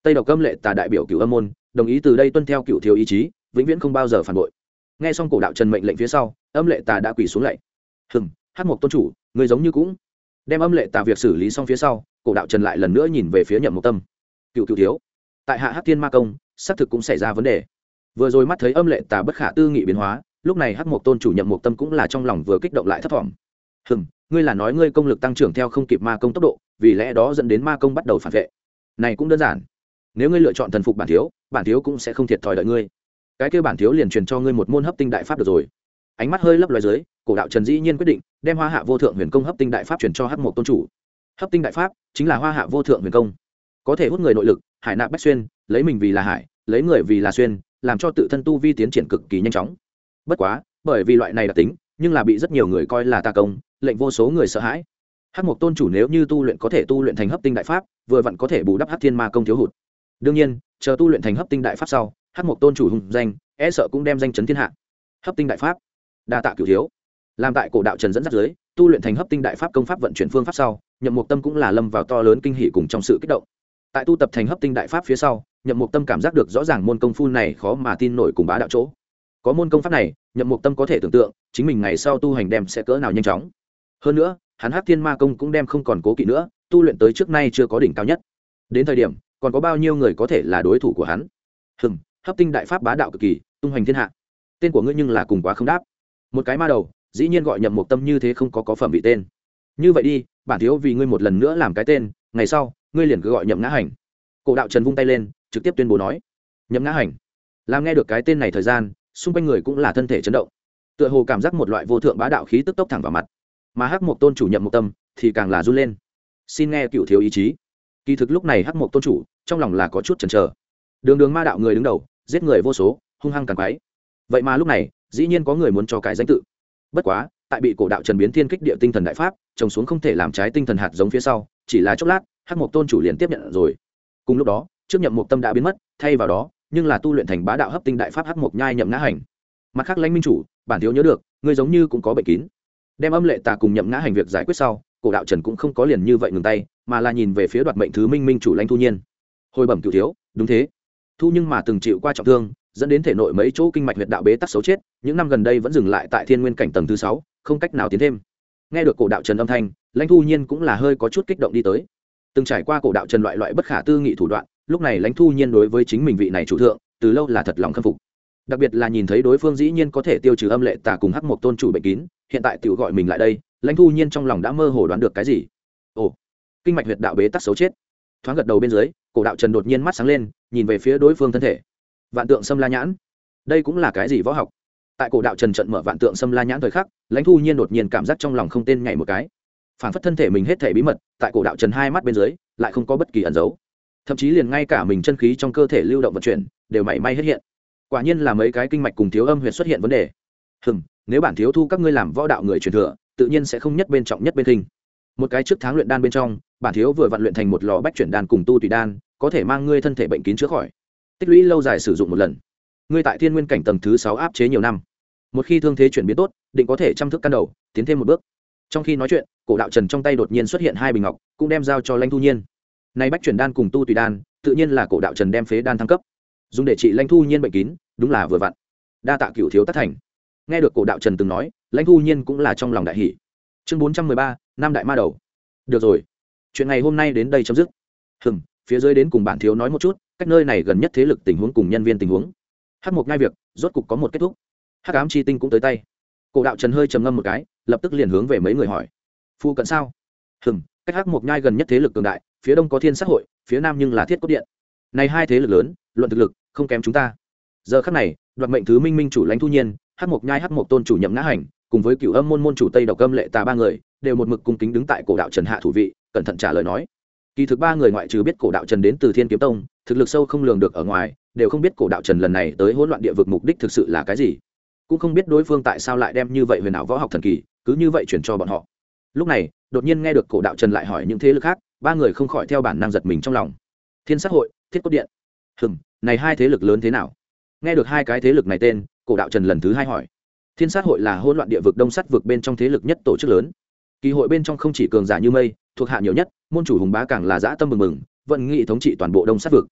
Tây Độc Âm Lệ Tà đại biểu Cửu Âm môn, đồng ý từ đây tuân theo Cửu thiếu ý chí, vĩnh viễn không bao giờ phản bội. Nghe xong cổ đạo Trần mệnh lệnh phía sau, Âm Lệ Tà đã quỳ xuống lạy. Hắc Mộc tôn chủ, người giống như cũng. Đem Âm Lệ Tà việc xử lý xong phía sau, cổ đạo Trần lại lần nữa nhìn về phía Nhậm Mộc Tâm. Cửu thiếu, tại hạ Hắc Thiên Ma công, xác thực cũng xảy ra vấn đề. Vừa rồi mắt thấy Âm Lệ Tà bất khả tư nghị biến hóa, lúc này Hắc Mộc tôn chủ Nhậm Mộc Tâm cũng là trong lòng vừa kích động lại thấp thỏm. Ngươi là nói ngươi công lực tăng trưởng theo không kịp ma công tốc độ, vì lẽ đó dẫn đến ma công bắt đầu phản vệ. Này cũng đơn giản, nếu ngươi lựa chọn thần phục bản thiếu cũng sẽ không thiệt thòi đợi ngươi. Cái kia bản thiếu liền truyền cho ngươi một môn hấp tinh đại pháp được rồi. Ánh mắt hơi lấp loé dưới, cổ đạo Trần dĩ nhiên quyết định đem Hoa Hạ Vô Thượng Huyền Công hấp tinh đại pháp truyền cho Hắc Mộc tôn chủ. Hấp tinh đại pháp chính là Hoa Hạ Vô Thượng Huyền Công, có thể hút người nội lực, hải nạp bách xuyên, lấy mình vì là hải, lấy người vì là xuyên, làm cho tự thân tu vi tiến triển cực kỳ nhanh chóng. Bất quá, bởi vì loại này đặc tính, nhưng là bị rất nhiều người coi là tà công, lệnh vô số người sợ hãi. Hắc Mộc tôn chủ nếu như tu luyện có thể tu luyện thành hấp tinh đại pháp, vừa vặn có thể bù đắp Hắc Thiên Ma công thiếu hụt. Đương nhiên, chờ tu luyện thành hấp tinh đại pháp sau, Hắc Mộc tôn chủ hùng danh, e sợ cũng đem danh chấn thiên hạ. Hấp tinh đại pháp, đa tạ Cửu thiếu. Làm tại cổ đạo Trần dẫn dắt dưới, tu luyện thành hấp tinh đại pháp công pháp vận chuyển phương pháp sau, Nhậm Mộc Tâm cũng là lâm vào to lớn kinh hỉ cùng trong sự kích động. Tại tu tập thành hấp tinh đại pháp phía sau, Nhậm Mộc Tâm cảm giác được rõ ràng môn công phu này khó mà tin nổi cùng bá đạo chỗ. Có môn công pháp này, Nhậm Mộc Tâm có thể tưởng tượng, chính mình ngày sau tu hành đem sẽ cỡ nào nhanh chóng. Hơn nữa, hắn Hắc Thiên Ma công cũng đem không còn cố kỵ nữa, tu luyện tới trước nay chưa có đỉnh cao nhất. Đến thời điểm, còn có bao nhiêu người có thể là đối thủ của hắn? Hấp tinh đại pháp bá đạo cực kỳ, tung hoành thiên hạ. Tên của ngươi nhưng là cùng quá không đáp. Một cái ma đầu, dĩ nhiên gọi Nhậm Mộc Tâm như thế không có phẩm vị tên. Như vậy đi, bản thiếu vì ngươi một lần nữa làm cái tên, ngày sau, ngươi liền cứ gọi Nhậm Ngã Hành. Cổ đạo Trần vung tay lên, trực tiếp tuyên bố nói: Nhậm Ngã Hành. Làm nghe được cái tên này thời gian, xung quanh người cũng là thân thể chấn động, tựa hồ cảm giác một loại vô thượng bá đạo khí tức tốc thẳng vào mặt. Mà Hắc Mộc tôn chủ Nhậm Mộc Tâm thì càng là run lên. Xin nghe Cửu thiếu ý chí. Kỳ thực lúc này Hắc Mộc tôn chủ trong lòng là có chút chần chờ. Đường ma đạo người đứng đầu, giết người vô số, hung hăng càng quái. Vậy mà lúc này, dĩ nhiên có người muốn cho cái danh tự. Bất quá, tại bị cổ đạo Trần biến thiên kích địa tinh thần đại pháp trồng xuống không thể làm trái tinh thần hạt giống phía sau, chỉ là chốc lát, Hắc Mộc tôn chủ liền tiếp nhận rồi. Cùng lúc đó, trước Nhậm Mộc Tâm đã biến mất, thay vào đó, nhưng là tu luyện thành bá đạo hấp tinh đại pháp Hắc Mộc nhai Nhậm Ngã Hành. Mặt khác Lãnh minh chủ, bản thiếu nhớ được, ngươi giống như cũng có bệnh kín. Đem Âm Lệ Tà cùng Nhậm Ngã Hành việc giải quyết sau, cổ đạo Trần cũng không có liền như vậy ngừng tay, mà là nhìn về phía đoạt mệnh thứ minh chủ Lãnh Thu Nhiên. Hồi bẩm Cửu thiếu, đúng thế. Thu nhưng mà từng chịu qua trọng thương, dẫn đến thể nội mấy chỗ kinh mạch huyệt đạo bế tắc xấu chết, những năm gần đây vẫn dừng lại tại Thiên Nguyên cảnh tầng thứ 6, không cách nào tiến thêm. Nghe được cổ đạo Trần âm thanh, Lãnh Thu Nhiên cũng là hơi có chút kích động đi tới. Từng trải qua cổ đạo Trần loại bất khả tư nghị thủ đoạn, lúc này Lãnh Thu Nhiên đối với chính mình vị này chủ thượng, từ lâu là thật lòng khâm phục. Đặc biệt là nhìn thấy đối phương dĩ nhiên có thể tiêu trừ Âm Lệ Tà cùng Hắc Mộc tôn chủ bệnh kín, hiện tại tiểu gọi mình lại đây, Lãnh Thu Nhiên trong lòng đã mơ hồ đoán được cái gì. Ồ, kinh mạch huyệt đạo bế tắc xấu chết. Thoáng gật đầu bên dưới, cổ đạo Trần đột nhiên mắt sáng lên, nhìn về phía đối phương thân thể. Vạn tượng xâm la nhãn, đây cũng là cái gì võ học? Tại cổ đạo Trần trận mở vạn tượng xâm la nhãn thời khắc, Lãnh Thu Nhiên đột nhiên cảm giác trong lòng không tên nhảy một cái. Phản phất thân thể mình hết thể bí mật, tại cổ đạo Trần hai mắt bên dưới, lại không có bất kỳ ẩn dấu. Thậm chí liền ngay cả mình chân khí trong cơ thể lưu động vận chuyển, đều mảy may hết hiện. Quả nhiên là mấy cái kinh mạch cùng thiếu âm huyệt xuất hiện vấn đề. Nếu bản thiếu thu các ngươi làm võ đạo người truyền thừa, tự nhiên sẽ không nhất bên trọng nhất bên kinh. Một cái trước tháng luyện đan bên trong, bản thiếu vừa vặn luyện thành một lò bách chuyển đan cùng tu tùy đan, có thể mang ngươi thân thể bệnh kín chữa khỏi. Tích lũy lâu dài sử dụng một lần. Ngươi tại Thiên Nguyên cảnh tầng thứ 6 áp chế nhiều năm, một khi thương thế chuyển biến tốt, định có thể chăm thức căn đầu, tiến thêm một bước. Trong khi nói chuyện, cổ đạo Trần trong tay đột nhiên xuất hiện hai bình ngọc, cũng đem giao cho Lãnh Thu Nhiên. Này bách chuyển đan cùng tu tùy đan, tự nhiên là cổ đạo Trần đem phế đan thăng cấp, dùng để trị Lãnh Thu Nhiên bệnh kín, đúng là vừa vặn. Đa tạ Cửu thiếu tác thành. Nghe được cổ đạo Trần từng nói, Lãnh Thu Nhiên cũng là trong lòng đại hỉ. Chương 413, Nam đại ma đầu. Được rồi, chuyện ngày hôm nay đến đây chấm dứt. Phía dưới đến cùng bản thiếu nói một chút, cách nơi này gần nhất thế lực tình huống cùng nhân viên tình huống. Hắc Mộc nhai việc, rốt cục có một kết thúc. Hắc ám chi tinh cũng tới tay. Cổ đạo Trần hơi trầm ngâm một cái, lập tức liền hướng về mấy người hỏi: "Phu cận sao?" Cách Hắc Mộc nhai gần nhất thế lực cường đại, phía đông có Thiên Sát hội, phía nam nhưng là Thiết Cốt điện. Này hai thế lực lớn, luận thực lực, không kém chúng ta. Giờ khắc này, đoạt mệnh thứ minh chủ Lãnh Thu Nhiên, Hắc Mộc nhai Hắc Mộc tôn chủ Nhậm Ngã Hành, cùng với Cửu Âm môn môn chủ Tây Độc Âm Lệ Tà ba người, đều một mực cung kính đứng tại cổ đạo Trần hạ thủ vị, cẩn thận trả lời nói. Kỳ thực ba người ngoại trừ biết cổ đạo Trần đến từ Thiên Kiếm Tông, thực lực sâu không lường được ở ngoài, đều không biết cổ đạo Trần lần này tới hỗn loạn địa vực mục đích thực sự là cái gì, cũng không biết đối phương tại sao lại đem như vậy huyền ảo võ học thần kỳ cứ như vậy chuyển cho bọn họ. Lúc này, đột nhiên nghe được cổ đạo Trần lại hỏi những thế lực khác, ba người không khỏi theo bản năng giật mình trong lòng. Thiên Sát hội, Thiết Cốt điện. Này hai thế lực lớn thế nào? Nghe được hai cái thế lực này tên, cổ đạo Trần lần thứ hai hỏi. Thiên Sát hội là hỗn loạn địa vực đông sát vực bên trong thế lực nhất tổ chức lớn. Kỳ hội bên trong không chỉ cường giả như mây, thuộc hạ nhiều nhất, môn chủ hùng bá càng là dã tâm bừng bừng, vận nghị thống trị toàn bộ đông sát vực.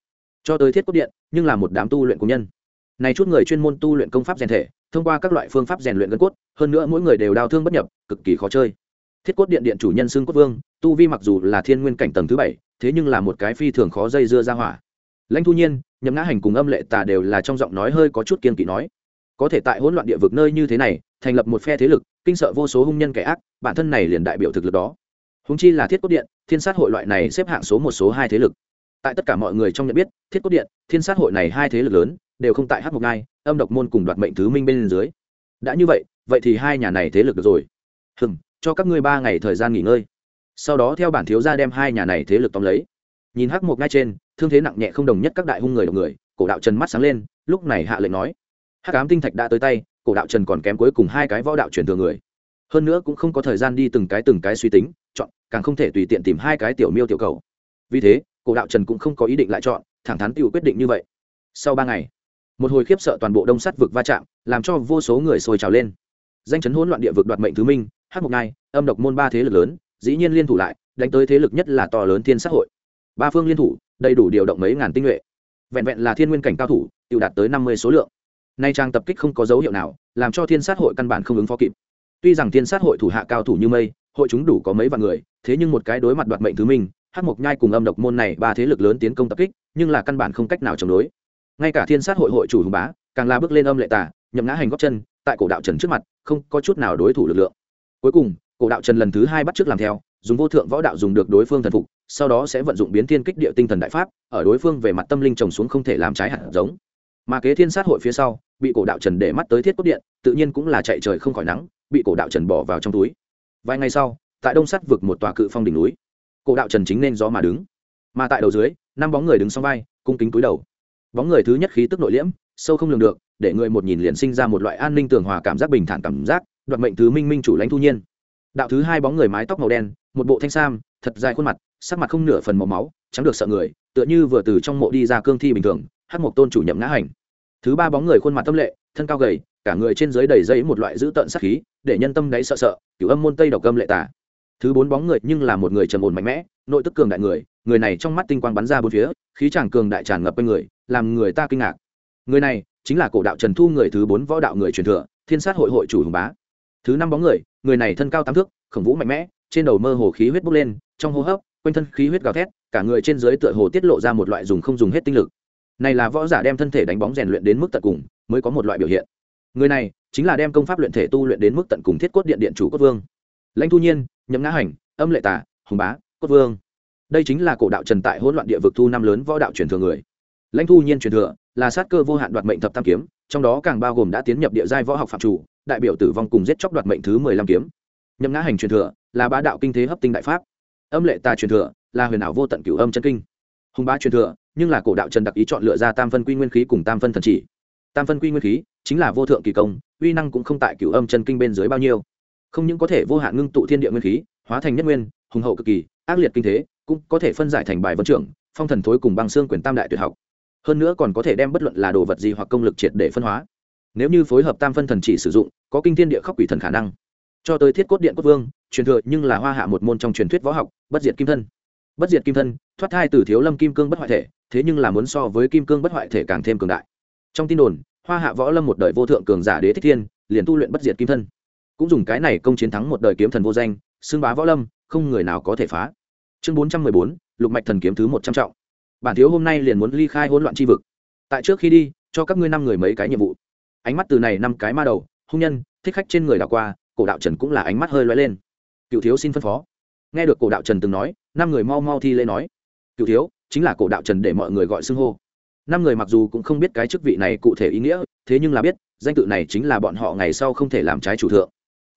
cho tới thiết cốt điện nhưng là một đám tu luyện công nhân. Này chút người chuyên môn tu luyện công pháp rèn thể, thông qua các loại phương pháp rèn luyện gân cốt, hơn nữa mỗi người đều đào thương bất nhập, cực kỳ khó chơi. Thiết cốt điện điện chủ nhân xưng cốt vương, tu vi mặc dù là thiên nguyên cảnh tầng thứ 7, thế nhưng là một cái phi thường khó dây dưa ra hỏa. Lãnh Thu Nhiên, Nhậm Ngã Hành cùng Âm Lệ Tà đều là trong giọng nói hơi có chút kiên kỵ nói, có thể tại hỗn loạn địa vực nơi như thế này, thành lập một phe thế lực, kinh sợ vô số hung nhân kẻ ác, bản thân này liền đại biểu thực lực đó. Huống chi là Thiết Cốt Điện, Thiên Sát hội loại này xếp hạng số 1 số 2 thế lực. Tại tất cả mọi người trong nhận biết, Thiết Cốt Điện, Thiên Sát hội này hai thế lực lớn, đều không tại Hắc Mộc Ngai, Âm Độc môn cùng Đoạt Mệnh Thứ Minh bên dưới. Đã như vậy, vậy thì hai nhà này thế lực được rồi. Cho các ngươi 3 ngày thời gian nghỉ ngơi. Sau đó theo bản thiếu gia đem hai nhà này thế lực tóm lấy. Nhìn Hắc Mộc Ngai trên, thương thế nặng nhẹ không đồng nhất các đại hung người độc người, Cổ Đạo Trần mắt sáng lên, lúc này hạ lệnh nói: Hắc Ám tinh thạch đã tới tay, Cổ Đạo Trần còn kém cuối cùng hai cái võ đạo truyền thừa người. Hơn nữa cũng không có thời gian đi từng cái suy tính, chọn, càng không thể tùy tiện tìm hai cái tiểu miêu tiểu cầu. Vì thế, Cổ Đạo Trần cũng không có ý định lại chọn, thẳng thắn tự quyết định như vậy. Sau 3 ngày, một hồi khiếp sợ toàn bộ Đông Sắt vực va chạm, làm cho vô số người sôi trào lên. Danh chấn hỗn loạn địa vực Đoạt Mệnh Thứ Minh, Hắc Mộc Ngai, Âm Độc môn 3 thế lực lớn, dĩ nhiên liên thủ lại, đánh tới thế lực nhất là to lớn Thiên Sát hội. 3 phương liên thủ, đầy đủ điều động mấy ngàn tinh nhuệ. Vẹn vẹn là thiên nguyên cảnh cao thủ, tiêu đạt tới 50 số lượng. Nay trang tập kích không có dấu hiệu nào, làm cho Thiên Sát hội căn bản không ứng phó kịp. Tuy rằng Thiên Sát hội thủ hạ cao thủ như mây, hội chúng đủ có mấy vạn người, thế nhưng một cái đối mặt Đoạt Mệnh Thứ Minh, Hắc Mộc Nhai cùng Âm Độc môn này 3 thế lực lớn tiến công tập kích, nhưng là căn bản không cách nào chống đối. Ngay cả Thiên Sát hội hội chủ Hùng Bá, càng là bước lên Âm Lệ Tà, Nhậm Ngã Hành gót chân, tại Cổ Đạo Trần trước mặt, không có chút nào đối thủ lực lượng. Cuối cùng, Cổ Đạo Trần lần thứ 2 bắt chước làm theo, dùng vô thượng võ đạo dùng được đối phương thần phục, sau đó sẽ vận dụng biến thiên kích địa tinh thần đại pháp, ở đối phương về mặt tâm linh trồng xuống không thể làm trái hạt giống. Mà kế Thiên Sát hội phía sau, bị Cổ Đạo Trần để mắt tới Thiết Cốt Điện, tự nhiên cũng là chạy trời không khỏi nắng, bị Cổ Đạo Trần bỏ vào trong túi. Vài ngày sau, tại Đông Sắt vực một tòa cự phong đỉnh núi, Cổ Đạo Trần chính nên gió mà đứng, mà tại đầu dưới, 5 bóng người đứng song vai, cung kính cúi đầu. Bóng người thứ nhất khí tức nội liễm, sâu không lường được, để người một nhìn liền sinh ra một loại an ninh tường hòa cảm giác bình thản cảm giác. Đoạt Mệnh Thứ Minh minh chủ Lãnh Thu Nhiên. Đạo thứ 2 bóng người mái tóc màu đen, một bộ thanh sam, thật dài khuôn mặt, sắc mặt không nửa phần màu máu, trắng được sợ người, tựa như vừa từ trong mộ đi ra cương thi bình thường. Hắc Mộc tôn chủ Nhậm Ngã Hành. Thứ 3 bóng người khuôn mặt tâm lệ, thân cao gầy, cả người trên dưới đầy dẫy một loại dữ tợn sát khí, để nhân tâm đáy sợ sợ. Cửu Âm môn Tây Độc Âm Lệ Tà. Thứ 4 bóng người nhưng là một người trầm ổn mạnh mẽ, nội tức cường đại người, người này trong mắt tinh quang bắn ra bốn phía, khí chàng cường đại tràn ngập bên người, làm người ta kinh ngạc. Người này chính là Cổ Đạo Trần thu người thứ 4 võ đạo người truyền thừa, Thiên Sát hội hội chủ Hùng Bá. Thứ 5 bóng người này thân cao 8 thước, khổng vũ mạnh mẽ, trên đầu mơ hồ khí huyết bốc lên, trong hô hấp, quanh thân khí huyết gào thét, cả người trên dưới tựa hồ tiết lộ ra một loại dùng không dùng hết tinh lực. Này là võ giả đem thân thể đánh bóng rèn luyện đến mức tận cùng, mới có một loại biểu hiện. Người này chính là đem công pháp luyện thể tu luyện đến mức tận cùng Thiết Cốt Điện điện chủ Cốt Vương. Lãnh Thu Nhiên, Nhậm Ngã Hành, Âm Lệ Tà, Hùng Bá, Cốt Vương. Đây chính là Cổ Đạo Trần tại hỗn loạn địa vực thu 5 lớn võ đạo truyền thừa người. Lãnh Thu Nhiên truyền thừa là sát cơ vô hạn đoạt mệnh thập tam kiếm, trong đó càng bao gồm đã tiến nhập địa giai võ học phạm chủ, đại biểu tử vong cùng giết chóc đoạt mệnh thứ 15 kiếm. Nhậm Ngã Hành truyền thừa là bá đạo kinh thế hấp tinh đại pháp. Âm Lệ Tà truyền thừa là huyền ảo vô tận cửu âm chân kinh. Hùng Bá truyền thừa nhưng là Cổ Đạo Trần đặc ý chọn lựa ra tam phân quy nguyên khí cùng tam phân thần chỉ. Tam phân quy nguyên khí chính là vô thượng kỳ công, uy năng cũng không tại cửu âm chân kinh bên dưới bao nhiêu. Không những có thể vô hạn ngưng tụ thiên địa nguyên khí, hóa thành nhất nguyên, hùng hậu cực kỳ, ác liệt kinh thế, cũng có thể phân giải thành bài vân trưởng, phong thần thối cùng băng xương quyền tam đại tuyệt học. Hơn nữa còn có thể đem bất luận là đồ vật gì hoặc công lực triệt để phân hóa. Nếu như phối hợp tam phân thần chỉ sử dụng, có kinh thiên địa khắc quỷ thần khả năng. Cho tới Thiết Cốt Điện Cốt Vương, truyền thừa nhưng là Hoa Hạ một môn trong truyền thuyết võ học, bất diệt kim thân. Bất diệt kim thân, thoát thai từ Thiếu Lâm kim cương bất hoại thể, thế nhưng là muốn so với kim cương bất hoại thể càng thêm cường đại. Trong tin đồn, Hoa Hạ võ lâm một đời vô thượng cường giả Đế Thích Thiên, liền tu luyện bất diệt kim thân. Cũng dùng cái này công chiến thắng một đời kiếm thần vô danh, xưng bá võ lâm, không người nào có thể phá. Chương 414, Lục mạch thần kiếm thứ 100 trọng. Bản thiếu hôm nay liền muốn ly khai hỗn loạn chi vực. Tại trước khi đi, cho các ngươi 5 người mấy cái nhiệm vụ. Ánh mắt từ này 5 cái ma đầu, hung nhân, thích khách trên người đảo qua, Cổ Đạo Trần cũng là ánh mắt hơi lóe lên. Cửu thiếu xin phân phó. Nghe được Cổ Đạo Trần từng nói, 5 người mau mau thi lễ nói. Cửu thiếu chính là Cổ Đạo Trần để mọi người gọi xưng hô. 5 người mặc dù cũng không biết cái chức vị này cụ thể ý nghĩa, thế nhưng là biết, danh tự này chính là bọn họ ngày sau không thể làm trái chủ thượng.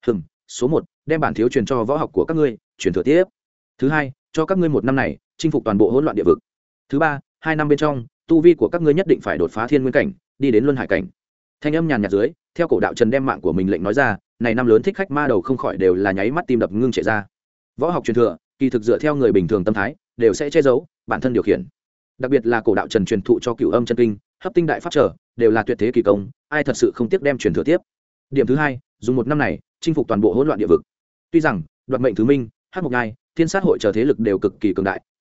Số 1, đem bản thiếu truyền cho võ học của các ngươi, truyền thừa tiếp. Thứ 2, cho các ngươi 1 năm này, chinh phục toàn bộ hỗn loạn địa vực. Thứ 3, 2 năm bên trong, tu vi của các ngươi nhất định phải đột phá thiên nguyên cảnh, đi đến luân hải cảnh. Thanh âm nhàn nhạt dưới, theo Cổ Đạo Trần đem mạng của mình lệnh nói ra, này 5 lớn thích khách ma đầu không khỏi đều là nháy mắt tim đập ngưng trệ ra. Võ học truyền thừa, kỳ thực dựa theo người bình thường tâm thái, đều sẽ che giấu bản thân điều khiển. Đặc biệt là Cổ Đạo Trần truyền thụ cho Cửu Âm chân kinh, hấp tinh đại pháp trở, đều là tuyệt thế kỳ công, ai thật sự không tiếc đem truyền thừa tiếp. Điểm thứ 2, dùng 1 năm này, chinh phục toàn bộ hỗn loạn địa vực. Tuy rằng Đoạt Mệnh Thứ Minh, Hắc Mộc Ngai, Thiên Sát hội chờ thế lực đều cực kỳ cường đại,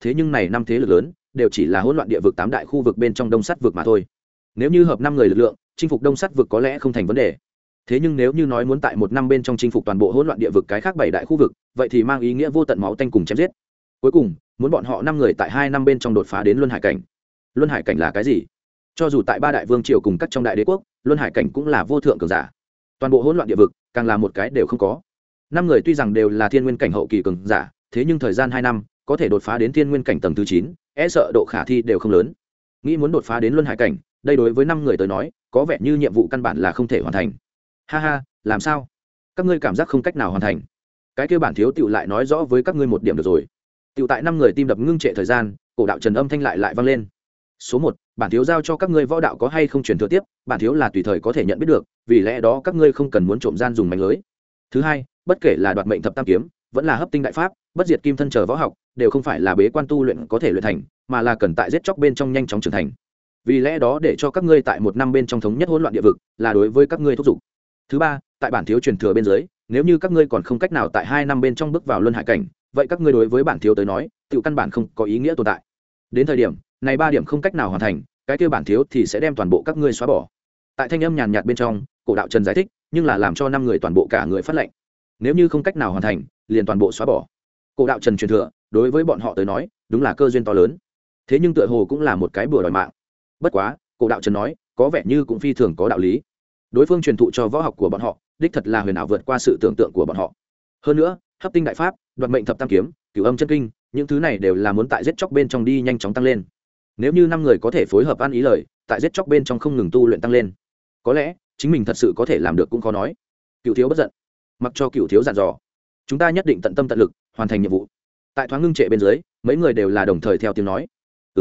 thế nhưng này năm thế lực lớn đều chỉ là hỗn loạn địa vực 8 đại khu vực bên trong đông sắt vực mà thôi. Nếu như hợp 5 người lực lượng chinh phục đông sắt vực có lẽ không thành vấn đề, thế nhưng nếu như nói muốn tại một năm bên trong chinh phục toàn bộ hỗn loạn địa vực cái khác 7 đại khu vực, vậy thì mang ý nghĩa vô tận máu tanh cùng chém giết. Cuối cùng muốn bọn họ 5 người tại 2 năm bên trong đột phá đến luân hải cảnh. Luân hải cảnh là cái gì? Cho dù tại 3 đại vương triều cùng các trong đại đế quốc, luân hải cảnh cũng là vô thượng cường giả. Toàn bộ hỗn loạn địa vực càng là một cái đều không có. 5 người tuy rằng đều là thiên nguyên cảnh hậu kỳ cường giả, thế nhưng thời gian 2 năm có thể đột phá đến thiên nguyên cảnh tầng thứ 9, e sợ độ khả thi đều không lớn. Nghĩ muốn đột phá đến luân hải cảnh, đây đối với 5 người tới nói, có vẻ như nhiệm vụ căn bản là không thể hoàn thành. Ha ha, làm sao? Các ngươi cảm giác không cách nào hoàn thành? Cái kia bản thiếu tiểu lại nói rõ với các ngươi một điểm được rồi. Tiểu tại 5 người tim đập ngưng trệ thời gian, cổ đạo Trần âm thanh lại vang lên. Số 1, bản thiếu giao cho các ngươi võ đạo có hay không truyền thừa tiếp, bản thiếu là tùy thời có thể nhận biết được, vì lẽ đó các ngươi không cần muốn trộm gian dùng mánh lưới. Thứ 2, bất kể là đoạt mệnh thập tam kiếm, vẫn là hấp tinh đại pháp, bất diệt kim thân chờ võ học, đều không phải là bế quan tu luyện có thể luyện thành, mà là cần tại giết chóc bên trong nhanh chóng trưởng thành. Vì lẽ đó để cho các ngươi tại một năm bên trong thống nhất hỗn loạn địa vực, là đối với các ngươi thúc giục. Thứ 3, tại bản thiếu truyền thừa bên dưới, nếu như các ngươi còn không cách nào tại 2 năm bên trong bước vào luân hải cảnh, vậy các ngươi đối với bản thiếu tới nói, tự căn bản không có ý nghĩa tồn tại. Đến thời điểm này 3 điểm không cách nào hoàn thành, cái kia bản thiếu thì sẽ đem toàn bộ các ngươi xóa bỏ. Tại thanh âm nhàn nhạt bên trong, cổ đạo Trần giải thích, nhưng là làm cho 5 người toàn bộ cả người phát lệnh. Nếu như không cách nào hoàn thành, liền toàn bộ xóa bỏ. Cổ đạo Trần truyền thừa, đối với bọn họ tới nói, đúng là cơ duyên to lớn. Thế nhưng tựa hồ cũng là một cái bùa đòi mạng. Bất quá, cổ đạo Trần nói, có vẻ như cũng phi thường có đạo lý. Đối phương truyền thụ cho võ học của bọn họ, đích thật là huyền ảo vượt qua sự tưởng tượng của bọn họ. Hơn nữa, hấp tinh đại pháp, đoạt mệnh thập tam kiếm, cửu âm chân kinh, những thứ này đều là muốn tại giết chóc bên trong đi nhanh chóng tăng lên. Nếu như 5 người có thể phối hợp ăn ý lời, tại giết chóc bên trong không ngừng tu luyện tăng lên, có lẽ chính mình thật sự có thể làm được cũng khó nói. Cửu thiếu bất giận, mặc cho Cửu thiếu dặn dò, chúng ta nhất định tận tâm tận lực hoàn thành nhiệm vụ. Tại thoáng ngưng trệ bên dưới, mấy người đều là đồng thời theo tiếng nói.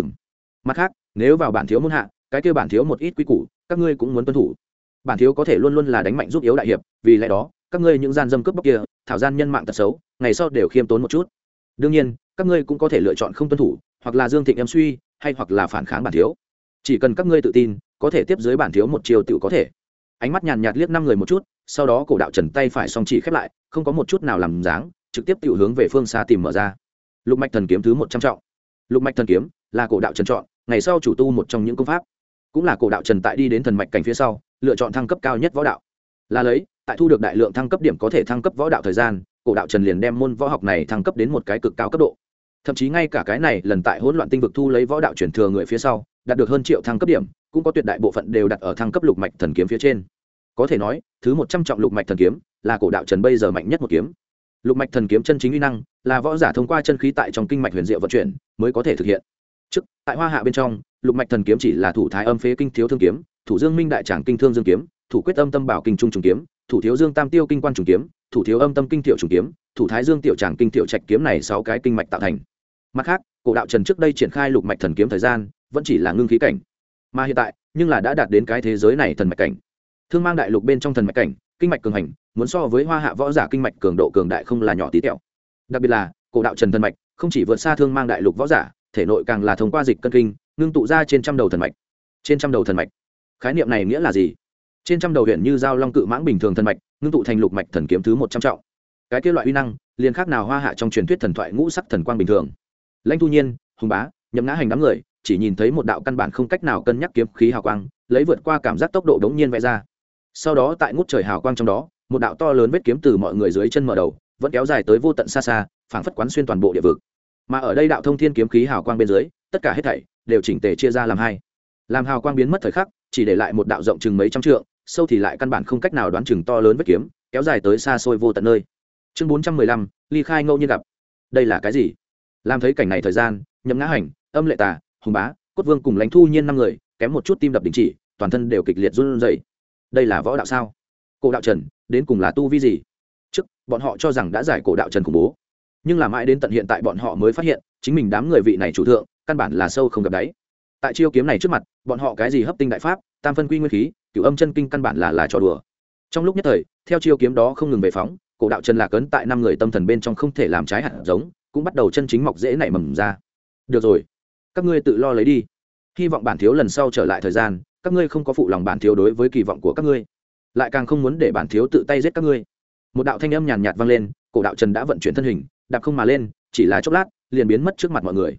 Mặt khác, nếu vào bản thiếu môn hạ, cái kia bản thiếu một ít quy củ, các ngươi cũng muốn tuân thủ. Bản thiếu có thể luôn luôn là đánh mạnh giúp yếu đại hiệp, vì lẽ đó các ngươi những gian dâm cướp bóc kia, thảo gian nhân mạng tật xấu, ngày sau đều khiêm tốn một chút. Đương nhiên các ngươi cũng có thể lựa chọn không tuân thủ, hoặc là dương thịnh em suy, hay hoặc là phản kháng bản thiếu. Chỉ cần các ngươi tự tin, có thể tiếp dưới bản thiếu một chiều tự có thể. Ánh mắt nhàn nhạt liếc 5 người một chút, sau đó cổ đạo Trần tay phải song chỉ khép lại, không có một chút nào làm dáng, trực tiếp tự hướng về phương xa tìm mở ra. Lục mạch thần kiếm thứ 100 trọng. Lục mạch thần kiếm là cổ đạo Trần chọn, ngày sau chủ tu một trong những công pháp, cũng là cổ đạo Trần tại đi đến thần mạch cảnh phía sau lựa chọn thăng cấp cao nhất võ đạo. Là lấy tại thu được đại lượng thăng cấp điểm có thể thăng cấp võ đạo thời gian, cổ đạo Trần liền đem môn võ học này thăng cấp đến một cái cực cao cấp độ. Thậm chí ngay cả cái này lần tại hỗn loạn tinh vực thu lấy võ đạo truyền thừa người phía sau đạt được hơn triệu thăng cấp điểm, cũng có tuyệt đại bộ phận đều đặt ở thăng cấp lục mạch thần kiếm phía trên. Có thể nói thứ 100 trọng lục mạch thần kiếm là cổ đạo Trần bây giờ mạnh nhất một kiếm. Lục mạch thần kiếm chân chính uy năng là võ giả thông qua chân khí tại trong kinh mạch huyền diệu vận chuyển mới có thể thực hiện. Trước tại hoa hạ bên trong, lục mạch thần kiếm chỉ là thủ thái âm phế kinh thiếu thương kiếm, thủ dương minh đại tràng kinh thương dương kiếm, thủ quyết âm tâm bảo kinh trung trùng kiếm, thủ thiếu dương tam tiêu kinh quan trùng kiếm, thủ thiếu âm tâm kinh tiểu trùng kiếm, thủ thái dương tiểu tràng kinh tiểu trạch kiếm này 6 cái kinh mạch tạo thành. Mặt khác, cổ đạo Trần trước đây triển khai lục mạch thần kiếm thời gian vẫn chỉ là ngưng khí cảnh, mà hiện tại nhưng là đã đạt đến cái thế giới này thần mạch cảnh. Thương mang đại lục bên trong thần mạch cảnh, kinh mạch cường hành, muốn so với hoa hạ võ giả kinh mạch cường độ cường đại không là nhỏ tí tẹo. Đặc biệt là cổ đạo Trần thần mạch không chỉ vượt xa thương mang đại lục võ giả, thể nội càng là thông qua dịch cân kinh ngưng tụ ra trên trăm đầu thần mạch. Trên trăm đầu thần mạch, khái niệm này nghĩa là gì? Trên trăm đầu huyện như dao long cự mãng bình thường thần mạch ngưng tụ thành lục mạch thần kiếm thứ 100 trọng. Cái kia loại uy năng liền khác nào hoa hạ trong truyền thuyết thần thoại ngũ sắc thần quang bình thường. Lãnh Thu Nhiên, Hùng Bá, Nhậm Ngã Hành đám người chỉ nhìn thấy một đạo căn bản không cách nào cân nhắc kiếm khí hào quang lấy vượt qua cảm giác tốc độ đống nhiên vẽ ra. Sau đó tại ngút trời hào quang trong đó, một đạo to lớn vết kiếm từ mọi người dưới chân mở đầu vẫn kéo dài tới vô tận xa xa, phảng phất quán xuyên toàn bộ địa vực. Mà ở đây đạo thông thiên kiếm khí hào quang bên dưới, tất cả hết thảy đều chỉnh tề chia ra làm hai. Làm hào quang biến mất thời khắc, chỉ để lại một đạo rộng chừng mấy trăm trượng, sâu thì lại căn bản không cách nào đoán chừng to lớn vết kiếm, kéo dài tới xa xôi vô tận nơi. Chương 415, ly khai ngẫu nhiên gặp. Đây là cái gì? Làm thấy cảnh này thời gian, Nhậm Ngã Hành, Âm Lệ Tà, Hùng Bá, Cốt Vương cùng Lãnh Thu Nhiên 5 người, kém một chút tim đập đình chỉ, toàn thân đều kịch liệt run rẩy. Đây là võ đạo sao? Cổ đạo Trần, đến cùng là tu vi gì? Trước, bọn họ cho rằng đã giải cổ đạo Trần khủng bố, nhưng là mãi đến tận hiện tại bọn họ mới phát hiện, chính mình đám người vị này chủ thượng, căn bản là sâu không gặp đáy. Tại chiêu kiếm này trước mặt, bọn họ cái gì hấp tinh đại pháp, tam phân quy nguyên khí, cửu âm chân kinh căn bản là trò đùa. Trong lúc nhất thời, theo chiêu kiếm đó không ngừng về phóng, cổ đạo Trần lạc ấn tại 5 người tâm thần bên trong không thể làm trái hạt giống, cũng bắt đầu chân chính mọc rễ nảy mầm ra. Được rồi, các ngươi tự lo lấy đi. Hy vọng bản thiếu lần sau trở lại thời gian, các ngươi không có phụ lòng bản thiếu đối với kỳ vọng của các ngươi, lại càng không muốn để bản thiếu tự tay giết các ngươi. Một đạo thanh âm nhàn nhạt vang lên, cổ đạo Trần đã vận chuyển thân hình, đạp không mà lên, chỉ là chốc lát, liền biến mất trước mặt mọi người.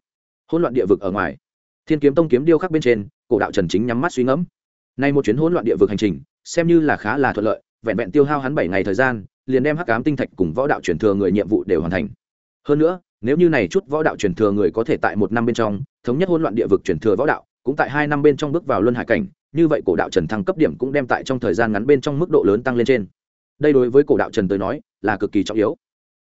hỗn loạn địa vực ở ngoài, thiên kiếm tông kiếm điêu khắc bên trên, cổ đạo trần chính nhắm mắt suy ngẫm. Nay một chuyến hỗn loạn địa vực hành trình xem như là khá là thuận lợi, vẹn vẹn tiêu hao hắn 7 ngày thời gian liền đem hắc ám tinh thạch cùng võ đạo truyền thừa người nhiệm vụ đều hoàn thành. Hơn nữa, nếu như này chút võ đạo truyền thừa người có thể tại 1 năm bên trong thống nhất hỗn loạn địa vực truyền thừa võ đạo, cũng tại 2 năm bên trong bước vào luân hải cảnh, như vậy cổ đạo trần thăng cấp điểm cũng đem tại trong thời gian ngắn bên trong mức độ lớn tăng lên trên. Đây đối với cổ đạo trần tới nói là cực kỳ trọng yếu.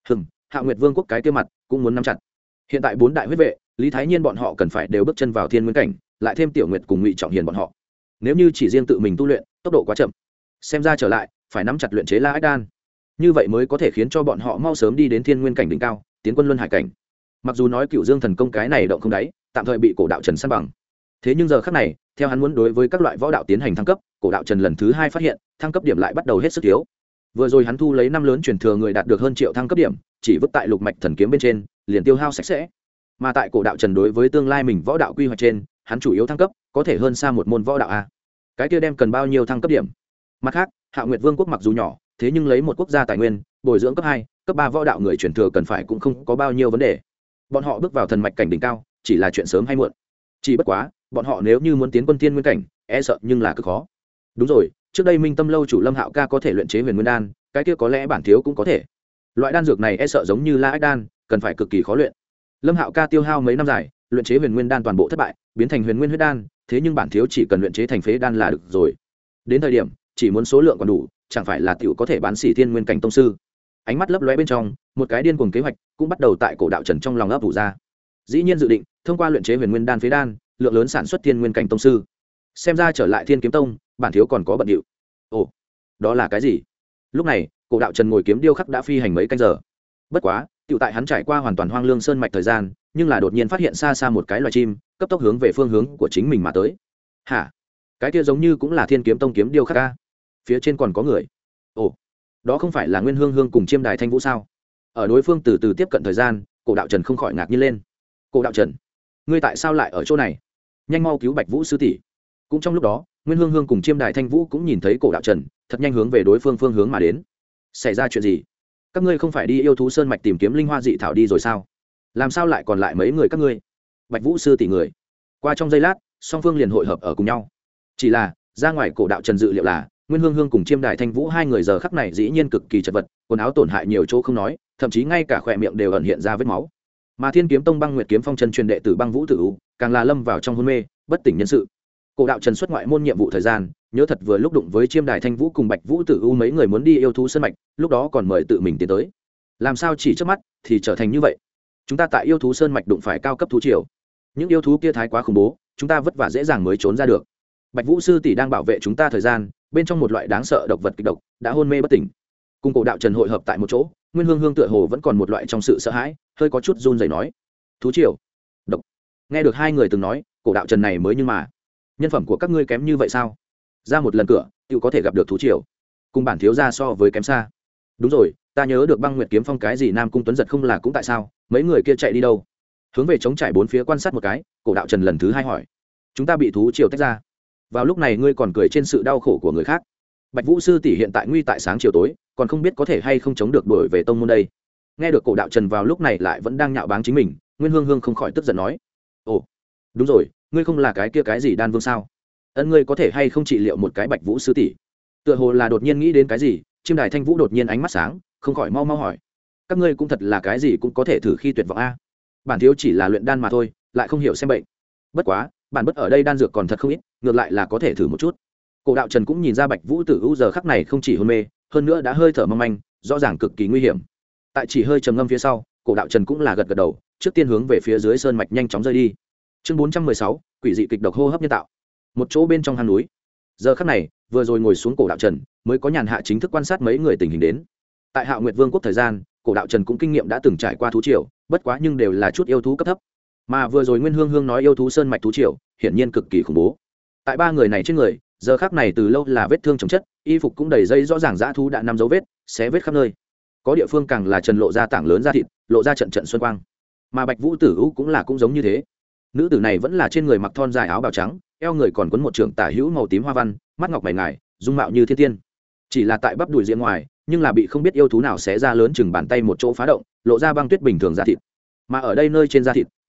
Hạ Nguyệt Vương quốc cái kia mặt cũng muốn nắm chặt. Hiện tại 4 đại huyết vệ, Lý Thái Nhiên bọn họ cần phải đều bước chân vào thiên nguyên cảnh, lại thêm Tiểu Nguyệt cùng Ngụy Trọng Hiền bọn họ. Nếu như chỉ riêng tự mình tu luyện, tốc độ quá chậm. Xem ra trở lại, phải nắm chặt luyện chế La Ách Đan. Như vậy mới có thể khiến cho bọn họ mau sớm đi đến thiên nguyên cảnh đỉnh cao, tiến quân luân hải cảnh. Mặc dù nói Cựu Dương thần công cái này động không đáy, tạm thời bị cổ đạo trần san bằng. Thế nhưng giờ khắc này, theo hắn muốn đối với các loại võ đạo tiến hành thăng cấp, cổ đạo trần lần thứ 2 phát hiện, thăng cấp điểm lại bắt đầu hết sức thiếu. Vừa rồi hắn thu lấy 5 lớn truyền thừa người đạt được hơn triệu thăng cấp điểm, chỉ vứt tại lục mạch thần kiếm bên trên, liền tiêu hao sạch sẽ. Mà tại cổ đạo trần đối với tương lai mình võ đạo quy hoạch trên, hắn chủ yếu thăng cấp, có thể hơn xa một môn võ đạo a. Cái kia đem cần bao nhiêu thăng cấp điểm? Mặt khác, Hạ Nguyệt Vương quốc mặc dù nhỏ, thế nhưng lấy một quốc gia tài nguyên, bồi dưỡng cấp 2, cấp 3 võ đạo người truyền thừa cần phải cũng không có bao nhiêu vấn đề. Bọn họ bước vào thần mạch cảnh đỉnh cao, chỉ là chuyện sớm hay muộn. Chỉ bất quá, bọn họ nếu như muốn tiến quân thiên nguyên cảnh, e sợ nhưng là cực khó. Đúng rồi, trước đây Minh Tâm lâu chủ Lâm Hạo ca có thể luyện chế Huyền Nguyên đan, cái kia có lẽ bản thiếu cũng có thể. Loại đan dược này e sợ giống như La Ách đan, cần phải cực kỳ khó luyện. Lâm Hạo ca tiêu hao mấy năm dài, luyện chế Huyền Nguyên đan toàn bộ thất bại, biến thành Huyền Nguyên huyết đan, thế nhưng bản thiếu chỉ cần luyện chế thành phế đan là được rồi. Đến thời điểm, chỉ muốn số lượng còn đủ, chẳng phải là tiểu có thể bán xỉ thiên nguyên cảnh tông sư. Ánh mắt lấp lóe bên trong, một cái điên cuồng kế hoạch cũng bắt đầu tại cổ đạo trần trong lòng ấp ủ ra. Dĩ nhiên dự định thông qua luyện chế Huyền Nguyên đan phế đan, lượng lớn sản xuất thiên nguyên cảnh tông sư. Xem ra trở lại Thiên Kiếm Tông, bản thiếu còn có bận điệu. Ồ, đó là cái gì? Lúc này, cổ đạo trần ngồi kiếm điêu khắc đã phi hành mấy canh giờ. Bất quá, tiểu tại hắn trải qua hoàn toàn hoang lương sơn mạch thời gian, nhưng là đột nhiên phát hiện xa xa một cái loài chim, cấp tốc hướng về phương hướng của chính mình mà tới. Hả? Cái kia giống như cũng là Thiên Kiếm Tông kiếm điêu khắc a. Phía trên còn có người. Ồ, đó không phải là Nguyên Hương Hương cùng Chiêm Đài Thanh Vũ sao? Ở đối phương từ từ tiếp cận thời gian, cổ đạo trần không khỏi ngạc nhiên lên. Cổ đạo trần, ngươi tại sao lại ở chỗ này? Nhanh mau cứu Bạch Vũ sư tỷ. Cũng trong lúc đó, Nguyên Hương Hương cùng Chiêm Đài Thanh Vũ cũng nhìn thấy cổ đạo trần, thật nhanh hướng về đối phương phương hướng mà đến. Xảy ra chuyện gì? Các ngươi không phải đi yêu thú sơn mạch tìm kiếm linh hoa dị thảo đi rồi sao? Làm sao lại còn lại mấy người các ngươi? Bạch Vũ sư tỷ người. Qua trong giây lát, song phương liền hội hợp ở cùng nhau. Chỉ là, ra ngoài cổ đạo trần dự liệu là, Nguyên Hương Hương cùng Chiêm Đài Thanh Vũ hai người giờ khắc này dĩ nhiên cực kỳ chật vật, quần áo tổn hại nhiều chỗ không nói, thậm chí ngay cả khóe miệng đều ẩn hiện ra vết máu. Mà Thiên Kiếm Tông Băng Nguyệt Kiếm Phong chân truyền đệ tử Băng Vũ Tử U, càng là lâm vào trong hôn mê, bất tỉnh nhân sự. Cổ đạo trần xuất ngoại môn nhiệm vụ thời gian, nhớ thật vừa lúc đụng với Chiêm Đài Thanh Vũ cùng Bạch Vũ Tử U mấy người muốn đi yêu thú sơn mạch, lúc đó còn mời tự mình tiến tới. Làm sao chỉ trước mắt thì trở thành như vậy? Chúng ta tại yêu thú sơn mạch đụng phải cao cấp thú triều, những yêu thú kia thái quá khủng bố, chúng ta vất vả dễ dàng mới trốn ra được. Bạch Vũ sư tỷ đang bảo vệ chúng ta thời gian, bên trong một loại đáng sợ độc vật kịch độc đã hôn mê bất tỉnh. Cùng cổ đạo trần hội hợp tại một chỗ, Nguyên Hương Hương tựa hồ vẫn còn một loại trong sự sợ hãi, hơi có chút run rẩy nói: thú triều, độc. Nghe được hai người từng nói, cổ đạo trần này mới nhưng mà nhân phẩm của các ngươi kém như vậy sao? Ra một lần cửa tự có thể gặp được thú triều, cùng bản thiếu gia so với kém xa. Đúng rồi, ta nhớ được Băng Nguyệt Kiếm Phong cái gì Nam Cung Tuấn Giật không là cũng tại sao? Mấy người kia chạy đi đâu? Hướng về trống trải bốn phía quan sát một cái, cổ đạo trần lần thứ hai hỏi: chúng ta bị thú triều tách ra. Vào lúc này ngươi còn cười trên sự đau khổ của người khác. Bạch Vũ sư tỷ hiện tại nguy tại sáng chiều tối, còn không biết có thể hay không chống được đuổi về tông môn đây. Nghe được cổ đạo trần vào lúc này lại vẫn đang nhạo báng chính mình, Nguyên Hương Hương không khỏi tức giận nói: ồ, đúng rồi, ngươi không là cái kia cái gì đan vương sao? Ân, ngươi có thể hay không trị liệu một cái Bạch Vũ sư tỷ? Tựa hồ là đột nhiên nghĩ đến cái gì, Chiêm Đài Thanh Vũ đột nhiên ánh mắt sáng, không khỏi mau mau hỏi: các ngươi cũng thật là cái gì cũng có thể thử khi tuyệt vọng a. Bản thiếu chỉ là luyện đan mà thôi, lại không hiểu xem bệnh. Bất quá, bản bất ở đây đan dược còn thật không ít, ngược lại là có thể thử một chút. Cổ đạo trần cũng nhìn ra Bạch Vũ Tử U giờ khắc này không chỉ hôn mê, hơn nữa đã hơi thở mong manh, rõ ràng cực kỳ nguy hiểm. Tại chỉ hơi trầm ngâm phía sau, cổ đạo trần cũng là gật gật đầu, trước tiên hướng về phía dưới sơn mạch nhanh chóng rơi đi. Chương 416, quỷ dị kịch độc hô hấp nhân tạo. Một chỗ bên trong hang núi. Giờ khắc này, vừa rồi ngồi xuống cổ đạo trần, mới có nhàn hạ chính thức quan sát mấy người tình hình đến. Tại Hạo Nguyệt Vương quốc thời gian, cổ đạo trần cũng kinh nghiệm đã từng trải qua thú triều, bất quá nhưng đều là chút yêu thú cấp thấp. Mà vừa rồi Nguyên Hương Hương nói yêu thú sơn mạch thú triều, hiển nhiên cực kỳ khủng bố. Tại ba người này trên người, giờ khắc này từ lâu là vết thương chồng chất, y phục cũng đầy dây rõ ràng dã thú đã nằm dấu vết, xé vết khắp nơi. Có địa phương càng là trần lộ ra tảng lớn da thịt, lộ ra trận trận xuân quang. Mà Bạch Vũ Tử U cũng giống như thế. Nữ tử này vẫn là trên người mặc thon dài áo bào trắng, eo người còn quấn một trường tả hữu màu tím hoa văn, mắt ngọc mày ngài, dung mạo như thiên tiên. Chỉ là tại bắp đùi diện ngoài, nhưng là bị không biết yêu thú nào xé ra lớn chừng bàn tay một chỗ phá động, lộ ra băng tuyết bình thường da thịt. Mà ở đây nơi trên da thịt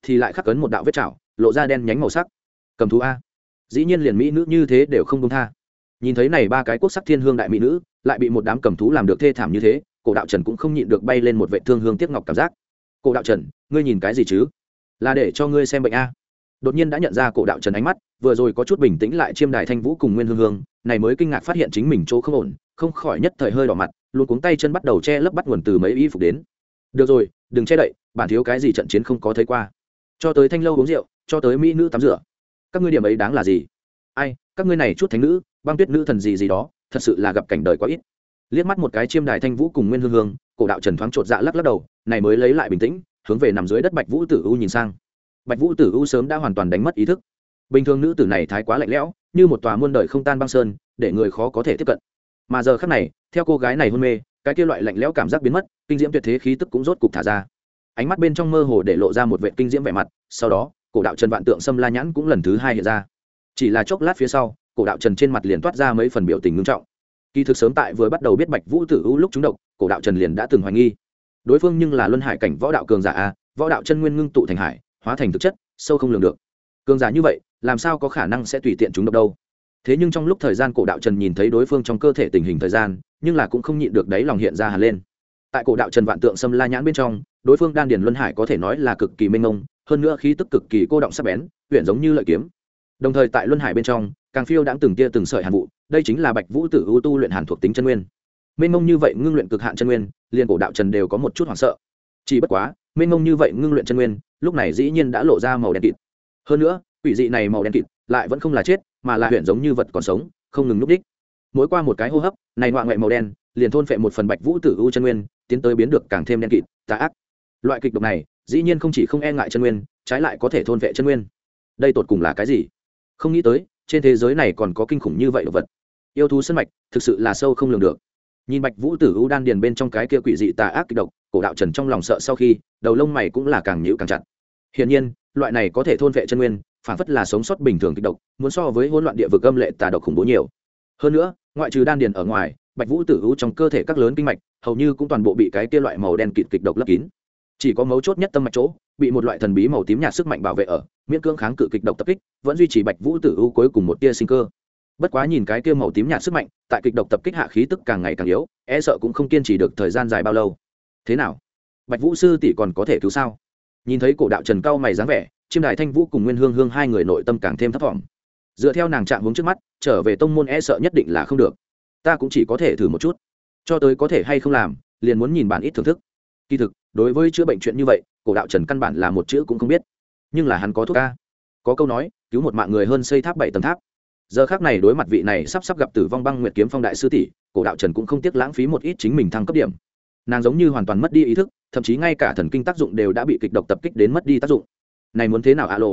thì lại khắc cấn một đạo vết chảo lộ ra đen nhánh màu sắc. Cầm thú a, dĩ nhiên liền mỹ nữ như thế đều không công tha. Nhìn thấy này ba cái quốc sắc thiên hương đại mỹ nữ lại bị một đám cầm thú làm được thê thảm như thế, cổ đạo trần cũng không nhịn được bay lên một vệ thương hương tiếc ngọc cảm giác. Cổ đạo trần, ngươi nhìn cái gì chứ? Là để cho ngươi xem bệnh a? Đột nhiên đã nhận ra cổ đạo trần ánh mắt vừa rồi có chút bình tĩnh lại chiêm đài thanh vũ cùng nguyên hương hương này mới kinh ngạc phát hiện chính mình chỗ không ổn, không khỏi nhất thời hơi đỏ mặt, luôn cuống tay chân bắt đầu che lấp bắt nguồn từ mấy y phục đến. Được rồi, đừng che đậy, bản thiếu cái gì trận chiến không có thấy qua. Cho tới thanh lâu uống rượu, cho tới mỹ nữ tắm rửa, các ngươi điểm ấy đáng là gì? Ai, các ngươi này chút thánh nữ, băng tuyết nữ thần gì gì đó, thật sự là gặp cảnh đời quá ít. Liếc mắt một cái chiêm đài thanh vũ cùng nguyên hương hương, cổ đạo trần thoáng chột dạ lắc lắc đầu, này mới lấy lại bình tĩnh, hướng về nằm dưới đất bạch vũ tử u nhìn sang. Bạch vũ tử u sớm đã hoàn toàn đánh mất ý thức. Bình thường nữ tử này thái quá lạnh lẽo, như một tòa muôn đời không tan băng sơn, để người khó có thể tiếp cận. Mà giờ khắc này, theo cô gái này hôn mê, cái kia loại lạnh lẽo cảm giác biến mất, kinh diễm tuyệt thế khí tức cũng rốt cục thả ra. Ánh mắt bên trong mơ hồ để lộ ra một vẻ kinh diễm vẻ mặt, sau đó, cổ đạo trần vạn tượng xâm la nhãn cũng lần thứ hai hiện ra. Chỉ là chốc lát phía sau, cổ đạo trần trên mặt liền toát ra mấy phần biểu tình nghiêm trọng. Kỳ thực sớm tại vừa bắt đầu biết bạch vũ tử u lúc trúng độc, cổ đạo trần liền đã từng hoài nghi đối phương nhưng là luân hải cảnh võ đạo cường giả a, võ đạo chân nguyên ngưng tụ thành hải, hóa thành thực chất, sâu không lường được. Cường giả như vậy, làm sao có khả năng sẽ tùy tiện trúng độc đâu? Thế nhưng trong lúc thời gian cổ đạo trần nhìn thấy đối phương trong cơ thể tình hình thời gian, nhưng là cũng không nhịn được đáy lòng hiện ra hẳn lên. Tại cổ đạo trần vạn tượng xâm la nhãn bên trong, đối phương đan điền luân hải có thể nói là cực kỳ mênh mông, hơn nữa khí tức cực kỳ cô động sắc bén, huyền giống như lợi kiếm. Đồng thời tại luân hải bên trong, càng phiêu đãng từng tia từng sợi hàn vụ, đây chính là bạch vũ tử ưu tu luyện hàn thuộc tính chân nguyên. Mênh mông như vậy ngưng luyện cực hạn chân nguyên, liền cổ đạo trần đều có một chút hoảng sợ. Chỉ bất quá, mênh mông như vậy ngưng luyện chân nguyên, lúc này dĩ nhiên đã lộ ra màu đen kịt. Hơn nữa, quỷ dị này màu đen kịt lại vẫn không là chết, mà là huyền giống như vật còn sống, không ngừng lúc đích. Mỗi qua một cái hô hấp, này ngoại ngoại màu đen liền thôn phệ một phần bạch vũ tử ưu chân nguyên, tiến tới biến được càng thêm đen kịt, tà ác. Loại kịch độc này, dĩ nhiên không chỉ không e ngại chân nguyên, trái lại có thể thôn phệ chân nguyên. Đây tột cùng là cái gì? Không nghĩ tới, trên thế giới này còn có kinh khủng như vậy đồ vật. Yêu thú sân mạch, thực sự là sâu không lường được. Nhìn bạch vũ tử ưu đan điền bên trong cái kia quỷ dị tà ác kịch độc, cổ đạo trần trong lòng sợ sau khi, đầu lông mày cũng là càng nhíu càng chặt. Hiển nhiên, loại này có thể thôn vệ chân nguyên, phản phất là sống sót bình thường kịch độc, muốn so với hỗn loạn địa vực âm lệ tà độc khủng bố nhiều. Hơn nữa, ngoại trừ đan điền ở ngoài, bạch vũ tử ưu trong cơ thể các lớn kinh mạch, hầu như cũng toàn bộ bị cái kia loại màu đen kịt kịch độc lấp kín. Chỉ có mấu chốt nhất tâm mạch chỗ, bị một loại thần bí màu tím nhạt sức mạnh bảo vệ ở, miễn cưỡng kháng cự kịch độc tập kích, vẫn duy trì bạch vũ tử ưu cuối cùng một tia sinh cơ. Bất quá nhìn cái kia màu tím nhạt sức mạnh, tại kịch độc tập kích hạ khí tức càng ngày càng yếu, e sợ cũng không kiên trì được thời gian dài bao lâu. Thế nào? Bạch vũ sư tỷ còn có thể cứu sao? Nhìn thấy cổ đạo trần cao mày dáng vẻ, chiêm đài thanh vũ cùng nguyên hương hương hai người nội tâm càng thêm thấp thỏm. Dựa theo nàng trạng hướng trước mắt, trở về tông môn e sợ nhất định là không được. Ta cũng chỉ có thể thử một chút, cho tới có thể hay không làm, liền muốn nhìn bản ít thưởng thức. Kỳ thực, đối với chữa bệnh chuyện như vậy, cổ đạo trần căn bản là một chữ cũng không biết, nhưng là hắn có thuốc a. Có câu nói, cứu một mạng người hơn xây tháp 7 tầng tháp. Giờ khắc này đối mặt vị này sắp gặp tử vong băng nguyệt kiếm phong đại sư tỷ, cổ đạo trần cũng không tiếc lãng phí một ít chính mình thăng cấp điểm. Nàng giống như hoàn toàn mất đi ý thức, thậm chí ngay cả thần kinh tác dụng đều đã bị kịch độc tập kích đến mất đi tác dụng. Này muốn thế nào alo?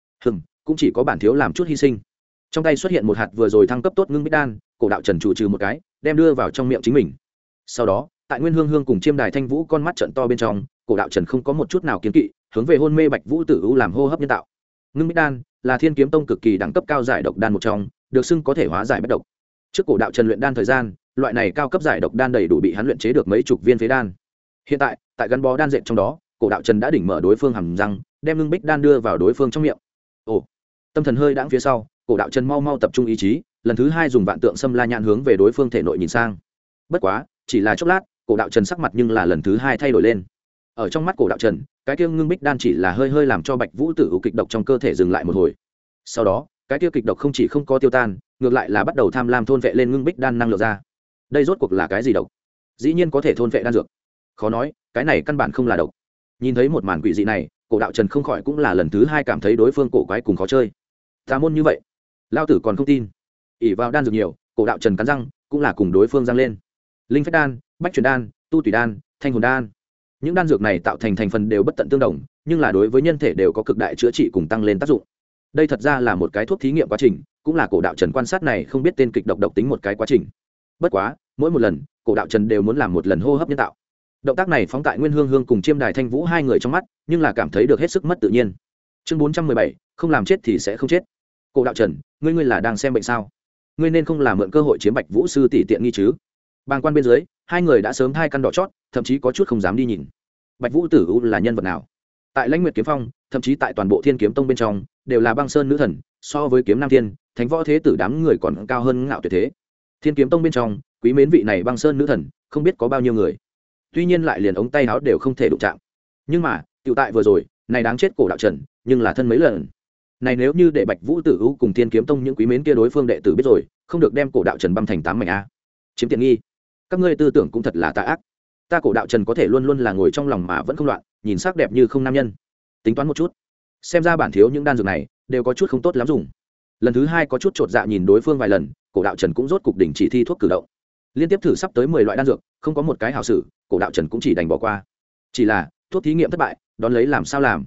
Cũng chỉ có bản thiếu làm chút hy sinh. Trong tay xuất hiện một hạt vừa rồi thăng cấp tốt ngưng bích đan, cổ đạo trần chủ trừ một cái, đem đưa vào trong miệng chính mình. Sau đó, tại nguyên hương hương cùng chiêm đài thanh vũ con mắt trận to bên trong, cổ đạo trần không có một chút nào kiến kỵ, hướng về hôn mê bạch vũ tử u làm hô hấp nhân tạo. Ngưng bích đan là thiên kiếm tông cực kỳ đẳng cấp cao giải độc đan một trong, được xưng có thể hóa giải bất độc. Trước cổ đạo trần luyện đan thời gian, loại này cao cấp giải độc đan đầy đủ bị hắn luyện chế được mấy chục viên phế đan. Hiện tại, tại gắn bó đan dệt trong đó, cổ đạo trần đã đỉnh mở đối phương hàm răng, đem ngưng bích đan đưa vào đối phương trong miệng. Ồ, tâm thần hơi đãng phía sau, cổ đạo trần mau mau tập trung ý chí, lần thứ hai dùng vạn tượng xâm la nhãn hướng về đối phương thể nội nhìn sang. Bất quá, chỉ là chốc lát, cổ đạo trần sắc mặt nhưng là lần thứ hai thay đổi lên. Ở trong mắt cổ đạo trần, cái kia ngưng bích đan chỉ là hơi làm cho bạch vũ tử kịch độc trong cơ thể dừng lại một hồi. Sau đó, cái kia kịch độc không chỉ không có tiêu tan, ngược lại là bắt đầu tham lam thôn vệ lên ngưng bích đan năng lượng ra. Đây rốt cuộc là cái gì độc? Dĩ nhiên có thể thôn vệ đan dược. Khó nói, cái này căn bản không là độc. Nhìn thấy một màn quỷ dị này, cổ đạo trần không khỏi cũng là lần thứ hai cảm thấy đối phương cổ quái cùng khó chơi. Tà môn như vậy, lao tử còn không tin. Ỉ vào đan dược nhiều, cổ đạo trần cắn răng, cũng là cùng đối phương giang lên. Linh phách đan, bách truyền đan, tu tùy đan, thanh hồn đan. Những đan dược này tạo thành thành phần đều bất tận tương đồng, nhưng là đối với nhân thể đều có cực đại chữa trị cùng tăng lên tác dụng. Đây thật ra là một cái thuốc thí nghiệm quá trình, cũng là cổ đạo trần quan sát này không biết tên kịch độc tính một cái quá trình. Bất quá, mỗi một lần, cổ đạo trần đều muốn làm một lần hô hấp nhân tạo. Động tác này phóng tại nguyên hương hương cùng chiêm đài thanh vũ hai người trong mắt, nhưng là cảm thấy được hết sức mất tự nhiên. Chương 417, không làm chết thì sẽ không chết. Cổ đạo trần, ngươi là đang xem bệnh sao? Ngươi nên không làm mượn cơ hội chiếm bạch vũ sư tỷ tiện nghi chứ? Bàng quan bên dưới, hai người đã sớm hai căn đỏ chót, thậm chí có chút không dám đi nhìn. Bạch vũ tử u là nhân vật nào? tại lãnh nguyệt kiếm phong, thậm chí tại toàn bộ thiên kiếm tông bên trong đều là băng sơn nữ thần, so với kiếm nam thiên thánh võ thế tử đám người còn cao hơn ngạo tuyệt thế. Thiên kiếm tông bên trong quý mến vị này băng sơn nữ thần không biết có bao nhiêu người, tuy nhiên lại liền ống tay áo đều không thể đụng chạm. Nhưng mà tiểu tại vừa rồi này đáng chết cổ đạo trần nhưng là thân mấy lần này, nếu như để bạch vũ tử u cùng thiên kiếm tông những quý mến kia đối phương đệ tử biết rồi, không được đem cổ đạo trần băm thành 8 mảnh a, chiếm tiện nghi. Các ngươi tư tưởng cũng thật là tà ác. Ta cổ đạo trần có thể luôn luôn là ngồi trong lòng mà vẫn không loạn, nhìn sắc đẹp như không nam nhân. Tính toán một chút, xem ra bản thiếu những đan dược này đều có chút không tốt lắm dùng. Lần thứ hai có chút chột dạ nhìn đối phương vài lần, cổ đạo trần cũng rốt cục đỉnh chỉ thi thuốc cử động. Liên tiếp thử sắp tới 10 loại đan dược, không có một cái hảo sử, cổ đạo trần cũng chỉ đành bỏ qua. Chỉ là thuốc thí nghiệm thất bại, đón lấy làm sao làm?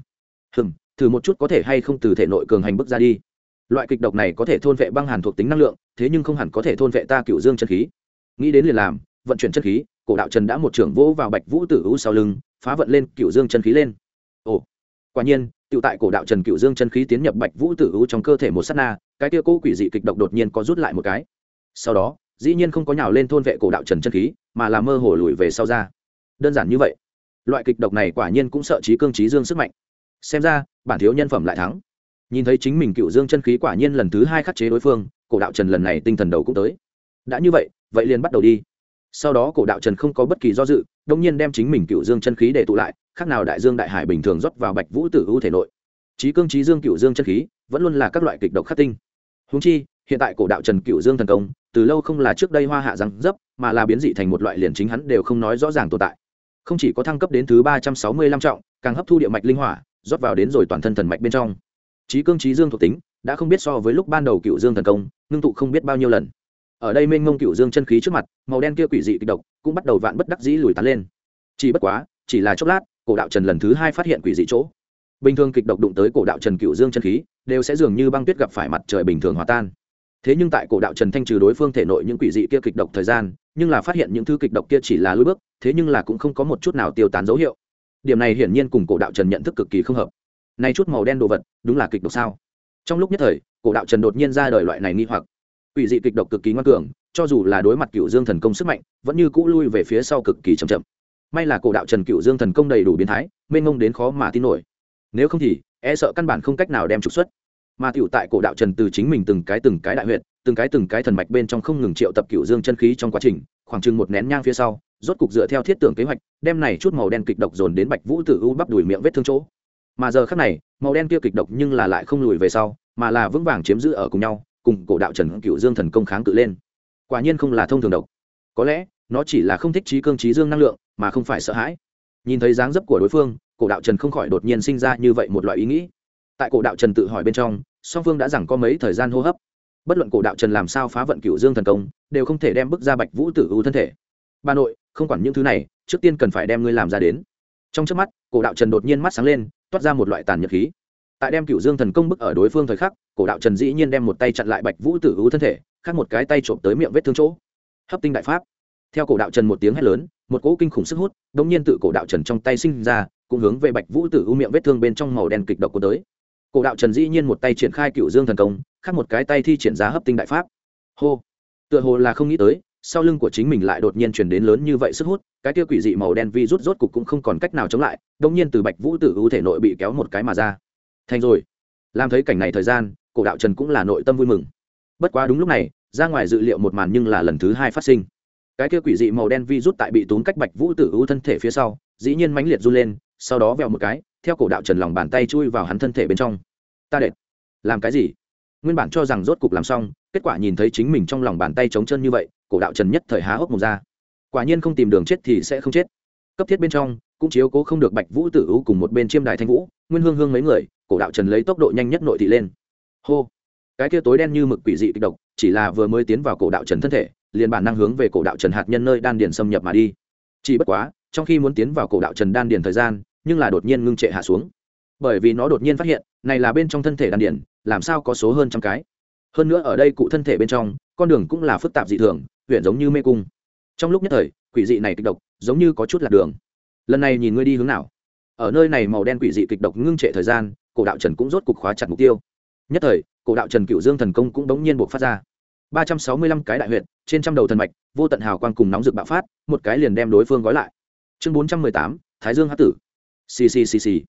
Thử một chút có thể hay không từ thể nội cường hành bước ra đi. Loại kịch độc này có thể thôn vệ băng hàn thuộc tính năng lượng, thế nhưng không hẳn có thể thôn vệ ta cửu dương chân khí. Nghĩ đến liền làm, vận chuyển chân khí, cổ đạo trần đã một trưởng vỗ vào bạch vũ tử u sau lưng, phá vận lên cửu dương chân khí lên. Ồ, quả nhiên, tiểu tại cổ đạo trần cửu dương chân khí tiến nhập bạch vũ tử u trong cơ thể một sát na, cái kia cô quỷ dị kịch độc đột nhiên có rút lại một cái. Sau đó, dĩ nhiên không có nhào lên thôn vệ cổ đạo trần chân khí, mà là mơ hồ lùi về sau ra. Đơn giản như vậy. Loại kịch độc này quả nhiên cũng sợ trí cương trí dương sức mạnh. Xem ra bản thiếu nhân phẩm lại thắng. Nhìn thấy chính mình cựu dương chân khí quả nhiên lần thứ hai khắc chế đối phương, cổ đạo trần lần này tinh thần đầu cũng tới. Đã như vậy, vậy liền bắt đầu đi. Sau đó cổ đạo trần không có bất kỳ do dự, đột nhiên đem chính mình cựu dương chân khí để tụ lại, khác nào đại dương đại hải bình thường rót vào bạch vũ tử u thể nội. Chí cương chí dương cựu dương chân khí vẫn luôn là các loại kịch độc khắc tinh. Huống chi hiện tại cổ đạo trần cựu dương thần công từ lâu không là trước đây hoa hạ răng dấp, mà là biến dị thành một loại liền chính hắn đều không nói rõ ràng tồn tại. Không chỉ có thăng cấp đến thứ 365 trọng, càng hấp thu địa mạch linh hỏa, rót vào đến rồi toàn thân thần mạch bên trong. Chí cương chí dương thuộc tính đã không biết so với lúc ban đầu cựu dương thần công ngưng tụ không biết bao nhiêu lần. Ở đây mênh mông cựu dương chân khí trước mặt, màu đen kia quỷ dị kịch độc cũng bắt đầu vạn bất đắc dĩ lùi tán lên. Chỉ bất quá, chỉ là chốc lát, cổ đạo trần lần thứ hai phát hiện quỷ dị chỗ. Bình thường kịch độc đụng tới cổ đạo trần cựu dương chân khí đều sẽ dường như băng tuyết gặp phải mặt trời bình thường hòa tan. Thế nhưng tại cổ đạo trần thanh trừ đối phương thể nội những quỷ dị kia kịch độc thời gian, nhưng là phát hiện những thứ kịch độc kia chỉ là lùi bước, thế nhưng là cũng không có một chút nào tiêu tán dấu hiệu. Điểm này hiển nhiên cùng cổ đạo trần nhận thức cực kỳ không hợp. Này chút màu đen đồ vật, đúng là kịch độc sao? Trong lúc nhất thời, cổ đạo trần đột nhiên ra đời loại này nghi hoặc. Quỷ dị kịch độc cực kỳ ngoan cường, cho dù là đối mặt cựu dương thần công sức mạnh, vẫn như cũ lui về phía sau cực kỳ chậm chậm. May là cổ đạo trần cựu dương thần công đầy đủ biến thái, mênh mông đến khó mà tin nổi. Nếu không thì e sợ căn bản không cách nào đem trục xuất. Mà tiểu tại cổ đạo trần từ chính mình từng cái đại huyệt, từng cái thần mạch bên trong không ngừng triệu tập cựu dương chân khí trong quá trình, khoảng chừng một nén nhang phía sau, rốt cục dựa theo thiết tưởng kế hoạch, đem này chút màu đen kịch độc dồn đến bạch vũ tử u bắp đùi miệng vết thương chỗ. Mà giờ khắc này, màu đen kia kịch độc nhưng là lại không lùi về sau, mà là vững vàng chiếm giữ ở cùng nhau, cùng cổ đạo trần cựu dương thần công kháng cự lên. Quả nhiên không là thông thường độc, có lẽ nó chỉ là không thích trí cương trí dương năng lượng, mà không phải sợ hãi. Nhìn thấy dáng dấp của đối phương, cổ đạo trần không khỏi đột nhiên sinh ra như vậy một loại ý nghĩ. Tại cổ đạo trần tự hỏi bên trong, song phương đã rằng có mấy thời gian hô hấp. Bất luận cổ đạo trần làm sao phá vận cựu dương thần công, đều không thể đem bức ra bạch vũ tử u thân thể. Bà nội, không quản những thứ này, trước tiên cần phải đem ngươi làm ra đến. Trong chớp mắt, cổ đạo trần đột nhiên mắt sáng lên, toát ra một loại tàn nhẫn khí. Tại đem cựu dương thần công bức ở đối phương thời khắc, cổ đạo trần dĩ nhiên đem một tay chặn lại bạch vũ tử u thân thể, khác một cái tay trộm tới miệng vết thương chỗ. Hấp tinh đại pháp. Theo cổ đạo trần một tiếng hét lớn, một cỗ kinh khủng sức hút đống nhiên tự cổ đạo trần trong tay sinh ra, cũng hướng về bạch vũ tử u miệng vết thương bên trong màu đen kịch độc của tới. Cổ đạo trần dĩ nhiên một tay triển khai cựu dương thần công, khác một cái tay thi triển ra hấp tinh đại pháp. Hô, tựa hồ là không nghĩ tới, sau lưng của chính mình lại đột nhiên truyền đến lớn như vậy sức hút, cái kia quỷ dị màu đen vi rút rốt cục cũng không còn cách nào chống lại, đống nhiên từ bạch vũ tử u thể nội bị kéo một cái mà ra. Thành rồi. Làm thấy cảnh này thời gian, cổ đạo trần cũng là nội tâm vui mừng. Bất quá đúng lúc này, ra ngoài dự liệu một màn nhưng là lần thứ hai phát sinh. Cái kia quỷ dị màu đen vi rút tại bị túm cách bạch vũ tử u thân thể phía sau, dĩ nhiên mãnh liệt run lên, sau đó vèo một cái, theo cổ đạo trần lòng bàn tay chui vào hắn thân thể bên trong. Ta đệt, làm cái gì? Nguyên bản cho rằng rốt cục làm xong, kết quả nhìn thấy chính mình trong lòng bàn tay trống chân như vậy, cổ đạo trần nhất thời há hốc mồm ra. Quả nhiên không tìm đường chết thì sẽ không chết. Cấp thiết bên trong cũng chiếu cố không được bạch vũ tử u cùng một bên chiêm đài thanh vũ, nguyên hương hương mấy người, cổ đạo trần lấy tốc độ nhanh nhất nội thị lên. Hô, cái kia tối đen như mực quỷ dị kịch độc, chỉ là vừa mới tiến vào cổ đạo trần thân thể, liền bản năng hướng về cổ đạo trần hạt nhân nơi đan điền xâm nhập mà đi. Chỉ bất quá, trong khi muốn tiến vào cổ đạo trần đan điền thời gian, nhưng là đột nhiên ngưng trệ hạ xuống. Bởi vì nó đột nhiên phát hiện, này là bên trong thân thể đan điền, làm sao có số hơn trăm cái. Hơn nữa ở đây cụ thân thể bên trong, con đường cũng là phức tạp dị thường, huyền giống như mê cung. Trong lúc nhất thời, quỷ dị này kịch độc, giống như có chút lạc đường. Lần này nhìn ngươi đi hướng nào? Ở nơi này màu đen quỷ dị kịch độc ngưng trệ thời gian, cổ đạo trần cũng rốt cục khóa chặt mục tiêu. Nhất thời, cổ đạo trần cựu dương thần công cũng bỗng nhiên bộc phát ra. 365 cái đại huyệt, trên trăm đầu thần mạch, vô tận hào quang cùng nóng rực bạo phát, một cái liền đem đối phương gói lại. Chương 418, Thái Dương Hắc Tử. Xì.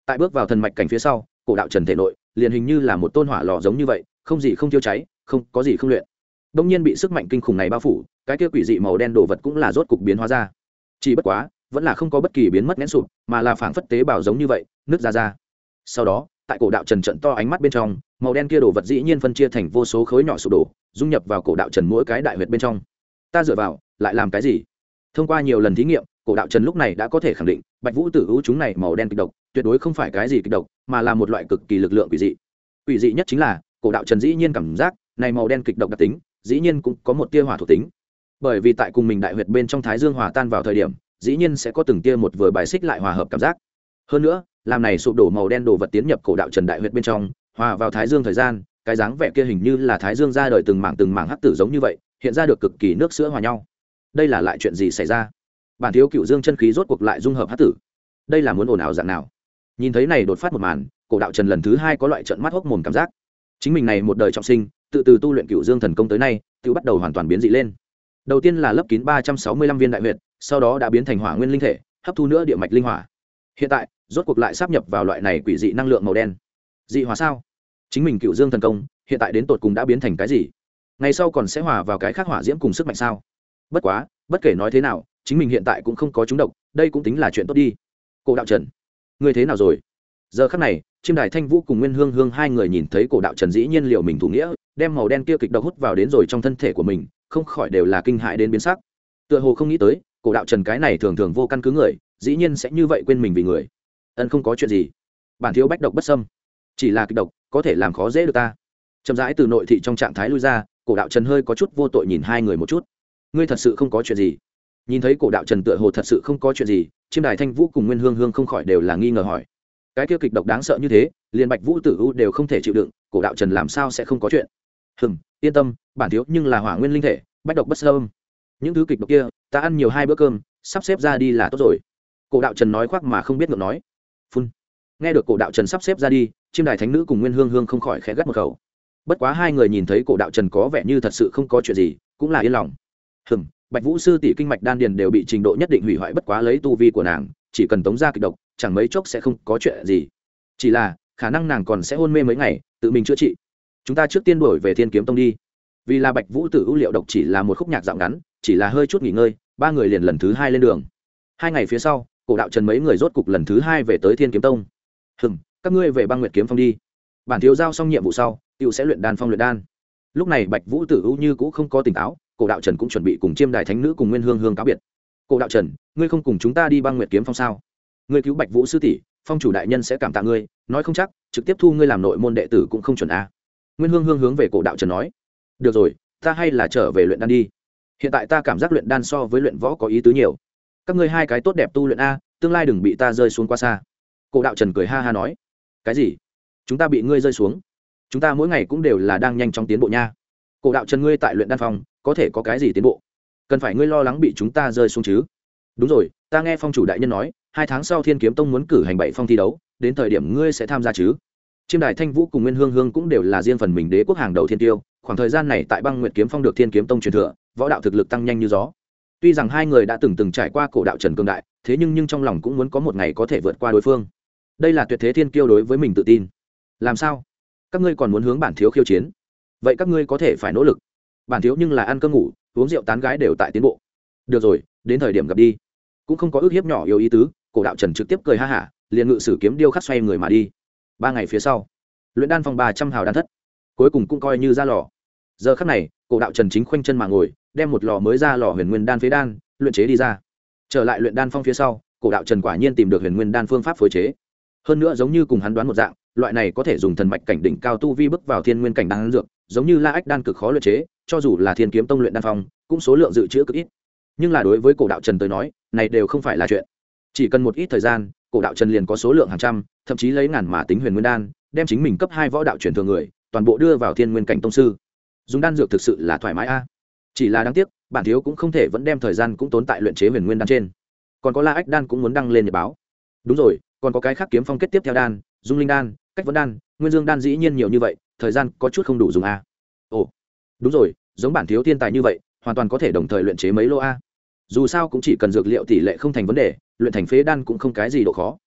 tại bước vào thần mạch cảnh phía sau, cổ đạo trần thể nội liền hình như là một tôn hỏa lò giống như vậy, không gì không tiêu cháy, không có gì không luyện. Đông nhiên bị sức mạnh kinh khủng này bao phủ, cái kia quỷ dị màu đen đồ vật cũng là rốt cục biến hóa ra. Chỉ bất quá, vẫn là không có bất kỳ biến mất nén sụp, mà là phảng phất tế bào giống như vậy, nứt ra. Sau đó, tại cổ đạo trần trận to ánh mắt bên trong, màu đen kia đồ vật dĩ nhiên phân chia thành vô số khối nhỏ sụp đổ, dung nhập vào cổ đạo trần mỗi cái đại huyệt bên trong. Ta dựa vào, lại làm cái gì? Thông qua nhiều lần thí nghiệm, cổ đạo trần lúc này đã có thể khẳng định, Bạch Vũ Tử U chúng này màu đen kịch độc, tuyệt đối không phải cái gì kịch độc, mà là một loại cực kỳ lực lượng quỷ dị. Quỷ dị nhất chính là, cổ đạo trần dĩ nhiên cảm giác, này màu đen kịch độc đặc tính, dĩ nhiên cũng có một tia hỏa thuộc tính. Bởi vì tại cùng mình đại huyệt bên trong thái dương hòa tan vào thời điểm, dĩ nhiên sẽ có từng tia một vừa bài xích lại hòa hợp cảm giác. Hơn nữa, làm này sụp đổ màu đen đồ vật tiến nhập cổ đạo trần đại huyệt bên trong, hòa vào thái dương thời gian, cái dáng vẻ kia hình như là thái dương ra đời từng mảng hắc tử giống như vậy, hiện ra được cực kỳ nước sữa hòa nhau. Đây là lại chuyện gì xảy ra? Bản thiếu cựu dương chân khí rốt cuộc lại dung hợp hắc tử. Đây là muốn ồn ào dạng nào? Nhìn thấy này đột phát một màn, cổ đạo trần lần thứ hai có loại trợn mắt hốc mồm cảm giác. Chính mình này một đời trọng sinh, từ tu luyện cựu dương thần công tới nay, tự bắt đầu hoàn toàn biến dị lên. Đầu tiên là lấp kín 365 viên đại huyệt, sau đó đã biến thành hỏa nguyên linh thể, hấp thu nữa địa mạch linh hỏa. Hiện tại, rốt cuộc lại sáp nhập vào loại này quỷ dị năng lượng màu đen. Dị hỏa sao? Chính mình cựu dương thần công, hiện tại đến tột cùng đã biến thành cái gì? Ngày sau còn sẽ hòa vào cái khác hỏa diễm cùng sức mạnh sao? Bất quá, bất kể nói thế nào, chính mình hiện tại cũng không có trúng độc, đây cũng tính là chuyện tốt đi. Cổ đạo trần, ngươi thế nào rồi? Giờ khắc này, Chiêm Đài Thanh Vũ cùng Nguyên Hương Hương hai người nhìn thấy cổ đạo trần dĩ nhiên liệu mình thủ nghĩa, đem màu đen kia kịch độc hút vào đến rồi trong thân thể của mình, không khỏi đều là kinh hãi đến biến sắc. Tựa hồ không nghĩ tới, cổ đạo trần cái này thường thường vô căn cứ người, dĩ nhiên sẽ như vậy quên mình vì người. Ân, không có chuyện gì, bản thiếu bách độc bất xâm, chỉ là kịch độc có thể làm khó dễ được ta. Chậm rãi từ nội thị trong trạng thái lui ra, cổ đạo trần hơi có chút vô tội nhìn hai người một chút. Ngươi thật sự không có chuyện gì? Nhìn thấy cổ đạo trần tựa hồ thật sự không có chuyện gì, Chiêm Đài Thanh Vũ cùng Nguyên Hương Hương không khỏi đều là nghi ngờ hỏi. Cái kia kịch độc đáng sợ như thế, liền Bạch Vũ Tử U đều không thể chịu đựng, cổ đạo trần làm sao sẽ không có chuyện? Yên tâm, bản thiếu nhưng là hỏa nguyên linh thể, bách độc bất xâm. Những thứ kịch độc kia, ta ăn nhiều 2 bữa cơm, sắp xếp ra đi là tốt rồi. Cổ đạo trần nói khoác mà không biết ngượng nói. Phun. Nghe được cổ đạo trần sắp xếp ra đi, Chiêm Đài Thánh Nữ cùng Nguyên Hương Hương không khỏi khẽ gắt một khẩu. Bất quá hai người nhìn thấy cổ đạo trần có vẻ như thật sự không có chuyện gì, cũng là yên lòng. Bạch Vũ sư tỷ kinh mạch đan điền đều bị trình độ nhất định hủy hoại, bất quá lấy tu vi của nàng, chỉ cần tống ra kịch độc, chẳng mấy chốc sẽ không có chuyện gì. Chỉ là khả năng nàng còn sẽ hôn mê mấy ngày, tự mình chữa trị. Chúng ta trước tiên đuổi về Thiên Kiếm Tông đi. Vì là Bạch Vũ Tử ưu liệu độc chỉ là một khúc nhạc dạo ngắn, chỉ là hơi chút nghỉ ngơi, ba người liền lần thứ hai lên đường. 2 ngày phía sau, cổ đạo trần mấy người rốt cục lần thứ hai về tới Thiên Kiếm Tông. Các ngươi về Băng Nguyệt Kiếm Phong đi. Bản thiếu giao xong nhiệm vụ sau, tiểu sẽ luyện đan phong luyện đan. Lúc này Bạch Vũ Tử ưu như cũ không có tỉnh táo, cổ đạo trần cũng chuẩn bị cùng Chiêm Đài Thánh Nữ cùng Nguyên Hương Hương cáo biệt. Cổ đạo trần, ngươi không cùng chúng ta đi Băng Nguyệt Kiếm Phong sao? Ngươi cứu Bạch Vũ sư tỷ, phong chủ đại nhân sẽ cảm tạ ngươi, nói không chắc trực tiếp thu ngươi làm nội môn đệ tử cũng không chuẩn a. Nguyên Hương Hương hướng về cổ đạo trần nói. Được rồi, ta hay là trở về luyện đan đi. Hiện tại ta cảm giác luyện đan so với luyện võ có ý tứ nhiều. Các ngươi hai cái tốt đẹp tu luyện a, tương lai đừng bị ta rơi xuống quá xa. Cổ đạo trần cười ha ha nói. Cái gì? Chúng ta bị ngươi rơi xuống? Chúng ta mỗi ngày cũng đều là đang nhanh chóng tiến bộ nha. Cổ đạo trần, ngươi tại luyện đan phòng có thể có cái gì tiến bộ? Cần phải ngươi lo lắng bị chúng ta rơi xuống chứ? Đúng rồi, ta nghe phong chủ đại nhân nói 2 tháng sau Thiên Kiếm Tông muốn cử hành 7 phong thi đấu, đến thời điểm ngươi sẽ tham gia chứ? Chiêm Đài Thanh Vũ cùng Nguyên Hương Hương cũng đều là riêng phần mình đế quốc hàng đầu thiên tiêu, khoảng thời gian này tại Băng Nguyệt Kiếm Phong được Thiên Kiếm Tông truyền thừa, võ đạo thực lực tăng nhanh như gió. Tuy rằng hai người đã từng trải qua cổ đạo trần cường đại, thế nhưng trong lòng cũng muốn có một ngày có thể vượt qua đối phương. Đây là tuyệt thế thiên kiêu đối với mình tự tin. Làm sao? Các ngươi còn muốn hướng bản thiếu khiêu chiến? Vậy các ngươi có thể phải nỗ lực. Bản thiếu nhưng là ăn cơm ngủ, uống rượu tán gái đều tại tiến bộ. Được rồi, đến thời điểm gặp đi. Cũng không có ước hiếp nhỏ yếu ý tứ, cổ đạo trần trực tiếp cười ha hả, liền ngự sử kiếm điêu khắc xoay người mà đi. 3 ngày phía sau, luyện đan phòng 300 hào đan thất, cuối cùng cũng coi như ra lò. Giờ khắc này, cổ đạo trần chính khoanh chân mà ngồi, đem một lò mới ra lò huyền nguyên đan phế đan luyện chế đi ra. Trở lại luyện đan phong phía sau, cổ đạo trần quả nhiên tìm được huyền nguyên đan phương pháp phối chế. Hơn nữa giống như cùng hắn đoán một dạng, loại này có thể dùng thần mạch cảnh đỉnh cao tu vi bước vào thiên nguyên cảnh đan dược, giống như La Ách đan cực khó luyện chế, cho dù là Thiên Kiếm Tông luyện đan phong, cũng số lượng dự trữ cực ít. Nhưng là đối với cổ đạo trần tới nói, này đều không phải là chuyện. Chỉ cần một ít thời gian, cổ đạo trần liền có số lượng hàng trăm, thậm chí lấy ngàn mà tính huyền nguyên đan, đem chính mình cấp 2 võ đạo truyền thừa người, toàn bộ đưa vào thiên nguyên cảnh tông sư. Dùng đan dược thực sự là thoải mái a. Chỉ là đáng tiếc, bản thiếu cũng không thể vẫn đem thời gian cũng tốn tại luyện chế huyền nguyên đan trên. Còn có La Ách đan cũng muốn đăng lên nhật báo. Đúng rồi, còn có cái khác kiếm phong kết tiếp theo đan, dung linh đan, cách vấn đan, nguyên dương đan, dĩ nhiên nhiều như vậy, thời gian có chút không đủ dùng a. Ồ, đúng rồi, giống bản thiếu thiên tài như vậy, hoàn toàn có thể đồng thời luyện chế mấy lô a. Dù sao cũng chỉ cần dược liệu tỷ lệ không thành vấn đề, luyện thành phế đan cũng không cái gì độ khó.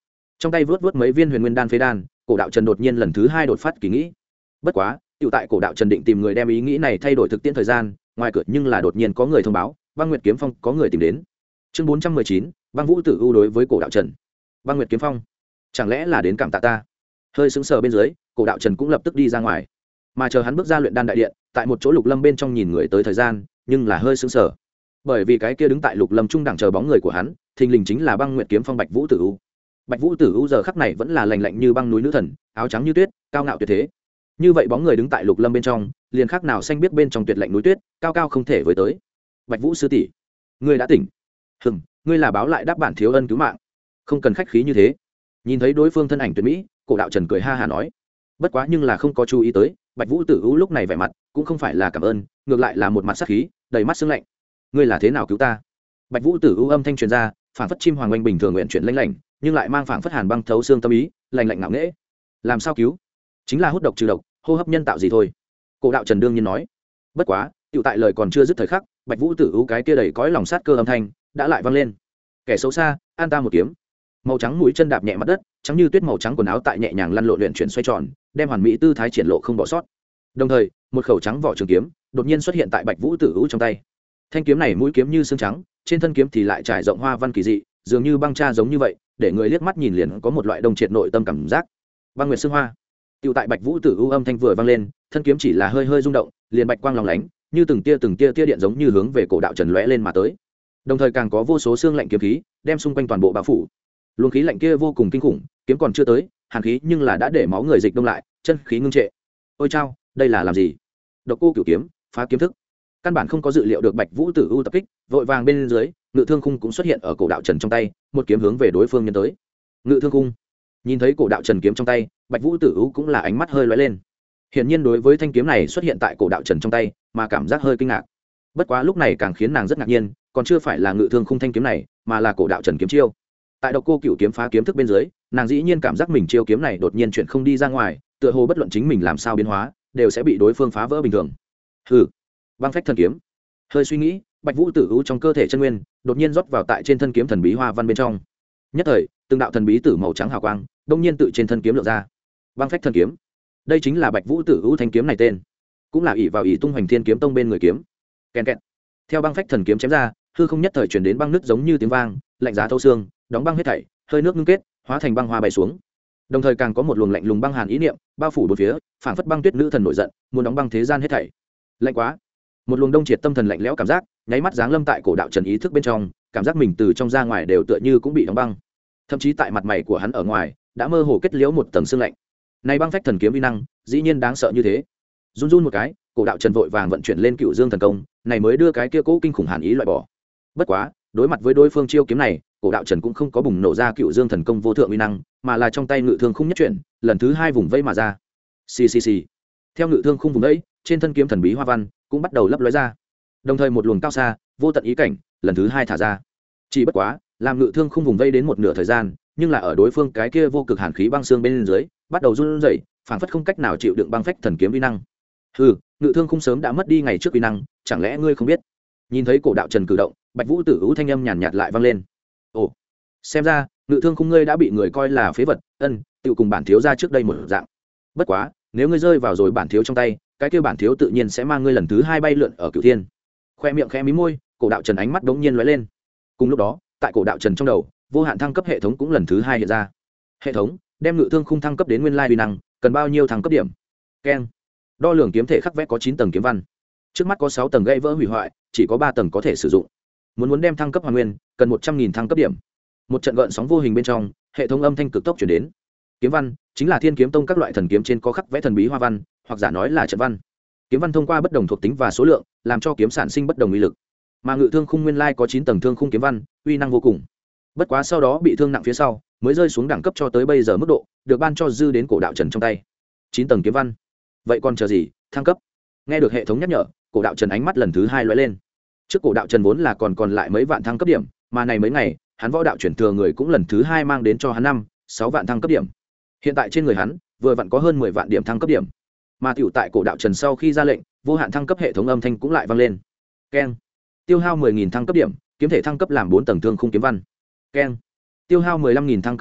trong tay vớt vớt mấy viên huyền nguyên đan phế đan, cổ đạo trần đột nhiên lần thứ hai đột phát kỳ nghĩ. Bất quá tự tại cổ đạo trần định tìm người đem ý nghĩ này thay đổi thực tiễn thời gian, ngoài cửa nhưng là đột nhiên có người thông báo băng nguyệt kiếm phong có người tìm đến. Chương 419, băng vũ tử u đối với cổ đạo trần. Băng nguyệt kiếm phong, chẳng lẽ là đến cảm tạ ta? Hơi sững sờ bên dưới, cổ đạo trần cũng lập tức đi ra ngoài. Mà chờ hắn bước ra luyện đan đại điện, tại một chỗ lục lâm bên trong nhìn người tới thời gian, nhưng là hơi sững sờ, bởi vì cái kia đứng tại lục lâm trung đẳng chờ bóng người của hắn, thình lình chính là băng nguyệt kiếm phong Bạch Vũ Tử U. Bạch Vũ Tử U giờ khắc này vẫn là lạnh lạnh như băng núi nữ thần, áo trắng như tuyết, cao ngạo tuyệt thế. Như vậy bóng người đứng tại lục lâm bên trong, liền khác nào xanh biết bên trong tuyệt lạnh núi tuyết, cao cao không thể với tới. Bạch Vũ sư tỷ, ngươi đã tỉnh. Ngươi là báo lại đáp bản thiếu ân cứu mạng, không cần khách khí như thế. Nhìn thấy đối phương thân ảnh tuyệt mỹ, cổ đạo trần cười ha hà nói. Bất quá nhưng là không có chú ý tới, Bạch Vũ Tử U lúc này vẻ mặt cũng không phải là cảm ơn, ngược lại là một mặt sát khí, đầy mắt sương lạnh. Ngươi là thế nào cứu ta? Bạch Vũ Tử U âm thanh truyền ra, phảng phất chim hoàng oanh bình thường nguyện chuyển lanh lảnh, nhưng lại mang phảng phất hàn băng thấu xương tâm ý, lạnh lạnh ngạo nghễ. Làm sao cứu? Chính là hút độc trừ độc, hô hấp nhân tạo gì thôi. Cổ đạo trần đương nhiên nói. Bất quá tiểu tại lời còn chưa dứt thời khắc, Bạch Vũ Tử U cái kia đầy cõi lòng sát cơ âm thanh đã lại vang lên. Kẻ xấu xa, an ta một kiếm. Màu trắng mũi chân đạp nhẹ mặt đất, trắng như tuyết màu trắng quần áo tại nhẹ nhàng lăn lộn luyện chuyển xoay tròn, đem hoàn mỹ tư thái triển lộ không bỏ sót. Đồng thời, một khẩu trắng vỏ trường kiếm đột nhiên xuất hiện tại Bạch Vũ Tử U trong tay. Thanh kiếm này mũi kiếm như xương trắng, trên thân kiếm thì lại trải rộng hoa văn kỳ dị, dường như băng tra giống như vậy, để người liếc mắt nhìn liền có một loại đông triệt nội tâm cảm giác. Băng nguyệt xương hoa. Tiểu tại Bạch Vũ Tử U âm thanh vừa vang lên, thân kiếm chỉ là hơi hơi rung động, liền bạch quang lóng lánh, như từng tia tia điện giống như hướng về cổ đạo trần lóe lên mà tới. Đồng thời càng có vô số xương lạnh kiếm khí, đem xung quanh toàn bộ bao phủ. Luồng khí lạnh kia vô cùng kinh khủng, kiếm còn chưa tới, hàn khí nhưng là đã để máu người dịch đông lại, chân khí ngưng trệ. Ôi chao, đây là làm gì? Độc cô cửu kiếm, phá kiếm thức. Căn bản không có dự liệu được Bạch Vũ Tử U tập kích, vội vàng bên dưới, Ngự Thương Khung cũng xuất hiện ở cổ đạo trần trong tay, một kiếm hướng về đối phương nhân tới. Ngự Thương Khung. Nhìn thấy cổ đạo trần kiếm trong tay, Bạch Vũ Tử U cũng là ánh mắt hơi lóe lên. Hiển nhiên đối với thanh kiếm này xuất hiện tại cổ đạo trần trong tay, mà cảm giác hơi kinh ngạc. Bất quá lúc này càng khiến nàng rất ngạc nhiên, còn chưa phải là Ngự Thương Khung thanh kiếm này, mà là cổ đạo trần kiếm chiêu. Tại Độc Cô Cửu kiếm phá kiếm thức bên dưới, nàng dĩ nhiên cảm giác mình chiêu kiếm này đột nhiên chuyển không đi ra ngoài, tựa hồ bất luận chính mình làm sao biến hóa, đều sẽ bị đối phương phá vỡ bình thường. Hừ, băng phách thần kiếm. Hơi suy nghĩ, Bạch Vũ Tử U trong cơ thể chân nguyên đột nhiên rót vào tại trên thân kiếm thần bí hoa văn bên trong. Nhất thời, từng đạo thần bí tử màu trắng hào quang đột nhiên tự trên thân kiếm lộ ra. Băng phách thần kiếm. Đây chính là Bạch Vũ Tử U thanh kiếm này tên, cũng là ỷ vào ỷ tung hoành thiên kiếm tông bên người kiếm. Kèn kẹt. Theo băng phách thần kiếm chém ra, hư không nhất thời truyền đến băng nứt giống như tiếng vang, lạnh giá thấu xương, đóng băng hết thảy, hơi nước ngưng kết, hóa thành băng hoa bay xuống. Đồng thời càng có một luồng lạnh lùng băng hàn ý niệm bao phủ bốn phía, phảng phất băng tuyết nữ thần nổi giận, muốn đóng băng thế gian hết thảy. Lạnh quá. Một luồng đông triệt tâm thần lạnh lẽo cảm giác nháy mắt giáng lâm tại cổ đạo trần ý thức bên trong, cảm giác mình từ trong ra ngoài đều tựa như cũng bị đóng băng, thậm chí tại mặt mày của hắn ở ngoài đã mơ hồ kết liễu một tầng sương lạnh. Này băng phách thần kiếm uy năng dĩ nhiên đáng sợ như thế. Run run một cái, cổ đạo trần vội vàng vận chuyển lên Cựu Dương thần công, này mới đưa cái kia cố kinh khủng hàn ý loại bỏ. Bất quá đối mặt với đối phương chiêu kiếm này, cổ đạo trần cũng không có bùng nổ ra Cựu Dương thần công vô thượng uy năng, mà là trong tay Ngự Thương Khung nhất chuyển, lần thứ hai vùng vây mà ra. Xì xì xì. Theo Ngự Thương Khung vùng vây, trên thân kiếm thần bí hoa văn cũng bắt đầu lấp lóe ra. Đồng thời một luồng cao xa vô tận ý cảnh lần thứ hai thả ra. Chỉ bất quá làm Ngự Thương Khung vùng vây đến một nửa thời gian, nhưng là ở đối phương cái kia vô cực hàn khí băng xương bên dưới bắt đầu run rẩy, phảng phất không cách nào chịu đựng băng phách thần kiếm uy năng. Hừ, Ngự Thương Khung sớm đã mất đi ngày trước uy năng, chẳng lẽ ngươi không biết? Nhìn thấy cổ đạo trần cử động, Bạch Vũ Tử U thanh âm nhàn nhạt lại vang lên. Ồ, xem ra Ngự Thương Khung ngươi đã bị người coi là phế vật, tự cùng bản thiếu gia trước đây một dạng. Bất quá nếu ngươi rơi vào rồi bản thiếu trong tay, cái kia bản thiếu tự nhiên sẽ mang ngươi lần thứ hai bay lượn ở cửu thiên. Khoe miệng khẽ mí môi, cổ đạo trần ánh mắt đống nhiên lóe lên. Cùng lúc đó tại cổ đạo trần trong đầu, vô hạn thăng cấp hệ thống cũng lần thứ hai hiện ra. Hệ thống đem Ngự Thương Khung thăng cấp đến nguyên lai uy năng, cần bao nhiêu thăng cấp điểm? Keng. Đo lường kiếm thể khắc vẽ có 9 tầng kiếm văn, trước mắt có 6 tầng gãy vỡ hủy hoại, chỉ có 3 tầng có thể sử dụng. Muốn đem thăng cấp hoàn nguyên, cần 100.000 thăng cấp điểm. Một trận gợn sóng vô hình bên trong, hệ thống âm thanh cực tốc truyền đến. Kiếm văn chính là Thiên Kiếm Tông các loại thần kiếm trên có khắc vẽ thần bí hoa văn, hoặc giả nói là trận văn. Kiếm văn thông qua bất đồng thuộc tính và số lượng, làm cho kiếm sản sinh bất đồng uy lực. Mà Ngự Thương Khung nguyên lai có 9 tầng thương khung kiếm văn, uy năng vô cùng. Bất quá sau đó bị thương nặng phía sau, mới rơi xuống đẳng cấp cho tới bây giờ mức độ, được ban cho dư đến cổ đạo trần trong tay. 9 tầng kiếm văn. Vậy còn chờ gì, thăng cấp. Nghe được hệ thống nhắc nhở, cổ đạo trần ánh mắt lần thứ hai lóe lên. Trước cổ đạo trần vốn là còn lại mấy vạn thăng cấp điểm, mà này mấy ngày hắn võ đạo chuyển thừa người cũng lần thứ hai mang đến cho hắn 5-6 vạn thăng cấp điểm. Hiện tại trên người hắn vừa vặn có hơn 10 vạn điểm thăng cấp điểm. Mà tiểu tại cổ đạo trần sau khi ra lệnh, vô hạn thăng cấp hệ thống âm thanh cũng lại vang lên. Keng. Tiêu hao 10.000 thăng cấp điểm, kiếm thể thăng cấp làm 4 tầng thương khung kiếm văn. Keng. Tiêu hao 15.000 thăng cấp điểm,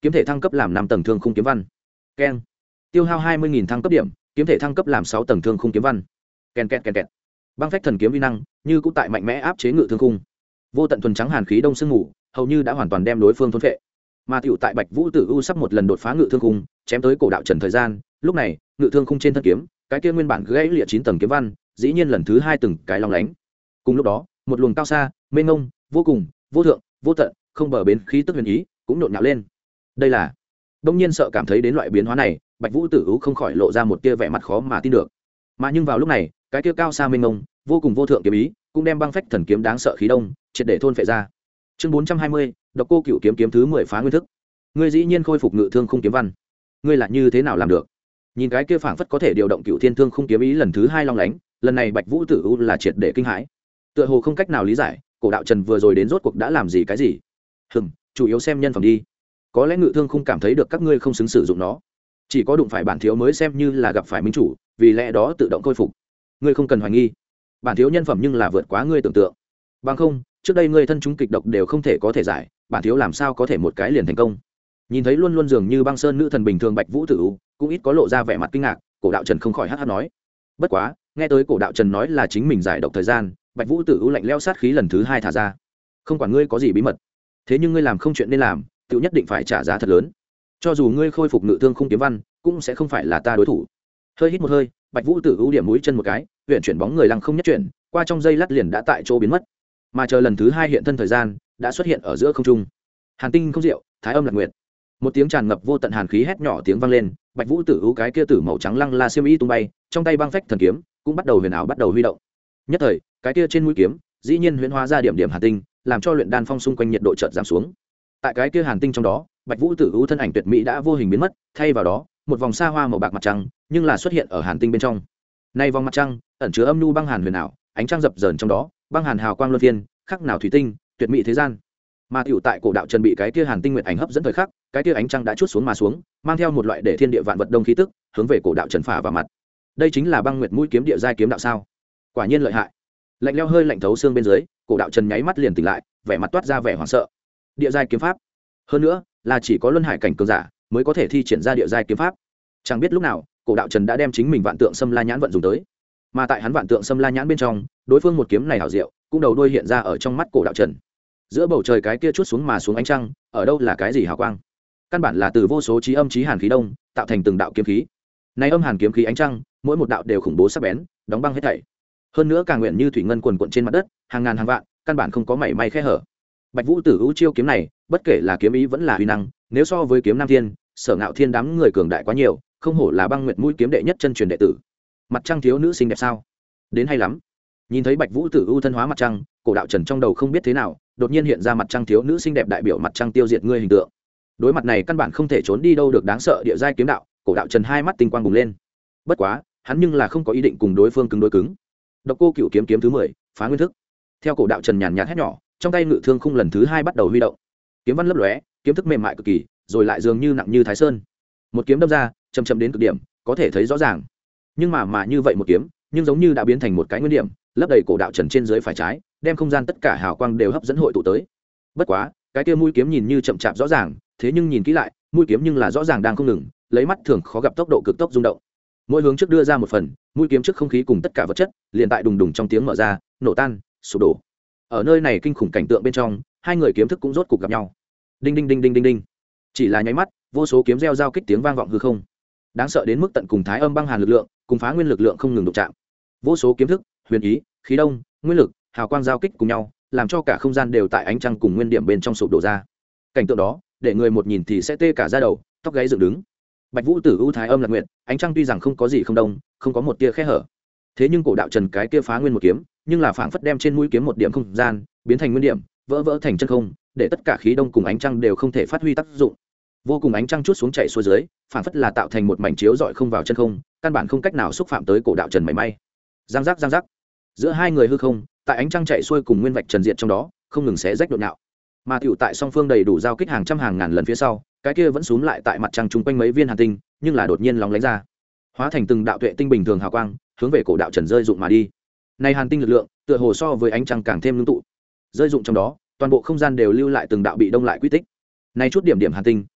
kiếm thể thăng cấp làm 5 tầng thương khung kiếm văn. Keng. Tiêu hao 20.000 thăng cấp điểm, kiếm thể thăng cấp làm 6 tầng thương khung kiếm văn. Ken ken ken ken. Băng phách thần kiếm vi năng như cũng tại mạnh mẽ áp chế ngự thương khung. Vô tận thuần trắng hàn khí đông sương ngủ, hầu như đã hoàn toàn đem đối phương thôn phệ. Mà tiểu tại Bạch Vũ Tử U sắp một lần đột phá ngự thương khung, chém tới cổ đạo trần thời gian, lúc này, ngự thương khung trên thân kiếm, cái kia nguyên bản gãy lịa 9 tầng kiếm văn, dĩ nhiên lần thứ 2 từng cái long lánh. Cùng lúc đó, một luồng cao xa, mênh mông, vô cùng, vô thượng, vô tận, không bờ bến khí tức huyền ý, cũng nhộn nhạo lên. Đây là đông nhiên sợ cảm thấy đến loại biến hóa này, Bạch Vũ Tử U không khỏi lộ ra một tia vẻ mặt khó mà tin được. Mà nhưng vào lúc này, cái kia cao xa mênh mông, vô cùng vô thượng kiếm ý, cũng đem băng phách thần kiếm đáng sợ khí đông, triệt để thôn phệ ra. Chương 420, Độc Cô Cửu kiếm kiếm thứ 10 phá nguyên thức. Ngươi dĩ nhiên khôi phục ngự thương khung kiếm văn. Ngươi là như thế nào làm được? Nhìn cái kia phảng phất có thể điều động Cửu Thiên Thương khung kiếm ý lần thứ 2 long lánh, lần này Bạch Vũ Tử U là triệt để kinh hãi. Tựa hồ không cách nào lý giải, cổ đạo Trần vừa rồi đến rốt cuộc đã làm gì cái gì. Chủ yếu xem nhân phẩm đi. Có lẽ ngự thương khung cảm thấy được các ngươi không xứng sử dụng nó, chỉ có đụng phải bản thiếu mới xem như là gặp phải minh chủ, vì lẽ đó tự động khôi phục. Ngươi không cần hoài nghi, bản thiếu nhân phẩm nhưng là vượt quá ngươi tưởng tượng. Bằng không, trước đây ngươi thân chúng kịch độc đều không thể có thể giải, bản thiếu làm sao có thể một cái liền thành công. Nhìn thấy luôn luôn dường như băng sơn nữ thần bình thường Bạch Vũ Tử U, cũng ít có lộ ra vẻ mặt kinh ngạc, cổ đạo Trần không khỏi hắt hắt nói. Bất quá, nghe tới cổ đạo Trần nói là chính mình giải độc thời gian, Bạch Vũ Tử U lạnh lẽo sát khí lần thứ 2 thả ra. Không quản ngươi có gì bí mật, thế nhưng ngươi làm không chuyện nên làm, tự nhất định phải trả giá thật lớn. Cho dù ngươi khôi phục ngự thương khung kiếm văn, cũng sẽ không phải là ta đối thủ. Hơi hít một hơi, Bạch Vũ Tử U điểm mũi chân một cái, huyền chuyển bóng người lăng không nhất chuyển, qua trong giây lát liền đã tại chỗ biến mất. Mà chờ lần thứ 2 hiện thân thời gian, đã xuất hiện ở giữa không trung. Hàn tinh không diệu, thái âm lạc nguyệt. Một tiếng tràn ngập vô tận hàn khí hét nhỏ tiếng vang lên, Bạch Vũ Tử U cái kia tử màu trắng lăng la xiêm y tung bay, trong tay băng phách thần kiếm cũng bắt đầu huyền ảo bắt đầu huy động. Nhất thời, cái kia trên mũi kiếm, dĩ nhiên huyễn hóa ra điểm điểm hàn tinh, làm cho luyện đan phong xung quanh nhiệt độ chợt giảm xuống. Tại cái kia hàn tinh trong đó, Bạch Vũ Tử U thân ảnh tuyệt mỹ đã vô hình biến mất, thay vào đó, một vòng xa hoa màu bạc mặt trăng, nhưng là xuất hiện ở hàn tinh bên trong. Nay vòng mặt trăng, ẩn chứa âm nhu băng hàn huyền ảo, ánh trăng dập dờn trong đó, băng hàn hào quang luân phiên, khắc nào thủy tinh, tuyệt mỹ thế gian. Mà tiểu tại cổ đạo Trần bị cái kia hàn tinh nguyệt ảnh hấp dẫn thời khắc, cái kia ánh trăng đã chuốt xuống mà xuống, mang theo một loại để thiên địa vạn vật đông khí tức, hướng về cổ đạo Trần phả vào mặt. Đây chính là băng nguyệt mũi kiếm địa giai kiếm đạo sao? Quả nhiên lợi hại. Lạnh lẽo hơi lạnh thấu xương bên dưới, cổ đạo Trần nháy mắt liền tỉnh lại, vẻ mặt toát ra vẻ hoảng sợ. Địa giai kiếm pháp, hơn nữa là chỉ có luân hải cảnh cường giả mới có thể thi triển ra địa giai kiếm pháp. Chẳng biết lúc nào, cổ đạo Trần đã đem chính mình vạn tượng xâm la nhãn vận dùng tới. Mà tại hắn vạn tượng xâm la nhãn bên trong, đối phương một kiếm này hảo diệu, cũng đầu đuôi hiện ra ở trong mắt cổ đạo Trần. Giữa bầu trời cái kia chút xuống mà xuống ánh trăng, ở đâu là cái gì hào quang? Căn bản là từ vô số chí âm chí hàn khí đông, tạo thành từng đạo kiếm khí. Này âm hàn kiếm khí ánh trăng, mỗi một đạo đều khủng bố sắc bén, đóng băng hết thảy. Hơn nữa càng nguyện như thủy ngân quần quần trên mặt đất, hàng ngàn hàng vạn, căn bản không có mảy may khe hở. Bạch Vũ Tử U chiêu kiếm này, bất kể là kiếm ý vẫn là uy năng, nếu so với kiếm Nam Thiên, Sở Ngạo Thiên đám người cường đại quá nhiều, không hổ là băng nguyệt mũi kiếm đệ nhất chân truyền đệ tử. Mặt trăng thiếu nữ xinh đẹp sao? Đến hay lắm. Nhìn thấy Bạch Vũ Tử U thân hóa mặt trăng, cổ đạo Trần trong đầu không biết thế nào, đột nhiên hiện ra mặt trăng thiếu nữ xinh đẹp đại biểu mặt trăng tiêu diệt ngươi hình tượng. Đối mặt này căn bản không thể trốn đi đâu được đáng sợ địa giai kiếm đạo, cổ đạo Trần hai mắt tinh quang bùng lên. Bất quá, hắn nhưng là không có ý định cùng đối phương cứng đối cứng. Độc Cô Cửu kiếm kiếm thứ 10, phá nguyên thức. Theo cổ đạo Trần nhàn nhạt hét nhỏ, trong tay ngự thương khung lần thứ 2 bắt đầu huy động. Kiếm văn lấp lóe, kiếm thức mềm mại cực kỳ, rồi lại dường như nặng như thái sơn. Một kiếm đâm ra, chậm chậm đến cực điểm, có thể thấy rõ ràng. Nhưng mà như vậy một kiếm, nhưng giống như đã biến thành một cái nguyên điểm, lấp đầy cổ đạo Trần trên dưới phải trái, đem không gian tất cả hào quang đều hấp dẫn hội tụ tới. Bất quá, cái kia mũi kiếm nhìn như chậm chạp rõ ràng, thế nhưng nhìn kỹ lại, mũi kiếm nhưng là rõ ràng đang không ngừng, lấy mắt thường khó gặp tốc độ cực tốc rung động. Mỗi hướng trước đưa ra một phần, mũi kiếm trước không khí cùng tất cả vật chất, liền tại đùng đùng trong tiếng mở ra, nổ tan, sụp đổ. Ở nơi này kinh khủng cảnh tượng bên trong, hai người kiếm thức cũng rốt cục gặp nhau. Đinh đinh đinh đinh đinh đinh. Chỉ là nháy mắt, vô số kiếm reo giao kích tiếng vang vọng hư không. Đáng sợ đến mức tận cùng thái âm băng hàn lực lượng, cùng phá nguyên lực lượng không ngừng đụng chạm. Vô số kiếm thức, huyền ý, khí đông, nguyên lực, hào quang giao kích cùng nhau, làm cho cả không gian đều tại ánh trăng cùng nguyên điểm bên trong sụp đổ ra. Cảnh tượng đó, để người một nhìn thì sẽ tê cả da đầu, tóc gáy dựng đứng. Bạch Vũ Tử U thái âm lạc nguyệt, ánh trăng tuy rằng không có gì không đông, không có một tia khe hở. Thế nhưng cổ đạo Trần cái kia phá nguyên một kiếm, nhưng là phảng phất đem trên mũi kiếm một điểm không gian, biến thành nguyên điểm, vỡ vỡ thành chân không, để tất cả khí đông cùng ánh trăng đều không thể phát huy tác dụng. Vô cùng ánh trăng chút xuống chảy xuôi dưới, phảng phất là tạo thành một mảnh chiếu rọi không vào chân không, căn bản không cách nào xúc phạm tới cổ đạo Trần mảy may. Giang giác giang giác. Giữa hai người hư không, tại ánh trăng chạy xuôi cùng nguyên vạch trần diện trong đó, không ngừng xé rách nhộn nhạo. Mà tiểu tại song phương đầy đủ giao kích hàng trăm hàng ngàn lần phía sau, cái kia vẫn súm lại tại mặt trăng chung quanh mấy viên hàn tinh, nhưng là đột nhiên lóng lánh ra, hóa thành từng đạo tuệ tinh bình thường hào quang, hướng về cổ đạo Trần rơi dụng mà đi. Này hàn tinh lực lượng, tựa hồ so với ánh trăng càng thêm ngưng tụ. Rơi dụng trong đó, toàn bộ không gian đều lưu lại từng đạo bị đông lại quy tích. Này chút điểm điểm hàn tinh,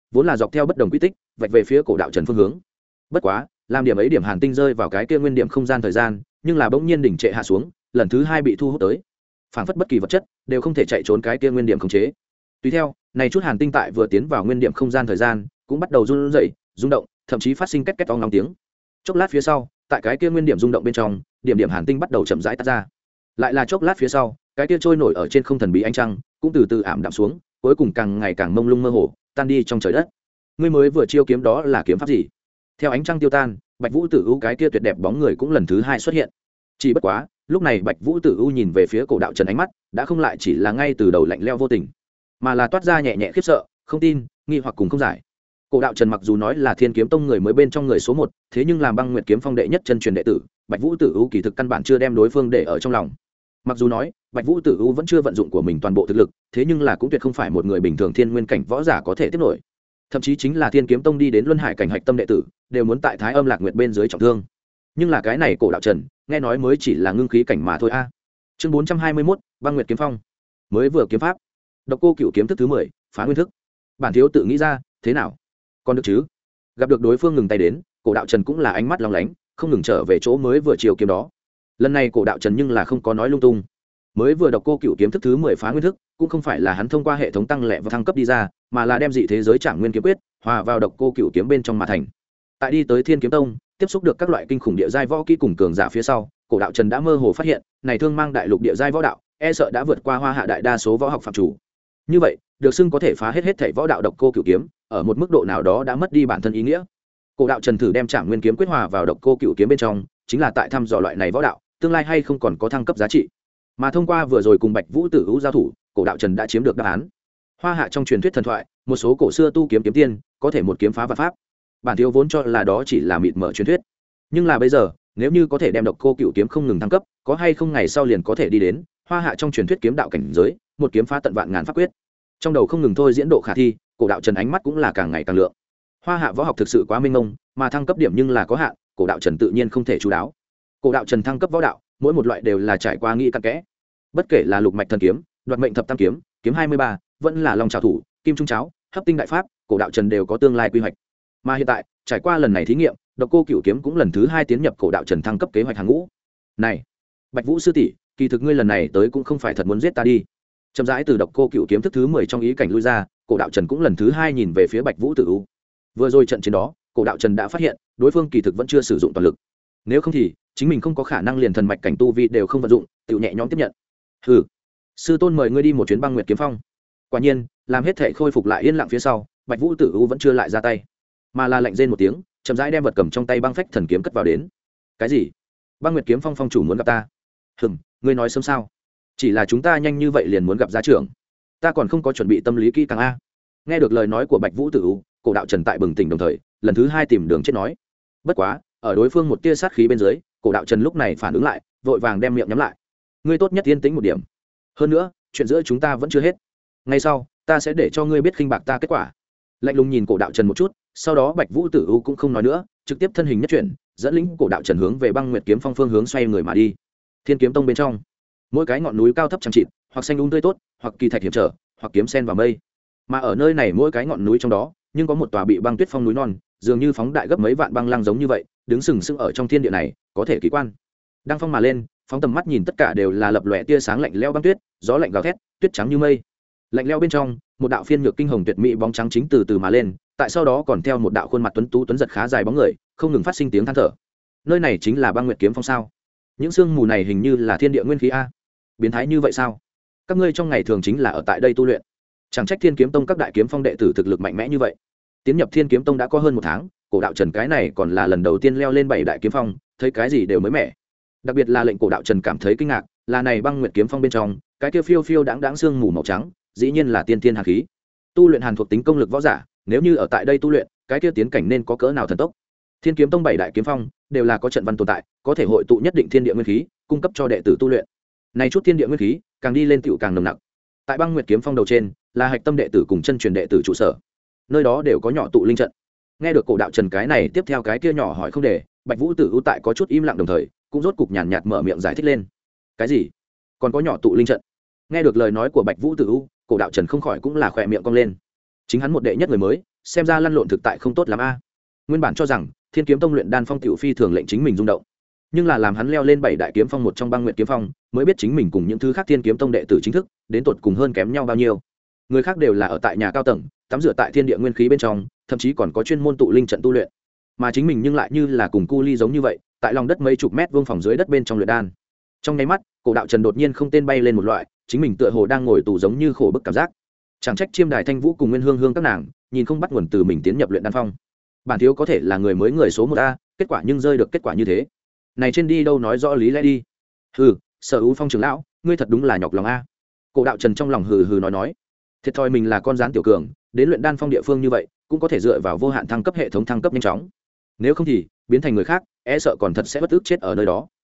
vốn là dọc theo bất đồng quy tích vạch về phía cổ đạo trần phương hướng. Bất quá làm điểm ấy điểm hàn tinh rơi vào cái kia nguyên điểm không gian thời gian, nhưng là bỗng nhiên đỉnh trệ hạ xuống, lần thứ hai bị thu hút tới, phảng phất bất kỳ vật chất đều không thể chạy trốn cái kia nguyên điểm khống chế. Tùy theo này chút hàn tinh tại vừa tiến vào nguyên điểm không gian thời gian cũng bắt đầu run rẩy, rung động, thậm chí phát sinh két két ong long tiếng. Chốc lát phía sau, tại cái kia nguyên điểm rung động bên trong, điểm điểm hàn tinh bắt đầu chậm rãi tắt ra. Lại là chốc lát phía sau, cái kia trôi nổi ở trên không thần bí ánh trăng cũng từ từ ảm đạm xuống, cuối cùng càng ngày càng mông lung mơ hồ, tan đi trong trời đất. Ngươi mới vừa chiêu kiếm đó là kiếm pháp gì? Theo ánh trăng tiêu tan, Bạch Vũ Tử U cái kia tuyệt đẹp bóng người cũng lần thứ hai xuất hiện. Chỉ bất quá, lúc này Bạch Vũ Tử U nhìn về phía cổ đạo trần ánh mắt đã không lại chỉ là ngay từ đầu lạnh lẽo vô tình, mà là toát ra nhẹ nhẹ khiếp sợ, không tin, nghi hoặc cùng không giải. Cổ đạo trần mặc dù nói là Thiên Kiếm Tông người mới bên trong người số một, thế nhưng làm Băng Nguyệt Kiếm Phong đệ nhất chân truyền đệ tử, Bạch Vũ Tử U kỳ thực căn bản chưa đem đối phương để ở trong lòng. Mặc dù nói Bạch Vũ Tử U vẫn chưa vận dụng của mình toàn bộ thực lực, thế nhưng là cũng tuyệt không phải một người bình thường thiên nguyên cảnh võ giả có thể tiếp nổi. Thậm chí chính là Thiên Kiếm Tông đi đến Luân Hải cảnh hạch tâm đệ tử, đều muốn tại Thái Âm Lạc Nguyệt bên dưới trọng thương. Nhưng là cái này cổ đạo trần, nghe nói mới chỉ là ngưng khí cảnh mà thôi a. Chương 421, Băng Nguyệt Kiếm Phong. Mới vừa kiếm pháp. Độc Cô Cửu kiếm thức thứ 10, phá nguyên thức. Bản thiếu tự nghĩ ra, thế nào? Còn được chứ? Gặp được đối phương ngừng tay đến, cổ đạo trần cũng là ánh mắt long lánh, không ngừng trở về chỗ mới vừa chiều kiếm đó. Lần này cổ đạo trần nhưng là không có nói lung tung. Mới vừa Độc Cô Cửu kiếm thức thứ 10 phá nguyên thức, cũng không phải là hắn thông qua hệ thống tăng lệ và thăng cấp đi ra, mà là đem dị thế giới Trảm Nguyên kiếm quyết hòa vào Độc Cô Cửu kiếm bên trong mà thành. Tại đi tới Thiên Kiếm Tông, tiếp xúc được các loại kinh khủng địa giai võ kỹ cùng cường giả phía sau, cổ đạo trần đã mơ hồ phát hiện, này thương mang đại lục địa giai võ đạo, e sợ đã vượt qua Hoa Hạ đại đa số võ học phạm chủ. Như vậy, được xưng có thể phá hết thảy võ đạo Độc Cô Cửu kiếm, ở một mức độ nào đó đã mất đi bản thân ý nghĩa. Cổ đạo trần thử đem Trảm Nguyên kiếm quyết hòa vào Độc Cô Cửu kiếm bên trong, chính là tại thăm dò loại này võ đạo tương lai hay không còn có thăng cấp giá trị. Mà thông qua vừa rồi cùng Bạch Vũ Tử U giao thủ, cổ đạo trần đã chiếm được đáp án. Hoa Hạ trong truyền thuyết thần thoại, một số cổ xưa tu kiếm kiếm tiên có thể một kiếm phá vạn pháp. Bản thiếu vốn cho là đó chỉ là mịt mở truyền thuyết, nhưng là bây giờ, nếu như có thể đem Độc Cô Cửu kiếm không ngừng thăng cấp, có hay không ngày sau liền có thể đi đến Hoa Hạ trong truyền thuyết kiếm đạo cảnh giới, một kiếm phá tận vạn ngàn pháp quyết. Trong đầu không ngừng thôi diễn độ khả thi, cổ đạo trần ánh mắt cũng là càng ngày càng lượng. Hoa Hạ võ học thực sự quá mênh mông, mà thăng cấp điểm nhưng là có hạn, cổ đạo trần tự nhiên không thể chú đáo. Cổ đạo trần thăng cấp võ đạo, mỗi một loại đều là trải qua nghĩ cặn kẽ. Bất kể là Lục Mạch thần kiếm, Đoạt mệnh thập tam kiếm, kiếm 23, vẫn là Long trảo thủ, Kim trung cháo, Hấp tinh đại pháp, cổ đạo trần đều có tương lai quy hoạch. Mà hiện tại, trải qua lần này thí nghiệm, Độc Cô Cửu kiếm cũng lần thứ 2 tiến nhập cổ đạo trần thăng cấp kế hoạch hàng ngũ. Này, Bạch Vũ sư tỷ, kỳ thực ngươi lần này tới cũng không phải thật muốn giết ta đi. Chậm rãi từ Độc Cô Cửu kiếm thức thứ 10 trong ý cảnh lui ra, cổ đạo trần cũng lần thứ 2 nhìn về phía Bạch Vũ Tử U. Vừa rồi trận chiến đó, cổ đạo trần đã phát hiện, đối phương kỳ thực vẫn chưa sử dụng toàn lực. Nếu không thì, chính mình không có khả năng liền thần mạch cảnh tu vi đều không vận dụng, tự nhẹ nhõm tiếp nhận. Hừ, sư tôn mời ngươi đi một chuyến Băng Nguyệt kiếm phong. Quả nhiên, làm hết thể khôi phục lại yên lặng phía sau, Bạch Vũ Tử U vẫn chưa lại ra tay, mà là lạnh rên một tiếng, chậm rãi đem vật cầm trong tay băng phách thần kiếm cất vào đến. Cái gì? Băng Nguyệt kiếm phong phong chủ muốn gặp ta? Ngươi nói sớm sao? Chỉ là chúng ta nhanh như vậy liền muốn gặp gia trưởng, ta còn không có chuẩn bị tâm lý kỹ càng a. Nghe được lời nói của Bạch Vũ Tử U, cổ đạo trần tại bừng tỉnh đồng thời, lần thứ 2 tìm đường chết nói. Bất quá, ở đối phương một tia sát khí bên dưới, cổ đạo trần lúc này phản ứng lại, vội vàng đem miệng nhắm lại. Ngươi tốt nhất yên tĩnh một điểm. Hơn nữa, chuyện giữa chúng ta vẫn chưa hết. Ngay sau, ta sẽ để cho ngươi biết khinh bạc ta kết quả. Lạnh lùng nhìn cổ đạo trần một chút, sau đó Bạch Vũ Tử U cũng không nói nữa, trực tiếp thân hình nhất chuyển, dẫn lĩnh cổ đạo trần hướng về Băng Nguyệt kiếm phong phương hướng xoay người mà đi. Thiên Kiếm Tông bên trong, mỗi cái ngọn núi cao thấp chẳng chịt, hoặc xanh tươi tốt, hoặc kỳ thạch hiểm trở, hoặc kiếm sen vào mây. Mà ở nơi này mỗi cái ngọn núi trong đó, nhưng có một tòa bị băng tuyết phong núi non, dường như phóng đại gấp mấy vạn băng lăng giống như vậy, đứng sừng sững ở trong thiên địa này, có thể kỳ quan. Đăng phong mà lên, phóng tầm mắt nhìn tất cả đều là lập lòe tia sáng lạnh lẽo băng tuyết, gió lạnh gào thét, tuyết trắng như mây. Lạnh lẽo bên trong, một đạo phiên nhược kinh hồng tuyệt mỹ bóng trắng chính từ từ mà lên, tại sau đó còn theo một đạo khuôn mặt tuấn tú tuấn giật khá dài bóng người, không ngừng phát sinh tiếng than thở. Nơi này chính là Băng Nguyệt kiếm phong sao? Những sương mù này hình như là thiên địa nguyên khí a. Biến thái như vậy sao? Các ngươi trong ngày thường chính là ở tại đây tu luyện. Chẳng trách Thiên Kiếm Tông các đại kiếm phong đệ tử thực lực mạnh mẽ như vậy. Tiến nhập Thiên Kiếm Tông đã có hơn 1 tháng, cổ đạo trần cái này còn là lần đầu tiên leo lên 7 đại kiếm phong, thấy cái gì đều mới mẻ. Đặc biệt là lệnh cổ đạo trần cảm thấy kinh ngạc, là này Băng Nguyệt kiếm phong bên trong, cái kia phiêu phiêu đãng đãng sương mù màu trắng, dĩ nhiên là tiên thiên hàn khí. Tu luyện hàn thuộc tính công lực võ giả, nếu như ở tại đây tu luyện, cái kia tiến cảnh nên có cỡ nào thần tốc. Thiên Kiếm Tông 7 đại kiếm phong đều là có trận văn tồn tại, có thể hội tụ nhất định thiên địa nguyên khí, cung cấp cho đệ tử tu luyện. Này chút thiên địa nguyên khí, càng đi lên tiểu càng nồng nặc. Tại Băng Nguyệt kiếm phong đầu trên, là hạch tâm đệ tử cùng chân truyền đệ tử trụ sở. Nơi đó đều có nhỏ tụ linh trận. Nghe được cổ đạo trần cái này tiếp theo cái kia nhỏ hỏi không để, Bạch Vũ Tử U tại có chút im lặng đồng thời, cũng rốt cục nhàn nhạt mở miệng giải thích lên. Cái gì? Còn có nhỏ tụ linh trận? Nghe được lời nói của Bạch Vũ Tử U, cổ đạo trần không khỏi cũng là khỏe miệng cong lên. Chính hắn một đệ nhất người mới, xem ra lăn lộn thực tại không tốt lắm a. Nguyên bản cho rằng thiên kiếm tông luyện đan phong tiểu phi thường lệnh chính mình rung động, nhưng là làm hắn leo lên 7 đại kiếm phong một trong băng nguyện kiếm phong mới biết chính mình cùng những thứ khác thiên kiếm tông đệ tử chính thức đến tột cùng hơn kém nhau bao nhiêu. Người khác đều là ở tại nhà cao tầng tắm rửa tại thiên địa nguyên khí bên trong, thậm chí còn có chuyên môn tụ linh trận tu luyện, mà chính mình nhưng lại như là cùng cu ly giống như vậy, tại lòng đất mấy chục mét vuông phòng dưới đất bên trong luyện đan. Trong nháy mắt, cổ đạo trần đột nhiên không tên bay lên một loại chính mình tựa hồ đang ngồi tù giống như khổ bức cảm giác. Chẳng trách chiêm đài thanh vũ cùng nguyên hương hương các nàng nhìn không bắt nguồn từ mình tiến nhập luyện đan phong. Bản thiếu có thể là người mới người số 1 a, kết quả nhưng rơi được kết quả như thế này, trên đi đâu nói rõ lý lẽ đi. Hừ, Sở Ú Phong trưởng lão, ngươi thật đúng là nhọc lòng a. Cổ đạo trần trong lòng hừ hừ nói thiệt thòi mình là con rắn tiểu cường, đến luyện đan phong địa phương như vậy cũng có thể dựa vào vô hạn thăng cấp hệ thống thăng cấp nhanh chóng, nếu không thì biến thành người khác e sợ còn thật sẽ bất ức chết ở nơi đó.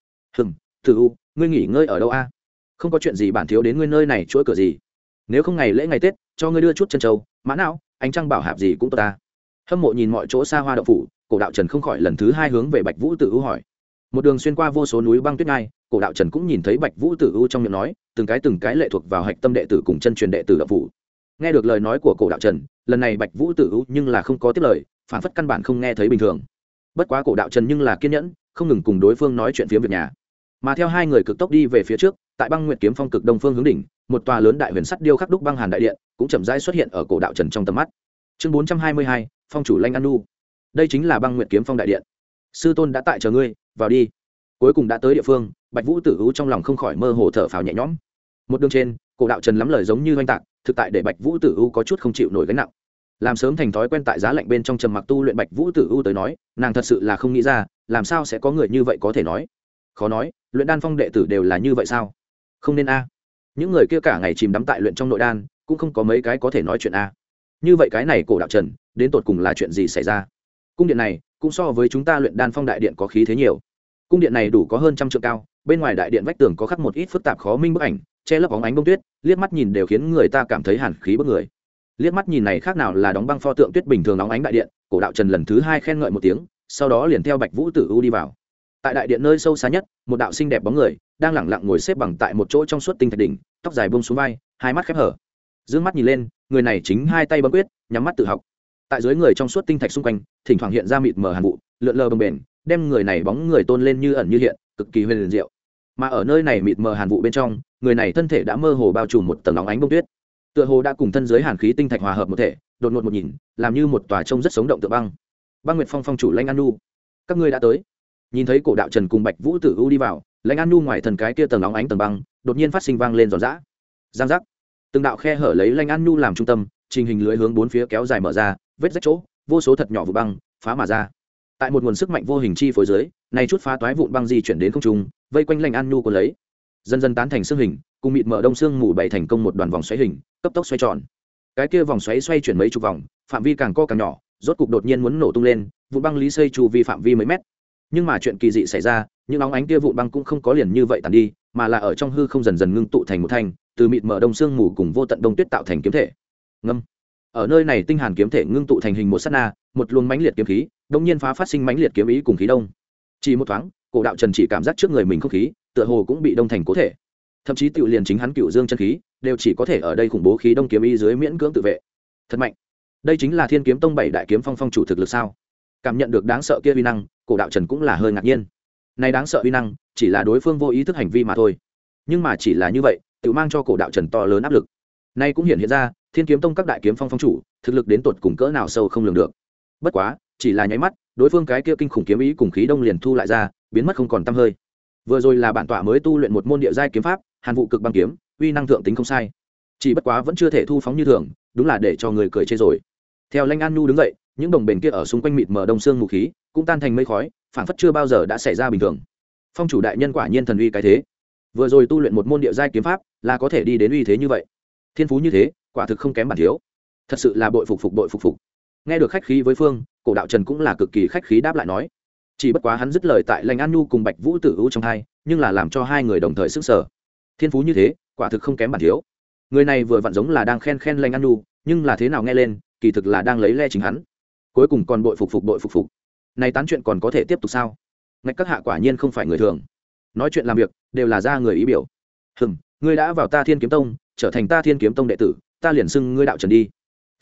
Tử U, ngươi nghỉ ngơi ở đâu a? Không có chuyện gì, bản thiếu đến ngươi nơi này chuỗi cửa gì, nếu không ngày lễ ngày Tết cho ngươi đưa chút chân trâu mã não ánh trăng bảo hạp gì cũng tốt ta. Hâm mộ nhìn mọi chỗ xa hoa đậu phủ, cổ đạo trần không khỏi lần thứ 2 hướng về Bạch Vũ Tử U hỏi. Một đường xuyên qua vô số núi băng tuyết ngai, cổ đạo trần cũng nhìn thấy Bạch Vũ Tử U trong miệng nói từng cái lệ thuộc vào hạch tâm đệ tử cùng chân truyền đệ tử đậu phủ. Nghe được lời nói của cổ đạo trần, lần này Bạch Vũ Tử U nhưng là không có tiếp lời, phản phất căn bản không nghe thấy bình thường. Bất quá cổ đạo trần nhưng là kiên nhẫn, không ngừng cùng đối phương nói chuyện phiếm việc nhà. Mà theo hai người cực tốc đi về phía trước, tại băng nguyệt kiếm phong cực đông phương hướng đỉnh, một tòa lớn đại huyền sắt điêu khắc đúc băng hàn đại điện cũng chậm rãi xuất hiện ở cổ đạo trần trong tầm mắt. Chương 422, phong chủ Lanh An Nu. Đây chính là băng nguyệt kiếm phong đại điện. Sư tôn đã tại chờ ngươi, vào đi. Cuối cùng đã tới địa phương, Bạch Vũ Tử U trong lòng không khỏi mơ hồ thở phào nhẹ nhõm. Một đường trên, cổ đạo trần lắm lời giống như oanh tạc, thực tại để Bạch Vũ Tử U có chút không chịu nổi gánh nặng. Làm sớm thành thói quen tại giá lạnh bên trong trầm mặc tu luyện Bạch Vũ Tử U tới nói, nàng thật sự là không nghĩ ra, làm sao sẽ có người như vậy có thể nói. Khó nói, luyện đan phong đệ tử đều là như vậy sao? Không nên a. Những người kia cả ngày chìm đắm tại luyện trong nội đan, cũng không có mấy cái có thể nói chuyện a. Như vậy cái này cổ đạo trần, đến tột cùng là chuyện gì xảy ra? Cung điện này cũng so với chúng ta luyện đan phong đại điện có khí thế nhiều. Cung điện này đủ có hơn 100 trượng cao, bên ngoài đại điện vách tường có khắc một ít phức tạp khó minh bức ảnh, che lấp bóng ánh bông tuyết, liếc mắt nhìn đều khiến người ta cảm thấy hàn khí bức người. Liếc mắt nhìn này khác nào là đóng băng pho tượng tuyết bình thường nóng ánh đại điện. Cổ đạo trần lần thứ 2 khen ngợi một tiếng, sau đó liền theo Bạch Vũ Tử U đi vào. Tại đại điện nơi sâu xa nhất, một đạo xinh đẹp bóng người đang lẳng lặng ngồi xếp bằng tại một chỗ trong suốt tinh thạch đỉnh, tóc dài buông xuống vai, hai mắt khép hở. Dương mắt nhìn lên, người này chính hai tay bấm quyết, nhắm mắt tự học. Tại dưới người trong suốt tinh thạch xung quanh, thỉnh thoảng hiện ra mịt mờ hàn vụ, lượn lờ bồng bềnh, đem người này bóng người tôn lên như ẩn như hiện, cực kỳ huyền diệu. Mà ở nơi này mịt mờ hàn vụ bên trong, người này thân thể đã mơ hồ bao trùm một tầng nóng ánh bông tuyết, tựa hồ đã cùng thân giới hàn khí tinh thạch hòa hợp một thể, đột ngột một nhìn, làm như một tòa trông rất sống động tượng băng. Băng Nguyệt Phong phong chủ Lanh An Nu, các ngươi đã tới. Nhìn thấy cổ đạo trần cùng Bạch Vũ Tử U đi vào, Lanh An Nu ngoài thần cái kia tầng nóng ánh tầng băng đột nhiên phát sinh vang lên giòn giã, giang giác. Từng đạo khe hở lấy Lanh An Nu làm trung tâm, trình hình lưới hướng bốn phía kéo dài mở ra, vết rách chỗ, vô số thật nhỏ vụ băng phá mà ra. Tại một nguồn sức mạnh vô hình chi phối dưới, này chút phá toái vụn băng di chuyển đến không trung, vây quanh Lanh An Nu cuốn lấy, dần dần tán thành xương hình, cùng mịt mở đông xương mù bảy thành công một đoàn vòng xoáy hình, cấp tốc xoay tròn. Cái kia vòng xoáy xoay chuyển mấy chục vòng, phạm vi càng co càng nhỏ, rốt cục đột nhiên muốn nổ tung lên, vụn băng lý xây chu vi phạm vi mấy mét. Nhưng mà chuyện kỳ dị xảy ra, những óng ánh kia vụn băng cũng không có liền như vậy tàn đi, mà là ở trong hư không dần dần ngưng tụ thành một thanh, từ mịt mở đông xương mù cùng vô tận đông tuyết tạo thành kiếm thể. Ngâm. Ở nơi này tinh hàn kiếm thể ngưng tụ thành hình một sát na, một luồng mãnh liệt kiếm khí, đột nhiên phá phát sinh mãnh liệt kiếm ý cùng khí đông. Chỉ một thoáng, cổ đạo trần chỉ cảm giác trước người mình không khí, tựa hồ cũng bị đông thành cố thể. Thậm chí tiểu liền chính hắn cựu dương chân khí, đều chỉ có thể ở đây khủng bố khí đông kiếm ý dưới miễn cưỡng tự vệ. Thật mạnh. Đây chính là Thiên Kiếm Tông 7 đại kiếm phong phong chủ thực lực sao? Cảm nhận được đáng sợ kia uy năng, cổ đạo trần cũng là hơi ngạc nhiên. Này đáng sợ uy năng, chỉ là đối phương vô ý thức hành vi mà thôi. Nhưng mà chỉ là như vậy, tự mang cho cổ đạo trần to lớn áp lực. Nay cũng hiện ra, Thiên Kiếm Tông các đại kiếm phong phong chủ, thực lực đến tột cùng cỡ nào sâu không lường được. Bất quá, chỉ là nháy mắt, đối phương cái kia kinh khủng kiếm ý cùng khí đông liền thu lại ra, biến mất không còn tăm hơi. Vừa rồi là bản tọa mới tu luyện một môn địa giai kiếm pháp, Hàn Vụ Cực Băng kiếm, uy năng thượng tính không sai. Chỉ bất quá vẫn chưa thể thu phóng như thường, đúng là để cho người cười chê rồi. Theo Lanh An Nu đứng dậy, những đồng bền kia ở xung quanh mịt mờ đông xương mù khí, cũng tan thành mây khói, phảng phất chưa bao giờ đã xảy ra bình thường. Phong chủ đại nhân quả nhiên thần uy cái thế. Vừa rồi tu luyện một môn địa giai kiếm pháp, là có thể đi đến uy thế như vậy. Thiên phú như thế, quả thực không kém bản thiếu. Thật sự là bội phục. Nghe được khách khí với phương, cổ đạo trần cũng là cực kỳ khách khí đáp lại nói. Chỉ bất quá hắn dứt lời tại Lanh An Nu cùng Bạch Vũ Tử U trong hai, nhưng là làm cho hai người đồng thời sức sở. Thiên phú như thế, quả thực không kém bản thiếu. Người này vừa vặn giống là đang khen Lanh An Nu, nhưng là thế nào nghe lên, kỳ thực là đang lấy le chính hắn. Cuối cùng còn bội phục. Này tán chuyện còn có thể tiếp tục sao? Ngạch các hạ quả nhiên không phải người thường. Nói chuyện làm việc đều là ra người ý biểu. Ngươi đã vào ta Thiên Kiếm Tông, trở thành ta Thiên Kiếm Tông đệ tử, ta liền xưng ngươi đạo trần đi.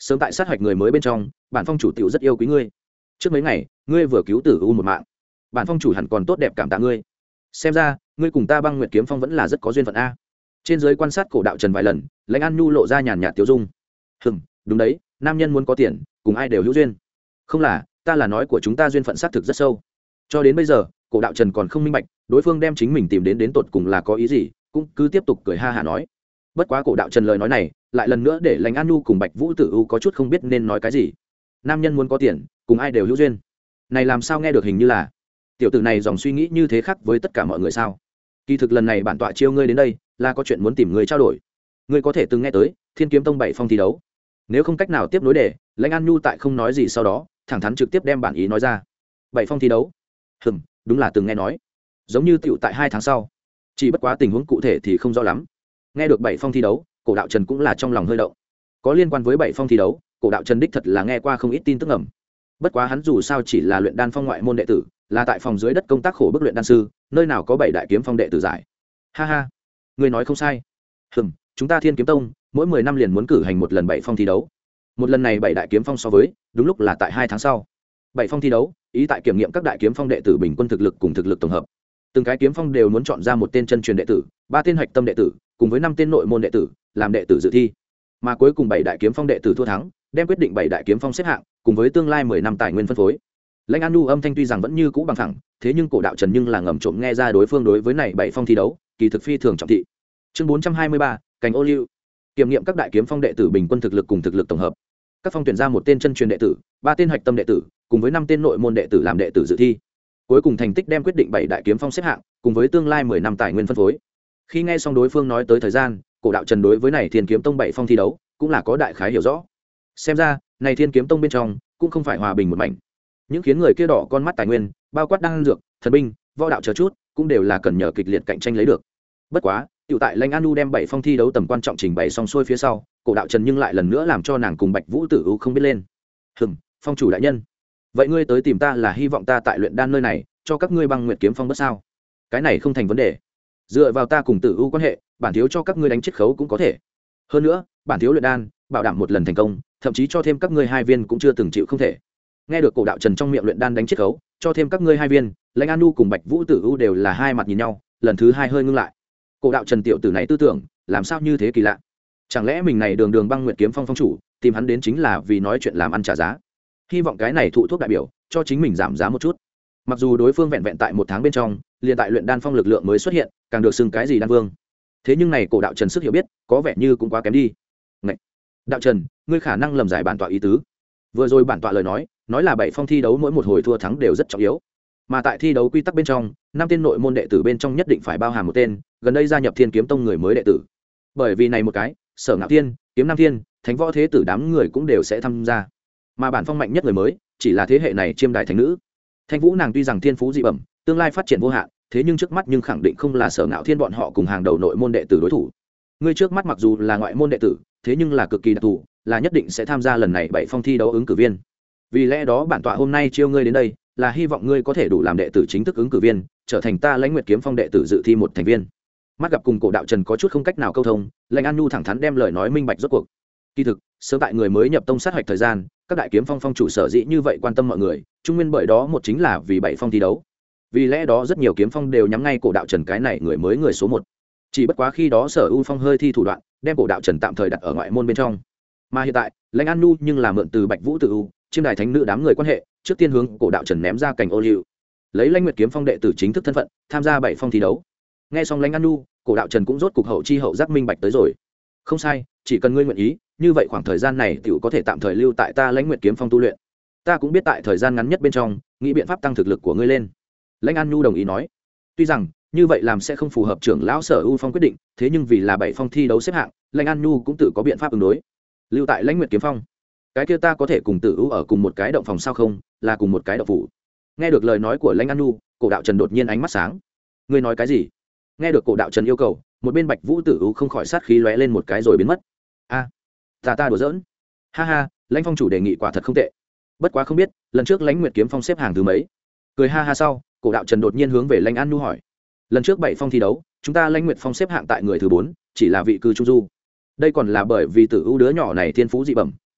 sớm tại sát hạch người mới bên trong bản phong chủ tiểu rất yêu quý ngươi. Trước mấy ngày ngươi vừa cứu tử u một mạng, bản phong chủ hẳn còn tốt đẹp cảm tạ ngươi. Xem ra ngươi cùng ta Băng Nguyệt kiếm phong vẫn là rất có duyên phận a. Trên dưới quan sát cổ đạo trần vài lần, Lãnh An Nhu lộ ra nhàn nhạt tiêu dung. Đúng đấy, nam nhân muốn có tiền cùng ai đều hữu duyên. Không là, ta là nói của chúng ta duyên phận xác thực rất sâu. Cho đến bây giờ cổ đạo trần còn không minh bạch đối phương đem chính mình tìm đến tột cùng là có ý gì, cũng cứ tiếp tục cười ha hả nói. Bất quá cổ đạo trần lời nói này lại lần nữa để Lãnh An Nhu cùng Bạch Vũ Tử U có chút không biết nên nói cái gì. Nam nhân muốn có tiền cùng ai đều hữu duyên, này làm sao nghe được hình như là tiểu tử này dòng suy nghĩ như thế khác với tất cả mọi người sao? Kỳ thực lần này bản tọa chiêu ngươi đến đây là có chuyện muốn tìm người trao đổi. Ngươi có thể từng nghe tới Thiên Kiếm Tông 7 phong thi đấu. Nếu không cách nào tiếp nối để Lãnh An Nhu tại không nói gì sau đó thẳng thắn trực tiếp đem bản ý nói ra. 7 phong thi đấu? Đúng là từng nghe nói, giống như tựu tại 2 tháng sau, chỉ bất quá tình huống cụ thể thì không rõ lắm. Nghe được 7 phong thi đấu, cổ đạo trần cũng là trong lòng hơi động. Có liên quan với 7 phong thi đấu, cổ đạo trần đích thật là nghe qua không ít tin tức ngầm. Bất quá hắn dù sao chỉ là luyện đan phong ngoại môn đệ tử, là tại phòng dưới đất công tác khổ bức luyện đan sư, nơi nào có 7 đại kiếm phong đệ tử giải. Ha ha, ngươi nói không sai. Chúng ta Thiên Kiếm Tông mỗi 10 năm liền muốn cử hành một lần 7 phong thi đấu. Một lần này 7 đại kiếm phong so với, đúng lúc là tại 2 tháng sau. 7 phong thi đấu, ý tại kiểm nghiệm các đại kiếm phong đệ tử bình quân thực lực cùng thực lực tổng hợp. Từng cái kiếm phong đều muốn chọn ra một tên chân truyền đệ tử, 3 tên hạch tâm đệ tử, cùng với 5 tên nội môn đệ tử, làm đệ tử dự thi. Mà cuối cùng 7 đại kiếm phong đệ tử thua thắng, đem quyết định 7 đại kiếm phong xếp hạng, cùng với tương lai 10 năm tài nguyên phân phối. Lãnh An Nhu âm thanh tuy rằng vẫn như cũ bằng thẳng, thế nhưng cổ đạo trần nhưng là ngầm trộm nghe ra đối phương đối với này 7 phong thi đấu, kỳ thực phi thường trọng thị. Chương 423, cảnh ô liu. Kiểm nghiệm các đại kiếm phong đệ tử bình quân thực lực cùng thực lực tổng hợp. Các phong tuyển ra một tên chân truyền đệ tử, 3 tên hạch tâm đệ tử, cùng với 5 tên nội môn đệ tử làm đệ tử dự thi. Cuối cùng thành tích đem quyết định 7 đại kiếm phong xếp hạng, cùng với tương lai 10 năm tài nguyên phân phối. Khi nghe xong đối phương nói tới thời gian, cổ đạo trần đối với này Thiên Kiếm Tông 7 phong thi đấu, cũng là có đại khái hiểu rõ. Xem ra, này Thiên Kiếm Tông bên trong cũng không phải hòa bình một mảnh. Những khiến người kia đỏ con mắt tài nguyên, bao quát đan dược, thần binh, võ đạo chờ chút, cũng đều là cần nhờ kịch liệt cạnh tranh lấy được. Bất quá, tiểu tại Lãnh An Nhu đem 7 phong thi đấu tầm quan trọng trình bày xong xuôi phía sau, cổ đạo trần nhưng lại lần nữa làm cho nàng cùng Bạch Vũ Tử U không biết lên. Phong chủ đại nhân, vậy ngươi tới tìm ta là hy vọng ta tại luyện đan nơi này cho các ngươi Băng Nguyệt kiếm phong bất sao? Cái này không thành vấn đề. Dựa vào ta cùng Tử U quan hệ, bản thiếu cho các ngươi đánh chiết khấu cũng có thể. Hơn nữa, bản thiếu luyện đan, bảo đảm một lần thành công, thậm chí cho thêm các ngươi 2 viên cũng chưa từng chịu không thể. Nghe được cổ đạo trần trong miệng luyện đan đánh chiết khấu, cho thêm các ngươi 2 viên, Lãnh An Nhu cùng Bạch Vũ Tử U đều là hai mặt nhìn nhau, lần thứ 2 hơi ngưng lại. Cổ đạo trần tiểu tử này tư tưởng, làm sao như thế kỳ lạ? Chẳng lẽ mình này đường Băng Nguyệt kiếm phong phong chủ, tìm hắn đến chính là vì nói chuyện làm ăn trả giá? Hy vọng cái này thụ thuốc đại biểu, cho chính mình giảm giá một chút. Mặc dù đối phương vẹn vẹn tại 1 tháng bên trong, liền tại luyện đan phong lực lượng mới xuất hiện, càng được xưng cái gì đan vương. Thế nhưng này cổ đạo trần sức hiểu biết, có vẻ như cũng quá kém đi. Ngậy! Đạo trần, ngươi khả năng lầm giải bản tọa ý tứ. Vừa rồi bản tọa lời nói là 7 phong thi đấu mỗi một hồi thua thắng đều rất trọng yếu. Mà tại thi đấu quy tắc bên trong, 5 tên nội môn đệ tử bên trong nhất định phải bao hàm một tên gần đây gia nhập Thiên Kiếm Tông người mới đệ tử. Bởi vì này một cái, Sở Ngạo Thiên, Kiếm Nam Thiên, Thánh Võ Thế Tử đám người cũng đều sẽ tham gia. Mà bản phong mạnh nhất người mới, chỉ là thế hệ này chiêm đại thánh nữ. Thanh Vũ nàng tuy rằng thiên phú dị bẩm, tương lai phát triển vô hạn, thế nhưng trước mắt nhưng khẳng định không là Sở Ngạo Thiên bọn họ cùng hàng đầu nội môn đệ tử đối thủ. Ngươi trước mắt mặc dù là ngoại môn đệ tử, thế nhưng là cực kỳ đặc thù, là nhất định sẽ tham gia lần này 7 phong thi đấu ứng cử viên. Vì lẽ đó bản tọa hôm nay chiêu ngươi đến đây, là hy vọng ngươi có thể đủ làm đệ tử chính thức ứng cử viên, trở thành ta Lãnh Nguyệt kiếm phong đệ tử dự thi một thành viên. Mắt gặp cùng cổ đạo trần có chút không cách nào câu thông, Lãnh An Nhu thẳng thắn đem lời nói minh bạch rốt cuộc. Kỳ thực, sớm tại người mới nhập tông sát hoạch thời gian, các đại kiếm phong phong chủ sở dĩ như vậy quan tâm mọi người, trung nguyên bởi đó một chính là vì 7 phong thi đấu. Vì lẽ đó rất nhiều kiếm phong đều nhắm ngay cổ đạo trần cái này người mới người số 1. Chỉ bất quá khi đó Sở U Phong hơi thi thủ đoạn, đem cổ đạo trần tạm thời đặt ở ngoại môn bên trong. Mà hiện tại, Lãnh An Nhu nhưng là mượn từ Bạch Vũ Tử U, chiêm đài thánh nữ đám người quan hệ, trước tiên hướng cổ đạo trần ném ra cảnh ô liu, lấy Lãnh Nguyệt kiếm phong đệ tử chính thức thân phận, tham gia 7 phong thi đấu. Nghe xong Lãnh An Nhu, cổ đạo trần cũng rốt cục hậu chi hậu giác minh bạch tới rồi. Không sai, chỉ cần ngươi nguyện ý, như vậy khoảng thời gian này tiểu có thể tạm thời lưu tại ta Lãnh Nguyệt kiếm phong tu luyện. Ta cũng biết tại thời gian ngắn nhất bên trong, nghĩ biện pháp tăng thực lực của ngươi lên. Lãnh An Nhu đồng ý nói. Tuy rằng như vậy làm sẽ không phù hợp trưởng lão Sở U Phong quyết định, thế nhưng vì là 7 phong thi đấu xếp hạng, Lãnh An Nhu cũng tự có biện pháp ứng đối. Lưu tại Lãnh Nguyệt kiếm phong, cái kia ta có thể cùng Tử U ở cùng một cái động phòng sao không, là cùng một cái động phủ. Nghe được lời nói của Lãnh An Nhu, cổ đạo trần đột nhiên ánh mắt sáng. Ngươi nói cái gì? Nghe được cổ đạo trần yêu cầu, một bên Bạch Vũ Tử U không khỏi sát khí lóe lên một cái rồi biến mất. A, ta đùa giỡn. Ha ha, Lãnh phong chủ đề nghị quả thật không tệ. Bất quá không biết, lần trước Lãnh Nguyệt kiếm phong xếp hàng thứ mấy? Cười ha ha sau, cổ đạo trần đột nhiên hướng về Lãnh An Nhu hỏi. Lần trước 7 phong thi đấu, chúng ta Lãnh Nguyệt phong xếp hạng tại người thứ 4, chỉ là vị cư trung du. Đây còn là bởi vì Tử U đứa nhỏ này thiên phú dị bẩm,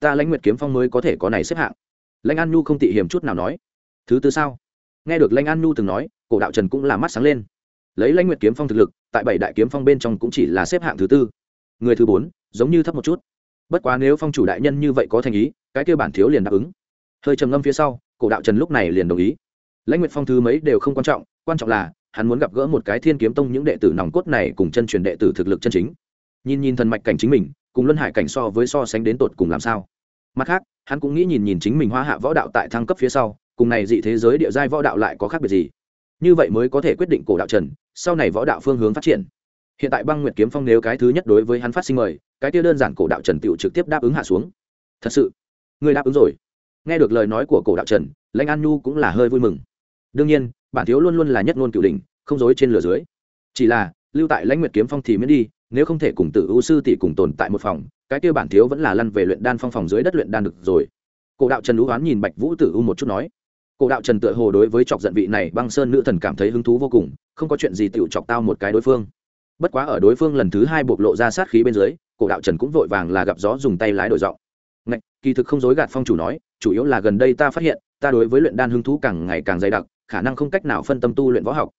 ta lãnh nguyệt kiếm phong mới có thể có này xếp hạng. Lãnh An Nhu không tị hiểm chút nào nói. Thứ tư sao? Nghe được Lãnh An Nhu từng nói, cổ đạo trần cũng là mắt sáng lên. Lấy lãnh nguyệt kiếm phong thực lực, tại 7 đại kiếm phong bên trong cũng chỉ là xếp hạng thứ tư, người thứ 4 giống như thấp một chút. Bất quá nếu phong chủ đại nhân như vậy có thành ý, cái kia bản thiếu liền đáp ứng. Hơi trầm ngâm phía sau, cổ đạo trần lúc này liền đồng ý. Lãnh nguyệt phong thứ mấy đều không quan trọng là hắn muốn gặp gỡ một cái thiên kiếm tông những đệ tử nòng cốt này cùng chân truyền đệ tử thực lực chân chính. Nhìn thần mạch cảnh chính mình cùng luân hải cảnh so sánh đến tột cùng làm sao. Mặt khác hắn cũng nghĩ nhìn chính mình hóa hạ võ đạo tại thăng cấp phía sau cùng này dị thế giới địa giai võ đạo lại có khác biệt gì, như vậy mới có thể quyết định cổ đạo trần sau này võ đạo phương hướng phát triển. Hiện tại băng nguyệt kiếm phong nếu cái thứ nhất đối với hắn phát sinh mời, cái kia đơn giản cổ đạo trần tựu trực tiếp đáp ứng hạ xuống. Thật sự ngươi đáp ứng rồi? Nghe được lời nói của cổ đạo trần, Lãnh An Nhu cũng là hơi vui mừng. Đương nhiên bản thiếu luôn luôn là nhất ngôn cửu đỉnh, không dối trên lửa dưới, chỉ là lưu tại lãnh nguyệt kiếm phong thì miễn đi, nếu không thể cùng Tử U sư tỷ cùng tồn tại một phòng, cái kia bản thiếu vẫn là lăn về luyện đan phong phòng dưới đất luyện đan được rồi. Cổ đạo trần lũ hoán nhìn Bạch Vũ Tử U một chút nói. Cổ đạo trần tựa hồ đối với chọc giận vị này băng sơn nữ thần cảm thấy hứng thú vô cùng, không có chuyện gì tựu chọc tao một cái đối phương. Bất quá ở đối phương lần thứ 2 bộc lộ ra sát khí bên dưới, cổ đạo trần cũng vội vàng là gặp gió dùng tay lái đổi giọng. Ngạch, kỳ thực không dối gạt phong chủ nói, chủ yếu là gần đây ta phát hiện, ta đối với luyện đan hứng thú càng ngày càng dày đặc, khả năng không cách nào phân tâm tu luyện võ học.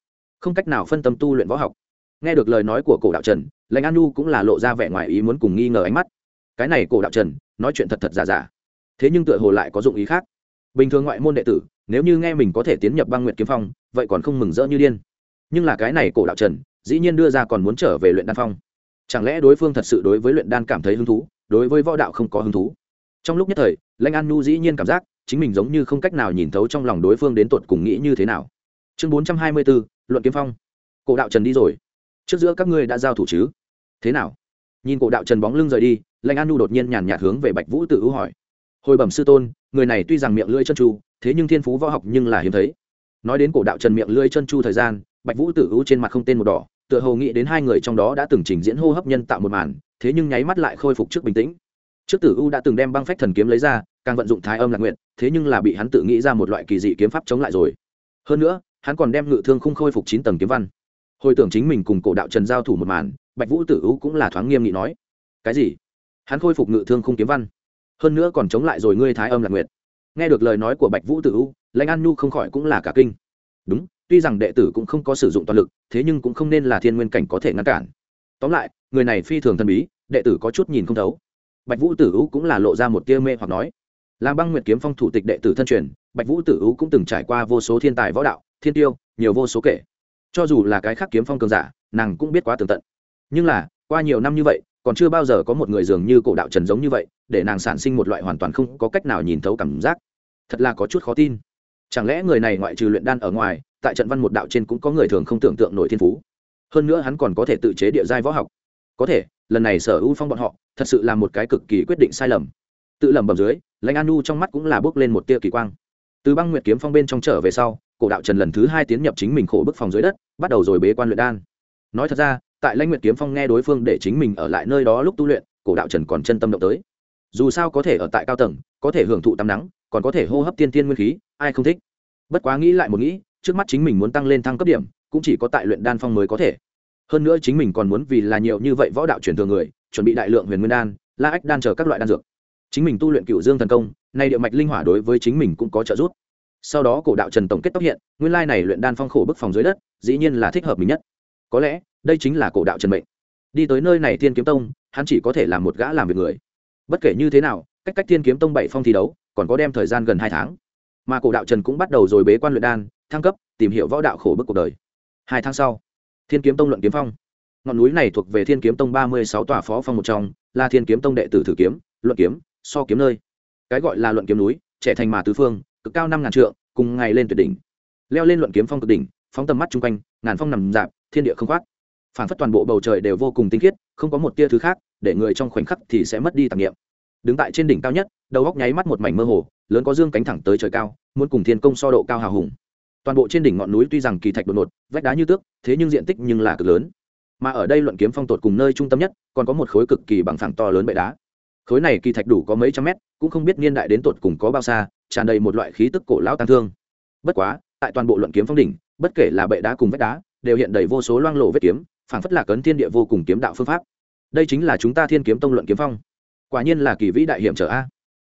Nghe được lời nói của cổ đạo trần, Lãnh An Nhu cũng là lộ ra vẻ ngoài ý muốn cùng nghi ngờ ánh mắt. Cái này cổ đạo trần nói chuyện thật giả, thế nhưng tựa hồ lại có dụng ý khác. Bình thường ngoại môn đệ tử nếu như nghe mình có thể tiến nhập băng nguyệt kiếm phong, vậy còn không mừng rỡ như điên, nhưng là cái này cổ đạo trần dĩ nhiên đưa ra còn muốn trở về luyện đan phong. Chẳng lẽ đối phương thật sự đối với luyện đan cảm thấy hứng thú, đối với võ đạo không có hứng thú? Trong lúc nhất thời, Lãnh An Nhu dĩ nhiên cảm giác chính mình giống như không cách nào nhìn thấu trong lòng đối phương đến tột cùng nghĩ như thế nào. Chương 424, luận kiếm phong. Cổ đạo trần đi rồi, trước giữa các ngươi đã giao thủ chứ? Thế nào? Nhìn cổ đạo trần bóng lưng rời đi, Lãnh An Nhu đột nhiên nhàn nhạt hướng về Bạch Vũ Tử U hỏi. Hồi bẩm sư tôn, người này tuy rằng miệng lưỡi chân tru, thế nhưng thiên phú võ học nhưng là hiếm thấy. Nói đến cổ đạo trần miệng lưỡi chân chu thời gian, Bạch Vũ Tử U trên mặt không tên một đỏ, tựa hồ nghĩ đến hai người trong đó đã từng trình diễn hô hấp nhân tạo một màn, thế nhưng nháy mắt lại khôi phục trước bình tĩnh. Trước Tử U đã từng đem băng phách thần kiếm lấy ra, càng vận dụng thái âm lạc nguyện, thế nhưng là bị hắn tự nghĩ ra một loại kỳ dị kiếm pháp chống lại rồi. Hơn nữa, hắn còn đem ngự thương khung khôi phục 9 tầng kiếm văn. Hồi tưởng chính mình cùng cổ đạo trần giao thủ một màn, Bạch Vũ Tử U cũng là thoáng nghiêm nghị nói: cái gì? Hắn khôi phục ngự thương khung kiếm văn, hơn nữa còn chống lại rồi ngươi thái âm lạc nguyện? Nghe được lời nói của Bạch Vũ Tử U, Lãnh An Nhu không khỏi cũng là cả kinh. Đúng, tuy rằng đệ tử cũng không có sử dụng toàn lực, thế nhưng cũng không nên là thiên nguyên cảnh có thể ngăn cản. Tóm lại, người này phi thường thần bí, đệ tử có chút nhìn không thấu. Bạch Vũ Tử U cũng là lộ ra một tia mê hoặc nói. Làm băng nguyệt kiếm phong thủ tịch đệ tử thân truyền, Bạch Vũ Tử U cũng từng trải qua vô số thiên tài võ đạo, thiên tiêu, nhiều vô số kể. Cho dù là cái khác kiếm phong cường giả, nàng cũng biết quá tường tận. Nhưng là, qua nhiều năm như vậy, còn chưa bao giờ có một người dường như cổ đạo trần giống như vậy, để nàng sản sinh một loại hoàn toàn không có cách nào nhìn thấu cảm giác. Thật là có chút khó tin. Chẳng lẽ người này ngoại trừ luyện đan ở ngoài, tại trận văn một đạo trên cũng có người thường không tưởng tượng nổi thiên phú? Hơn nữa hắn còn có thể tự chế địa giai võ học. Có thể, lần này Sở U Phong bọn họ thật sự là một cái cực kỳ quyết định sai lầm. Tự lẩm bẩm dưới, Lãnh An Nhu trong mắt cũng là bước lên một tia kỳ quang. Từ băng nguyệt kiếm phong bên trong trở về sau, cổ đạo trần lần thứ 2 tiến nhập chính mình khổ bức phòng dưới đất, bắt đầu rồi bế quan luyện đan. Nói thật ra, tại Lãnh Nguyệt kiếm phong nghe đối phương để chính mình ở lại nơi đó lúc tu luyện, cổ đạo trần còn chân tâm động tới. Dù sao có thể ở tại cao tầng, có thể hưởng thụ tắm nắng, còn có thể hô hấp tiên tiên nguyên khí, ai không thích? Bất quá nghĩ lại một nghĩ, trước mắt chính mình muốn tăng lên thăng cấp điểm, cũng chỉ có tại luyện đan phong mới có thể. Hơn nữa chính mình còn muốn vì là nhiều như vậy võ đạo truyền thừa người, chuẩn bị đại lượng huyền nguyên đan, la ách đan chờ các loại đan dược. Chính mình tu luyện Cửu Dương thần công, nay địa mạch linh hỏa đối với chính mình cũng có trợ giúp. Sau đó cổ đạo trần tổng kết tốc hiện, nguyên lai này luyện đan phong khổ bức phòng dưới đất, dĩ nhiên là thích hợp mình nhất. Có lẽ, đây chính là cổ đạo trần mệnh. Đi tới nơi này Thiên Kiếm Tông, hắn chỉ có thể làm một gã làm việc người. Bất kể như thế nào, cách Thiên Kiếm Tông 7 phong thi đấu, còn có đem thời gian gần 2 tháng. Mà cổ đạo trần cũng bắt đầu rồi bế quan luyện đan, thăng cấp, tìm hiểu võ đạo khổ bức cuộc đời. 2 tháng sau, Thiên Kiếm Tông luận kiếm phong. Ngọn núi này thuộc về Thiên Kiếm Tông 36 tòa phó phong một trong, là Thiên Kiếm Tông đệ tử thử kiếm, luận kiếm, so kiếm nơi. Cái gọi là luận kiếm núi, trẻ thành mà tứ phương, cực cao 5000 trượng, cùng ngày lên tuyệt đỉnh. Leo lên luận kiếm phong cực đỉnh, phóng tầm mắt chung quanh, ngàn phong nằm dạp, thiên địa không khoát. Phản phất toàn bộ bầu trời đều vô cùng tinh khiết, không có một tia thứ khác, để người trong khoảnh khắc thì sẽ mất đi tạp niệm. Đứng tại trên đỉnh cao nhất, đầu góc nháy mắt một mảnh mơ hồ, lớn có dương cánh thẳng tới trời cao, muốn cùng thiên công so độ cao hào hùng. Toàn bộ trên đỉnh ngọn núi tuy rằng kỳ thạch đột ngột, vách đá như tước, thế nhưng diện tích nhưng là cực lớn. Mà ở đây luận kiếm phong tột cùng nơi trung tâm nhất, còn có một khối cực kỳ bằng phẳng to lớn bệ đá. Khối này kỳ thạch đủ có mấy trăm mét, cũng không biết niên đại đến tột cùng có bao xa, tràn đầy một loại khí tức cổ lão tang thương. Bất quá, tại toàn bộ luận kiếm phong đỉnh, bất kể là bệ đá cùng vách đá, đều hiện đầy vô số loang lổ vết kiếm, phảng phất là cấn thiên địa vô cùng kiếm đạo phương pháp. Đây chính là chúng ta Thiên Kiếm Tông luận kiếm phong. Quả nhiên là kỳ vĩ đại hiểm trở a.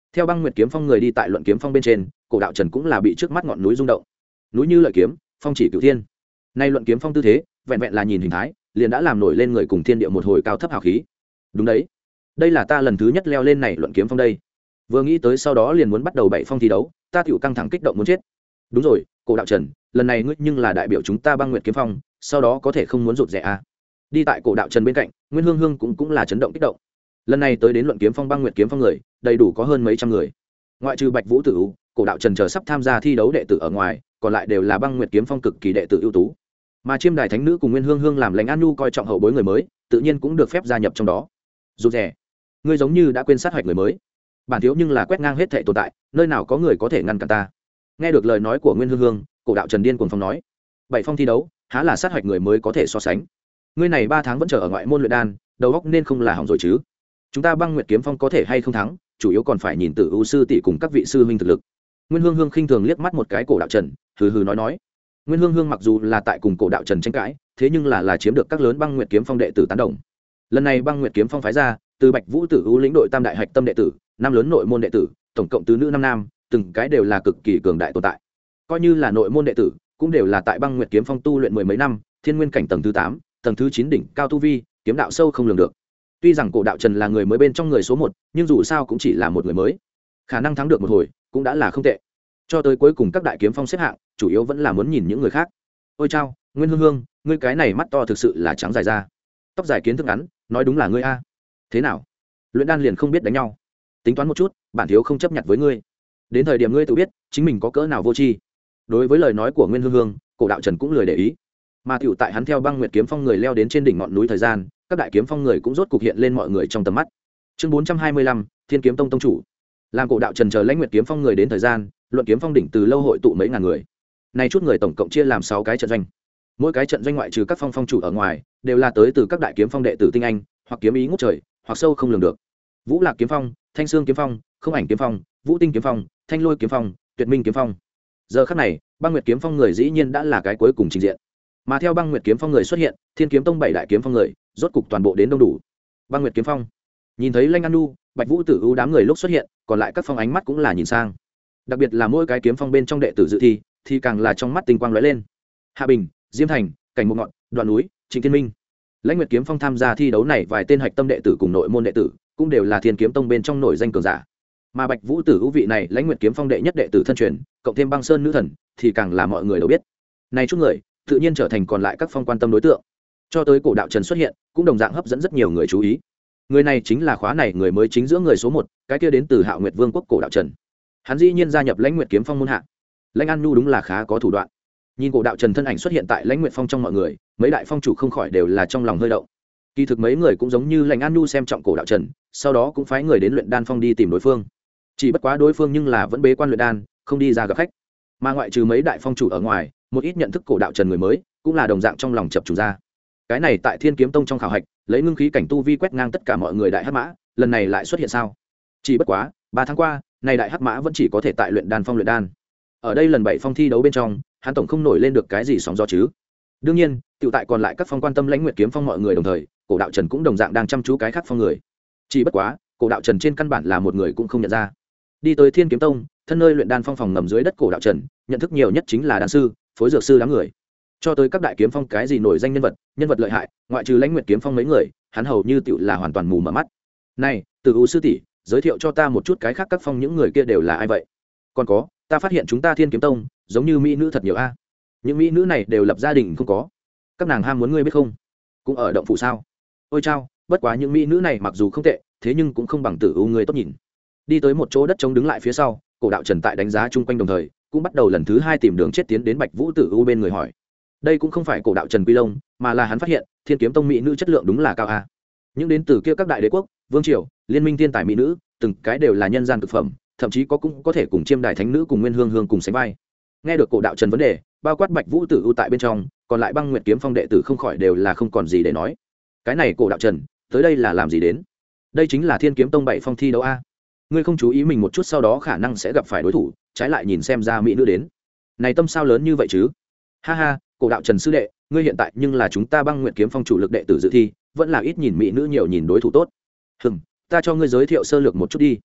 theo băng nguyệt kiếm phong người đi tại luận kiếm phong bên trên, cổ đạo trần cũng là bị trước mắt ngọn núi rung động. Núi như lợi kiếm, phong chỉ cửu thiên. Nay luận kiếm phong tư thế, vẹn vẹn là nhìn hình thái liền đã làm nổi lên người cùng thiên địa một hồi cao thấp hào khí. Đúng đấy, đây là ta lần thứ nhất leo lên này luận kiếm phong đây. Vừa nghĩ tới sau đó liền muốn bắt đầu bảy phong thi đấu, ta tiểu căng thẳng kích động muốn chết. Đúng rồi, cổ đạo trần, lần này ngươi nhưng là đại biểu chúng ta băng nguyệt kiếm phong, sau đó có thể không muốn rụt rè à. Đi tại cổ đạo trần bên cạnh, Nguyên Hương Hương cũng là chấn động kích động. Lần này tới đến luận kiếm phong băng nguyệt kiếm phong người, đầy đủ có hơn mấy trăm người. Ngoại trừ Bạch Vũ Tử U, cổ đạo trần chờ sắp tham gia thi đấu đệ tử ở ngoài, còn lại đều là băng nguyệt kiếm phong cực kỳ đệ tử ưu tú. Mà Chiêm Đài Thánh Nữ cùng Nguyên Hương Hương làm Lãnh An Nhu coi trọng hậu bối người mới, tự nhiên cũng được phép gia nhập trong đó. Rụt rè, ngươi giống như đã quên sát hạch người mới. Bản thiếu nhưng là quét ngang hết thảy tồn tại, nơi nào có người có thể ngăn cản ta. Nghe được lời nói của Nguyên Hương Hương, cổ đạo trần điên cuồng phong nói, bảy phong thi đấu há là sát hạch người mới có thể so sánh. Ngươi này 3 tháng vẫn chờ ở ngoại môn luyện đan, đầu óc nên không là hỏng rồi chứ. Chúng ta băng nguyệt kiếm phong có thể hay không thắng, chủ yếu còn phải nhìn Tử U sư tỷ cùng các vị sư huynh thực lực. Nguyên Hương Hương khinh thường liếc mắt một cái cổ đạo trần, hừ hừ nói. Nguyên Hương Hương mặc dù là tại cùng cổ đạo trần tranh cãi, thế nhưng là chiếm được các lớn băng nguyệt kiếm phong đệ tử tán đồng. Lần này băng nguyệt kiếm phong phái ra, từ Bạch Vũ Tử U lĩnh đội tam đại hạch tâm đệ tử, 5 lớn nội môn đệ tử, tổng cộng tứ nữ 5 nam, từng cái đều là cực kỳ cường đại tồn tại. Coi như là nội môn đệ tử, cũng đều là tại băng nguyệt kiếm phong tu luyện mười mấy năm, thiên nguyên cảnh tầng thứ 8, tầng thứ 9 đỉnh cao tu vi, kiếm đạo sâu không lường được. Tuy rằng cổ đạo trần là người mới bên trong người số 1, nhưng dù sao cũng chỉ là một người mới, khả năng thắng được một hồi cũng đã là không tệ. Cho tới cuối cùng các đại kiếm phong xếp hạng, chủ yếu vẫn là muốn nhìn những người khác. Ôi chao, Nguyên Hương Hương, ngươi cái này mắt to thực sự là trắng dài ra, tóc dài kiến thức ngắn, nói đúng là ngươi a. Thế nào, luyện đan liền không biết đánh nhau? Tính toán một chút, bản thiếu không chấp nhận với ngươi. Đến thời điểm ngươi tự biết chính mình có cỡ nào vô tri. Đối với lời nói của Nguyên Hương Hương, cổ đạo trần cũng lười để ý. Mà tiểu tại hắn theo băng nguyệt kiếm phong người leo đến trên đỉnh ngọn núi thời gian, các đại kiếm phong người cũng rốt cục hiện lên mọi người trong tầm mắt. Chương 425, Thiên Kiếm Tông tông chủ. Làm cổ đạo trần chờ Lãnh Nguyệt kiếm phong người đến thời gian, luận kiếm phong đỉnh từ lâu hội tụ mấy ngàn người. Này chút người tổng cộng chia làm 6 cái trận doanh. Mỗi cái trận doanh ngoại trừ các phong phong chủ ở ngoài, đều là tới từ các đại kiếm phong đệ tử tinh anh, hoặc kiếm ý ngút trời, hoặc sâu không lường được. Vũ Lạc kiếm phong, Thanh Xương kiếm phong, Không Ảnh kiếm phong, Vũ Tinh kiếm phong, Thanh Lôi kiếm phong, Tuyệt Minh kiếm phong. Giờ khắc này, băng nguyệt kiếm phong người dĩ nhiên đã là cái cuối cùng trình diện. Mà theo băng nguyệt kiếm phong người xuất hiện, Thiên Kiếm Tông 7 đại kiếm phong người, rốt cục toàn bộ đến đông đủ. Băng nguyệt kiếm phong. Nhìn thấy Lãnh An Nu, Bạch Vũ Tử U đám người lúc xuất hiện, còn lại các phong ánh mắt cũng là nhìn sang. Đặc biệt là mỗi cái kiếm phong bên trong đệ tử dự thi, thì càng là trong mắt tinh quang lóe lên. Hạ Bình, Diêm Thành, Cảnh Mục Ngọn, Đoạn Núi, Trịnh Thiên Minh. Lãnh Nguyệt kiếm phong tham gia thi đấu này vài tên hạch tâm đệ tử cùng nội môn đệ tử, cũng đều là Thiên Kiếm Tông bên trong nổi danh cường giả. Mà Bạch Vũ Tử U vị này Lãnh Nguyệt kiếm phong đệ nhất đệ tử thân truyền, cộng thêm Băng Sơn nữ thần, thì càng là mọi người đều biết. Này chút người, tự nhiên trở thành còn lại các phong quan tâm đối tượng. Cho tới cổ đạo trần xuất hiện, cũng đồng dạng hấp dẫn rất nhiều người chú ý. Người này chính là khóa này người mới chính giữa người số 1, cái kia đến từ Hạo Nguyệt Vương quốc cổ đạo trần. Hắn dĩ nhiên gia nhập Lãnh Nguyệt kiếm phong môn hạ. Lãnh An Nu đúng là khá có thủ đoạn. Nhìn cổ đạo trần thân ảnh xuất hiện tại Lãnh Nguyệt phong trong mọi người, mấy đại phong chủ không khỏi đều là trong lòng hơi động. Kỳ thực mấy người cũng giống như Lãnh An Nu xem trọng cổ đạo trần, sau đó cũng phái người đến luyện đan phong đi tìm đối phương. Chỉ bất quá đối phương nhưng là vẫn bế quan luyện đan, không đi ra gặp khách. Mà ngoại trừ mấy đại phong chủ ở ngoài, một ít nhận thức cổ đạo trần người mới, cũng là đồng dạng trong lòng chập trùng ra. Cái này tại Thiên Kiếm Tông trong khảo hạch, lấy ngưng khí cảnh tu vi quét ngang tất cả mọi người đại hắc mã, lần này lại xuất hiện sao? Chỉ bất quá, 3 tháng qua, này đại hắc mã vẫn chỉ có thể tại luyện đan phong luyện đan. Ở đây lần 7 phong thi đấu bên trong, hắn tổng không nổi lên được cái gì sóng gió chứ. Đương nhiên, tiểu tại còn lại các phong quan tâm Lãnh Nguyệt kiếm phong mọi người đồng thời, cổ đạo trần cũng đồng dạng đang chăm chú cái khác phong người. Chỉ bất quá, cổ đạo trần trên căn bản là một người cũng không nhận ra. Đi tới Thiên Kiếm Tông, thân nơi luyện đan phong phòng ngầm dưới đất cổ đạo trần, nhận thức nhiều nhất chính là đan sư, phối dược sư đám người. Cho tới các đại kiếm phong cái gì nổi danh nhân vật lợi hại, ngoại trừ Lãnh Nguyệt kiếm phong mấy người, hắn hầu như tiểu là hoàn toàn mù mở mắt. Này, Tử U sư tỷ, giới thiệu cho ta một chút cái khác các phong những người kia đều là ai vậy? Còn có, ta phát hiện chúng ta Thiên Kiếm Tông giống như mỹ nữ thật nhiều a. Những mỹ nữ này đều lập gia đình không có? Các nàng ham muốn ngươi biết không? Cũng ở động phủ sao? Ôi chao, bất quá những mỹ nữ này mặc dù không tệ, thế nhưng cũng không bằng Tử U người tốt nhìn. Đi tới một chỗ đất trống đứng lại phía sau, cổ đạo trần tại đánh giá chung quanh đồng thời, cũng bắt đầu lần thứ 2 tìm đường chết tiến đến Bạch Vũ Tử U bên người hỏi. Đây cũng không phải cổ đạo trần quy lông, mà là hắn phát hiện Thiên Kiếm Tông mỹ nữ chất lượng đúng là cao a. Những đến từ kia các đại đế quốc, vương triều, liên minh thiên tài mỹ nữ, từng cái đều là nhân gian cực phẩm, thậm chí cũng có thể cùng Chiêm Đài Thánh Nữ cùng Nguyên Hương Hương cùng sánh vai. Nghe được cổ đạo trần vấn đề, bao quát Bạch Vũ Tử U tại bên trong, còn lại băng nguyệt kiếm phong đệ tử không khỏi đều là không còn gì để nói. Cái này cổ đạo trần tới đây là làm gì đến? Đây chính là Thiên Kiếm Tông 7 phong thi đấu a. Ngươi không chú ý mình một chút sau đó khả năng sẽ gặp phải đối thủ, trái lại nhìn xem ra mỹ nữ đến. Này tâm sao lớn như vậy chứ? Ha ha, cổ đạo trần sư đệ, ngươi hiện tại nhưng là chúng ta băng nguyệt kiếm phong chủ lực đệ tử dự thi, vẫn là ít nhìn mỹ nữ nhiều nhìn đối thủ tốt. Ta cho ngươi giới thiệu sơ lược một chút đi.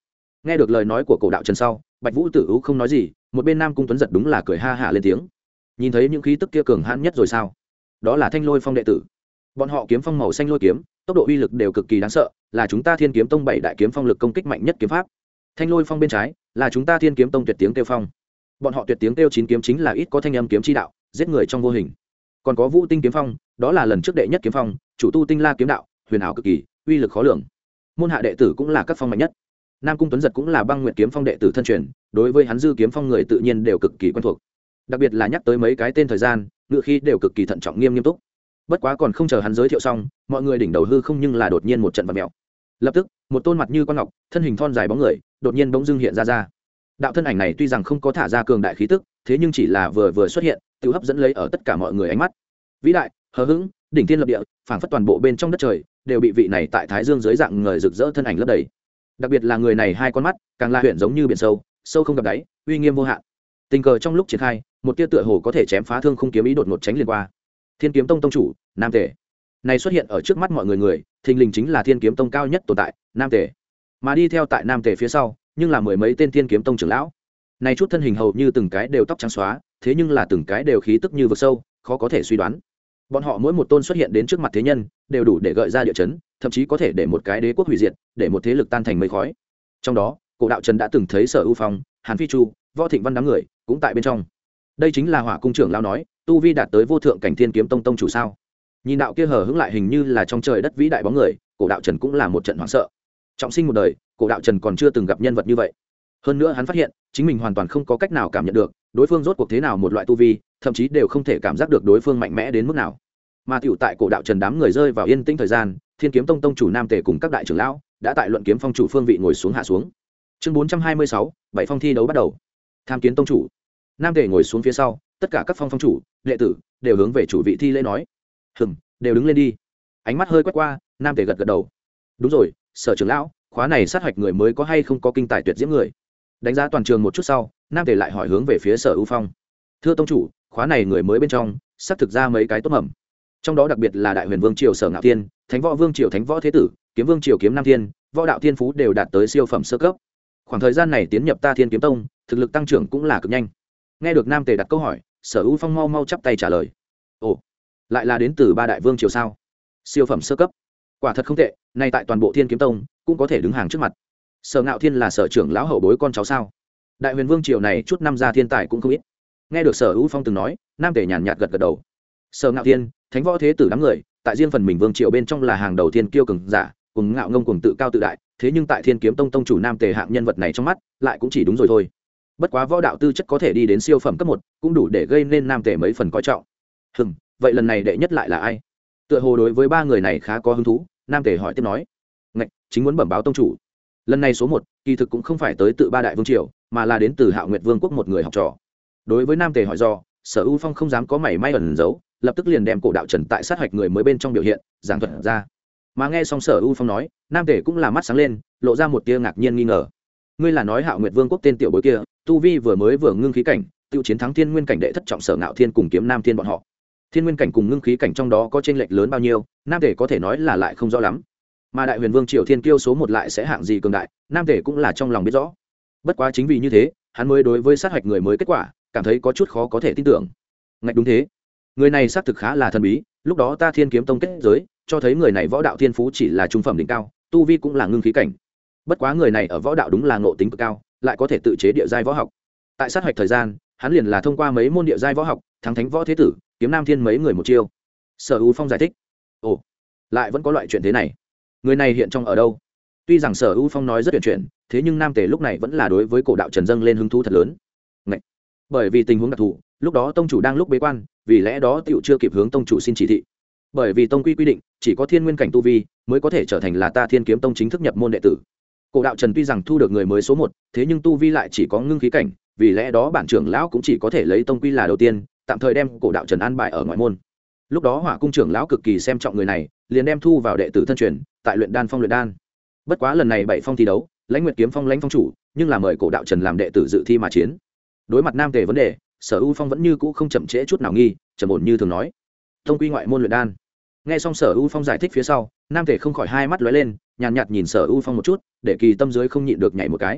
Nghe được lời nói của cổ đạo trần sau, Bạch Vũ Tử U không nói gì, một bên Nam Cung Tuấn giật đúng là cười ha hả lên tiếng. Nhìn thấy những khí tức kia cường hãn nhất rồi sao? Đó là Thanh Lôi Phong đệ tử. Bọn họ kiếm phong màu xanh lôi kiếm, tốc độ uy lực đều cực kỳ đáng sợ, là chúng ta Thiên Kiếm Tông 7 đại kiếm phong lực công kích mạnh nhất kiếm pháp. Thanh Lôi Phong bên trái là chúng ta Thiên Kiếm Tông tuyệt tiếng kêu phong. Bọn họ tuyệt tiếng kêu chín kiếm chính là ít có thanh âm kiếm chi đạo, giết người trong vô hình. Còn có Vũ Tinh kiếm phong, đó là lần trước đệ nhất kiếm phong, chủ tu tinh la kiếm đạo, huyền ảo cực kỳ, uy lực khó lường. Môn hạ đệ tử cũng là các phong mạnh nhất. Nam Cung Tuấn giật cũng là Băng Nguyệt kiếm phong đệ tử thân truyền, đối với hắn dư kiếm phong người tự nhiên đều cực kỳ quen thuộc. Đặc biệt là nhắc tới mấy cái tên thời gian, ngựa khí đều cực kỳ thận trọng nghiêm túc. Bất quá còn không chờ hắn giới thiệu xong, mọi người đỉnh đầu hư không nhưng là đột nhiên một trận vặn mèo. Lập tức, một tôn mặt như con ngọc, thân hình thon dài bóng người, đột nhiên bỗng dưng hiện ra. Đạo thân ảnh này tuy rằng không có thả ra cường đại khí tức, thế nhưng chỉ là vừa xuất hiện, tự hấp dẫn lấy ở tất cả mọi người ánh mắt. Vĩ đại, hờ hững, đỉnh thiên lập địa, phảng phất toàn bộ bên trong đất trời đều bị vị này tại thái dương dưới dạng người rực rỡ thân ảnh lấp đầy. Đặc biệt là người này hai con mắt, càng là huyện giống như biển sâu, sâu không gặp đáy, uy nghiêm vô hạn. Tình cờ trong lúc triển khai, một tia tựa hồ có thể chém phá thương không kiếm ý đột ngột tránh liền qua. Thiên Kiếm Tông tông chủ, Nam Tề. Này xuất hiện ở trước mắt mọi người, thình lình chính là Thiên Kiếm Tông cao nhất tồn tại, Nam Tề. Mà đi theo tại Nam Tề phía sau, nhưng là mười mấy tên Thiên Kiếm Tông trưởng lão. Này chút thân hình hầu như từng cái đều tóc trắng xóa, thế nhưng là từng cái đều khí tức như vực sâu, khó có thể suy đoán. Bọn họ mỗi một tôn xuất hiện đến trước mặt thế nhân, đều đủ để gợi ra địa chấn, thậm chí có thể để một cái đế quốc hủy diệt, để một thế lực tan thành mây khói. Trong đó, Cổ Đạo Trần đã từng thấy Sở Ưu Phong, Hàn Phi Chu, Võ Thịnh Văn đám người cũng tại bên trong. Đây chính là Hỏa cung trưởng lão nói, tu vi đạt tới vô thượng cảnh Thiên Kiếm Tông tông chủ sao? Nhìn đạo kia hờ hững lại hình như là trong trời đất vĩ đại bóng người, Cổ Đạo Trần cũng là một trận hoảng sợ. Trọng sinh một đời, Cổ Đạo Trần còn chưa từng gặp nhân vật như vậy. Hơn nữa hắn phát hiện, chính mình hoàn toàn không có cách nào cảm nhận được đối phương rốt cuộc thế nào một loại tu vi, thậm chí đều không thể cảm giác được đối phương mạnh mẽ đến mức nào. Mà tiểu tại Cổ Đạo Trần đám người rơi vào yên tĩnh thời gian, Thiên Kiếm Tông tông chủ Nam Tề cùng các đại trưởng lão đã tại luận kiếm phong chủ phương vị ngồi xuống hạ xuống. Chương 426, bảy phong thi đấu bắt đầu. Tham kiến tông chủ. Nam Tề ngồi xuống phía sau, tất cả các phong chủ, đệ tử đều hướng về chủ vị thi lễ nói: đều đứng lên đi." Ánh mắt hơi quét qua, Nam Tề gật gật đầu. "Đúng rồi, Sở trưởng lão, khóa này sát hạch người mới có hay không có kinh tài tuyệt diễm người?" Đánh giá toàn trường một chút sau, Nam Tề lại hỏi hướng về phía Sở Ưu Phong: "Thưa tông chủ, khóa này người mới bên trong, sắp thực ra mấy cái tốt mầm. Trong đó đặc biệt là Đại Huyền Vương triều Sở Ngạo Thiên, Thánh Võ Vương triều Thánh Võ Thế Tử, Kiếm Vương triều Kiếm Nam Thiên, võ đạo thiên phú đều đạt tới siêu phẩm sơ cấp. Khoảng thời gian này tiến nhập ta Thiên Kiếm Tông, thực lực tăng trưởng cũng là cực nhanh." Nghe được Nam Tề đặt câu hỏi, Sở Ưu Phong mau mau chắp tay trả lời: "Ồ, lại là đến từ ba đại vương triều sao? Siêu phẩm sơ cấp, quả thật không tệ, nay tại toàn bộ Thiên Kiếm Tông cũng có thể đứng hàng trước mặt. Sở Ngạo Thiên là Sở trưởng lão hậu bối con cháu sao? Đại Huyền Vương triều này chút năm ra thiên tài cũng không ít." Nghe được Sở Ưu Phong từng nói, Nam Tề nhàn nhạt gật gật đầu. Sở Ngạo Thiên, Thánh Võ Thế Tử đám người, tại riêng phần mình vương triều bên trong là hàng đầu thiên kiêu cường giả, cùng ngạo ngông cùng tự cao tự đại, thế nhưng tại Thiên Kiếm Tông tông chủ Nam Tề hạng nhân vật này trong mắt, lại cũng chỉ đúng rồi thôi. Bất quá võ đạo tư chất có thể đi đến siêu phẩm cấp 1, cũng đủ để gây nên Nam Tề mấy phần coi trọng. Vậy lần này đệ nhất lại là ai? Tựa hồ đối với ba người này khá có hứng thú, Nam Tề hỏi tiếp nói: "Ngạch, chính muốn bẩm báo tông chủ. Lần này số 1, kỳ thực cũng không phải tới tự ba đại vương triều, mà là đến từ Hạo Nguyệt Vương quốc một người học trò." Đối với Nam Tề hỏi do, Sở Ưu Phong không dám có mảy may ẩn giấu, lập tức liền đem Cổ Đạo Trần tại sát hạch người mới bên trong biểu hiện giảng thuật ra. Mà nghe xong Sở Ưu Phong nói, Nam Tề cũng là mắt sáng lên, lộ ra một tia ngạc nhiên nghi ngờ. "Ngươi là nói Hạo Nguyệt Vương quốc tên tiểu bối kia, tu vi vừa ngưng khí cảnh, tiêu chiến thắng Thiên Nguyên cảnh đệ thất trọng Sở Ngạo Thiên cùng Kiếm Nam Thiên bọn họ. Thiên Nguyên cảnh cùng ngưng khí cảnh trong đó có chênh lệch lớn bao nhiêu, Nam Tề có thể nói là lại không rõ lắm. Mà Đại Huyền Vương triều thiên kiêu số 1 lại sẽ hạng gì cường đại, Nam Tề cũng là trong lòng biết rõ. Bất quá chính vì như thế, hắn mới đối với sát hạch người mới kết quả cảm thấy có chút khó có thể tin tưởng." Ngạch, đúng thế, người này xác thực khá là thần bí, lúc đó ta Thiên Kiếm Tông kết giới cho thấy người này võ đạo thiên phú chỉ là trung phẩm đỉnh cao, tu vi cũng là ngưng khí cảnh. Bất quá người này ở võ đạo đúng là ngộ tính cực cao, lại có thể tự chế địa giai võ học. Tại sát hạch thời gian, hắn liền là thông qua mấy môn địa giai võ học, thắng Thánh Võ Thế Tử, Kiếm Nam Thiên mấy người một chiêu." Sở Ưu Phong giải thích. "Ồ, lại vẫn có loại chuyện thế này. Người này hiện trong ở đâu?" Tuy rằng Sở Ưu Phong nói rất tuyệt chuyện, thế nhưng Nam Tề lúc này vẫn là đối với Cổ Đạo Trần dâng lên hứng thú thật lớn. Ngậy. Bởi vì tình huống đặc thù, lúc đó tông chủ đang lúc bế quan, vì lẽ đó tiểu chưa kịp hướng tông chủ xin chỉ thị. Bởi vì tông quy quy định, chỉ có Thiên Nguyên cảnh tu vi mới có thể trở thành là ta Thiên Kiếm Tông chính thức nhập môn đệ tử. Cổ Đạo Trần tuy rằng thu được người mới số 1, thế nhưng tu vi lại chỉ có ngưng khí cảnh, vì lẽ đó bản trưởng lão cũng chỉ có thể lấy tông quy là đầu tiên, tạm thời đem Cổ Đạo Trần an bài ở ngoại môn. Lúc đó Hỏa cung trưởng lão cực kỳ xem trọng người này, liền đem thu vào đệ tử thân truyền, tại luyện đan phong luyện đan. Bất quá lần này 7 phong thi đấu, Lãnh Nguyệt kiếm phong Lãnh phong chủ, nhưng là mời Cổ Đạo Trần làm đệ tử dự thi mà chiến. Đối mặt Nam Tề vấn đề, Sở Ưu Phong vẫn như cũ không chậm trễ chút nào nghi, trầm ổn như thường nói: "Tông quy ngoại môn luyện đan." Nghe xong Sở Ưu Phong giải thích phía sau, Nam Tề không khỏi hai mắt lóe lên, nhàn nhạt nhìn Sở Ưu Phong một chút, để kỳ tâm dưới không nhịn được nhảy một cái.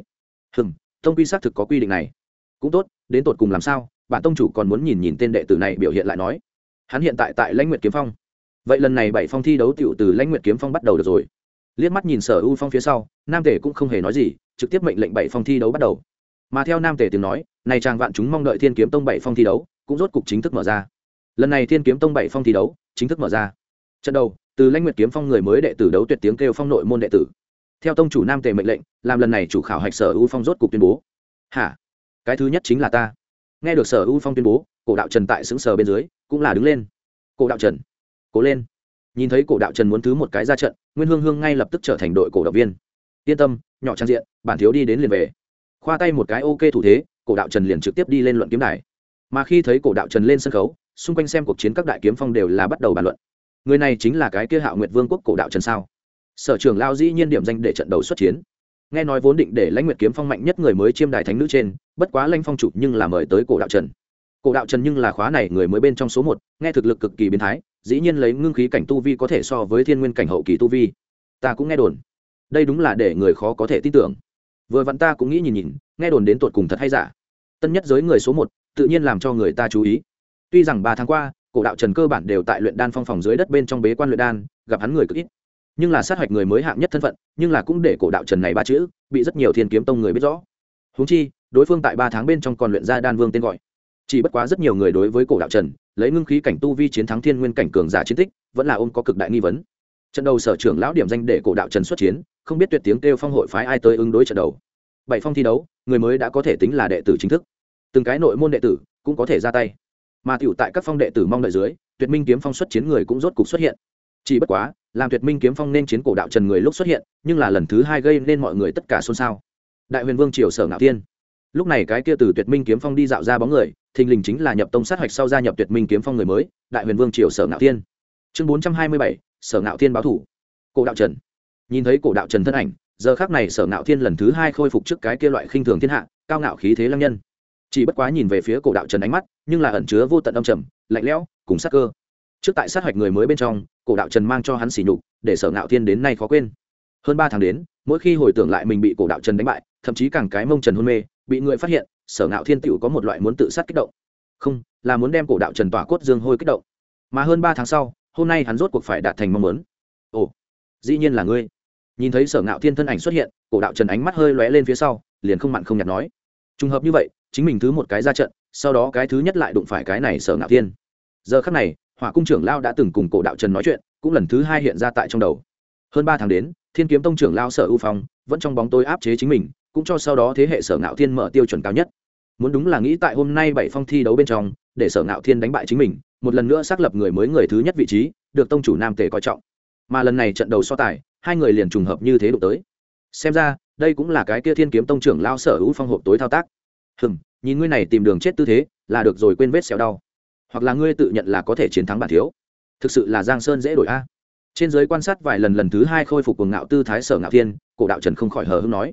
tông quy xác thực có quy định này. Cũng tốt, đến tột cùng làm sao, bản tông chủ còn muốn nhìn nhìn tên đệ tử này biểu hiện lại nói. Hắn hiện tại tại Lãnh Nguyệt Kiếm Phong. Vậy lần này 7 phong thi đấu tiểu từ Lãnh Nguyệt Kiếm Phong bắt đầu được rồi. Liếc mắt nhìn Sở U Phong phía sau, Nam Tề cũng không hề nói gì, trực tiếp mệnh lệnh 7 phong thi đấu bắt đầu. Mà theo Nam Tề tiếng nói, này chàng vạn chúng mong đợi Thiên Kiếm Tông 7 phong thi đấu, cũng rốt cục chính thức mở ra. Lần này Thiên Kiếm Tông 7 phong thi đấu chính thức mở ra. Trận đầu, từ Lãnh Nguyệt Kiếm Phong người mới đệ tử đấu tuyệt tiếng kêu phong nội môn đệ tử. Theo tông chủ Nam Tề mệnh lệnh, làm lần này chủ khảo hạch Sở U Phong rốt cục tuyên bố. Hả? Cái thứ nhất chính là ta. Nghe được Sở U Phong tuyên bố, Cổ Đạo Trần tại sững sờ bên dưới, cũng là đứng lên. Cổ Đạo Trần, cố lên. Nhìn thấy Cổ Đạo Trần muốn thứ một cái ra trận, Nguyên Hương Hương ngay lập tức trở thành đội cổ động viên. Yên tâm, nhỏ trang diện, bản thiếu đi đến liền về. Khoa tay một cái ok thủ thế, Cổ Đạo Trần liền trực tiếp đi lên luận kiếm đài. Mà khi thấy Cổ Đạo Trần lên sân khấu, xung quanh xem cuộc chiến các đại kiếm phong đều là bắt đầu bàn luận. Người này chính là cái kia Hạo Nguyệt Vương quốc Cổ Đạo Trần sao? Sở trưởng lao dĩ nhiên điểm danh để trận đầu xuất chiến. Nghe nói vốn định để Lãnh Nguyệt Kiếm Phong mạnh nhất người mới chiêm đài thánh nữ trên, bất quá Lãnh Phong chủ nhưng là mời tới Cổ Đạo Trần. Cổ Đạo Trần nhưng là khóa này người mới bên trong số 1, nghe thực lực cực kỳ biến thái, dĩ nhiên lấy ngưng khí cảnh tu vi có thể so với thiên nguyên cảnh hậu kỳ tu vi. Ta cũng nghe đồn, đây đúng là để người khó có thể tin tưởng. Vừa vặn ta cũng nghĩ nhìn, nghe đồn đến tột cùng thật hay giả. Tân nhất giới người số 1, tự nhiên làm cho người ta chú ý. Tuy rằng 3 tháng qua, Cổ Đạo Trần cơ bản đều tại luyện đan phong phòng dưới đất bên trong bế quan luyện đan, gặp hắn người cực ít. Nhưng là sát hạch người mới hạng nhất thân phận, nhưng là cũng để Cổ Đạo Trần này 3 chữ bị rất nhiều Thiên Kiếm Tông người biết rõ. Huống chi, đối phương tại 3 tháng bên trong còn luyện ra đan vương tên gọi. Chỉ bất quá rất nhiều người đối với Cổ Đạo Trần lấy ngưng khí cảnh tu vi chiến thắng thiên nguyên cảnh cường giả chiến tích, vẫn là ôm có cực đại nghi vấn. Trận đầu sở trưởng lão điểm danh để Cổ Đạo Trần xuất chiến, không biết tuyệt tiếng kêu phong hội phái ai tới ứng đối trận đầu. 7 phong thi đấu, người mới đã có thể tính là đệ tử chính thức. Từng cái nội môn đệ tử cũng có thể ra tay. Mà tiểu tại các phong đệ tử mong đợi dưới, Tuyệt Minh Kiếm Phong xuất chiến người cũng rốt cục xuất hiện. Chỉ bất quá, làm Tuyệt Minh Kiếm Phong nên chiến Cổ Đạo Trần người lúc xuất hiện, nhưng là lần thứ 2 gây nên mọi người tất cả xôn xao. Đại Huyền Vương triều Sở Ngạo Thiên. Lúc này cái kia từ Tuyệt Minh Kiếm Phong đi dạo ra bóng người, thình lình chính là nhập tông sát hạch sau gia nhập Tuyệt Minh Kiếm Phong người mới, Đại Huyền Vương triều Sở Ngạo Thiên. Chương 427, Sở Ngạo Thiên báo thủ. Cổ Đạo Trần. Nhìn thấy Cổ Đạo Trần thân ảnh, giờ khắc này Sở Ngạo Thiên lần thứ 2 khôi phục trước cái kia loại khinh thường thiên hạ, cao ngạo khí thế lăng nhân. Chỉ bất quá nhìn về phía Cổ Đạo Trần ánh mắt, nhưng là ẩn chứa vô tận âm trầm, lạnh lẽo, cùng sát cơ. Trước tại sát hạch người mới bên trong, Cổ Đạo Trần mang cho hắn sỉ nhục, để Sở Ngạo Thiên đến nay khó quên. Hơn 3 tháng đến, mỗi khi hồi tưởng lại mình bị Cổ Đạo Trần đánh bại, thậm chí càng cái mông Trần hôn mê, bị người phát hiện, Sở Ngạo Thiên tựu có một loại muốn tự sát kích động. Không, là muốn đem Cổ Đạo Trần tỏa cốt dương hôi kích động. Mà hơn 3 tháng sau, hôm nay hắn rốt cuộc phải đạt thành mong muốn. Ồ, dĩ nhiên là ngươi. Nhìn thấy Sở Ngạo Thiên thân ảnh xuất hiện, Cổ Đạo Trần ánh mắt hơi lóe lên phía sau, liền không mặn không nhạt nói: trùng hợp như vậy, chính mình thứ một cái ra trận, sau đó cái thứ nhất lại đụng phải cái này Sở Ngạo Thiên. Giờ khắc này, Hỏa cung trưởng lao đã từng cùng Cổ Đạo Trần nói chuyện, cũng lần thứ 2 hiện ra tại trong đầu. Hơn 3 tháng đến, Thiên Kiếm Tông trưởng lao Sở U Phong vẫn trong bóng tối áp chế chính mình, cũng cho sau đó thế hệ Sở Ngạo Thiên mở tiêu chuẩn cao nhất. Muốn đúng là nghĩ tại hôm nay 7 phong thi đấu bên trong, để Sở Ngạo Thiên đánh bại chính mình, một lần nữa xác lập người mới người thứ nhất vị trí, được tông chủ Nam Tề coi trọng. Mà lần này trận đầu so tài, hai người liền trùng hợp như thế đụng tới. Xem ra, đây cũng là cái kia Thiên Kiếm Tông trưởng lao Sở U Phong hộp tối thao tác. Nhìn ngươi này tìm đường chết tư thế, là được rồi quên vết xéo đau. Hoặc là ngươi tự nhận là có thể chiến thắng bản thiếu. Thực sự là Giang Sơn dễ đổi a. Trên giới quan sát vài lần lần thứ 2 khôi phục cuồng ngạo tư thái Sở Ngạo Thiên, Cổ Đạo Trần không khỏi hờ hững nói: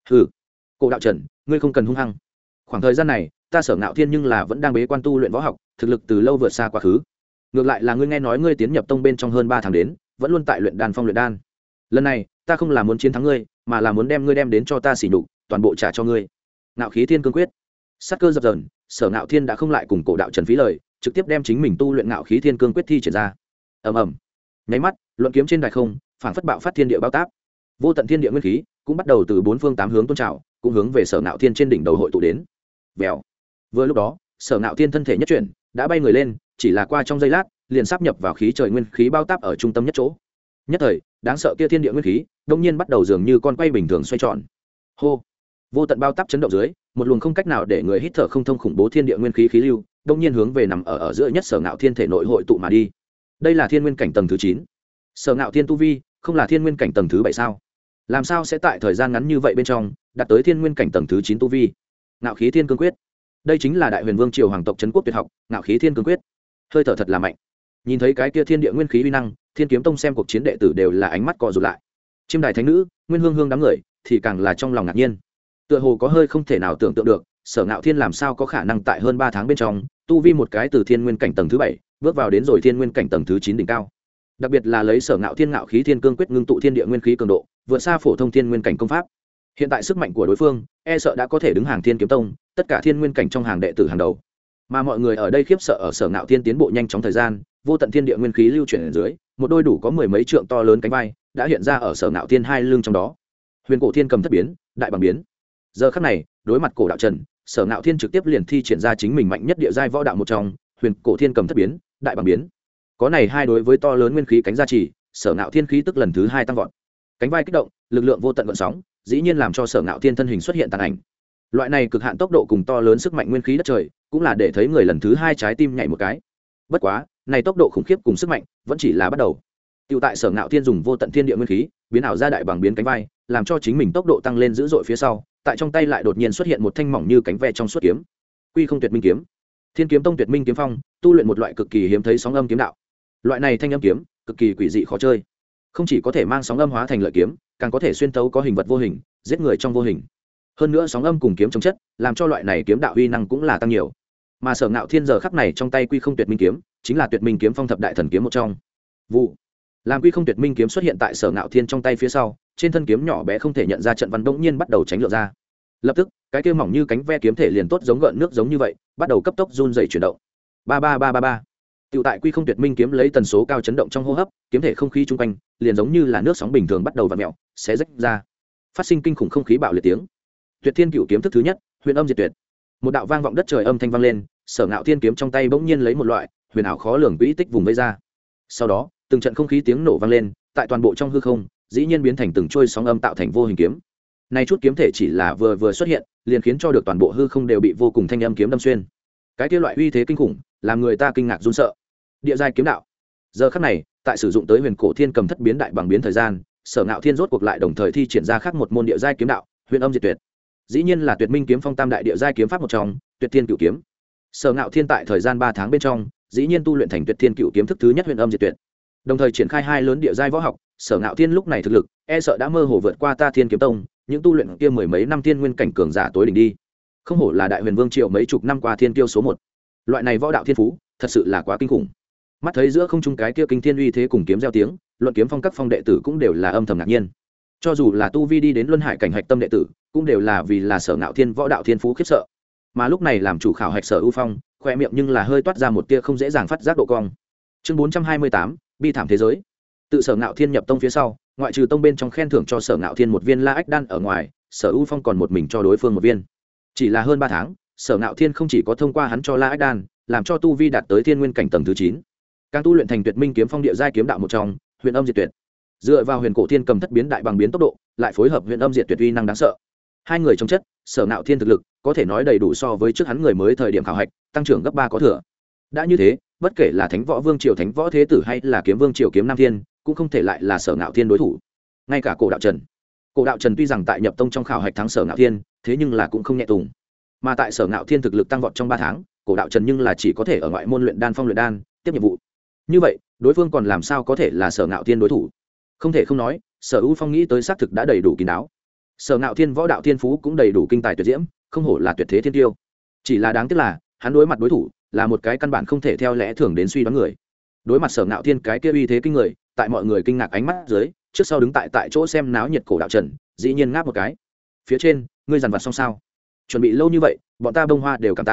Cổ Đạo Trần, ngươi không cần hung hăng. Khoảng thời gian này, ta Sở Ngạo Thiên nhưng là vẫn đang bế quan tu luyện võ học, thực lực từ lâu vượt xa quá khứ. Ngược lại là ngươi nghe nói ngươi tiến nhập tông bên trong hơn 3 tháng đến, vẫn luôn tại luyện đan phong luyện đan. Lần này, ta không là muốn chiến thắng ngươi, mà là muốn đem ngươi đem đến cho ta sỉ nhục, toàn bộ trả cho ngươi. Ngạo khí thiên cương quyết. Sát cơ dập dờn, Sở Ngạo Thiên đã không lại cùng Cổ Đạo Trần phí lời, trực tiếp đem chính mình tu luyện Ngạo khí thiên cương quyết thi triển ra. Ầm ầm. Nháy mắt, luận kiếm trên đài không, phảng phất bạo phát thiên địa bao táp. Vô tận thiên địa nguyên khí cũng bắt đầu từ 4 phương 8 hướng tuôn trào, cũng hướng về Sở Ngạo Thiên trên đỉnh đầu hội tụ đến. Vèo. Vừa lúc đó, Sở Ngạo Thiên thân thể nhất chuyển, đã bay người lên, chỉ là qua trong giây lát, liền sáp nhập vào khí trời nguyên khí bao táp ở trung tâm nhất chỗ. Nhất thời, đáng sợ kia thiên địa nguyên khí, đột nhiên bắt đầu dường như con quay bình thường xoay tròn. Hô. Vô tận bao táp chấn động dưới, một luồng không cách nào để người hít thở không thông khủng bố thiên địa nguyên khí khí lưu, đột nhiên hướng về nằm ở giữa nhất Sở Ngạo Thiên thể nội hội tụ mà đi. Đây là thiên nguyên cảnh tầng thứ 9. Sở Ngạo Thiên tu vi, không là thiên nguyên cảnh tầng thứ 7 sao? Làm sao sẽ tại thời gian ngắn như vậy bên trong, đạt tới thiên nguyên cảnh tầng thứ 9 tu vi? Ngạo khí thiên cương quyết. Đây chính là Đại Huyền Vương triều hoàng tộc trấn quốc tuyệt học, Ngạo khí thiên cương quyết. Hơi thở thật là mạnh. Nhìn thấy cái kia thiên địa nguyên khí uy năng, Thiên Kiếm Tông xem cuộc chiến đệ tử đều là ánh mắt co rụt lại. Chiêm đài thánh nữ, Nguyên Hương Hương đám người thì càng là trong lòng ngạc nhiên. Tựa hồ có hơi không thể nào tưởng tượng được, Sở Ngạo Thiên làm sao có khả năng tại hơn 3 tháng bên trong, tu vi một cái từ thiên nguyên cảnh tầng thứ 7, bước vào đến rồi thiên nguyên cảnh tầng thứ 9 đỉnh cao. Đặc biệt là lấy Sở Ngạo Thiên Ngạo khí thiên cương quyết ngưng tụ thiên địa nguyên khí cường độ, vượt xa phổ thông thiên nguyên cảnh công pháp. Hiện tại sức mạnh của đối phương e sợ đã có thể đứng hàng Thiên Kiếm Tông tất cả thiên nguyên cảnh trong hàng đệ tử hàng đầu, mà mọi người ở đây khiếp sợ ở Sở Ngạo Thiên tiến bộ nhanh chóng thời gian, vô tận thiên địa nguyên khí lưu chuyển ở dưới, một đôi đủ có mười mấy trượng to lớn cánh vai đã hiện ra ở Sở Ngạo Thiên hai lưng trong đó. Huyền Cổ Thiên Cầm thất biến, đại bằng biến. Giờ khắc này, đối mặt Cổ Đạo Trần, Sở Ngạo Thiên trực tiếp liền thi triển ra chính mình mạnh nhất địa giai võ đạo một trong, Huyền Cổ Thiên Cầm thất biến, đại bằng biến. Có này hai đối với to lớn nguyên khí cánh gia trì, Sở Ngạo Thiên khí tức lần thứ hai tăng vọt. Cánh vai kích động, lực lượng vô tận gợn sóng, dĩ nhiên làm cho Sở Ngạo Thiên thân hình xuất hiện tàn ảnh. Loại này cực hạn tốc độ cùng to lớn sức mạnh nguyên khí đất trời, cũng là để thấy người lần thứ hai trái tim nhảy một cái. Bất quá, này tốc độ khủng khiếp cùng sức mạnh, vẫn chỉ là bắt đầu. Tiêu tại Sở Ngạo Thiên dùng vô tận thiên địa nguyên khí, biến ảo ra đại bằng biến cánh vai, làm cho chính mình tốc độ tăng lên dữ dội phía sau, tại trong tay lại đột nhiên xuất hiện một thanh mỏng như cánh ve trong suốt kiếm. Quy Không Tuyệt Minh kiếm. Thiên Kiếm Tông Tuyệt Minh kiếm phong, tu luyện một loại cực kỳ hiếm thấy sóng âm kiếm đạo. Loại này thanh âm kiếm, cực kỳ quỷ dị khó chơi. Không chỉ có thể mang sóng âm hóa thành lợi kiếm, càng có thể xuyên tấu có hình vật vô hình, giết người trong vô hình. Hơn nữa sóng âm cùng kiếm chống chất, làm cho loại này kiếm đạo uy năng cũng là tăng nhiều. Mà Sở Ngạo Thiên giờ khắc này trong tay Quy Không Tuyệt Minh kiếm, chính là Tuyệt Minh kiếm phong thập đại thần kiếm một trong. Vụ. Làm Quy Không Tuyệt Minh kiếm xuất hiện tại Sở Ngạo Thiên trong tay phía sau, trên thân kiếm nhỏ bé không thể nhận ra trận văn bỗng nhiên bắt đầu tránh lượn ra. Lập tức, cái kia mỏng như cánh ve kiếm thể liền tốt giống gợn nước giống như vậy, bắt đầu cấp tốc run rẩy chuyển động. Ba ba ba ba ba. Tiểu tại Quy Không Tuyệt Minh kiếm lấy tần số cao chấn động trong hô hấp, kiếm thể không khí chung quanh liền giống như là nước sóng bình thường bắt đầu vặn mèo, xé rách ra. Phát sinh kinh khủng không khí bạo liệt tiếng. Tuyệt Thiên Cửu kiếm thức thứ nhất, Huyền Âm Diệt Tuyệt. Một đạo vang vọng đất trời âm thanh vang lên, Sở Ngạo Thiên kiếm trong tay bỗng nhiên lấy một loại huyền ảo khó lường quỹ tích vùng vây ra. Sau đó, từng trận không khí tiếng nổ vang lên, tại toàn bộ trong hư không, dĩ nhiên biến thành từng trôi sóng âm tạo thành vô hình kiếm. Này chút kiếm thể chỉ là vừa xuất hiện, liền khiến cho được toàn bộ hư không đều bị vô cùng thanh âm kiếm đâm xuyên. Cái kia loại uy thế kinh khủng, làm người ta kinh ngạc run sợ. Địa giai kiếm đạo. Giờ khắc này, tại sử dụng tới Huyền Cổ Thiên Cầm thất biến đại bằng biến thời gian, Sở Ngạo Thiên rốt cuộc lại đồng thời thi triển ra khác một môn địa giai kiếm đạo, Huyền Âm Diệt Tuyệt. Dĩ nhiên là Tuyệt Minh kiếm phong tam đại địa giai kiếm pháp một trong, Tuyệt Thiên Cửu kiếm. Sở Ngạo Thiên tại thời gian 3 tháng bên trong, dĩ nhiên tu luyện thành Tuyệt Thiên Cửu kiếm thức thứ nhất Huyền Âm Diệt Tuyệt. Đồng thời triển khai hai lớn địa giai võ học, Sở Ngạo Thiên lúc này thực lực e sợ đã mơ hồ vượt qua ta Thiên Kiếm Tông, những tu luyện kia mười mấy năm thiên nguyên cảnh cường giả tối đỉnh đi. Không hổ là đại huyền vương triều mấy chục năm qua thiên kiêu số 1. Loại này võ đạo thiên phú, thật sự là quá kinh khủng. Mắt thấy giữa không trung cái kia kinh thiên uy thế cùng kiếm gieo tiếng, luận kiếm phong các phong đệ tử cũng đều là âm thầm ngạc nhiên. Cho dù là tu vi đi đến luân hải cảnh hạch tâm đệ tử, cũng đều là vì là Sở Ngạo Thiên võ đạo thiên phú khiếp sợ. Mà lúc này làm chủ khảo hạch Sở ưu phong, khoe miệng nhưng là hơi toát ra một tia không dễ dàng phát giác độ cong. Chương 428, bi thảm thế giới. Tự Sở Ngạo Thiên nhập tông phía sau, ngoại trừ tông bên trong khen thưởng cho Sở Ngạo Thiên một viên La Ách đan ở ngoài, Sở ưu phong còn một mình cho đối phương một viên. Chỉ là hơn 3 tháng, Sở Ngạo Thiên không chỉ có thông qua hắn cho La Ách đan, làm cho tu vi đạt tới thiên nguyên cảnh tầng thứ 9, càng tu luyện thành Tuyệt Minh kiếm phong địa giai kiếm đạo một trong, Huyền Âm Diệt Tuyệt. Dựa vào Huyền Cổ Thiên Cầm thất biến đại bằng biến tốc độ, lại phối hợp Huyền Âm Diệt Tuyệt uy năng đáng sợ. Hai người trong chất, Sở Ngạo Thiên thực lực có thể nói đầy đủ so với trước hắn người mới thời điểm khảo hạch, tăng trưởng gấp 3 có thừa. Đã như thế, bất kể là Thánh Võ Vương triều Thánh Võ Thế Tử hay là Kiếm Vương triều Kiếm Nam Thiên, cũng không thể lại là Sở Ngạo Thiên đối thủ. Ngay cả Cổ Đạo Trần tuy rằng tại nhập tông trong khảo hạch thắng Sở Ngạo Thiên, thế nhưng là cũng không nhẹ tùng. Mà tại Sở Ngạo Thiên thực lực tăng vọt trong 3 tháng, Cổ Đạo Trần nhưng là chỉ có thể ở ngoại môn luyện đan phong luyện đan, tiếp nhiệm vụ. Như vậy, đối phương còn làm sao có thể là Sở Ngạo Thiên đối thủ? Không thể không nói, Sở ưu phong nghĩ tới xác thực đã đầy đủ kín đáo. Sở Ngạo Thiên võ đạo thiên phú cũng đầy đủ kinh tài tuyệt diễm, không hổ là tuyệt thế thiên tiêu. Chỉ là đáng tiếc là, hắn đối mặt đối thủ là một cái căn bản không thể theo lẽ thường đến suy đoán người. Đối mặt Sở Ngạo Thiên cái kia uy thế kinh người, tại mọi người kinh ngạc ánh mắt dưới, trước sau đứng tại chỗ xem náo nhiệt Cổ Đạo Trần, dĩ nhiên ngáp một cái. Phía trên, ngươi dằn vặt xong sao? Chuẩn bị lâu như vậy, bọn ta bông hoa đều cảm tạ.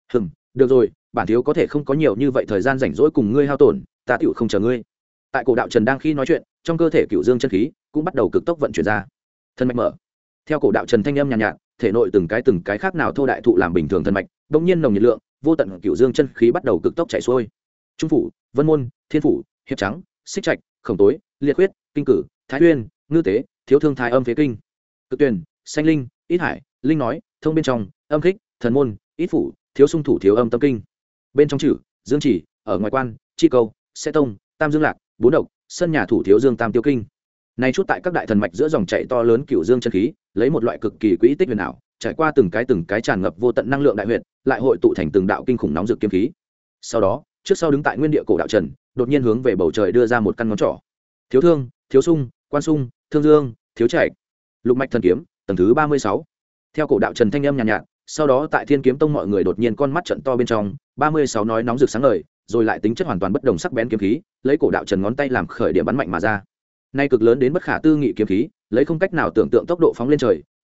Được rồi, bản thiếu có thể không có nhiều như vậy thời gian rảnh rỗi cùng ngươi hao tổn, ta tựu không chờ ngươi. Tại Cổ Đạo Trần đang khi nói chuyện, trong cơ thể Cửu Dương chân khí cũng bắt đầu cực tốc vận chuyển ra. Thân mạch mở. Theo Cổ Đạo Trần thanh âm nhàn nhạt, thể nội từng cái khác nào thô đại thụ làm bình thường thân mạch, đột nhiên nồng nhiệt lượng, vô tận Cửu Dương chân khí bắt đầu cực tốc chảy xuôi. Trung phủ, Vân môn, Thiên phủ, Hiệp trắng, Xích trạch, Khổng tối, Liệt huyết, Kinh cử, Thái uyên, Ngư tế, Thiếu thương thái âm phế kinh, Cực tuyển, Xanh linh, Ít hải, Linh nói, Thông bên trong, Âm khích, Thần môn, Ít phủ, Thiếu sung thủ thiếu âm tâm kinh. Bên trong chữ, Dương chỉ, ở ngoài quan, Chi câu, Xe tông, Tam dương lạc, Bốn độc, sân nhà thủ thiếu Dương tam tiêu kinh. Này chút tại các đại thần mạch giữa dòng chảy to lớn Cửu Dương chân khí, lấy một loại cực kỳ quỹ tích huyền ảo, trải qua từng cái tràn ngập vô tận năng lượng đại huyệt, lại hội tụ thành từng đạo kinh khủng nóng rực kiếm khí. Sau đó, trước sau đứng tại nguyên địa Cổ Đạo Trần, đột nhiên hướng về bầu trời đưa ra một căn ngón trỏ. Thiếu thương, Thiếu sung, Quan sung, Thương dương, Thiếu trạch. Lục mạch thần kiếm, tầng thứ 36. Theo Cổ Đạo Trần thanh âm nhàn nhạt, sau đó tại Thiên Kiếm Tông mọi người đột nhiên con mắt trận to bên trong, 36 nói nóng rực sáng ngời, rồi lại tính chất hoàn toàn bất đồng sắc bén kiếm khí, lấy Cổ Đạo Trần ngón tay làm khởi điểm bắn mạnh mà ra. Nay cực lớn đến bất khả tư nghị kiếm khí, lấy không cách nào tưởng tượng tốc độ phóng lên trời,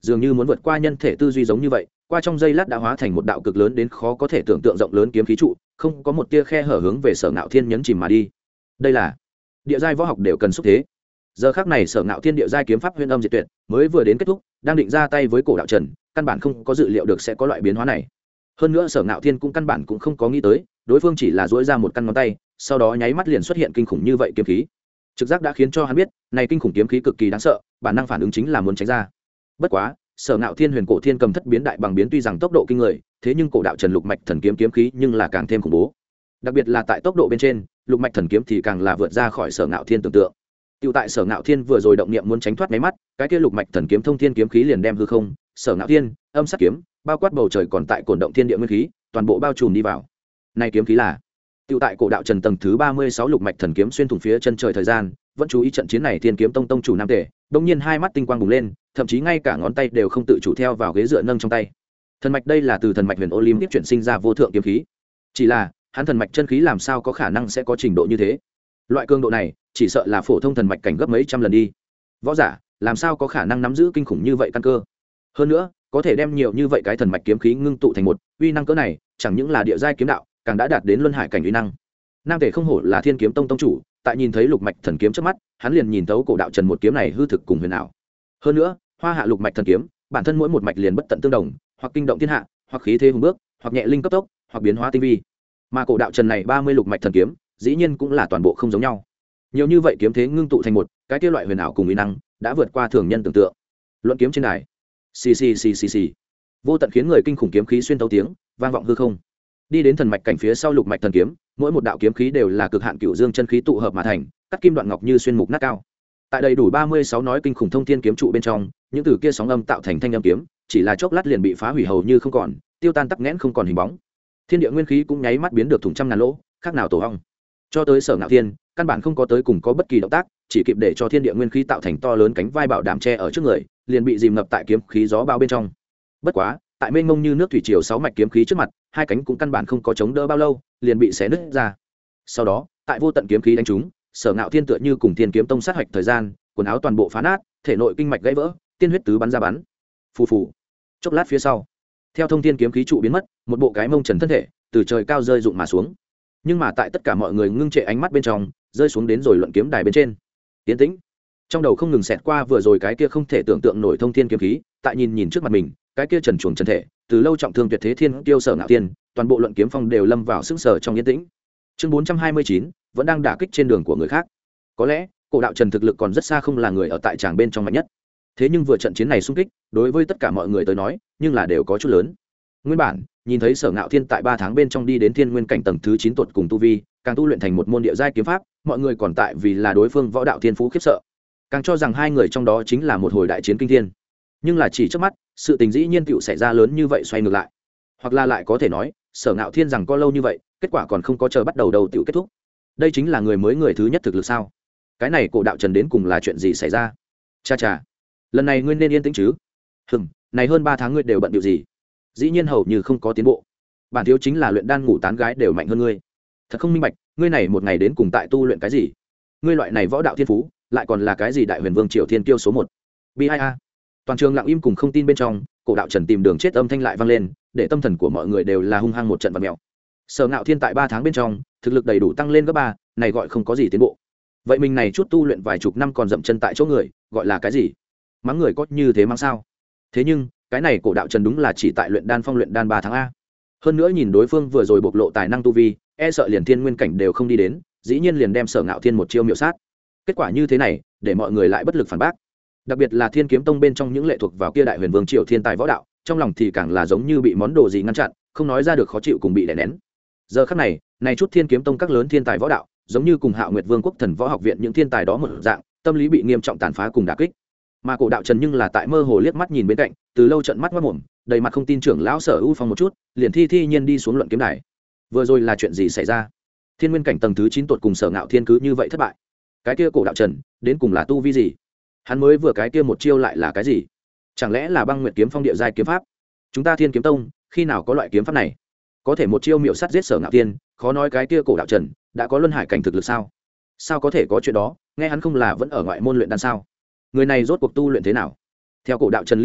dường như muốn vượt qua nhân thể tư duy giống như vậy, qua trong giây lát đã hóa thành một đạo cực lớn đến khó có thể tưởng tượng rộng lớn kiếm khí trụ, không có một tia khe hở hướng về Sở Ngạo Thiên nhấn chìm mà đi. Đây là địa giai võ học đều cần xúc thế. Giờ khắc này Sở Ngạo Thiên địa giai kiếm pháp Huyền Âm Diệt Tuyệt mới vừa đến kết thúc, đang định ra tay với Cổ Đạo Trần, căn bản không có dự liệu được sẽ có loại biến hóa này. Hơn nữa Sở Ngạo Thiên cũng căn bản cũng không có nghĩ tới, đối phương chỉ là duỗi ra một căn ngón tay, sau đó nháy mắt liền xuất hiện kinh khủng như vậy kiếm khí. Trực giác đã khiến cho hắn biết, này kinh khủng kiếm khí cực kỳ đáng sợ, bản năng phản ứng chính là muốn tránh ra. Bất quá, Sở Ngạo Thiên Huyền Cổ Thiên Cầm Thất biến đại bằng biến tuy rằng tốc độ kinh người, thế nhưng Cổ Đạo Trần Lục Mạch Thần Kiếm kiếm khí nhưng là càng thêm khủng bố. Đặc biệt là tại tốc độ bên trên, Lục Mạch Thần Kiếm thì càng là vượt ra khỏi Sở Ngạo Thiên tưởng tượng. Tiêu tại Sở Ngạo Thiên vừa rồi động niệm muốn tránh thoát mấy mắt, cái kia Lục Mạch Thần Kiếm thông thiên kiếm khí liền đem hư không, Sở Ngạo Thiên, âm sát kiếm, bao quát bầu trời còn tại cổn động thiên địa nguyên khí, toàn bộ bao trùm đi vào. Này kiếm khí là Tiêu tại Cổ Đạo Trần tầng thứ 36 Lục Mạch Thần Kiếm xuyên thủng phía chân trời thời gian, vẫn chú ý trận chiến này Thiên Kiếm Tông tông chủ Nam Tề, đột nhiên hai mắt tinh quang bùng lên, thậm chí ngay cả ngón tay đều không tự chủ theo vào ghế dựa nâng trong tay. Thần mạch đây là từ thần mạch Huyền Olim tiếp chuyển sinh ra vô thượng kiếm khí. Chỉ là, hắn thần mạch chân khí làm sao có khả năng sẽ có trình độ như thế? Loại cường độ này, chỉ sợ là phổ thông thần mạch cảnh gấp mấy trăm lần đi. Võ giả, làm sao có khả năng nắm giữ kinh khủng như vậy căn cơ? Hơn nữa, có thể đem nhiều như vậy cái thần mạch kiếm khí ngưng tụ thành một, uy năng cỡ này, chẳng những là địa giai kiếm đạo, càng đã đạt đến luân hải cảnh uy năng. Nam Tề không hổ là Thiên Kiếm Tông tông chủ, tại nhìn thấy Lục Mạch Thần Kiếm trước mắt, hắn liền nhìn thấu Cổ Đạo Trần một kiếm này hư thực cùng huyền ảo. Hơn nữa, Hoa Hạ Lục Mạch Thần Kiếm, bản thân mỗi một mạch liền bất tận tương đồng, hoặc kinh động thiên hạ, hoặc khí thế hùng bước, hoặc nhẹ linh cấp tốc, hoặc biến hóa tinh vi. Mà Cổ Đạo Trần này 30 Lục Mạch Thần Kiếm, dĩ nhiên cũng là toàn bộ không giống nhau. Nhiều như vậy kiếm thế ngưng tụ thành một, cái kia loại huyền ảo cùng uy năng, đã vượt qua thường nhân tưởng tượng. Luận kiếm trên đài, xì xì xì xì xì, vô tận khiến người kinh khủng kiếm khí xuyên tấu tiếng, vang vọng hư không. Đi đến thần mạch cảnh phía sau Lục Mạch Thần Kiếm, mỗi một đạo kiếm khí đều là cực hạn cửu dương chân khí tụ hợp mà thành, cắt kim đoạn ngọc như xuyên mục nát cao. Tại đầy đủ 36 nói kinh khủng thông thiên kiếm trụ bên trong, những từ kia sóng âm tạo thành thanh âm kiếm, chỉ là chốc lát liền bị phá hủy hầu như không còn, tiêu tan tắc nghẽn không còn hình bóng. Thiên địa nguyên khí cũng nháy mắt biến được thủng trăm ngàn lỗ, khác nào tổ ong. Cho tới Sở Ngạo Thiên, căn bản không có tới cùng có bất kỳ động tác, chỉ kịp để cho thiên địa nguyên khí tạo thành to lớn cánh vai bảo đảm che ở trước người, liền bị dìm ngập tại kiếm khí gió bao bên trong. Bất quá, tại mênh mông như nước thủy triều 6 mạch kiếm khí trước mặt, hai cánh cũng căn bản không có chống đỡ bao lâu, liền bị xé nứt ra. Sau đó, tại vô tận kiếm khí đánh trúng, Sở Ngạo Thiên tựa như cùng Thiên Kiếm Tông sát hoạch thời gian, quần áo toàn bộ phá nát, thể nội kinh mạch gãy vỡ, tiên huyết tứ bắn ra bắn. Phù phù. Chốc lát phía sau, theo thông thiên kiếm khí trụ biến mất, một bộ cái mông trần thân thể từ trời cao rơi rụng mà xuống. Nhưng mà tại tất cả mọi người ngưng trệ ánh mắt bên trong, rơi xuống đến rồi luận kiếm đài bên trên. Tiến tĩnh. Trong đầu không ngừng xẹt qua vừa rồi cái kia không thể tưởng tượng nổi thông thiên kiếm khí, tại nhìn trước mặt mình, cái kia trần truồng chân thể, từ lâu trọng thương tuyệt thế thiên tiêu Sở Ngạo Thiên, toàn bộ luận kiếm phong đều lâm vào sững sờ trong yên tĩnh. Chương 429, vẫn đang đả kích trên đường của người khác. Có lẽ, Cổ Đạo Trần thực lực còn rất xa không là người ở tại tràng bên trong mạnh nhất. Thế nhưng vừa trận chiến này xung kích, đối với tất cả mọi người tới nói, nhưng là đều có chút lớn. Nguyên bản, nhìn thấy Sở Ngạo Thiên tại 3 tháng bên trong đi đến Thiên Nguyên cảnh tầng thứ 9 tuột cùng tu vi, càng tu luyện thành một môn địa giai kiếm pháp, mọi người còn tại vì là đối phương võ đạo thiên phú khiếp sợ, càng cho rằng hai người trong đó chính là một hồi đại chiến kinh thiên. Nhưng là chỉ trước mắt, sự tình dĩ nhiên tựu xảy ra lớn như vậy xoay ngược lại. Hoặc là lại có thể nói, Sở Ngạo Thiên rằng có lâu như vậy, kết quả còn không có chờ bắt đầu đầu tựu kết thúc. Đây chính là người mới người thứ nhất thực lực sao? Cái này Cổ Đạo Trần đến cùng là chuyện gì xảy ra? Cha cha, lần này ngươi nên yên tĩnh chứ? Này hơn 3 tháng ngươi đều bận điều gì? Dĩ nhiên hầu như không có tiến bộ. Bản thiếu chính là luyện đan ngủ tán gái đều mạnh hơn ngươi. Thật không minh bạch, ngươi này một ngày đến cùng tại tu luyện cái gì? Ngươi loại này võ đạo thiên phú, lại còn là cái gì Đại Huyền Vương Triều Thiên Kiêu số 1? Bi-ai-a. Toàn trường lặng im cùng không tin bên trong, Cổ Đạo Trần tìm đường chết âm thanh lại vang lên, để tâm thần của mọi người đều là hung hăng một trận vặn mèo. Sở Ngạo Thiên tại 3 tháng bên trong, thực lực đầy đủ tăng lên gấp 3, này gọi không có gì tiến bộ. Vậy mình này chút tu luyện vài chục năm còn dậm chân tại chỗ người, gọi là cái gì? Mắng người có như thế mang sao? Thế nhưng, cái này Cổ Đạo Trần đúng là chỉ tại luyện đan phong luyện đan 3 tháng a. Hơn nữa nhìn đối phương vừa rồi bộc lộ tài năng tu vi, e sợ liền thiên nguyên cảnh đều không đi đến, dĩ nhiên liền đem Sở Ngạo Thiên một chiêu miểu sát. Kết quả như thế này, để mọi người lại bất lực phản bác. Đặc biệt là Thiên Kiếm Tông bên trong những lệ thuộc vào kia Đại Huyền Vương Triều thiên tài võ đạo, trong lòng thì càng là giống như bị món đồ gì ngăn chặn, không nói ra được khó chịu cùng bị đè nén. Giờ khắc này, này chút Thiên Kiếm Tông các lớn thiên tài võ đạo, giống như cùng Hạo Nguyệt Vương quốc Thần Võ Học viện những thiên tài đó một dạng, tâm lý bị nghiêm trọng tàn phá cùng đả kích. Mà Cổ Đạo Trần nhưng là tại mơ hồ liếc mắt nhìn bên cạnh, từ lâu trận mắt ngoác mồm, đầy mặt không tin trưởng lão Sở U Phong một chút, liền thi nhiên đi xuống luận kiếm đài. Vừa rồi là chuyện gì xảy ra? Thiên Nguyên cảnh tầng thứ 9 tuột cùng Sở Ngạo Thiên cứ như vậy thất bại. Cái kia Cổ Đạo Trần, đến cùng là tu vi gì? Hắn mới vừa cái kia một chiêu lại là cái gì? Chẳng lẽ là Băng Nguyệt kiếm phong địa giai kiếm pháp? Chúng ta Thiên Kiếm Tông, khi nào có loại kiếm pháp này? Có thể một chiêu miểu sát giết Sở Ngạo Thiên, khó nói cái kia Cổ Đạo Trần đã có luân hải cảnh thực lực sao? Sao có thể có chuyện đó, nghe hắn không là vẫn ở ngoại môn luyện đan sao? Người này rốt cuộc tu luyện thế nào? Theo Cổ Đạo Trần ly khai,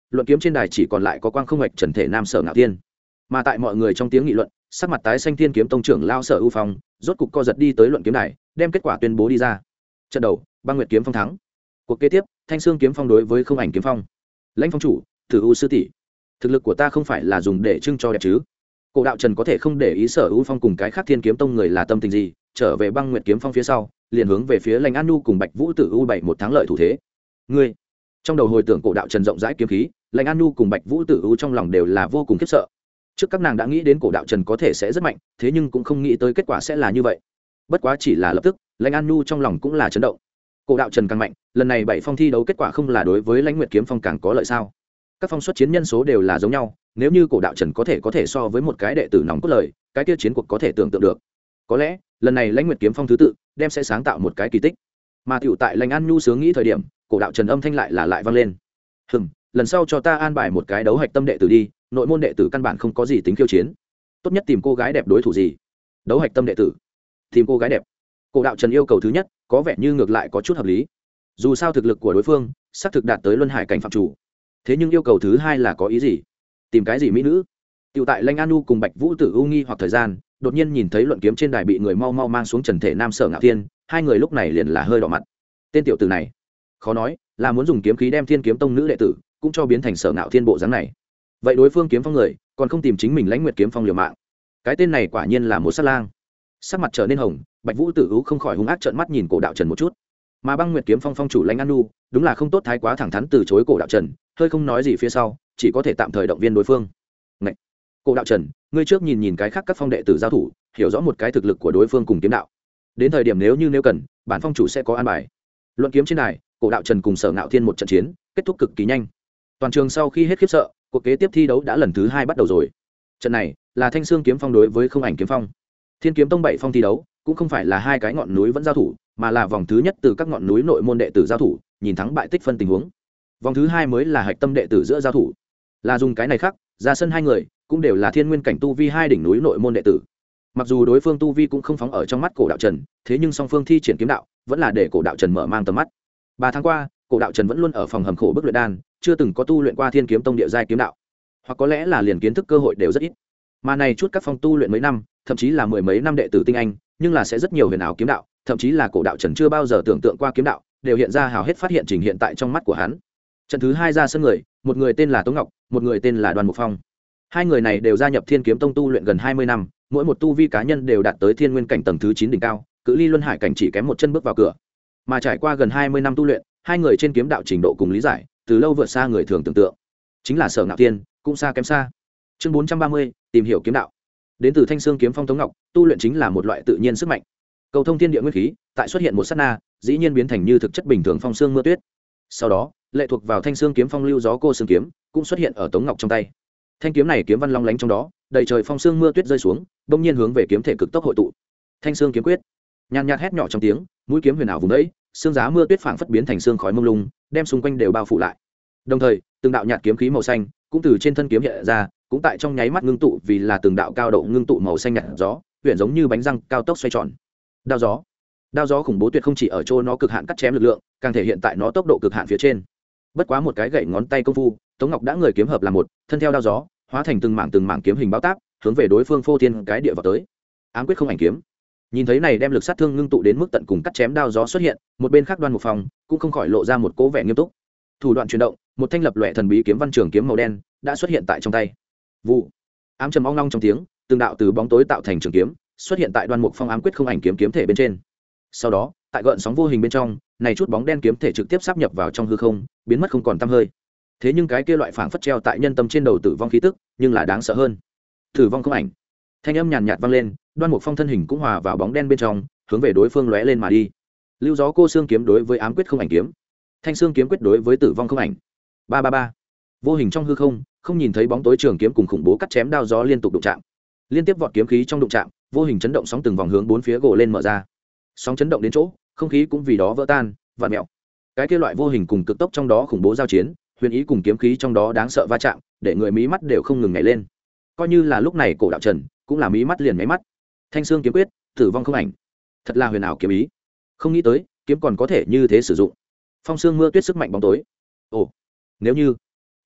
luận kiếm trên đài chỉ còn lại có quang không hoạch trần thể nam Sở Ngạo Thiên. Mà tại mọi người trong tiếng nghị luận, sắc mặt tái xanh Thiên kiếm tông trưởng lao Sở ưu phong rốt cục co giật đi tới luận kiếm đài, đem kết quả tuyên bố đi ra. Trận đầu, Băng Nguyệt kiếm phong thắng. Cuộc kế tiếp, Thanh Xương kiếm phong đối với Không Ảnh kiếm phong. Lãnh phong chủ, Tử U sư tỷ, thực lực của ta không phải là dùng để trưng cho đẹp chứ? Cổ đạo Trần có thể không để ý Sở ưu phong cùng cái khác Thiên kiếm tông người là tâm tình gì, trở về Băng Nguyệt kiếm phong phía sau, liền hướng về phía Lãnh An Nu cùng Bạch Vũ Tử U bảy một thắng lợi thủ thế. Ngươi, trong đầu hồi tưởng cổ đạo Trần rộng rãi kiếm khí, Lãnh An Nu cùng Bạch Vũ Tử U trong lòng đều là vô cùng khiếp sợ. Trước các nàng đã nghĩ đến cổ đạo Trần có thể sẽ rất mạnh, thế nhưng cũng không nghĩ tới kết quả sẽ là như vậy. Bất quá chỉ là lập tức, Lãnh An Nu trong lòng cũng là chấn động. Cổ đạo Trần càng mạnh, lần này bảy phong thi đấu kết quả không là đối với Lãnh Nguyệt kiếm phong càng có lợi sao? Các phong xuất chiến nhân số đều là giống nhau, nếu như cổ đạo Trần có thể so với một cái đệ tử nòng cốt lời, cái kia chiến cuộc có thể tưởng tượng được. Có lẽ, lần này Lãnh Nguyệt kiếm phong thứ tự đem sẽ sáng tạo một cái kỳ tích. Mà tiểu tại Lãnh An Nu sướng nghĩ thời điểm, cổ đạo Trần âm thanh lại vang lên. Lần sau cho ta an bài một cái đấu hạch tâm đệ tử đi, nội môn đệ tử căn bản không có gì tính khiêu chiến, tốt nhất tìm cô gái đẹp đối thủ gì. Đấu hạch tâm đệ tử, tìm cô gái đẹp. Cổ đạo Trần yêu cầu thứ nhất có vẻ như ngược lại có chút hợp lý, dù sao thực lực của đối phương xác thực đạt tới luân hải cảnh phạm chủ. Thế nhưng yêu cầu thứ hai là có ý gì? Tìm cái gì mỹ nữ? Tiểu tại Lãnh An Nu cùng Bạch Vũ Tử U nghi hoặc thời gian, đột nhiên nhìn thấy luận kiếm trên đài bị người mau mang xuống trần thể nam Sở Ngạo Thiên, hai người lúc này liền là hơi đỏ mặt. Tên tiểu tử này, khó nói là muốn dùng kiếm khí đem Thiên kiếm tông nữ đệ tử cũng cho biến thành Sở Ngạo Thiên bộ dáng này. Vậy đối phương kiếm phong người còn không tìm chính mình Lãnh Nguyệt kiếm phong liều mạng, cái tên này quả nhiên là một sát lang. Sắc mặt trở nên hồng, Bạch Vũ Tử U không khỏi hung ác trợn mắt nhìn cổ đạo Trần một chút. Mà Băng Nguyệt kiếm phong phong chủ Lãnh An Nu đúng là không tốt thái quá thẳng thắn từ chối cổ đạo Trần, hơi không nói gì phía sau, chỉ có thể tạm thời động viên đối phương. Ngậy! Cổ đạo Trần, ngươi trước nhìn cái khác các phong đệ tử giao thủ, hiểu rõ một cái thực lực của đối phương cùng kiếm đạo. Đến thời điểm nếu cần, bản phong chủ sẽ có an bài. Luận kiếm trên đài, cổ đạo Trần cùng Sở Ngạo Thiên một trận chiến, kết thúc cực kỳ nhanh. Toàn trường sau khi hết khiếp sợ, cuộc kế tiếp thi đấu đã lần thứ 2 bắt đầu rồi. Trận này là Thanh Xương kiếm phong đối với Không Ảnh kiếm phong. Thiên kiếm tông 7 phong thi đấu, cũng không phải là hai cái ngọn núi vẫn giao thủ, mà là vòng thứ nhất từ các ngọn núi nội môn đệ tử giao thủ, nhìn thắng bại tích phân tình huống. Vòng thứ 2 mới là hạch tâm đệ tử giữa giao thủ, là dùng cái này khác, ra sân hai người cũng đều là thiên nguyên cảnh tu vi hai đỉnh núi nội môn đệ tử. Mặc dù đối phương tu vi cũng không phóng ở trong mắt cổ đạo Trần, thế nhưng song phương thi triển kiếm đạo vẫn là để cổ đạo Trần mở mang tầm mắt. 3 tháng qua, cổ đạo Trần vẫn luôn ở phòng hầm khổ bức luyện đan, chưa từng có tu luyện qua Thiên kiếm tông địa giai kiếm đạo, hoặc có lẽ là liền kiến thức cơ hội đều rất ít. Mà này chút các phong tu luyện mấy năm, thậm chí là mười mấy năm đệ tử tinh anh, nhưng là sẽ rất nhiều huyền ảo kiếm đạo, thậm chí là cổ đạo Trần chưa bao giờ tưởng tượng qua kiếm đạo, đều hiện ra hào hết phát hiện trình hiện tại trong mắt của hắn. Trận thứ 2 ra sân người, một người tên là Tống Ngọc, một người tên là Đoan Mục Phong. Hai người này đều gia nhập Thiên kiếm tông tu luyện gần 20 năm, mỗi một tu vi cá nhân đều đạt tới thiên nguyên cảnh tầng thứ 9 đỉnh cao, cự ly luân hải cảnh chỉ kém một chân bước vào cửa. Mà trải qua gần 20 năm tu luyện, hai người trên kiếm đạo trình độ cùng lý giải, từ lâu vượt xa người thường tưởng tượng. Chính là Sở Ngạo Thiên, cũng xa kém xa. Chương 430, tìm hiểu kiếm đạo. Đến từ Thanh Xương kiếm phong Tống Ngọc, tu luyện chính là một loại tự nhiên sức mạnh. Cầu thông thiên địa nguyên khí, tại xuất hiện một sát na, dĩ nhiên biến thành như thực chất bình thường phong xương mưa tuyết. Sau đó, lệ thuộc vào Thanh Xương kiếm phong lưu gió cô xương kiếm, cũng xuất hiện ở Tống Ngọc trong tay. Thanh kiếm này kiếm văn long lánh trong đó, đầy trời phong xương mưa tuyết rơi xuống, bỗng nhiên hướng về kiếm thể cực tốc hội tụ. Thanh Xương kiếm quyết. Nhàn nhạt hét nhỏ trong tiếng, mũi kiếm huyền ảo vùng đấy, xương giá mưa tuyết phảng phất biến thành xương khói mông lung, đem xung quanh đều bao phủ lại. Đồng thời, từng đạo nhạt kiếm khí màu xanh cũng từ trên thân kiếm hiện ra, cũng tại trong nháy mắt ngưng tụ vì là từng đạo cao độ ngưng tụ màu xanh nhạt gió, huyền giống như bánh răng cao tốc xoay tròn. Đao gió khủng bố tuyệt không chỉ ở chỗ nó cực hạn cắt chém lực lượng, càng thể hiện tại nó tốc độ cực hạn phía trên. Bất quá một cái gậy ngón tay công phu, Tống Ngọc đã người kiếm hợp làm một, thân theo đao gió, hóa thành từng mảng kiếm hình báo táp, hướng về đối phương phô thiên cái địa vào tới. Ám quyết không ảnh kiếm. Nhìn thấy này đem lực sát thương ngưng tụ đến mức tận cùng cắt chém đao gió xuất hiện, một bên khác Đoan Mục Phong cũng không khỏi lộ ra một cố vẻ nghiêm túc. Thủ đoạn chuyển động, một thanh lập loè thần bí kiếm văn trường kiếm màu đen đã xuất hiện tại trong tay. Vụ. Ám trầm ong long trong tiếng, từng đạo từ bóng tối tạo thành trường kiếm xuất hiện tại Đoan Mục Phong ám quyết không ảnh kiếm kiếm thể bên trên. Sau đó, tại gợn sóng vô hình bên trong, này chút bóng đen kiếm thể trực tiếp sáp nhập vào trong hư không, biến mất không còn tăm hơi. Thế nhưng cái kia loại phảng phất treo tại nhân tâm trên đầu tử vong khí tức, nhưng là đáng sợ hơn. Tử vong không ảnh. Thanh âm nhàn nhạt vang lên, Đoan Mục Phong thân hình cũng hòa vào bóng đen bên trong, hướng về đối phương lóe lên mà đi. Lưu gió cô xương kiếm đối với ám quyết không ảnh kiếm, Thanh xương kiếm quyết đối với tử vong không ảnh. 333. Vô hình trong hư không, không nhìn thấy bóng tối trường kiếm cùng khủng bố cắt chém đao gió liên tục đụng chạm. Liên tiếp vọt kiếm khí trong đụng chạm, vô hình chấn động sóng từng vòng hướng bốn phía gồ lên mở ra. Sóng chấn động đến chỗ, không khí cũng vì đó vỡ tan, vặn mèo. Cái kia loại vô hình cùng cực tốc trong đó khủng bố giao chiến, huyền ý cùng kiếm khí trong đó đáng sợ va chạm, để người mí mắt đều không ngừng nhảy lên. Coi như là lúc này cổ đạo Trần cũng là mí mắt liền nháy mắt. Thanh xương kiếm quyết, tử vong không ảnh. Thật là huyền ảo kiếm ý. Không nghĩ tới, kiếm còn có thể như thế sử dụng. Phong xương mưa tuyết sức mạnh bóng tối. Ồ, nếu như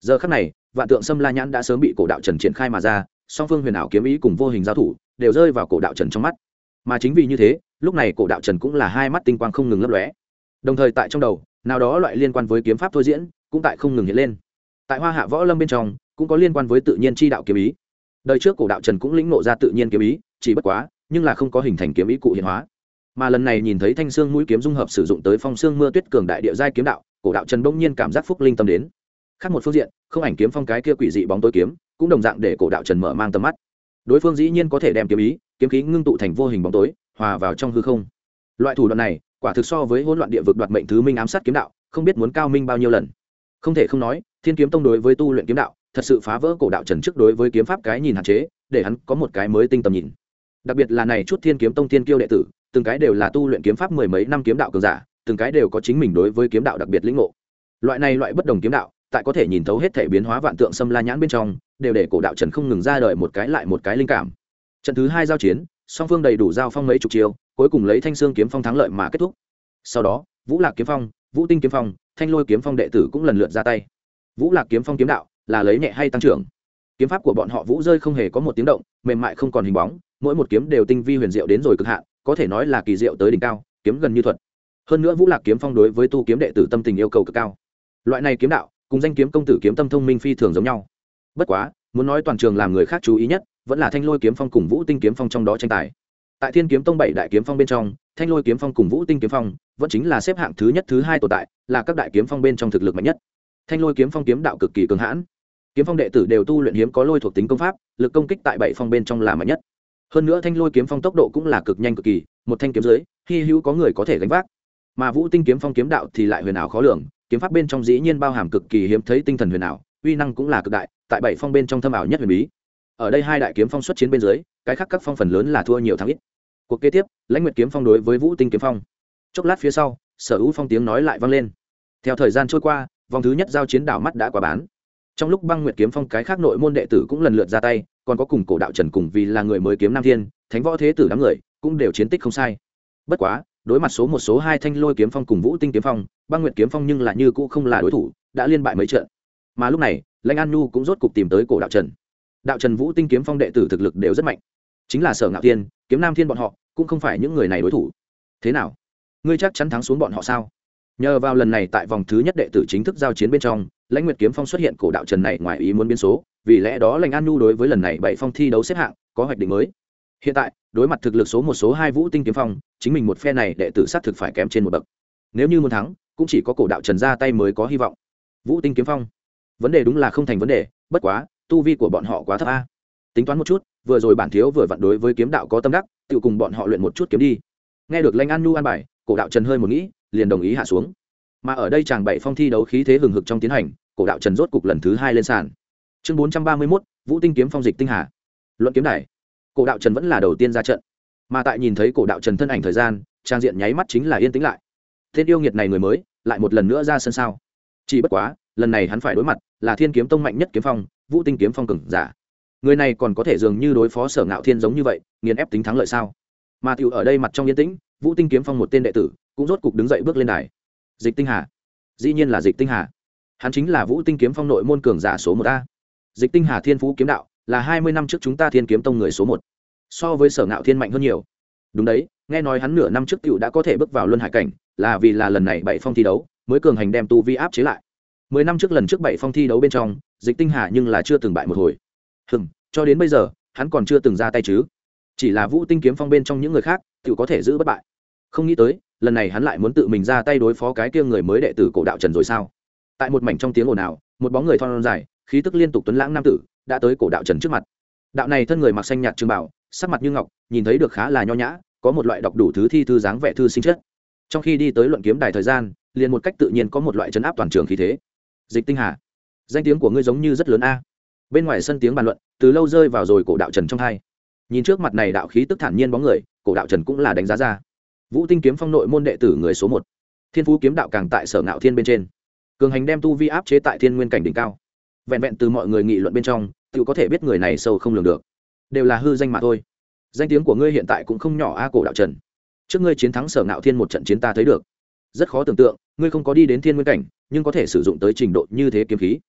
giờ khắc này vạn tượng xâm la nhãn đã sớm bị cổ đạo trần triển khai mà ra, song phương huyền ảo kiếm ý cùng vô hình giao thủ đều rơi vào cổ đạo trần trong mắt. Mà chính vì như thế, lúc này cổ đạo trần cũng là hai mắt tinh quang không ngừng lấp lóe, đồng thời tại trong đầu nào đó loại liên quan với kiếm pháp thôi diễn cũng tại không ngừng hiện lên. Tại Hoa Hạ Võ Lâm bên trong cũng có liên quan với tự nhiên chi đạo kiếm ý. Đời trước cổ đạo trần cũng lĩnh ngộ ra tự nhiên kiếm ý, chỉ bất quá nhưng là không có hình thành kiếm ý cụ hiện hóa. Mà lần này nhìn thấy thanh xương mũi kiếm dung hợp sử dụng tới phong xương mưa tuyết cường đại địa giai kiếm đạo, cổ đạo trần bỗng nhiên cảm giác phúc linh tâm đến. Khác một phương diện, không ảnh kiếm phong cái kia quỷ dị bóng tối kiếm cũng đồng dạng để cổ đạo trần mở mang tầm mắt. Đối phương dĩ nhiên có thể đem kiếm ý kiếm khí ngưng tụ thành vô hình bóng tối, hòa vào trong hư không. Loại thủ đoạn này quả thực so với hỗn loạn địa vực đoạt mệnh thứ minh ám sát kiếm đạo không biết muốn cao minh bao nhiêu lần. Không thể không nói, Thiên Kiếm Tông đối với tu luyện kiếm đạo thật sự phá vỡ cổ đạo trần trước đối với kiếm pháp cái nhìn hạn chế, để hắn có một cái mới tinh tầm nhìn. Đặc biệt là này chút Thiên Kiếm Tông thiên kiêu đệ tử, từng cái đều là tu luyện kiếm pháp mười mấy năm kiếm đạo cường giả, từng cái đều có chính mình đối với kiếm đạo đặc biệt lĩnh ngộ. Loại bất đồng kiếm đạo, tại có thể nhìn thấu hết thể biến hóa vạn tượng xâm la nhãn bên trong, đều để cổ đạo trần không ngừng ra đời một cái lại một cái linh cảm. Trận thứ 2 giao chiến, song phương đầy đủ giao phong mấy chục chiêu, cuối cùng lấy Thanh Xương kiếm phong thắng lợi mà kết thúc. Sau đó, Vũ Lạc kiếm phong, Vũ Tinh kiếm phong, Thanh Lôi kiếm phong đệ tử cũng lần lượt ra tay. Vũ Lạc kiếm phong kiếm đạo là lấy nhẹ hay tăng trưởng. Kiếm pháp của bọn họ vũ rơi không hề có một tiếng động, mềm mại không còn hình bóng, mỗi một kiếm đều tinh vi huyền diệu đến rồi cực hạn, có thể nói là kỳ diệu tới đỉnh cao, kiếm gần như thuật. Hơn nữa Vũ Lạc kiếm phong đối với tu kiếm đệ tử tâm tình yêu cầu cực cao. Loại này kiếm đạo, cùng danh kiếm công tử kiếm tâm thông minh phi thường giống nhau. Bất quá, muốn nói toàn trường làm người khác chú ý nhất, vẫn là Thanh Lôi kiếm phong cùng Vũ Tinh kiếm phong trong đó tranh tài. Tại Thiên Kiếm Tông 7 đại kiếm phong bên trong, Thanh Lôi kiếm phong cùng Vũ Tinh kiếm phong vẫn chính là xếp hạng thứ nhất thứ hai tồn tại, là các đại kiếm phong bên trong thực lực mạnh nhất. Thanh Lôi kiếm phong kiếm đạo cực kỳ cường hãn. Kiếm phong đệ tử đều tu luyện hiếm có lôi thuộc tính công pháp, lực công kích tại 7 phong bên trong là mạnh nhất. Hơn nữa Thanh Lôi kiếm phong tốc độ cũng là cực nhanh cực kỳ, một thanh kiếm dưới, hi hữu có người có thể gánh vác. Mà Vũ Tinh kiếm phong kiếm đạo thì lại huyền ảo khó lường, kiếm pháp bên trong dĩ nhiên bao hàm cực kỳ hiếm thấy tinh thần huyền ảo, uy năng cũng là cực đại, tại 7 phong bên trong thâm ảo nhất huyền bí. Ở đây hai đại kiếm phong xuất chiến bên dưới, cái khác các phong phần lớn là thua nhiều thắng ít. Cuộc kế tiếp, Lãnh Nguyệt kiếm phong đối với Vũ Tinh kiếm phong. Chốc lát phía sau, Sở Vũ phong tiếng nói lại vang lên. Theo thời gian trôi qua, vòng thứ nhất giao chiến đảo mắt đã qua bán. Trong lúc Băng Nguyệt kiếm phong cái khác nội môn đệ tử cũng lần lượt ra tay, còn có cùng cổ đạo trần cùng vì là người mới kiếm Nam Thiên, Thánh Võ Thế tử đám người, cũng đều chiến tích không sai. Bất quá, đối mặt số 1 số 2 Thanh Lôi kiếm phong cùng Vũ Tinh kiếm phong, Băng Nguyệt kiếm phong nhưng là như cũ không là đối thủ, đã liên bại mấy trận. Mà lúc này, Lãnh An Nhu cũng rốt cục tìm tới cổ đạo trần. Đạo trần Vũ Tinh kiếm phong đệ tử thực lực đều rất mạnh, chính là Sở Ngạo Thiên, kiếm Nam Thiên bọn họ cũng không phải những người này đối thủ. Thế nào, ngươi chắc chắn thắng xuống bọn họ sao? Nhờ vào lần này tại vòng thứ nhất đệ tử chính thức giao chiến bên trong, Lãnh Nguyệt kiếm phong xuất hiện cổ đạo trần này ngoài ý muốn biến số, vì lẽ đó Lãnh An Nhu đối với lần này 7 phong thi đấu xếp hạng có hoạch định mới. Hiện tại, đối mặt thực lực số 1 số 2 Vũ Tinh kiếm phong, chính mình một phe này đệ tử sát thực phải kém trên một bậc. Nếu như muốn thắng, cũng chỉ có cổ đạo trần ra tay mới có hy vọng. Vũ Tinh kiếm phong, vấn đề đúng là không thành vấn đề, bất quá, tu vi của bọn họ quá thấp a. Tính toán một chút, vừa rồi bản thiếu vừa vặn đối với kiếm đạo có tâm đắc, tự cùng bọn họ luyện một chút kiếm đi. Nghe được Lãnh An Nhu an bài, cổ đạo trần hơi một nghĩ, liền đồng ý hạ xuống. Mà ở đây chàng 7 phong thi đấu khí thế hừng hực trong tiến hành, cổ đạo trần rốt cục lần thứ 2 lên sàn. Chương 431, Vũ Tinh kiếm phong dịch tinh hà. Luận kiếm đài. Cổ đạo trần vẫn là đầu tiên ra trận. Mà tại nhìn thấy cổ đạo trần thân ảnh thời gian, trang diện nháy mắt chính là yên tĩnh lại. Tên yêu nghiệt này người mới, lại một lần nữa ra sân sao? Chỉ bất quá, lần này hắn phải đối mặt là Thiên Kiếm Tông mạnh nhất kiếm phong, Vũ Tinh kiếm phong cường giả. Người này còn có thể dường như đối phó Sở Ngạo Thiên giống như vậy, nghiền ép tính thắng lợi sao? Mà tiểu ở đây mặt trong yên tĩnh, Vũ Tinh kiếm phong một tên đệ tử, cũng rốt cục đứng dậy bước lên đài. Dịch Tinh Hà. Dĩ nhiên là Dịch Tinh Hà. Hắn chính là Vũ Tinh kiếm phong nội môn cường giả số 1 a. Dịch Tinh Hà thiên phú kiếm đạo, là 20 năm trước chúng ta Thiên Kiếm Tông người số 1. So với Sở Ngạo Thiên mạnh hơn nhiều. Đúng đấy, nghe nói hắn nửa năm trước tiểu đã có thể bước vào luân hải cảnh, là vì là lần này 7 phong thi đấu, mới cường hành đem tu vi áp chế lại. 10 năm trước lần trước 7 phong thi đấu bên trong, Dịch Tinh Hà nhưng là chưa từng bại một hồi. Cho đến bây giờ, hắn còn chưa từng ra tay chứ. Chỉ là Vũ Tinh kiếm phong bên trong những người khác, tiểu có thể giữ bất bại. Không nghĩ tới, lần này hắn lại muốn tự mình ra tay đối phó cái kia người mới đệ tử cổ đạo trần rồi sao? Tại một mảnh trong tiếng ồn ào, một bóng người thon dài, khí tức liên tục tuấn lãng nam tử, đã tới cổ đạo trần trước mặt. Đạo này thân người mặc xanh nhạt trường bào, sắc mặt như ngọc, nhìn thấy được khá là nho nhã, có một loại đọc đủ thứ thi thư dáng vẻ thư sinh chất. Trong khi đi tới luận kiếm đài thời gian, liền một cách tự nhiên có một loại trấn áp toàn trường khí thế. Dịch Tinh Hà, danh tiếng của ngươi giống như rất lớn a. Bên ngoài sân tiếng bàn luận từ lâu rơi vào rồi cổ đạo trần trong hai. Nhìn trước mặt này đạo khí tức thản nhiên bóng người, cổ đạo trần cũng là đánh giá ra. Vũ Tinh kiếm phong nội môn đệ tử người số 1. Thiên phú kiếm đạo càng tại Sở Ngạo Thiên bên trên. Cường hành đem tu vi áp chế tại thiên nguyên cảnh đỉnh cao. Vẹn vẹn từ mọi người nghị luận bên trong, tự có thể biết người này sâu không lường được. Đều là hư danh mà thôi. Danh tiếng của ngươi hiện tại cũng không nhỏ a cổ đạo trần. Trước ngươi chiến thắng Sở Ngạo Thiên một trận chiến ta thấy được. Rất khó tưởng tượng, ngươi không có đi đến thiên nguyên cảnh, nhưng có thể sử dụng tới trình độ như thế kiếm khí.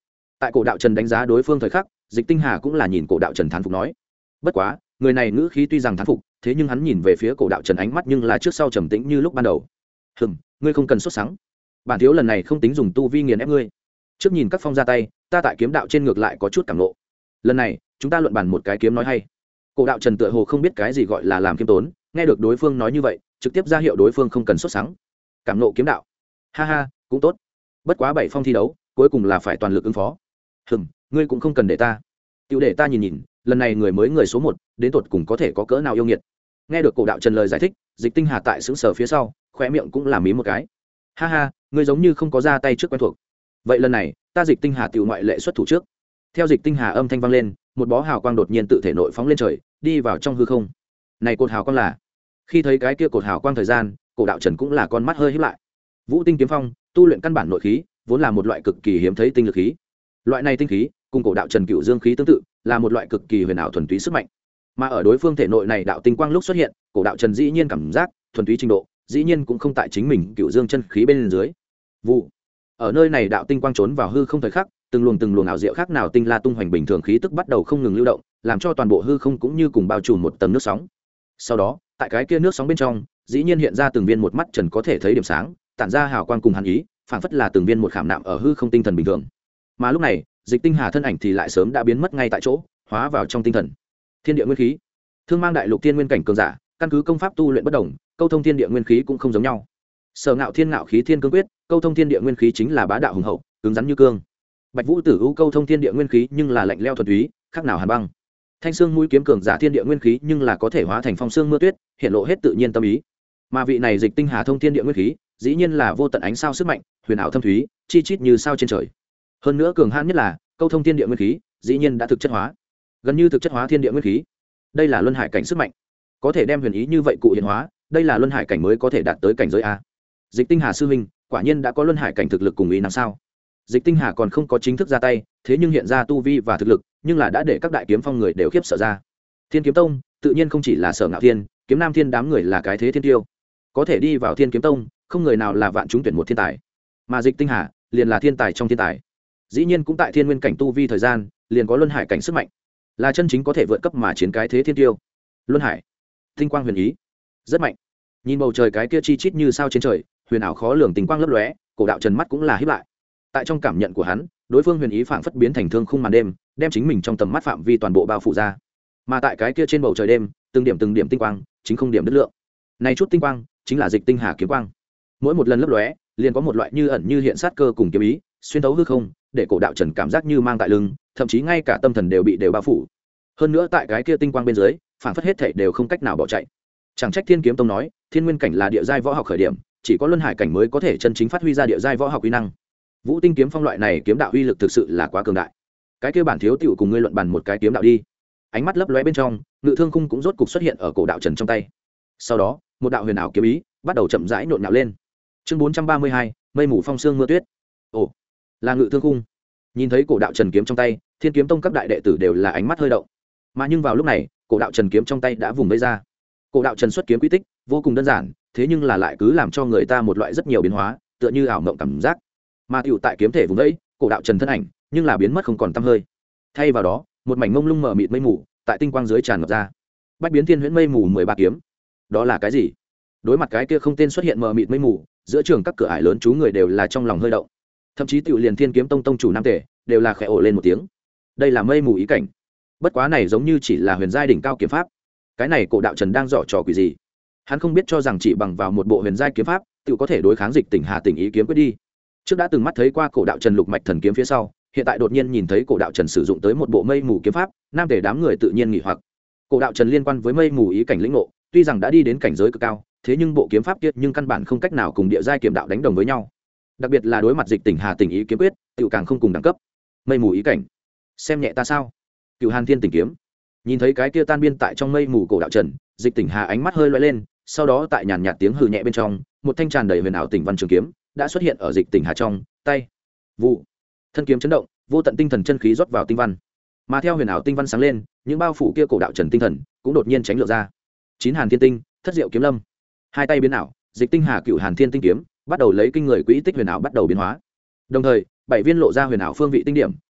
Tại cổ đạo trần đánh giá đối phương thời khắc, Dịch Tinh Hà cũng là nhìn cổ đạo trần thán phục nói, bất quá người này ngữ khí tuy rằng thán phục, thế nhưng hắn nhìn về phía cổ đạo trần ánh mắt nhưng là trước sau trầm tĩnh như lúc ban đầu. Ngươi không cần xuất sáng, bản thiếu lần này không tính dùng tu vi nghiền ép ngươi. Trước nhìn các phong ra tay, ta tại kiếm đạo trên ngược lại có chút cảm nộ. Lần này chúng ta luận bàn một cái kiếm nói hay. Cổ đạo trần tựa hồ không biết cái gì gọi là làm kiếm tốn, nghe được đối phương nói như vậy, trực tiếp ra hiệu đối phương không cần xuất sáng. Cảm nộ kiếm đạo, ha ha, cũng tốt. Bất quá 7 phong thi đấu cuối cùng là phải toàn lực ứng phó. Ngươi cũng không cần để ta, tiêu để ta nhìn nhìn lần này người mới người số 1 đến tột cùng có thể có cỡ nào yêu nghiệt. Nghe được cổ đạo trần lời giải thích, Dịch Tinh Hà tại xứng sở phía sau khóe miệng cũng làm mí một cái, ha ha, ngươi giống như không có ra tay trước quen thuộc. Vậy lần này ta Dịch Tinh Hà tiểu ngoại lệ xuất thủ trước. Theo Dịch Tinh Hà âm thanh vang lên, một bó hào quang đột nhiên tự thể nội phóng lên trời, đi vào trong hư không. Này cột hào quang là? Khi thấy cái kia cột hào quang thời gian, cổ đạo trần cũng là con mắt hơi híp lại. Vũ Tinh kiếm phong tu luyện căn bản nội khí, vốn là một loại cực kỳ hiếm thấy tinh lực khí. Loại này tinh khí cùng cổ đạo trần cựu dương khí tương tự, là một loại cực kỳ huyền ảo thuần túy sức mạnh. Mà ở đối phương thể nội này đạo tinh quang lúc xuất hiện, cổ đạo trần dĩ nhiên cảm giác thuần túy trình độ dĩ nhiên cũng không tại chính mình cựu dương chân khí bên dưới. Vụ ở nơi này đạo tinh quang trốn vào hư không thời khắc, từng luồng ảo diệu khác nào tinh la tung hoành bình thường khí tức bắt đầu không ngừng lưu động, làm cho toàn bộ hư không cũng như cùng bao trùm một tầng nước sóng. Sau đó tại cái kia nước sóng bên trong dĩ nhiên hiện ra từng viên một mắt trần có thể thấy điểm sáng, tản ra hào quang cùng hàn ý, phảng phất là từng viên một khảm nạm ở hư không tinh thần bình thường. Mà lúc này Dịch Tinh Hà thân ảnh thì lại sớm đã biến mất ngay tại chỗ, hóa vào trong tinh thần. Thiên địa nguyên khí, thương mang đại lục thiên nguyên cảnh cường giả, căn cứ công pháp tu luyện bất đồng, câu thông thiên địa nguyên khí cũng không giống nhau. Sở Ngạo Thiên Ngạo khí thiên cương quyết, câu thông thiên địa nguyên khí chính là bá đạo hùng hậu, cứng rắn như cương. Bạch Vũ Tử U câu thông thiên địa nguyên khí nhưng là lạnh lẽo thuần túy, khác nào hàn băng. Thanh Xương Mũi kiếm cường giả thiên địa nguyên khí nhưng là có thể hóa thành phong sương mưa tuyết, hiện lộ hết tự nhiên tâm ý. Mà vị này Dịch Tinh Hà thông thiên địa nguyên khí, dĩ nhiên là vô tận ánh sao sức mạnh, huyền ảo thâm thúy, chi chít như sao trên trời. Hơn nữa cường hãn nhất là câu thông thiên địa nguyên khí, dĩ nhiên đã thực chất hóa, gần như thực chất hóa thiên địa nguyên khí. Đây là luân hải cảnh sức mạnh, có thể đem huyền ý như vậy cụ hiện hóa, đây là luân hải cảnh mới có thể đạt tới cảnh giới a. Dịch Tinh Hà sư huynh quả nhiên đã có luân hải cảnh thực lực cùng ý năng sao? Dịch Tinh Hà còn không có chính thức ra tay, thế nhưng hiện ra tu vi và thực lực, nhưng là đã để các đại kiếm phong người đều khiếp sợ ra. Thiên Kiếm Tông tự nhiên không chỉ là Sở Ngạo Thiên, Kiếm Nam Thiên đám người là cái thế thiên tiêu, có thể đi vào Thiên Kiếm Tông, không người nào là vạn chúng tuyển một thiên tài, mà Dịch Tinh Hà liền là thiên tài trong thiên tài. Dĩ nhiên cũng tại thiên nguyên cảnh tu vi thời gian, liền có luân hải cảnh sức mạnh, là chân chính có thể vượt cấp mà chiến cái thế thiên tiêu. Luân hải, tinh quang huyền ý, rất mạnh. Nhìn bầu trời cái kia chi chít như sao trên trời, huyền ảo khó lường tình quang lấp lóe, cổ đạo trần mắt cũng là híp lại. Tại trong cảm nhận của hắn, đối phương huyền ý phảng phất biến thành thương khung màn đêm, đem chính mình trong tầm mắt phạm vi toàn bộ bao phủ ra. Mà tại cái kia trên bầu trời đêm, từng điểm tinh quang, chính không điểm đứt lượng. Này chút tinh quang, chính là Dịch Tinh Hà kiếm quang. Mỗi một lần lấp lóe, liền có một loại như ẩn như hiện sát cơ cùng kiếm ý, xuyên thấu hư không, để cổ đạo trần cảm giác như mang tại lưng, thậm chí ngay cả tâm thần đều bao phủ. Hơn nữa tại cái kia tinh quang bên dưới, phảng phất hết thảy đều không cách nào bỏ chạy. Chẳng trách Thiên Kiếm Tông nói, thiên nguyên cảnh là địa giai võ học khởi điểm, chỉ có luân hải cảnh mới có thể chân chính phát huy ra địa giai võ học uy năng. Vũ Tinh kiếm phong loại này kiếm đạo uy lực thực sự là quá cường đại. Cái kia bản thiếu tiểu cùng ngươi luận bàn một cái kiếm đạo đi. Ánh mắt lấp lóe bên trong, Ngự Thương Khung cũng rốt cục xuất hiện ở cổ đạo trần trong tay. Sau đó, một đạo huyền ảo kiếm ý bắt đầu chậm rãi nhộn nhạo lên. Chương 432, mây mù phong sương mưa tuyết. Ồ, là Ngự Thương Khung. Nhìn thấy cổ đạo trần kiếm trong tay, Thiên Kiếm Tông các đại đệ tử đều là ánh mắt hơi động. Mà nhưng vào lúc này, cổ đạo trần kiếm trong tay đã vùng vẫy ra. Cổ đạo trần xuất kiếm quy tích vô cùng đơn giản, thế nhưng là lại cứ làm cho người ta một loại rất nhiều biến hóa, tựa như ảo mộng cảm giác. Mà tiểu tại kiếm thể vùng vẫy, cổ đạo trần thân ảnh nhưng là biến mất không còn tăm hơi. Thay vào đó, một mảnh mông lung mờ mịt mây mù tại tinh quang dưới tràn ngập ra. Bách biến thiên huyễn mây mù 13 kiếm. Đó là cái gì? Đối mặt cái kia không tên xuất hiện mờ mịt mây mù, giữa trường các cửa ải lớn chú người đều là trong lòng hơi động. Thậm chí tiểu liền Thiên Kiếm Tông tông chủ Nam Tề đều là khẽ ồ lên một tiếng. Đây là mây mù ý cảnh. Bất quá này giống như chỉ là huyền giai đỉnh cao kiếm pháp. Cái này cổ đạo trần đang dở trò quỷ gì? Hắn không biết cho rằng chỉ bằng vào một bộ huyền giai kiếm pháp, tự có thể đối kháng Dịch Tỉnh Hà Tỉnh ý kiếm quyết đi. Trước đã từng mắt thấy qua cổ đạo trần lục mạch thần kiếm phía sau, hiện tại đột nhiên nhìn thấy cổ đạo trần sử dụng tới một bộ mây mù kiếm pháp, Nam Tề đám người tự nhiên nghỉ hoặc. Cổ đạo trần liên quan với mây mù ý cảnh lĩnh ngộ, tuy rằng đã đi đến cảnh giới cực cao, thế nhưng bộ kiếm pháp kia nhưng căn bản không cách nào cùng địa giai kiếm đạo đánh đồng với nhau. Đặc biệt là đối mặt Dịch Tỉnh Hà Tỉnh ý kiếm quyết, tự càng không cùng đẳng cấp. Mây mù ý cảnh, xem nhẹ ta sao? Cửu Hàn Thiên Tỉnh kiếm. Nhìn thấy cái kia tan biên tại trong mây mù cổ đạo trần, Dịch Tỉnh Hà ánh mắt hơi lóe lên, sau đó tại nhàn nhạt tiếng hừ nhẹ bên trong, một thanh tràn đầy huyền ảo tỉnh văn trường kiếm đã xuất hiện ở Dịch Tỉnh Hà trong tay. Vụ, thân kiếm chấn động, vô tận tinh thần chân khí rót vào tinh văn, mà theo huyền ảo tinh văn sáng lên, những bao phủ kia cổ đạo trần tinh thần cũng đột nhiên tránh lược ra. Chín Hàn Thiên Tinh, Thất Diệu kiếm lâm, hai tay biến ảo, Dịch Tinh Hà Cửu Hàn Thiên Tinh kiếm bắt đầu lấy kinh người quỹ tích huyền ảo bắt đầu biến hóa. Đồng thời, bảy viên lộ ra huyền ảo phương vị tinh điểm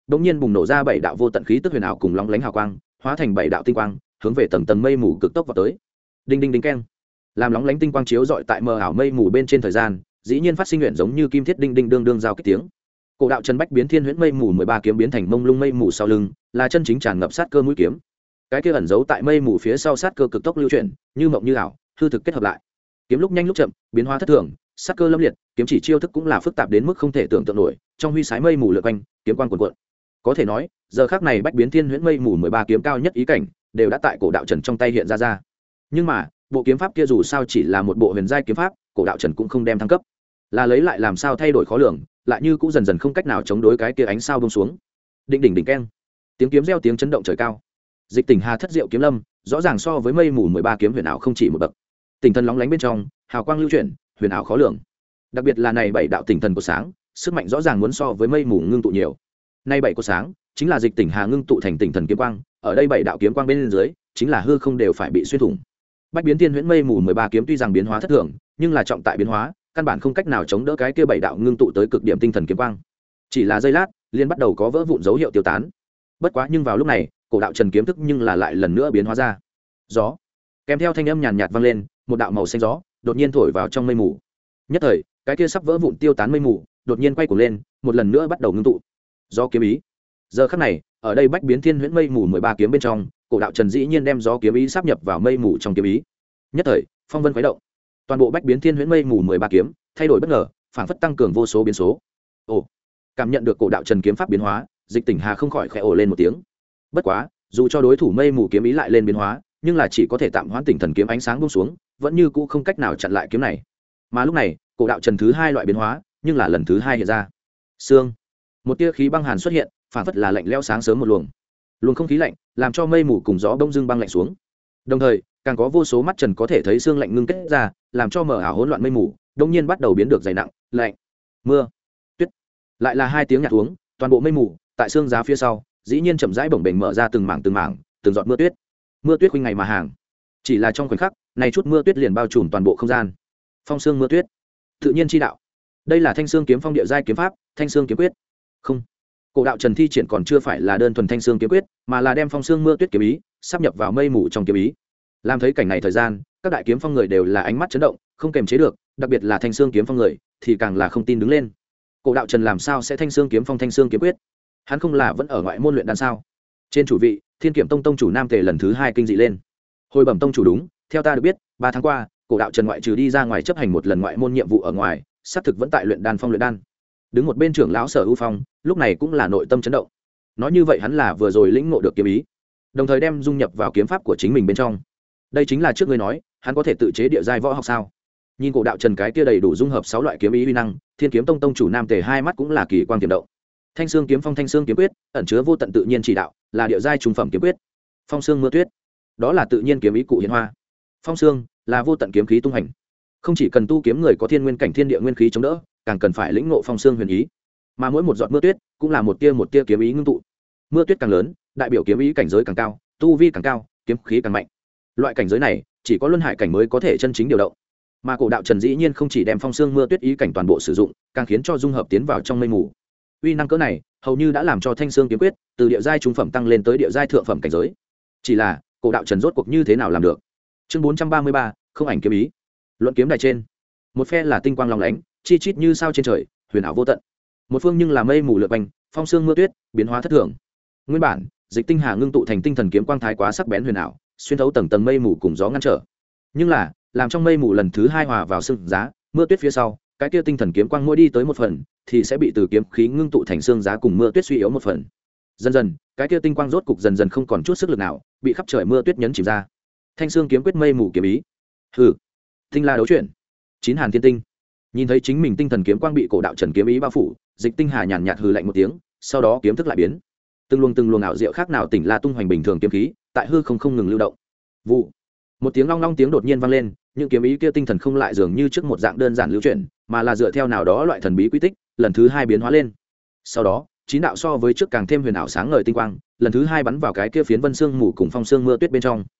bỗng nhiên bùng nổ ra 7 đạo vô tận khí tức huyền ảo cùng lóng lánh hào quang, hóa thành 7 đạo tinh quang, hướng về tầng tầng mây mù cực tốc vào tới. Đinh đinh đinh keng, làm lóng lánh tinh quang chiếu rọi tại mờ ảo mây mù bên trên thời gian, dĩ nhiên phát sinh nguyện giống như kim thiết đinh đinh đương đương giao kích tiếng. Cổ đạo Trần Bách biến thiên huyễn mây mù 13 kiếm biến thành mông lung mây mù sau lưng, là chân chính tràn ngập sát cơ mũi kiếm. Cái kia ẩn giấu tại mây mù phía sau sát cơ cực tốc lưu chuyển, như mộng như ảo, hư thực kết hợp lại. Kiếm lúc nhanh lúc chậm, biến hóa thất thường, sát cơ lâm liệt, kiếm chỉ chiêu thức cũng là phức tạp đến mức không thể tưởng tượng nổi, trong huy sái mây mù lượn quanh, kiếm quang cuồn cuộn. Có thể nói, giờ khắc này Bách biến thiên huyễn mây mù 13 kiếm cao nhất ý cảnh, đều đã tại cổ đạo Trần trong tay hiện ra. Nhưng mà, bộ kiếm pháp kia dù sao chỉ là một bộ huyền giai kiếm pháp, cổ đạo Trần cũng không đem thăng cấp, là lấy lại làm sao thay đổi khó lường, lại như cũng dần dần không cách nào chống đối cái kia ánh sao buông xuống. Đỉnh đỉnh đỉnh keng, tiếng kiếm reo tiếng chấn động trời cao. Dịch Tỉnh Hà thất diệu kiếm lâm, rõ ràng so với mây mù 13 kiếm huyền ảo không chỉ một bậc. Tỉnh thần lóng lánh bên trong, hào quang lưu chuyển, huyền ảo khó lường. Đặc biệt là này 7 đạo tỉnh thần của sáng, sức mạnh rõ ràng muốn so với mây mù ngưng tụ nhiều. Nay 7 của sáng, chính là Dịch Tỉnh Hà ngưng tụ thành tỉnh thần kiếm quang, ở đây 7 đạo kiếm quang bên dưới, chính là hư không đều phải bị xuyên thủng. Bách biến thiên huyễn mây mù 13 kiếm tuy rằng biến hóa thất thường, nhưng là trọng tại biến hóa, căn bản không cách nào chống đỡ cái kia 7 đạo ngưng tụ tới cực điểm tinh thần kiếm quang. Chỉ là giây lát, liền bắt đầu có vỡ vụn dấu hiệu tiêu tán. Bất quá nhưng vào lúc này, cổ đạo Trần kiếm thức nhưng là lại lần nữa biến hóa ra. Gió, kèm theo thanh âm nhàn nhạt vang lên, một đạo màu xanh gió đột nhiên thổi vào trong mây mù. Nhất thời, cái kia sắp vỡ vụn tiêu tán mây mù, đột nhiên quay cuồng lên, một lần nữa bắt đầu ngưng tụ. Gió kiếm ý. Giờ khắc này, ở đây Bách biến thiên huyễn mây mù 13 kiếm bên trong, cổ đạo Trần dĩ nhiên đem gió kiếm ý sáp nhập vào mây mù trong kiếm ý. Nhất thời, phong vân khuấy động. Toàn bộ Bách biến thiên huyễn mây mù 13 kiếm thay đổi bất ngờ, phảng phất tăng cường vô số biến số. Ồ, cảm nhận được cổ đạo Trần kiếm pháp biến hóa, Dịch Tỉnh Hà không khỏi khẽ ồ lên một tiếng. Bất quá, dù cho đối thủ mây mù kiếm ý lại lên biến hóa, nhưng là chỉ có thể tạm hoãn tỉnh thần kiếm ánh sáng buông xuống, vẫn như cũ không cách nào chặn lại kiếm này. Mà lúc này, cổ đạo Trần thứ 2 loại biến hóa, nhưng là lần thứ 2 hiện ra. Sương, một tia khí băng hàn xuất hiện, phảng phất là lạnh lẽo sáng sớm một luồng không khí lạnh, làm cho mây mù cùng gió đông dương băng lạnh xuống. Đồng thời, càng có vô số mắt trần có thể thấy sương lạnh ngưng kết ra, làm cho mờ ảo hỗn loạn mây mù đông nhiên bắt đầu biến được dày nặng, lạnh, mưa, tuyết. Lại là 2 tiếng nhạt uống, toàn bộ mây mù tại sương giá phía sau, dĩ nhiên chậm rãi bồng bềnh mở ra từng mảng, từng giọt mưa tuyết. Mưa tuyết khuynh ngày mà hàng. Chỉ là trong khoảnh khắc, này chút mưa tuyết liền bao trùm toàn bộ không gian. Phong sương mưa tuyết, tự nhiên chi đạo. Đây là Thanh Xương kiếm phong địa giai kiếm pháp, Thanh Xương kiếm quyết. Không, cổ đạo Trần thi triển còn chưa phải là đơn thuần Thanh Xương kiếm quyết, mà là đem phong sương mưa tuyết kiếm ý sắp nhập vào mây mù trong kiếm ý. Làm thấy cảnh này thời gian, các đại kiếm phong người đều là ánh mắt chấn động, không kềm chế được, đặc biệt là Thanh Xương kiếm phong người thì càng là không tin đứng lên. Cổ đạo Trần làm sao sẽ Thanh Xương kiếm phong Thanh Xương kiếm quyết? Hắn không là vẫn ở ngoại môn luyện đan sao? Trên chủ vị, Thiên Kiểm Tông tông chủ Nam Tề lần thứ 2 kinh dị lên. Hồi bẩm tông chủ đúng, theo ta được biết, 3 tháng qua, cổ đạo Trần ngoại trừ đi ra ngoài chấp hành một lần ngoại môn nhiệm vụ ở ngoài, xác thực vẫn tại luyện đan phong luyện đan. Đứng một bên trưởng lão Sở U Phong, lúc này cũng là nội tâm chấn động. Nói như vậy hắn là vừa rồi lĩnh ngộ được kiếm ý, đồng thời đem dung nhập vào kiếm pháp của chính mình bên trong. Đây chính là trước ngươi nói, hắn có thể tự chế địa giai võ học sao? Nhìn cổ đạo Trần cái kia đầy đủ dung hợp 6 loại kiếm ý uy năng, Thiên Kiếm Tông tông chủ Nam Tề hai mắt cũng là kỳ quang tiềm động. Thanh Xương kiếm phong Thanh Xương kiếm quyết, ẩn chứa vô tận tự nhiên chỉ đạo, là địa giai trung phẩm kiếm quyết. Phong Xương mưa tuyết, đó là tự nhiên kiếm ý cụ hiện hoa. Phong Xương là vô tận kiếm khí tung hành. Không chỉ cần tu kiếm người có thiên nguyên cảnh thiên địa nguyên khí chống đỡ, càng cần phải lĩnh ngộ Phong Xương huyền ý. Mà mỗi một giọt mưa tuyết cũng là một tia kiếm ý ngưng tụ. Mưa tuyết càng lớn, đại biểu kiếm ý cảnh giới càng cao, tu vi càng cao, kiếm khí càng mạnh. Loại cảnh giới này, chỉ có luân hải cảnh mới có thể chân chính điều động. Mà cổ đạo Trần dĩ nhiên không chỉ đem Phong Xương mưa tuyết ý cảnh toàn bộ sử dụng, càng khiến cho dung hợp tiến vào trong mây mù. Uy năng cỡ này, hầu như đã làm cho Thanh Xương kiếm quyết từ địa giai trung phẩm tăng lên tới địa giai thượng phẩm cảnh giới. Chỉ là, cổ đạo Trần rốt cuộc như thế nào làm được? Chương 433, không ảnh kiếm ý. Luận kiếm đài trên, một phe là tinh quang long lánh, chi chít như sao trên trời, huyền ảo vô tận. Một phương nhưng là mây mù lượn quanh, phong sương mưa tuyết, biến hóa thất thường. Nguyên bản, Dịch Tinh Hà ngưng tụ thành tinh thần kiếm quang thái quá sắc bén huyền ảo, xuyên thấu tầng tầng mây mù cùng gió ngăn trở. Nhưng là, làm trong mây mù lần thứ 2 hòa vào sương giá, mưa tuyết phía sau, cái kia tinh thần kiếm quang mỗi đi tới một phần, thì sẽ bị từ kiếm khí ngưng tụ thành sương giá cùng mưa tuyết suy yếu một phần. Dần dần, cái kia tinh quang rốt cục dần dần không còn chút sức lực nào, bị khắp trời mưa tuyết nhấn chìm ra. Thanh Xương kiếm quyết mây mù kiếm ý. Hừ, tinh la đấu chuyển. Chín hàn thiên tinh. Nhìn thấy chính mình tinh thần kiếm quang bị cổ đạo Trần kiếm ý bao phủ, Dịch Tinh Hà nhàn nhạt hừ lạnh một tiếng, sau đó kiếm thức lại biến. Từng luồng ảo diệu khác nào tỉnh la tung hoành bình thường kiếm khí, tại hư không ngừng lưu động. Vụ. Một tiếng long long tiếng đột nhiên vang lên, những kiếm ý kia tinh thần không lại dường như trước một dạng đơn giản lưu chuyển, mà là dựa theo nào đó loại thần bí quy tích, lần thứ 2 biến hóa lên. Sau đó, chín đạo so với trước càng thêm huyền ảo sáng ngời tinh quang, lần thứ 2 bắn vào cái kia phiến vân sương mù cùng phong sương mưa tuyết bên trong.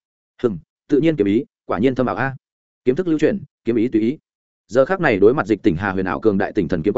Tự nhiên kiếm ý, quả nhiên thâm ảo a. Kiếm thức lưu chuyển, kiếm ý tùy ý. Giờ khắc này đối mặt Dịch Tỉnh Hà huyền ảo cường đại tinh thần kiếm quang,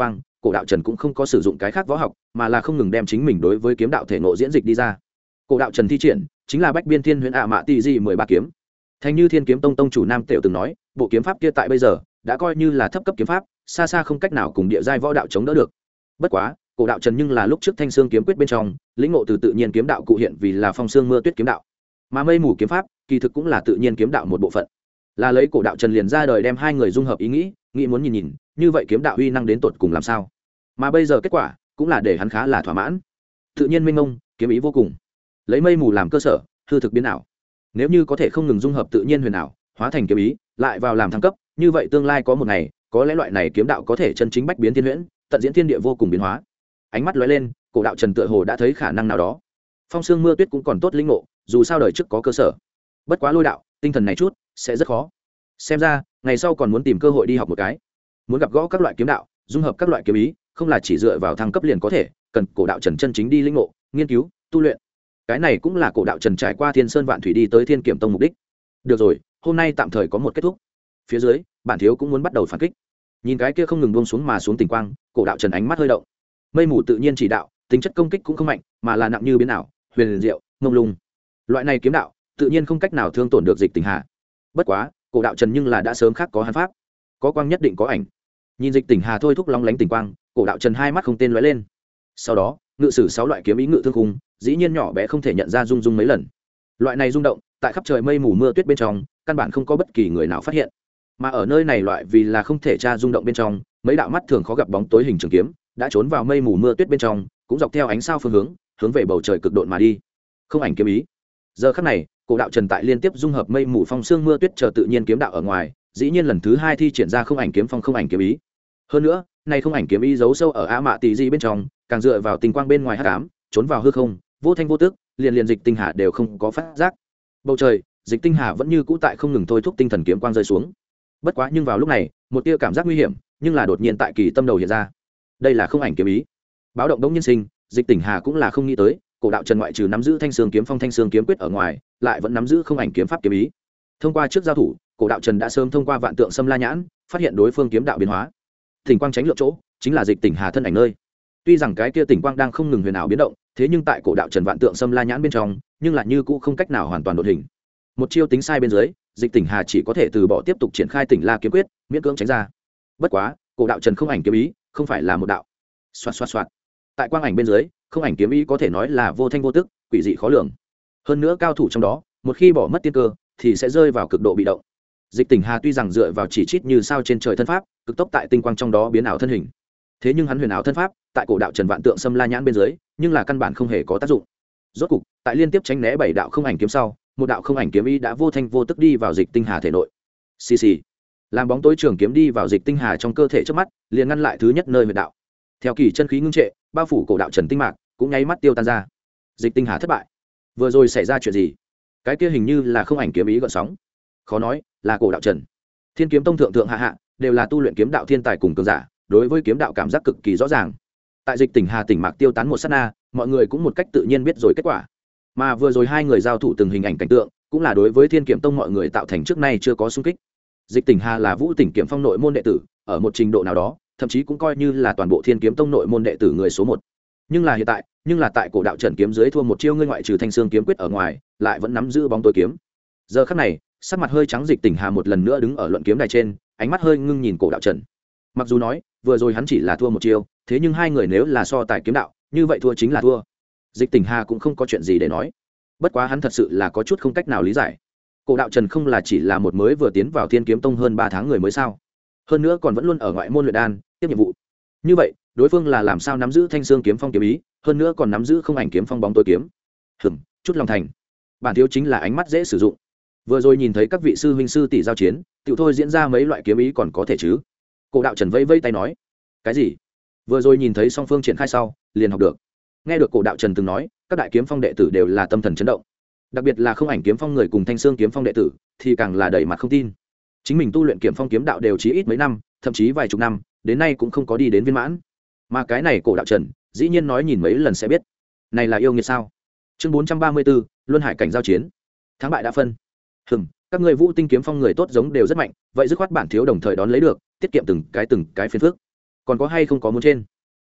cổ đạo trần cũng không có sử dụng cái khác võ học mà là không ngừng đem chính mình đối với kiếm đạo thể ngộ diễn dịch đi ra. Cổ đạo trần thi triển chính là bách biên thiên huyễn ạ mạ tị di 13 kiếm. Thành Như Thiên kiếm tông tông chủ Nam Tệu từng nói, bộ kiếm pháp kia tại bây giờ đã coi như là thấp cấp kiếm pháp, xa xa không cách nào cùng địa giai võ đạo chống đỡ được. Bất quá cổ đạo trần nhưng là lúc trước thanh xương kiếm quyết bên trong lĩnh ngộ từ tự nhiên kiếm đạo cụ hiện vì là phong xương mưa tuyết kiếm đạo, mà mây mù kiếm pháp kỳ thực cũng là tự nhiên kiếm đạo một bộ phận. Là lấy cổ đạo trần liền ra đời đem hai người dung hợp ý nghĩ muốn nhìn như vậy kiếm đạo uy năng đến tột cùng làm sao, mà bây giờ kết quả cũng là để hắn khá là thỏa mãn. Tự nhiên minh ngông, kiếm ý vô cùng, lấy mây mù làm cơ sở, hư thực biến ảo. Nếu như có thể không ngừng dung hợp tự nhiên huyền ảo hóa thành kiếm ý lại vào làm thăng cấp, như vậy tương lai có một ngày có lẽ loại này kiếm đạo có thể chân chính bách biến thiên huyễn, tận diễn thiên địa vô cùng biến hóa. Ánh mắt lóe lên, cổ đạo trần tựa hồ đã thấy khả năng nào đó. Phong sương mưa tuyết cũng còn tốt linh ngộ, dù sao đời trước có cơ sở. Bất quá lôi đạo tinh thần này chút sẽ rất khó, xem ra ngày sau còn muốn tìm cơ hội đi học một cái. Muốn gặp gõ các loại kiếm đạo, dung hợp các loại kiếm ý, không là chỉ dựa vào thăng cấp liền có thể, cần cổ đạo trần chân chính đi linh ngộ, nghiên cứu, tu luyện. Cái này cũng là cổ đạo trần trải qua thiên sơn vạn thủy đi tới thiên kiểm tông mục đích. Được rồi, hôm nay tạm thời có một kết thúc. Phía dưới bản thiếu cũng muốn bắt đầu phản kích. Nhìn cái kia không ngừng buông xuống mà xuống tình quang, cổ đạo trần ánh mắt hơi động. Mây mù tự nhiên chỉ đạo, tính chất công kích cũng không mạnh, mà là nặng như biến ảo, huyền diệu, ngông lung. Loại này kiếm đạo tự nhiên không cách nào thương tổn được Dịch Tình Hà. Bất quá cổ đạo trần nhưng là đã sớm khác có hắn pháp, có quang nhất định có ảnh. Nhìn Dịch Tình Hà thôi thúc long lánh tình quang, cổ đạo trần hai mắt không tên lóe lên. Sau đó ngự sử 6 loại kiếm ý ngự thương khung, dĩ nhiên nhỏ bé không thể nhận ra rung rung mấy lần. Loại này rung động tại khắp trời mây mù mưa tuyết bên trong căn bản không có bất kỳ người nào phát hiện, mà ở nơi này loại vì là không thể tra rung động bên trong, mấy đạo mắt thường khó gặp bóng tối hình trường kiếm đã trốn vào mây mù mưa tuyết bên trong, cũng dọc theo ánh sao phương hướng về bầu trời cực độn mà đi. Không ảnh kiếm ý. Giờ khắc này cổ đạo trần tại liên tiếp dung hợp mây mù phong sương mưa tuyết chờ tự nhiên kiếm đạo ở ngoài, dĩ nhiên lần thứ 2 thi triển ra không ảnh kiếm phong không ảnh kiếm ý. Hơn nữa này không ảnh kiếm ý giấu sâu ở á mạ tỷ di bên trong, càng dựa vào tình quang bên ngoài hắc ám, trốn vào hư không, vô thanh vô tức, liền Dịch Tinh Hà đều không có phát giác. Bầu trời Dịch Tinh Hà vẫn như cũ tại không ngừng thôi thúc tinh thần kiếm quang rơi xuống. Bất quá nhưng vào lúc này một tia cảm giác nguy hiểm nhưng là đột nhiên tại kỳ tâm đầu hiện ra. Đây là không ảnh kiếm ý. Báo động đống nhân sinh, Dịch Tinh Hà cũng là không nghĩ tới, cổ đạo trần ngoại trừ nắm giữ thanh xương kiếm phong thanh xương kiếm quyết ở ngoài, lại vẫn nắm giữ không ảnh kiếm pháp kiếm ý. Thông qua trước giao thủ, cổ đạo trần đã sớm thông qua vạn tượng xâm la nhãn phát hiện đối phương kiếm đạo biến hóa. Thỉnh quang tránh lượng chỗ chính là Dịch Tinh Hà thân ảnh nơi. Tuy rằng cái kia tỉnh quang đang không ngừng huyền ảo biến động, thế nhưng tại cổ đạo trần vạn tượng xâm la nhãn bên trong, nhưng lại như cũ không cách nào hoàn toàn đột hình. Một chiêu tính sai bên dưới, Dịch Tinh Hà chỉ có thể từ bỏ tiếp tục triển khai tỉnh la kiếm quyết, miễn cưỡng tránh ra. Bất quá cổ đạo trần không ảnh kiếm ý không phải là một đạo. Xoạt xoạt xoạt. Tại quang ảnh bên dưới, không ảnh kiếm ý có thể nói là vô thanh vô tức, quỷ dị khó lường. Hơn nữa cao thủ trong đó, một khi bỏ mất tiên cơ thì sẽ rơi vào cực độ bị động. Dịch Tinh Hà tuy rằng dựa vào chỉ chít như sao trên trời thân pháp, cực tốc tại tinh quang trong đó biến ảo thân hình. Thế nhưng hắn huyền ảo thân pháp tại cổ đạo trần vạn tượng xâm la nhãn bên dưới, nhưng là căn bản không hề có tác dụng. Rốt cục tại liên tiếp tránh né 7 đạo không ảnh kiếm sau, một đạo không ảnh kiếm ý đã vô thanh vô tức đi vào Dịch Tinh Hà thể nội. Xì xì, làm bóng tối trường kiếm đi vào Dịch Tinh Hà trong cơ thể trước mắt, liền ngăn lại thứ nhất nơi huyệt đạo. Theo kỳ chân khí ngưng trệ, bao phủ cổ đạo trần tinh mạc cũng nháy mắt tiêu tan ra. Dịch Tinh Hà thất bại. Vừa rồi xảy ra chuyện gì? Cái kia hình như là không ảnh kiếm ý gợn sóng. Khó nói là cổ đạo trần. Thiên kiếm tông thượng hạ hạ đều là tu luyện kiếm đạo thiên tài cùng cường giả, đối với kiếm đạo cảm giác cực kỳ rõ ràng. Tại Dịch Tinh Hà tỉnh mạc tiêu tán một sát na, mọi người cũng một cách tự nhiên biết rồi kết quả. Mà vừa rồi hai người giao thủ từng hình ảnh cảnh tượng, cũng là đối với Thiên Kiếm Tông mọi người tạo thành trước nay chưa có xung kích. Dịch Tinh Hà là Vũ Tỉnh Kiếm Phong nội môn đệ tử, ở một trình độ nào đó, thậm chí cũng coi như là toàn bộ Thiên Kiếm Tông nội môn đệ tử người số 1. Nhưng là hiện tại, tại cổ đạo trần kiếm dưới thua một chiêu ngươi ngoại trừ thanh xương kiếm quyết ở ngoài, lại vẫn nắm giữ bóng tối kiếm. Giờ khắc này, sắc mặt hơi trắng Dịch Tinh Hà một lần nữa đứng ở luận kiếm đài trên, ánh mắt hơi ngưng nhìn cổ đạo trần. Mặc dù nói, vừa rồi hắn chỉ là thua một chiêu, thế nhưng hai người nếu là so tài kiếm đạo, như vậy thua chính là thua. Dịch Tinh Hà cũng không có chuyện gì để nói. Bất quá hắn thật sự là có chút không cách nào lý giải. Cổ đạo trần không là chỉ là một mới vừa tiến vào Thiên Kiếm Tông hơn 3 tháng người mới sao? Hơn nữa còn vẫn luôn ở ngoại môn luyện đan, tiếp nhiệm vụ. Như vậy, đối phương là làm sao nắm giữ thanh xương kiếm phong kiếm ý, hơn nữa còn nắm giữ không ảnh kiếm phong bóng tối kiếm? Chút lòng thành. Bản thiếu chính là ánh mắt dễ sử dụng. Vừa rồi nhìn thấy các vị sư huynh sư tỷ giao chiến, tiểu thôi diễn ra mấy loại kiếm ý còn có thể chứ? Cổ đạo trần vẫy vẫy tay nói. Cái gì? Vừa rồi nhìn thấy song phương triển khai sau, liền học được. Nghe được cổ đạo trần từng nói, các đại kiếm phong đệ tử đều là tâm thần chấn động, đặc biệt là không ảnh kiếm phong người cùng thanh xương kiếm phong đệ tử thì càng là đầy mặt không tin. Chính mình tu luyện kiếm phong kiếm đạo đều chí ít mấy năm, thậm chí vài chục năm, đến nay cũng không có đi đến viên mãn, mà cái này cổ đạo trần dĩ nhiên nói nhìn mấy lần sẽ biết. Này là yêu nghiệt sao? Chương 434, luân hải cảnh giao chiến, thắng bại đã phân. Các người Vũ Tinh kiếm phong người tốt giống đều rất mạnh, vậy dứt khoát bản thiếu đồng thời đón lấy được, tiết kiệm từng cái phiền phức. Còn có hay không có muốn trên?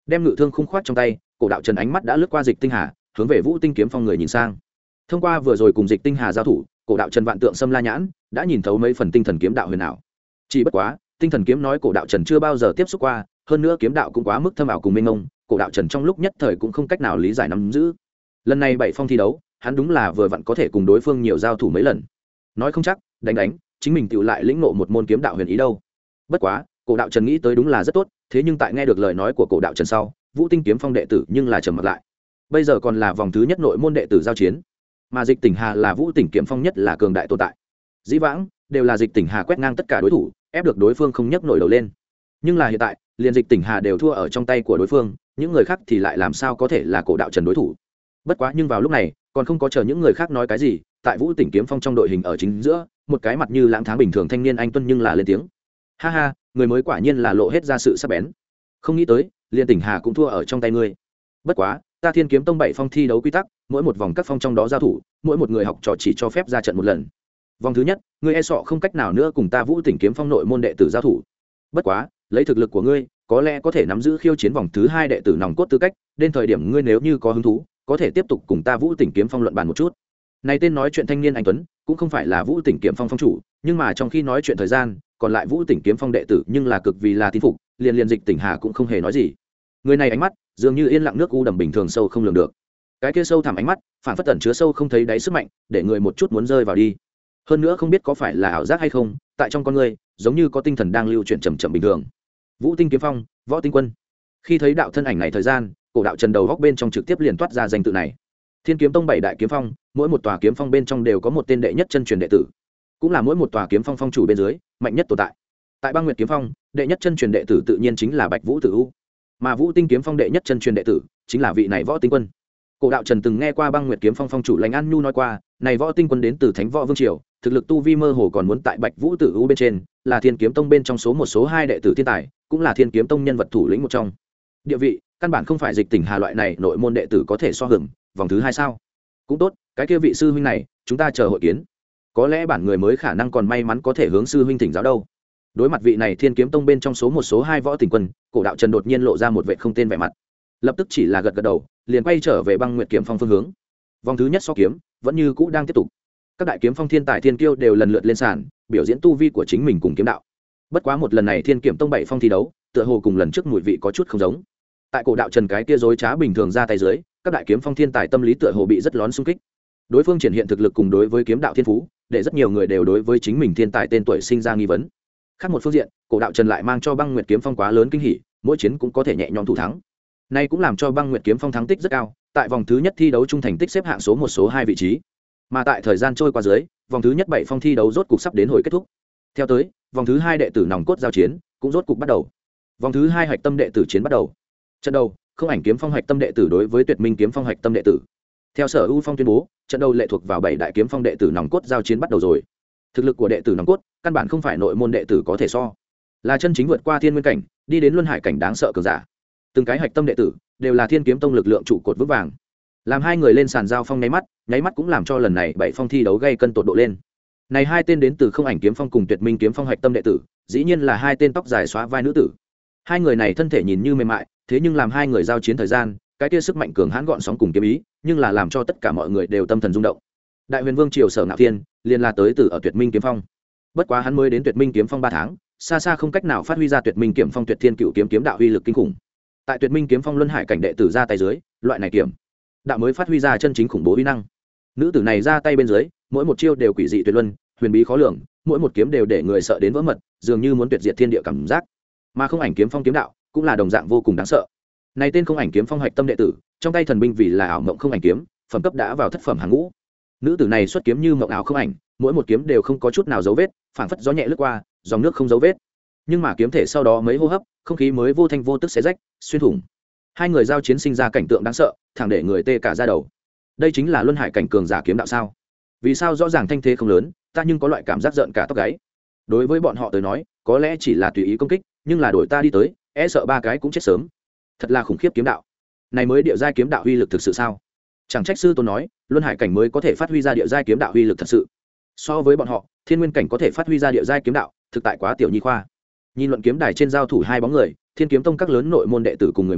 đem ngự thương khung khoát trong tay, cổ đạo trần ánh mắt đã lướt qua Dịch Tinh Hà, hướng về Vũ Tinh kiếm phong người nhìn sang. Thông qua vừa rồi cùng Dịch Tinh Hà giao thủ, cổ đạo trần vạn tượng xâm la nhãn đã nhìn thấu mấy phần tinh thần kiếm đạo huyền ảo. Chỉ bất quá, tinh thần kiếm nói cổ đạo trần chưa bao giờ tiếp xúc qua, hơn nữa kiếm đạo cũng quá mức thâm ảo cùng mênh mông, cổ đạo trần trong lúc nhất thời cũng không cách nào lý giải nắm giữ. Lần này bảy phong thi đấu, hắn đúng là vừa vặn có thể cùng đối phương nhiều giao thủ mấy lần. Nói không chắc, đánh, chính mình tựu lại lĩnh ngộ một môn kiếm đạo huyền ý đâu. Bất quá, cổ đạo trần nghĩ tới đúng là rất tốt, thế nhưng tại nghe được lời nói của cổ đạo trần sau, Vũ Tinh kiếm phong đệ tử nhưng là trầm mặt lại. Bây giờ còn là vòng thứ nhất nội môn đệ tử giao chiến, mà Dịch Tỉnh Hà là Vũ Tỉnh kiếm phong nhất là cường đại tồn tại. Dĩ vãng đều là Dịch Tỉnh Hà quét ngang tất cả đối thủ, ép được đối phương không nhấc nổi đầu lên. Nhưng là hiện tại, liền Dịch Tỉnh Hà đều thua ở trong tay của đối phương, những người khác thì lại làm sao có thể là cổ đạo trần đối thủ. Bất quá nhưng vào lúc này, còn không có chờ những người khác nói cái gì, tại Vũ Tỉnh kiếm phong trong đội hình ở chính giữa, một cái mặt như lãng tháng bình thường thanh niên anh tuân nhưng là lên tiếng. Ha ha, người mới quả nhiên là lộ hết ra sự sắc bén. Không nghĩ tới, liền Tỉnh Hà cũng thua ở trong tay ngươi. Bất quá, ta Thiên Kiếm Tông 7 phong thi đấu quy tắc, mỗi một vòng các phong trong đó giao thủ, mỗi một người học trò chỉ cho phép ra trận một lần. Vòng thứ nhất, ngươi e sợ không cách nào nữa cùng ta Vũ Tỉnh kiếm phong nội môn đệ tử giao thủ. Bất quá, lấy thực lực của ngươi, có lẽ có thể nắm giữ khiêu chiến vòng thứ 2 đệ tử nòng cốt tư cách, đến thời điểm ngươi nếu như có hứng thú, có thể tiếp tục cùng ta Vũ Tỉnh kiếm phong luận bàn một chút. Này tên nói chuyện thanh niên anh tuấn, cũng không phải là Vũ Tỉnh kiếm phong phong chủ, nhưng mà trong khi nói chuyện thời gian, còn lại Vũ Tỉnh kiếm phong đệ tử nhưng là cực vì là tín phục, liền Dịch Tỉnh Hà cũng không hề nói gì. Người này ánh mắt dường như yên lặng nước u đầm bình thường sâu không lường được, cái kia sâu thẳm ánh mắt phản phất tẩn chứa sâu không thấy đáy sức mạnh, để người một chút muốn rơi vào đi. Hơn nữa không biết có phải là ảo giác hay không, tại trong con người giống như có tinh thần đang lưu chuyển chậm chậm bình thường. Vũ Tinh kiếm phong, Võ Tinh quân. Khi thấy đạo thân ảnh này thời gian, cổ đạo trần đầu góc bên trong trực tiếp liền toát ra danh tự này. Thiên Kiếm Tông 7 đại kiếm phong, mỗi một tòa kiếm phong bên trong đều có một tên đệ nhất chân truyền đệ tử, cũng là mỗi một tòa kiếm phong phong chủ bên dưới mạnh nhất tồn tại. Tại Băng Nguyệt kiếm phong, đệ nhất chân truyền đệ tử tự nhiên chính là Bạch Vũ Tử U, mà Vũ Tinh kiếm phong đệ nhất chân truyền đệ tử chính là vị này Võ Tinh quân. Cổ đạo trần từng nghe qua Băng Nguyệt kiếm phong phong chủ Lãnh An Nhu nói qua, này Võ Tinh quân đến từ Thánh Võ Vương triều, thực lực tu vi mơ hồ còn muốn tại Bạch Vũ Tử U bên trên, là Thiên Kiếm Tông bên trong số 2 đệ tử thiên tài, cũng là Thiên Kiếm Tông nhân vật thủ lĩnh một trong. Địa vị, căn bản không phải Dịch Tỉnh Hà loại này nội môn đệ tử có thể so hưởng, vòng thứ 2 sao? Cũng tốt, cái kia vị sư huynh này, chúng ta chờ hội kiến. Có lẽ bản người mới khả năng còn may mắn có thể hướng sư huynh thỉnh giáo đâu. Đối mặt vị này Thiên Kiếm Tông bên trong số 2 Võ Tỉnh quân, cổ đạo trần đột nhiên lộ ra một vẻ không tên vẻ mặt, lập tức chỉ là gật đầu, liền quay trở về Băng Nguyệt kiếm phong phương hướng. Vòng thứ nhất so kiếm vẫn như cũ đang tiếp tục, các đại kiếm phong thiên tài thiên kiêu đều lần lượt lên sàn biểu diễn tu vi của chính mình cùng kiếm đạo. Bất quá một lần này Thiên Kiếm Tông 7 phong thi đấu tựa hồ cùng lần trước mùi vị có chút không giống. Tại cổ đạo trần cái kia dối trá bình thường ra tay dưới, các đại kiếm phong thiên tài tâm lý tựa hồ bị rất lón xung kích. Đối phương triển hiện thực lực cùng đối với kiếm đạo thiên phú, để rất nhiều người đều đối với chính mình thiên tài tên tuổi sinh ra nghi vấn. Khác một phương diện, cổ đạo trần lại mang cho Băng Nguyệt kiếm phong quá lớn kinh hỉ, mỗi chiến cũng có thể nhẹ nhõm thủ thắng. Nay cũng làm cho Băng Nguyệt kiếm phong thắng tích rất cao, tại vòng thứ nhất thi đấu trung thành tích xếp hạng số 1 số 2 vị trí. Mà tại thời gian trôi qua dưới, vòng thứ nhất 7 phong thi đấu rốt cục sắp đến hồi kết thúc. Theo tới, vòng thứ 2 đệ tử nòng cốt giao chiến cũng rốt cục bắt đầu. Vòng thứ 2 hạch tâm đệ tử chiến bắt đầu. Trận đầu, Không Ảnh kiếm phong hạch tâm đệ tử đối với Tuyệt Minh kiếm phong hạch tâm đệ tử. Theo Sở U Phong tuyên bố, trận đầu lệ thuộc vào 7 đại kiếm phong đệ tử nòng cốt giao chiến bắt đầu rồi. Thực lực của đệ tử nòng cốt, căn bản không phải nội môn đệ tử có thể so, là chân chính vượt qua thiên nguyên cảnh, đi đến luân hải cảnh đáng sợ cường giả. Từng cái hạch tâm đệ tử đều là Thiên Kiếm Tông lực lượng trụ cột vững vàng. Làm hai người lên sàn giao phong nháy mắt cũng làm cho lần này 7 phong thi đấu gây cân tột độ lên. Này hai tên đến từ Không Ảnh kiếm phong cùng Tuyệt Minh kiếm phong hạch tâm đệ tử, dĩ nhiên là hai tên tóc dài xóa vai nữ tử. Hai người này thân thể nhìn như mềm mại, thế nhưng làm hai người giao chiến thời gian, cái kia sức mạnh cường hãn gọn sóng cùng kiếm ý, nhưng là làm cho tất cả mọi người đều tâm thần rung động. Đại Huyền Vương triều Sở Ngạo Thiên, liền là tới từ ở Tuyệt Minh kiếm phong. Bất quá hắn mới đến Tuyệt Minh kiếm phong 3 tháng, xa xa không cách nào phát huy ra Tuyệt Minh kiếm phong Tuyệt Thiên Cựu kiếm đạo uy lực kinh khủng. Tại Tuyệt Minh kiếm phong luân hải cảnh đệ tử ra tay dưới, loại này kiếm đạo mới phát huy ra chân chính khủng bố uy năng. Nữ tử này ra tay bên dưới, mỗi một chiêu đều quỷ dị tuyệt luân, huyền bí khó lường, mỗi một kiếm đều để người sợ đến vỡ mật, dường như muốn tuyệt diệt thiên địa cảm giác. Mà Không Ảnh kiếm phong kiếm đạo cũng là đồng dạng vô cùng đáng sợ. Này tên Không Ảnh kiếm phong hạch tâm đệ tử, trong tay thần binh vì là ảo mộng không ảnh kiếm, phẩm cấp đã vào thất phẩm hàng ngũ. Nữ tử này xuất kiếm như mộng ảo không ảnh, mỗi một kiếm đều không có chút nào dấu vết, phảng phất gió nhẹ lướt qua, dòng nước không dấu vết. Nhưng mà kiếm thể sau đó mấy hô hấp, không khí mới vô thanh vô tức xé rách, xuyên thủng. Hai người giao chiến sinh ra cảnh tượng đáng sợ, thẳng để người tê cả da đầu. Đây chính là luân hải cảnh cường giả kiếm đạo sao? Vì sao rõ ràng thanh thế không lớn, ta nhưng có loại cảm giác giận cả tóc gáy. Đối với bọn họ tới nói, có lẽ chỉ là tùy ý công kích, nhưng là đổi ta đi tới, e sợ ba cái cũng chết sớm. Thật là khủng khiếp kiếm đạo. Này mới địa giai kiếm đạo uy lực thực sự sao? Chẳng trách sư tôn nói, luân hải cảnh mới có thể phát huy ra địa giai kiếm đạo uy lực thật sự. So với bọn họ, thiên nguyên cảnh có thể phát huy ra địa giai kiếm đạo, thực tại quá tiểu nhi khoa. Nhìn luận kiếm đài trên giao thủ hai bóng người, Thiên Kiếm Tông các lớn nội môn đệ tử cùng người mới,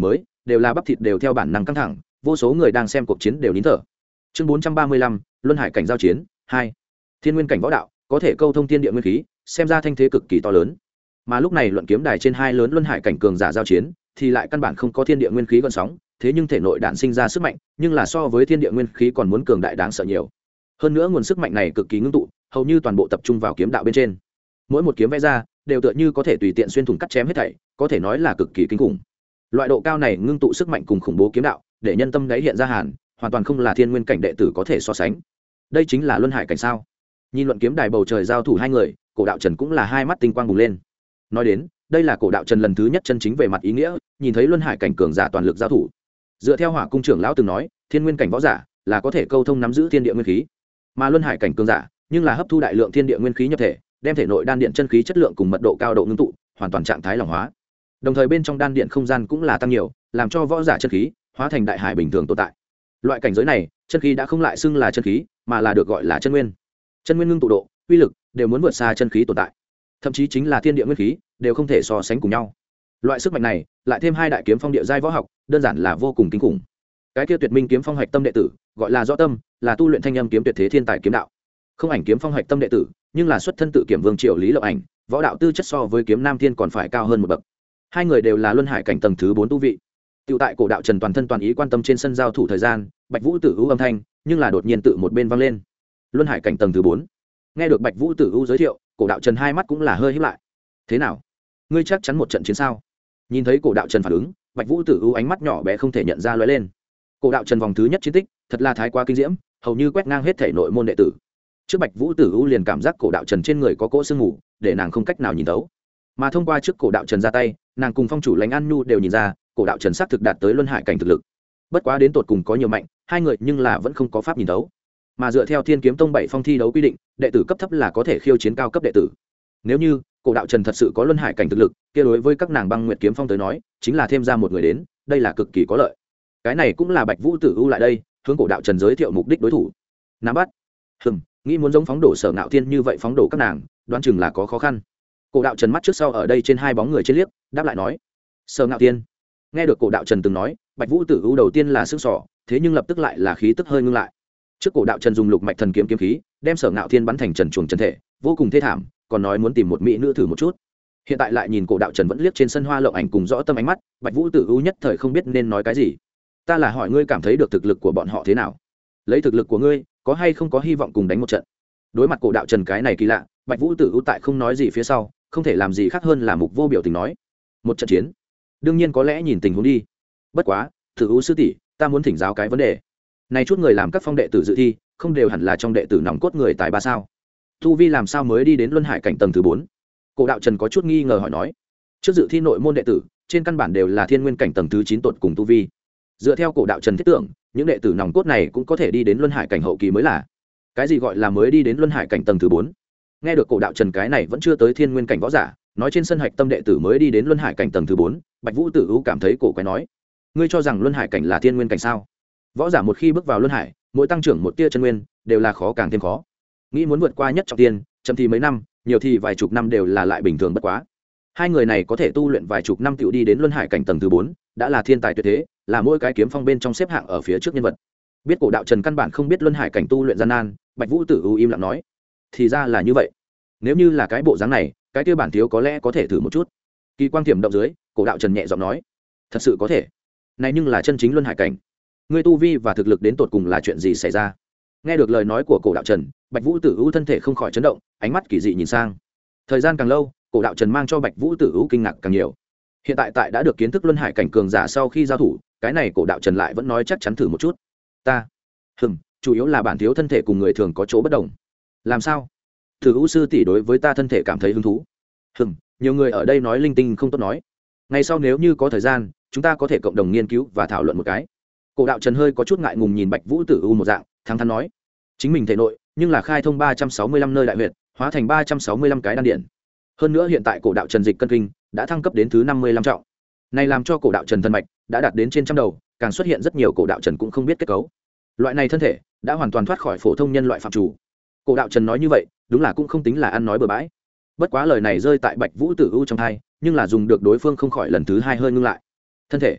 đều là bắp thịt đều theo bản năng căng thẳng, vô số người đang xem cuộc chiến đều nín thở. Chương 435, Luân Hải cảnh giao chiến 2. Thiên Nguyên cảnh võ đạo, có thể câu thông thiên địa nguyên khí, xem ra thanh thế cực kỳ to lớn. Mà lúc này luận kiếm đài trên hai lớn Luân Hải cảnh cường giả giao chiến, thì lại căn bản không có thiên địa nguyên khí gợn sóng, thế nhưng thể nội đạn sinh ra sức mạnh, nhưng là so với thiên địa nguyên khí còn muốn cường đại đáng sợ nhiều. Hơn nữa nguồn sức mạnh này cực kỳ ngưng tụ, hầu như toàn bộ tập trung vào kiếm đạo bên trên. Mỗi một kiếm vẽ ra, đều tựa như có thể tùy tiện xuyên thủng cắt chém hết thảy, có thể nói là cực kỳ kinh khủng. Loại độ cao này ngưng tụ sức mạnh cùng khủng bố kiếm đạo, để nhân tâm đáy hiện ra hàn, hoàn toàn không là thiên nguyên cảnh đệ tử có thể so sánh. Đây chính là Luân Hải cảnh sao? Nhìn luận kiếm đài bầu trời giao thủ hai người, Cổ Đạo Trần cũng là hai mắt tinh quang bùng lên. Nói đến, đây là Cổ Đạo Trần lần thứ nhất chân chính về mặt ý nghĩa, nhìn thấy Luân Hải cảnh cường giả toàn lực giao thủ. Dựa theo Hỏa cung trưởng lão từng nói, thiên nguyên cảnh võ giả là có thể câu thông nắm giữ thiên địa nguyên khí, mà Luân Hải cảnh cường giả nhưng là hấp thu đại lượng thiên địa nguyên khí nhập thể, đem thể nội đan điện chân khí chất lượng cùng mật độ cao độ ngưng tụ, hoàn toàn trạng thái lỏng hóa. Đồng thời bên trong đan điện không gian cũng là tăng nhiều, làm cho võ giả chân khí hóa thành đại hải bình thường tồn tại. Loại cảnh giới này, chân khí đã không lại xưng là chân khí, mà là được gọi là chân nguyên. Chân nguyên ngưng tụ độ, uy lực đều muốn vượt xa chân khí tồn tại. Thậm chí chính là thiên địa nguyên khí, đều không thể so sánh cùng nhau. Loại sức mạnh này, lại thêm hai đại kiếm phong địa giai võ học, đơn giản là vô cùng kinh khủng. Cái kia Tuyệt Minh kiếm phong hạch tâm đệ tử, gọi là Rõ Tâm, là tu luyện thanh âm kiếm tuyệt thế thiên tài kiếm đạo. Không Ảnh kiếm phong hạch tâm đệ tử, nhưng là xuất thân tự Kiểm Vương Triều Lý Lộng Ảnh, võ đạo tư chất so với Kiếm Nam Thiên còn phải cao hơn một bậc. Hai người đều là Luân Hải cảnh tầng thứ 4 tu vị. Tiểu tại Cổ Đạo Trần toàn thân toàn ý quan tâm trên sân giao thủ thời gian, Bạch Vũ Tử U âm thanh, nhưng là đột nhiên tự một bên vang lên. Luân Hải cảnh tầng thứ 4. Nghe được Bạch Vũ Tử U giới thiệu, Cổ Đạo Trần hai mắt cũng là hơi híp lại. Thế nào? Ngươi chắc chắn một trận chiến sao? Nhìn thấy Cổ Đạo Trần phản ứng, Bạch Vũ Tử U ánh mắt nhỏ bé không thể nhận ra lóe lên. Cổ Đạo Trần vòng thứ nhất chiến tích, thật là thái quá kinh diễm, hầu như quét ngang hết thể nội môn đệ tử. Trước Bạch Vũ Tử U liền cảm giác Cổ Đạo Trần trên người có cỗ sương mù, để nàng không cách nào nhìn thấu. Mà thông qua trước Cổ Đạo Trần ra tay, nàng cùng phong chủ Lãnh An Nhu đều nhìn ra, Cổ Đạo Trần xác thực đạt tới Luân Hải cảnh thực lực. Bất quá đến tột cùng có nhiều mạnh, hai người nhưng là vẫn không có pháp nhìn thấu. Mà dựa theo Thiên Kiếm Tông 7 phong thi đấu quy định, đệ tử cấp thấp là có thể khiêu chiến cao cấp đệ tử. Nếu như Cổ Đạo Trần thật sự có Luân Hải cảnh thực lực, kia đối với các nàng Băng Nguyệt Kiếm Phong tới nói, chính là thêm ra một người đến, đây là cực kỳ có lợi. Cái này cũng là Bạch Vũ Tử U lại đây, hướng Cổ Đạo Trần giới thiệu mục đích đối thủ. Nắm bắt. Nghĩ muốn giống phóng đổ Sở Ngạo Thiên như vậy phóng đổ các nàng, đoán chừng là có khó khăn. Cổ Đạo Trần mắt trước sau ở đây trên hai bóng người trên liếc, đáp lại nói: Sở Ngạo Thiên. Nghe được Cổ Đạo Trần từng nói, Bạch Vũ Tử U đầu tiên là sững sờ, thế nhưng lập tức lại là khí tức hơi ngưng lại. Trước Cổ Đạo Trần dùng Lục Mạch Thần Kiếm kiếm khí, đem Sở Ngạo Thiên bắn thành trần truồng chân thể, vô cùng thê thảm, còn nói muốn tìm một mỹ nữ thử một chút. Hiện tại lại nhìn Cổ Đạo Trần vẫn liếc trên sân Hoa Lộng Ảnh cùng Rõ Tâm ánh mắt, Bạch Vũ Tử U nhất thời không biết nên nói cái gì. Ta là hỏi ngươi cảm thấy được thực lực của bọn họ thế nào? Lấy thực lực của ngươi, có hay không có hy vọng cùng đánh một trận? Đối mặt Cổ Đạo Trần cái này kỳ lạ, Bạch Vũ Tử U tại không nói gì phía sau, không thể làm gì khác hơn là mục vô biểu tình nói: một trận chiến, đương nhiên có lẽ nhìn tình huống đi. Bất quá, Tử U sư tỷ, ta muốn thỉnh giáo cái vấn đề. Này chút người làm các phong đệ tử dự thi, không đều hẳn là trong đệ tử nòng cốt người tài ba sao? Tu vi làm sao mới đi đến Luân Hải cảnh tầng thứ 4? Cổ Đạo Trần có chút nghi ngờ hỏi nói. Trước dự thi nội môn đệ tử, trên căn bản đều là Thiên Nguyên cảnh tầng thứ 9 tột cùng tu vi. Dựa theo Cổ Đạo Trần thiết tưởng, những đệ tử nòng cốt này cũng có thể đi đến Luân Hải cảnh hậu kỳ mới là. Cái gì gọi là mới đi đến Luân Hải cảnh tầng thứ 4? Nghe được Cổ Đạo Trần cái này vẫn chưa tới Thiên Nguyên cảnh võ giả, nói trên sân hạch tâm đệ tử mới đi đến Luân Hải cảnh tầng thứ 4, Bạch Vũ Tử U cảm thấy cổ quái nói: ngươi cho rằng Luân Hải cảnh là Thiên Nguyên cảnh sao? Võ giả một khi bước vào Luân Hải, mỗi tăng trưởng một tia chân nguyên, đều là khó càng thêm khó. Nghĩ muốn vượt qua nhất trọng tiên, chậm thì mấy năm, nhiều thì vài chục năm đều là lại bình thường bất quá. Hai người này có thể tu luyện vài chục năm tiểu đi đến Luân Hải cảnh tầng thứ 4, đã là thiên tài tuyệt thế, là mỗi cái kiếm phong bên trong xếp hạng ở phía trước nhân vật. Biết Cổ Đạo Trần căn bản không biết Luân Hải cảnh tu luyện gian nan, Bạch Vũ Tử U im lặng nói: thì ra là như vậy. Nếu như là cái bộ dáng này, cái kia bản thiếu có lẽ có thể thử một chút. Kỳ quang tiềm động dưới, Cổ Đạo Trần nhẹ giọng nói: thật sự có thể. Này nhưng là chân chính Luân Hải cảnh. Ngươi tu vi và thực lực đến tột cùng là chuyện gì xảy ra? Nghe được lời nói của Cổ Đạo Trần, Bạch Vũ Tử U thân thể không khỏi chấn động, ánh mắt kỳ dị nhìn sang. Thời gian càng lâu, Cổ Đạo Trần mang cho Bạch Vũ Tử U kinh ngạc càng nhiều. Hiện tại đã được kiến thức Luân Hải cảnh cường giả sau khi giao thủ, cái này Cổ Đạo Trần lại vẫn nói chắc chắn thử một chút. Ta, chủ yếu là bản thiếu thân thể cùng người thường có chỗ bất đồng. Làm sao? Tử U sư tỷ đối với ta thân thể cảm thấy hứng thú. Nhiều người ở đây nói linh tinh không tốt nói. Ngày sau nếu như có thời gian, chúng ta có thể cộng đồng nghiên cứu và thảo luận một cái. Cổ Đạo Trần hơi có chút ngại ngùng nhìn Bạch Vũ Tử U một dạng, thẳng thắn nói: chính mình thể nội, nhưng là khai thông 365 nơi đại huyệt, hóa thành 365 cái đan điển. Hơn nữa hiện tại Cổ Đạo Trần dịch cân kinh đã thăng cấp đến thứ 55 trọng. Này làm cho Cổ Đạo Trần thân mạch đã đạt đến trên trăm đầu, càng xuất hiện rất nhiều Cổ Đạo Trần cũng không biết kết cấu. Loại này thân thể đã hoàn toàn thoát khỏi phổ thông nhân loại phạm chủ. Cổ Đạo Trần nói như vậy, đúng là cũng không tính là ăn nói bừa bãi. Bất quá lời này rơi tại Bạch Vũ Tử U trong tai, nhưng là dùng được đối phương không khỏi lần thứ hai hơi ngưng lại. Thân thể,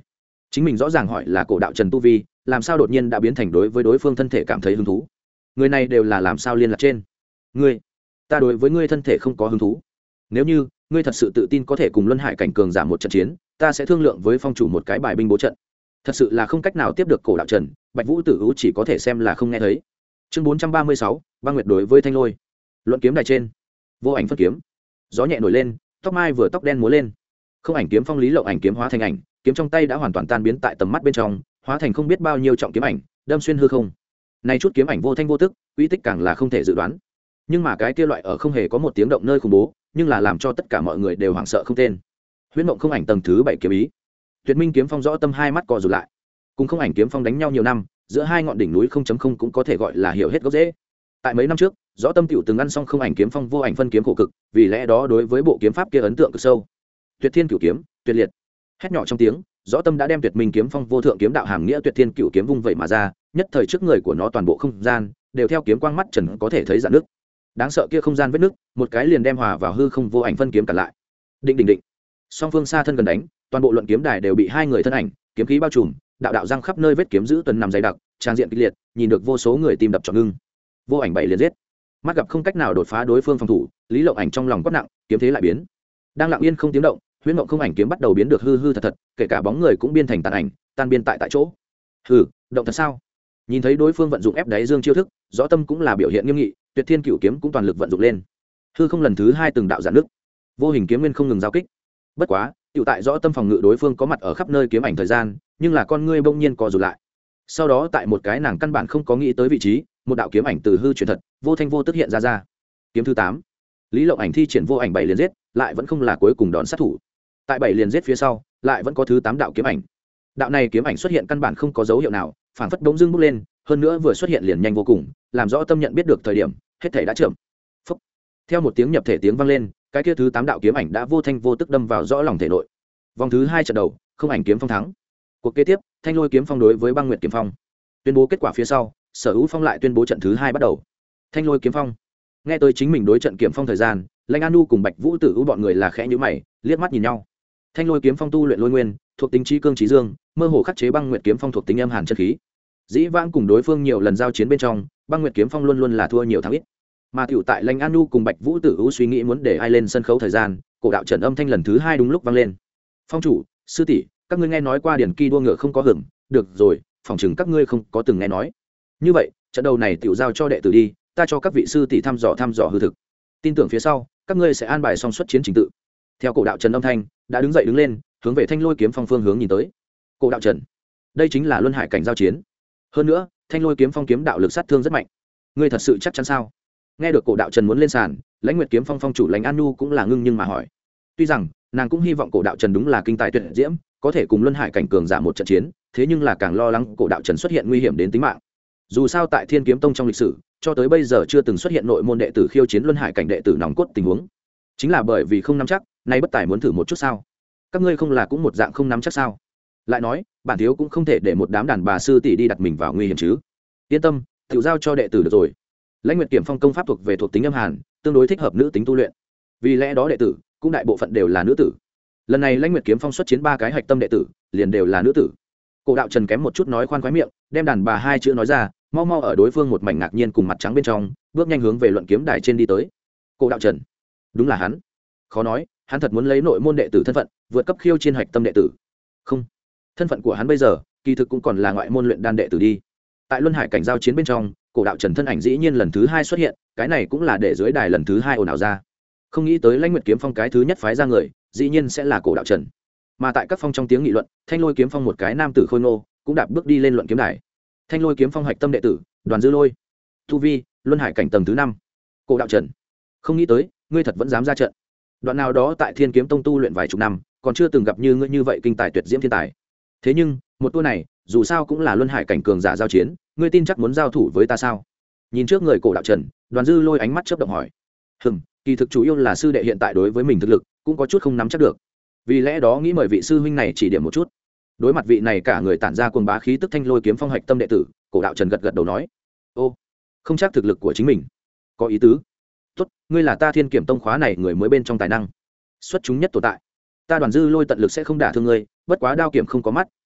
chính mình rõ ràng hỏi là cổ đạo trần tu vi, làm sao đột nhiên đã biến thành đối với đối phương thân thể cảm thấy hứng thú. Người này đều là làm sao liên lạc trên. Ngươi, ta đối với ngươi thân thể không có hứng thú. Nếu như ngươi thật sự tự tin có thể cùng luân hải cảnh cường giả một trận chiến, ta sẽ thương lượng với phong chủ một cái bài binh bố trận. Thật sự là không cách nào tiếp được cổ đạo trần, Bạch Vũ Tử U chỉ có thể xem là không nghe thấy. Chương 436, băng nguyệt đối với thanh lôi. Luận kiếm đài trên, vô ảnh phân kiếm, gió nhẹ nổi lên, tóc mai vừa tóc đen múa lên. Không ảnh kiếm phong lý lộng ảnh kiếm hóa thành ảnh, kiếm trong tay đã hoàn toàn tan biến tại tầm mắt bên trong, hóa thành không biết bao nhiêu trọng kiếm ảnh, đâm xuyên hư không. Này chút kiếm ảnh vô thanh vô tức, uy tích càng là không thể dự đoán. Nhưng mà cái kia loại ở không hề có một tiếng động nơi khủng bố, nhưng là làm cho tất cả mọi người đều hoảng sợ không tên. Huyễn Mộng Không Ảnh tầng thứ 7 kiếm ý. Tuyệt Minh kiếm phong rõ tâm hai mắt co rụt lại. Cùng Không Ảnh kiếm phong đánh nhau nhiều năm, giữa hai ngọn đỉnh núi 0.0 cũng có thể gọi là hiểu hết gốc rễ. Tại mấy năm trước, rõ tâm tiểu từng ăn xong Không Ảnh kiếm phong vô ảnh phân kiếm khổ cực, vì lẽ đó đối với bộ kiếm pháp kia ấn tượng cực sâu. Tuyệt Thiên Cửu kiếm, tuyệt liệt. Hét nhỏ trong tiếng, rõ tâm đã đem Tuyệt Minh kiếm phong vô thượng kiếm đạo hàm nghĩa Tuyệt Thiên Cửu kiếm vung vậy mà ra, nhất thời trước người của nó toàn bộ không gian đều theo kiếm quang mắt trần có thể thấy rạn nước. Đáng sợ kia không gian vết nước, một cái liền đem hòa vào hư không vô ảnh phân kiếm cả lại. Định định định. Song phương xa thân gần đánh, toàn bộ luận kiếm đài đều bị hai người thân ảnh, kiếm khí bao trùm, đạo đạo răng khắp nơi vết kiếm giữ tuần nằm dày đặc, trang diện kịch liệt, nhìn được vô số người tim đập trọn ngưng. Vô ảnh bảy liền giết. Mắt gặp không cách nào đột phá đối phương phòng thủ, Lý Lộng Ảnh trong lòng quát nặng, kiếm thế lại biến. Đang lặng yên không tiếng động, Huyễn Mộng Không Ảnh kiếm bắt đầu biến được hư hư thật thật, kể cả bóng người cũng biến thành tàn ảnh, tan biên tại chỗ. Hừ, động thật sao? Nhìn thấy đối phương vận dụng ép đáy dương chiêu thức, rõ tâm cũng là biểu hiện nghiêm nghị, Tuyệt Thiên Cửu kiếm cũng toàn lực vận dụng lên. Hư không lần thứ hai từng đạo giãn nước, vô hình kiếm nguyên không ngừng giao kích. Bất quá, tiểu tại rõ tâm phòng ngự đối phương có mặt ở khắp nơi kiếm ảnh thời gian, nhưng là con ngươi bỗng nhiên co rụt lại. Sau đó tại một cái nàng căn bản không có nghĩ tới vị trí, một đạo kiếm ảnh từ hư chuyển thật, vô thanh vô tức hiện ra. Kiếm thứ 8. Lý Lộng Ảnh thi triển vô ảnh bảy liền giết, lại vẫn không là cuối cùng đòn sát thủ. Tại bảy liền giết phía sau, lại vẫn có thứ 8 đạo kiếm ảnh. Đạo này kiếm ảnh xuất hiện căn bản không có dấu hiệu nào, phảng phất bỗng dưng bốc lên, hơn nữa vừa xuất hiện liền nhanh vô cùng, làm rõ tâm nhận biết được thời điểm, hết thảy đã chậm. Phốc. Theo một tiếng nhập thể tiếng vang lên, cái kia thứ 8 đạo kiếm ảnh đã vô thanh vô tức đâm vào rõ lòng thể nội. Vòng thứ 2 trận đầu, Không Ảnh kiếm phong thắng. Cuộc kế tiếp, Thanh Lôi kiếm phong đối với Băng Nguyệt kiếm phong. Tuyên bố kết quả phía sau, Sở Hữu Phong lại tuyên bố trận thứ 2 bắt đầu. Thanh Lôi kiếm phong. Nghe tới chính mình đối trận kiếm phong thời gian, Lãnh An Nu cùng Bạch Vũ Tử bọn người là khẽ nhíu mày, liếc mắt nhìn nhau. Thanh Lôi kiếm phong tu luyện lôi nguyên, thuộc tính trí cương trí dương, mơ hồ khắc chế Băng Nguyệt kiếm phong thuộc tính âm hàn chân khí. Dĩ vãng cùng đối phương nhiều lần giao chiến bên trong, Băng Nguyệt kiếm phong luôn luôn là thua nhiều thắng ít. Mà tiểu tại Lãnh An Nu cùng Bạch Vũ Tử suy nghĩ muốn để ai lên sân khấu thời gian, cổ đạo trận âm thanh lần thứ 2 đúng lúc vang lên. Phong chủ, sư tỷ, các ngươi nghe nói qua điển kỳ đua ngựa không có hưởng, được rồi, phỏng chừng các ngươi không có từng nghe nói. Như vậy, trận đầu này tiểu giao cho đệ tử đi, ta cho các vị sư tỷ thăm dò hư thực. Tin tưởng phía sau, các ngươi sẽ an bài xong xuất chiến trình tự. Theo cổ đạo trần âm thanh, đã đứng dậy đứng lên, hướng về Thanh Lôi kiếm phong phương hướng nhìn tới. Cổ đạo trần, đây chính là luân hải cảnh giao chiến. Hơn nữa, Thanh Lôi kiếm phong kiếm đạo lực sát thương rất mạnh. Ngươi thật sự chắc chắn sao? Nghe được cổ đạo trần muốn lên sàn, Lãnh Nguyệt kiếm phong phong chủ Lãnh An Nu cũng là ngưng nhưng mà hỏi. Tuy rằng nàng cũng hy vọng cổ đạo trần đúng là kinh tài tuyệt diễm, có thể cùng luân hải cảnh cường giả một trận chiến, thế nhưng là càng lo lắng cổ đạo trần xuất hiện nguy hiểm đến tính mạng. Dù sao tại Thiên Kiếm Tông trong lịch sử, cho tới bây giờ chưa từng xuất hiện nội môn đệ tử khiêu chiến luân hải cảnh đệ tử nòng cốt tình huống. Chính là bởi vì không nắm chắc, nay bất tài muốn thử một chút sao? Các ngươi không là cũng một dạng không nắm chắc sao? Lại nói, bản thiếu cũng không thể để một đám đàn bà sư tỷ đi đặt mình vào nguy hiểm chứ. Yên tâm, tự giao cho đệ tử được rồi. Lãnh Nguyệt kiếm phong công pháp thuộc về thuộc tính âm hàn, tương đối thích hợp nữ tính tu luyện. Vì lẽ đó đệ tử cũng đại bộ phận đều là nữ tử. Lần này Lãnh Nguyệt kiếm phong xuất chiến 3 cái hạch tâm đệ tử, liền đều là nữ tử. Cổ đạo trần kém một chút nói khoan khoái miệng, đem đàn bà 2 chữ nói ra, mau mau ở đối phương một mảnh ngạc nhiên cùng mặt trắng bên trong, bước nhanh hướng về luận kiếm đài trên đi tới. Cổ đạo trần, đúng là hắn. Khó nói, hắn thật muốn lấy nội môn đệ tử thân phận, vượt cấp khiêu chiến hạch tâm đệ tử. Không, thân phận của hắn bây giờ, kỳ thực cũng còn là ngoại môn luyện đan đệ tử đi. Tại luân hải cảnh giao chiến bên trong, cổ đạo trần thân ảnh dĩ nhiên lần thứ 2 xuất hiện, cái này cũng là để dưới đài lần thứ 2 ồn ào ra. Không nghĩ tới Lãnh Nguyệt kiếm phong cái thứ nhất phái ra người, dĩ nhiên sẽ là cổ đạo trần. Mà tại các phong trong tiếng nghị luận, Thanh Lôi kiếm phong một cái nam tử khôi ngô cũng đạp bước đi lên luận kiếm đài. Thanh Lôi kiếm phong hạch tâm đệ tử, Đoàn Dư Lôi. Tu vi, luân hải cảnh tầng thứ 5. Cổ đạo trần, không nghĩ tới, ngươi thật vẫn dám ra trận. Đoạn nào đó tại Thiên Kiếm Tông tu luyện vài chục năm, còn chưa từng gặp như ngươi như vậy kinh tài tuyệt diễm thiên tài. Thế nhưng, một tour này, dù sao cũng là luân hải cảnh cường giả giao chiến, ngươi tin chắc muốn giao thủ với ta sao? Nhìn trước người cổ đạo trần, Đoàn Dư Lôi ánh mắt chớp động hỏi. Kỳ thực chủ yếu là sư đệ hiện tại đối với mình thực lực cũng có chút không nắm chắc được, vì lẽ đó nghĩ mời vị sư huynh này chỉ điểm một chút. Đối mặt vị này cả người tản ra cuồng bá khí tức Thanh Lôi kiếm phong hạch tâm đệ tử, cổ đạo trần gật gật đầu nói. Ô, không chắc thực lực của chính mình. Có ý tứ. Tốt, ngươi là ta Thiên Kiểm Tông khóa này người mới bên trong tài năng xuất chúng nhất tồn tại. Ta Đoàn Dư Lôi tận lực sẽ không đả thương ngươi, bất quá đao kiểm không có mắt,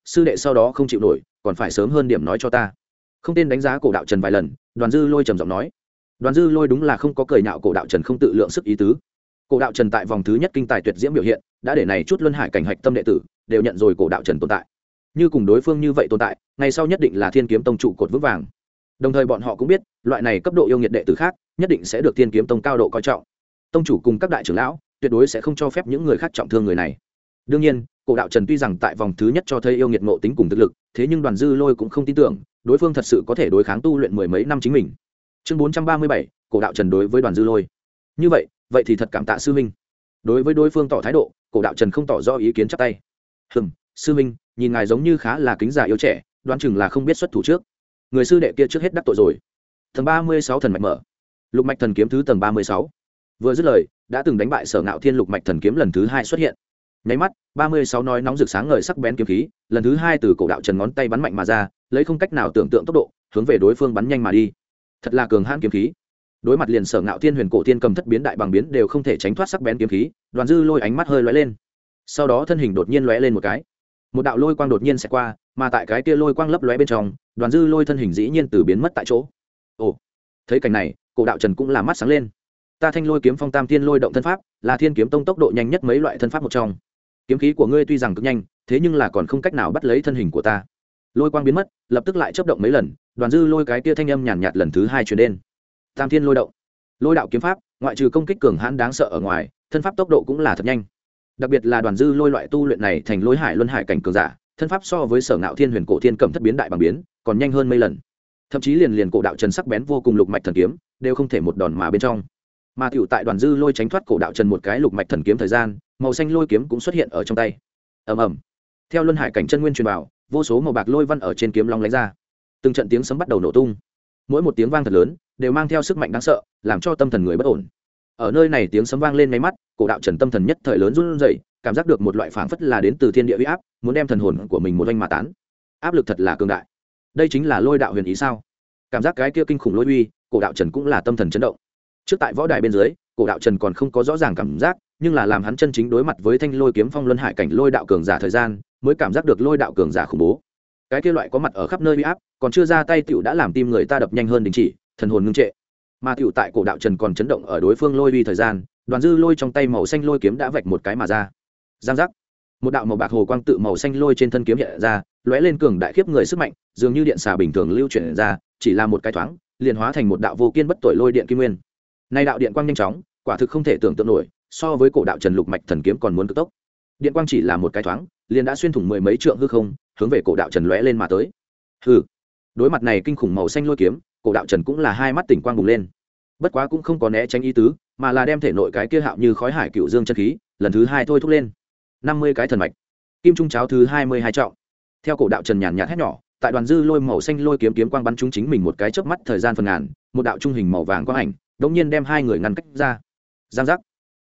sư đệ sau đó không chịu nổi còn phải sớm hơn điểm nói cho ta. Không tên đánh giá cổ đạo trần vài lần, Đoàn Dư Lôi trầm giọng nói. Đoàn Dư Lôi đúng là không có cười nhạo cổ đạo trần không tự lượng sức ý tứ. Cổ đạo trần tại vòng thứ nhất kinh tài tuyệt diễm biểu hiện đã để này chút luân hải cảnh hạch tâm đệ tử đều nhận rồi cổ đạo trần tồn tại, như cùng đối phương như vậy tồn tại ngày sau nhất định là thiên kiếm tông trụ cột vững vàng. Đồng thời bọn họ cũng biết loại này cấp độ yêu nghiệt đệ tử khác nhất định sẽ được thiên kiếm tông cao độ coi trọng, tông chủ cùng các đại trưởng lão tuyệt đối sẽ không cho phép những người khác trọng thương người này. Đương nhiên cổ đạo trần tuy rằng tại vòng thứ nhất cho thấy yêu nghiệt ngộ tính cùng thực lực, thế nhưng Đoàn Dư Lôi cũng không tin tưởng đối phương thật sự có thể đối kháng tu luyện mười mấy năm chính mình. Chương 437, cổ đạo trần đối với Đoàn Dư Lôi. Như vậy thì thật cảm tạ sư huynh. Đối với đối phương tỏ thái độ, cổ đạo trần không tỏ rõ ý kiến chắp tay. Sư huynh, nhìn ngài giống như khá là kính già yêu trẻ, đoán chừng là không biết xuất thủ trước. Người sư đệ kia trước hết đắc tội rồi. Tầng 36 thần mạch mở. Lục mạch thần kiếm thứ tầng 36. Vừa dứt lời, đã từng đánh bại Sở Ngạo Thiên lục mạch thần kiếm lần thứ 2 xuất hiện. Nháy mắt, 36 nói nóng rực sáng ngời sắc bén kiếm khí, lần thứ 2 từ cổ đạo trần ngón tay bắn mạnh mà ra, lấy không cách nào tưởng tượng tốc độ, hướng về đối phương bắn nhanh mà đi. Thật là cường hãn kiếm khí. Đối mặt liền Sở Ngạo Thiên huyền cổ thiên cầm thất biến đại bằng biến đều không thể tránh thoát sắc bén kiếm khí, Đoàn Dư Lôi ánh mắt hơi lóe lên. Sau đó thân hình đột nhiên lóe lên một cái. Một đạo lôi quang đột nhiên sẽ qua, mà tại cái kia lôi quang lấp lóe bên trong, Đoàn Dư Lôi thân hình dĩ nhiên từ biến mất tại chỗ. Ồ, thấy cảnh này, cổ đạo trần cũng là mắt sáng lên. Ta Thanh Lôi kiếm phong tam thiên lôi động thân pháp, là thiên kiếm tông tốc độ nhanh nhất mấy loại thân pháp một trong. Kiếm khí của ngươi tuy rằng cực nhanh, thế nhưng là còn không cách nào bắt lấy thân hình của ta. Lôi quang biến mất, lập tức lại chớp động mấy lần, Đoàn Dư Lôi cái kia thanh âm nhàn nhạt lần thứ 2 truyền đến. Tam thiên lôi động, lôi đạo kiếm pháp, ngoại trừ công kích cường hãn đáng sợ ở ngoài, thân pháp tốc độ cũng là thật nhanh. Đặc biệt là Đoàn Dư Lôi loại tu luyện này thành lôi hải luân hải cảnh cường giả, thân pháp so với Sở Ngạo Thiên huyền cổ thiên cẩm thất biến đại bằng biến còn nhanh hơn mấy lần. Thậm chí liền cổ đạo trần sắc bén vô cùng lục mạch thần kiếm đều không thể một đòn mà bên trong. Mà tiểu tại Đoàn Dư Lôi tránh thoát cổ đạo trần một cái lục mạch thần kiếm thời gian, màu xanh lôi kiếm cũng xuất hiện ở trong tay. Ầm ầm. Theo luân hải cảnh chân nguyên truyền vào, vô số màu bạc lôi văn ở trên kiếm long lánh ra. Từng trận tiếng sấm bắt đầu nổ tung. Mỗi một tiếng vang thật lớn, đều mang theo sức mạnh đáng sợ, làm cho tâm thần người bất ổn. Ở nơi này tiếng sấm vang lên ngay mắt, cổ đạo trần tâm thần nhất thời lớn run rẩy, cảm giác được một loại phảng phất là đến từ thiên địa uy áp, muốn đem thần hồn của mình một oanh mà tán. Áp lực thật là cường đại. Đây chính là lôi đạo huyền ý sao? Cảm giác cái kia kinh khủng lôi uy, cổ đạo trần cũng là tâm thần chấn động. Trước tại võ đài bên dưới, cổ đạo trần còn không có rõ ràng cảm giác, nhưng là làm hắn chân chính đối mặt với Thanh Lôi kiếm phong luân hải cảnh lôi đạo cường giả thời gian, mới cảm giác được lôi đạo cường giả khủng bố. Cái kia loại có mặt ở khắp nơi uy áp, còn chưa ra tay tiểu đã làm tim người ta đập nhanh hơn đình chỉ, thần hồn ngưng trệ. Mà tiểu tại cổ đạo trần còn chấn động ở đối phương lôi uy thời gian, Đoàn Dư Lôi trong tay màu xanh lôi kiếm đã vạch một cái mà ra. Giang giác. Một đạo màu bạc hồ quang tự màu xanh lôi trên thân kiếm hiện ra, lóe lên cường đại khiếp người sức mạnh, dường như điện xà bình thường lưu chuyển ra, chỉ là một cái thoáng, liền hóa thành một đạo vô kiên bất tồi lôi điện kim nguyên. Nay đạo điện quang nhanh chóng, quả thực không thể tưởng tượng nổi, so với cổ đạo trần lục mạch thần kiếm còn muốn cực tốc. Điện quang chỉ là một cái thoáng, liền đã xuyên thủng mười mấy trượng hư không, hướng về cổ đạo trần lóe lên mà tới. Hừ. Đối mặt này kinh khủng màu xanh lôi kiếm, cổ đạo trần cũng là hai mắt tỉnh quang bùng lên. Bất quá cũng không có né tránh ý tứ, mà là đem thể nội cái kia hạo như khói hải cựu dương chân khí lần thứ 2 thôi thúc lên. 50 cái thần mạch, kim trung cháo thứ 22 trọng. Theo cổ đạo trần nhàn nhạt hét nhỏ, tại Đoàn Dư Lôi màu xanh lôi kiếm kiếm quang bắn trúng chính mình một cái chớp mắt thời gian phần ngàn, một đạo trung hình màu vàng quang ảnh đống nhiên đem hai người ngăn cách ra. Giang giác.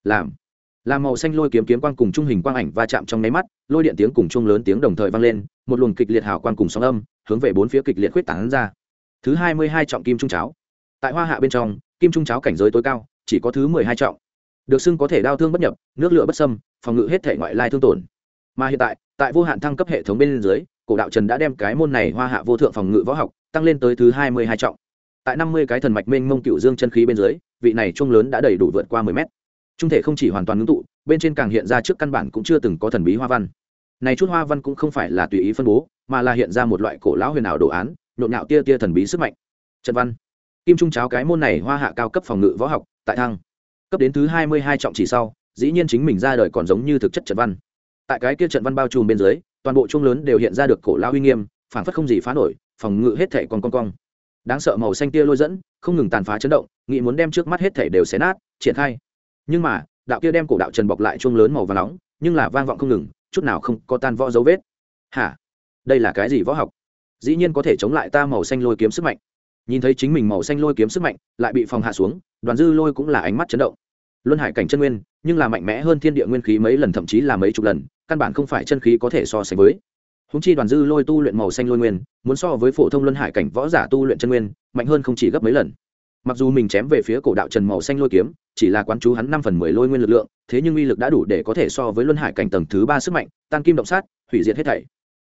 Làm màu xanh lôi kiếm kiếm quang cùng trung hình quang ảnh va chạm trong nháy mắt, lôi điện tiếng cùng chuông lớn tiếng đồng thời vang lên, một luồng kịch liệt hào quang cùng sóng âm hướng về bốn phía kịch liệt khuyết tán ra. Thứ 22 trọng kim trung cháo. Tại hoa hạ bên trong, kim trung cháo cảnh giới tối cao chỉ có thứ 12 trọng, được xưng có thể đao thương bất nhập, nước lửa bất xâm, phòng ngự hết thể ngoại lai thương tổn. Mà hiện tại vô hạn thăng cấp hệ thống bên dưới, cổ đạo trần đã đem cái môn này hoa hạ vô thượng phòng ngự võ học tăng lên tới thứ 22 trọng. Tại 50 cái thần mạch mênh mông cựu dương chân khí bên dưới, vị này trung lớn đã đầy đủ vượt qua 10 mét. Trung thể không chỉ hoàn toàn ngưng tụ, bên trên càng hiện ra trước căn bản cũng chưa từng có thần bí hoa văn. Này chút hoa văn cũng không phải là tùy ý phân bố, mà là hiện ra một loại cổ lão huyền ảo đồ án, nhộn nhạo tia tia thần bí sức mạnh. Trận văn. Kim trung cháo cái môn này hoa hạ cao cấp phòng ngự võ học, tại thăng cấp đến thứ 22 trọng chỉ sau, dĩ nhiên chính mình ra đời còn giống như thực chất trận văn. Tại cái kia trận văn bao trùm bên dưới, toàn bộ trung lớn đều hiện ra được cổ lão uy nghiêm, phảng phất không gì phá nổi, phòng ngự hết thảy cong. Đáng sợ màu xanh tia lôi dẫn, không ngừng tàn phá chấn động, nghĩ muốn đem trước mắt hết thảy đều xé nát, triển khai. Nhưng mà, đạo kia đem cổ đạo trần bọc lại trung lớn màu vàng nóng, nhưng là vang vọng không ngừng, chút nào không có tan vỡ dấu vết. Hả? Đây là cái gì võ học? Dĩ nhiên có thể chống lại ta màu xanh lôi kiếm sức mạnh. Nhìn thấy chính mình màu xanh lôi kiếm sức mạnh lại bị phòng hạ xuống, Đoàn Dư Lôi cũng là ánh mắt chấn động. Luân hải cảnh chân nguyên, nhưng là mạnh mẽ hơn thiên địa nguyên khí mấy lần, thậm chí là mấy chục lần, căn bản không phải chân khí có thể so sánh với. Húng chi Đoàn Dư Lôi tu luyện màu xanh lôi nguyên, muốn so với phổ thông luân hải cảnh võ giả tu luyện chân nguyên mạnh hơn không chỉ gấp mấy lần. Mặc dù mình chém về phía cổ đạo trần màu xanh lôi kiếm chỉ là quán chú hắn 5/10 lôi nguyên lực lượng, thế nhưng uy lực đã đủ để có thể so với luân hải cảnh tầng thứ 3 sức mạnh, tan kim động sát, hủy diệt hết thảy.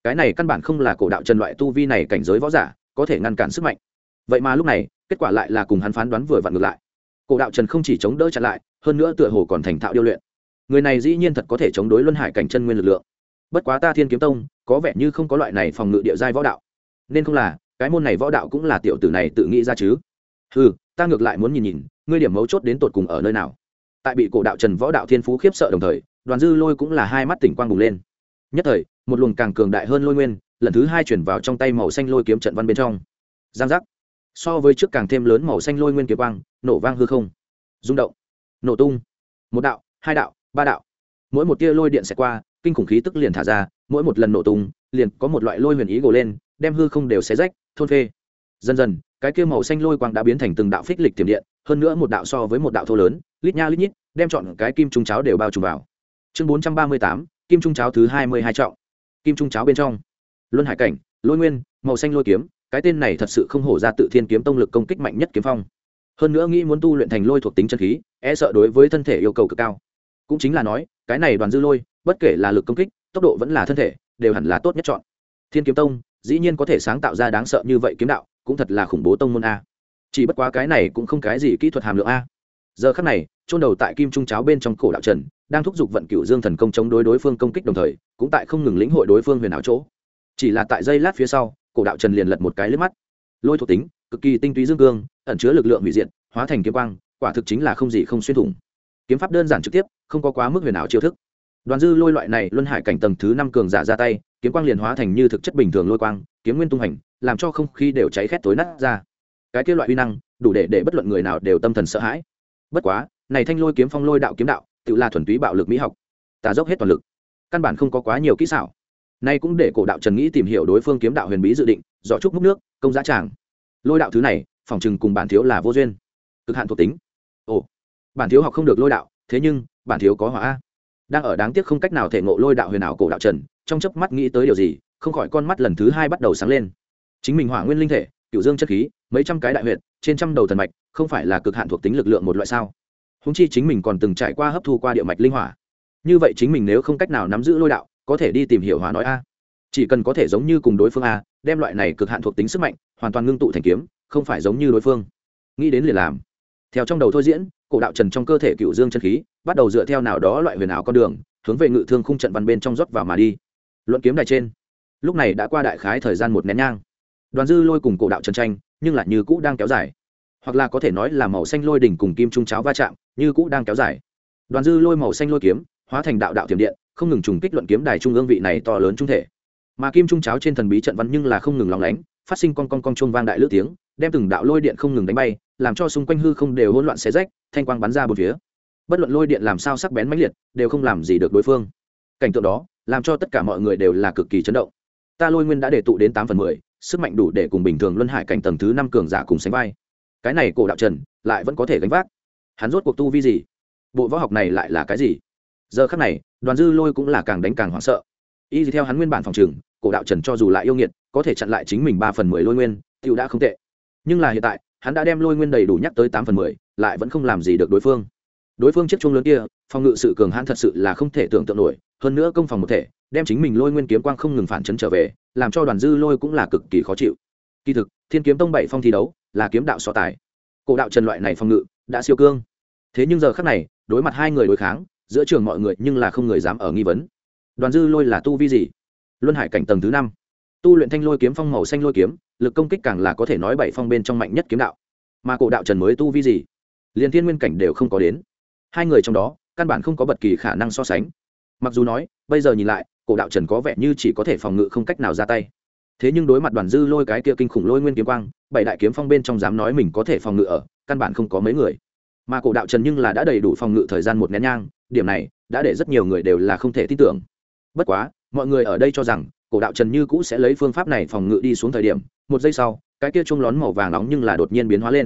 cái này căn bản không là cổ đạo trần loại tu vi này cảnh giới võ giả có thể ngăn cản sức mạnh. Vậy mà lúc này kết quả lại là cùng hắn phán đoán vừa vặn ngược lại. Cổ đạo trần không chỉ chống đỡ chặn lại, hơn nữa tựa hồ còn thành thạo điêu luyện. Người này dĩ nhiên thật có thể chống đối luân hải cảnh chân nguyên lực lượng. Bất quá ta Thiên Kiếm Tông có vẻ như không có loại này phòng ngự địa giai võ đạo, nên không là cái môn này võ đạo cũng là tiểu tử này tự nghĩ ra chứ. Ừ, ta ngược lại muốn nhìn nhìn ngươi điểm mấu chốt đến tột cùng ở nơi nào. Tại bị cổ đạo trần võ đạo thiên phú khiếp sợ đồng thời, Đoàn Dư Lôi cũng là hai mắt tỉnh quang bùng lên. Nhất thời một luồng càng cường đại hơn lôi nguyên lần thứ hai chuyển vào trong tay màu xanh lôi kiếm trận văn bên trong. Giang giác, so với trước càng thêm lớn màu xanh lôi nguyên kiếm quang nổ vang hư không, rung động, nổ tung. Một đạo, hai đạo, ba đạo, mỗi một tia lôi điện sẽ qua, kinh khủng khí tức liền thả ra, mỗi một lần nổ tung liền có một loại lôi huyền ý gồ lên, đem hư không đều xé rách thôn phê. Dần dần cái kia màu xanh lôi quang đã biến thành từng đạo phích lịch tiềm điện, hơn nữa một đạo so với một đạo thô lớn, lít nha lít nhít, đem chọn cái kim trung cháo đều bao trùm vào. Chương 438, kim trung cháo thứ 22 trọng. Kim trung cháo bên trong, luân hải cảnh, lôi nguyên, màu xanh lôi kiếm, cái tên này thật sự không hổ ra tự Thiên Kiếm Tông lực công kích mạnh nhất kiếm phong. Hơn nữa nghĩ muốn tu luyện thành lôi thuộc tính chân khí, e sợ đối với thân thể yêu cầu cực cao. Cũng chính là nói, cái này Đoàn Dư Lôi, bất kể là lực công kích, tốc độ vẫn là thân thể, đều hẳn là tốt nhất chọn. Thiên Kiếm Tông dĩ nhiên có thể sáng tạo ra đáng sợ như vậy kiếm đạo, cũng thật là khủng bố tông môn a. Chỉ bất quá cái này cũng không cái gì kỹ thuật hàm lượng a. Giờ khắc này, chôn đầu tại kim trung cháo bên trong cổ đạo trần, đang thúc giục vận Cửu Dương thần công chống đối phương công kích đồng thời, cũng tại không ngừng lĩnh hội đối phương huyền ảo chỗ. Chỉ là tại giây lát phía sau, cổ đạo trần liền lật một cái liếc mắt. Lôi thuộc tính, cực kỳ tinh túy dương cương, ẩn chứa lực lượng hủy diệt, hóa thành kiếm quang, quả thực chính là không gì không xuyên thủng. Kiếm pháp đơn giản trực tiếp, không có quá mức huyền ảo chiêu thức. Đoàn Dư Lôi loại này luân hải cảnh tầng thứ 5 cường giả ra tay, kiếm quang liền hóa thành như thực chất bình thường lôi quang, kiếm nguyên tung hành, làm cho không khí đều cháy khét tối nát ra. Cái kia loại uy năng, đủ để bất luận người nào đều tâm thần sợ hãi. Bất quá, này thanh lôi kiếm phong lôi đạo kiếm đạo, tự là thuần túy bạo lực mỹ học. Ta dốc hết toàn lực, căn bản không có quá nhiều kỹ xảo. Nay cũng để cổ đạo Trần nghĩ tìm hiểu đối phương kiếm đạo huyền bí dự định, dọ trúc múc nước, công giá tràng. Lôi đạo thứ này, phòng trừng cùng bản thiếu là vô duyên. Cực hạn thuộc tính. Ồ, bản thiếu học không được lôi đạo, thế nhưng bản thiếu có hỏa a. Đang ở đáng tiếc không cách nào thể ngộ lôi đạo huyền ảo cổ đạo Trần, trong chớp mắt nghĩ tới điều gì, không khỏi con mắt lần thứ hai bắt đầu sáng lên. Chính mình hỏa nguyên linh thể, cửu dương chất khí, mấy trăm cái đại huyệt, trên trăm đầu thần mạch, không phải là cực hạn thuộc tính lực lượng một loại sao? Huống chi chính mình còn từng trải qua hấp thu qua địa mạch linh hỏa. Như vậy chính mình nếu không cách nào nắm giữ lôi đạo, có thể đi tìm hiểu hỏa nói a. Chỉ cần có thể giống như cùng đối phương a, đem loại này cực hạn thuộc tính sức mạnh hoàn toàn ngưng tụ thành kiếm, không phải giống như đối phương. Nghĩ đến liền làm. Theo trong đầu thôi diễn, cổ đạo Trần trong cơ thể cửu dương chân khí bắt đầu dựa theo nào đó loại huyền ảo con đường, hướng về ngự thương khung trận văn bên trong rót vào mà đi. Luận kiếm đài trên, lúc này đã qua đại khái thời gian một nén nhang. Đoàn Dư Lôi cùng cổ đạo Trần tranh, nhưng lại như cũ đang kéo dài, hoặc là có thể nói là màu xanh lôi đỉnh cùng kim trung cháo va chạm, như cũ đang kéo dài. Đoàn Dư Lôi màu xanh lôi kiếm hóa thành đạo đạo tiềm điện, không ngừng trùng kích luận kiếm đài trung ương vị này to lớn trung thể. Mà kim trung cháo trên thần bí trận văn nhưng là không ngừng lóng lánh, phát sinh con chuông vang đại lữ tiếng, đem từng đạo lôi điện không ngừng đánh bay, làm cho xung quanh hư không đều hỗn loạn xé rách, thanh quang bắn ra bốn phía. Bất luận lôi điện làm sao sắc bén mãnh liệt, đều không làm gì được đối phương. Cảnh tượng đó làm cho tất cả mọi người đều là cực kỳ chấn động. Ta lôi nguyên đã để tụ đến 8/10, sức mạnh đủ để cùng bình thường luân hải cảnh tầng thứ 5 cường giả cùng sánh vai. Cái này cổ đạo Trần lại vẫn có thể gánh vác. Hắn rốt cuộc tu vi gì? Bộ võ học này lại là cái gì? Giờ khắc này, Đoàn Dư Lôi cũng là càng đánh càng hoảng sợ. Y theo hắn nguyên bản phòng trường, cổ đạo Trần cho dù lại yêu nghiệt, có thể chặn lại chính mình 3/10 lôi nguyên, tiêu đã không tệ. Nhưng là hiện tại, hắn đã đem lôi nguyên đầy đủ nhắc tới 8/10, lại vẫn không làm gì được đối phương. Đối phương chiếc chuông lớn kia, phòng ngự sự cường hãn thật sự là không thể tưởng tượng nổi, hơn nữa công phòng một thể, đem chính mình lôi nguyên kiếm quang không ngừng phản chấn trở về, làm cho Đoàn Dư Lôi cũng là cực kỳ khó chịu. Kỳ thực, Thiên Kiếm Tông 7 phong thi đấu là kiếm đạo so tài. Cổ đạo Trần loại này phòng ngự đã siêu cương. Thế nhưng giờ khắc này, đối mặt hai người đối kháng, giữa trường mọi người nhưng là không người dám ở nghi vấn. Đoàn Dư Lôi là tu vi gì? Luân hải cảnh tầng thứ 5. Tu luyện thanh lôi kiếm phong màu xanh lôi kiếm, lực công kích càng là có thể nói 7 phong bên trong mạnh nhất kiếm đạo. Mà cổ đạo Trần mới tu vi gì? Liên thiên nguyên cảnh đều không có đến. Hai người trong đó, căn bản không có bất kỳ khả năng so sánh. Mặc dù nói, bây giờ nhìn lại, cổ đạo Trần có vẻ như chỉ có thể phòng ngự không cách nào ra tay. Thế nhưng đối mặt Đoàn Dư Lôi cái kia kinh khủng lôi nguyên kiếm quang, 7 đại kiếm phong bên trong dám nói mình có thể phòng ngự ở, căn bản không có mấy người. Mà cổ đạo Trần nhưng là đã đầy đủ phòng ngự thời gian một nén nhang, điểm này đã để rất nhiều người đều là không thể tin tưởng. Bất quá, mọi người ở đây cho rằng cổ đạo Trần như cũ sẽ lấy phương pháp này phòng ngự đi xuống thời điểm, một giây sau, cái kia chuông lón màu vàng nóng nhưng là đột nhiên biến hóa lên.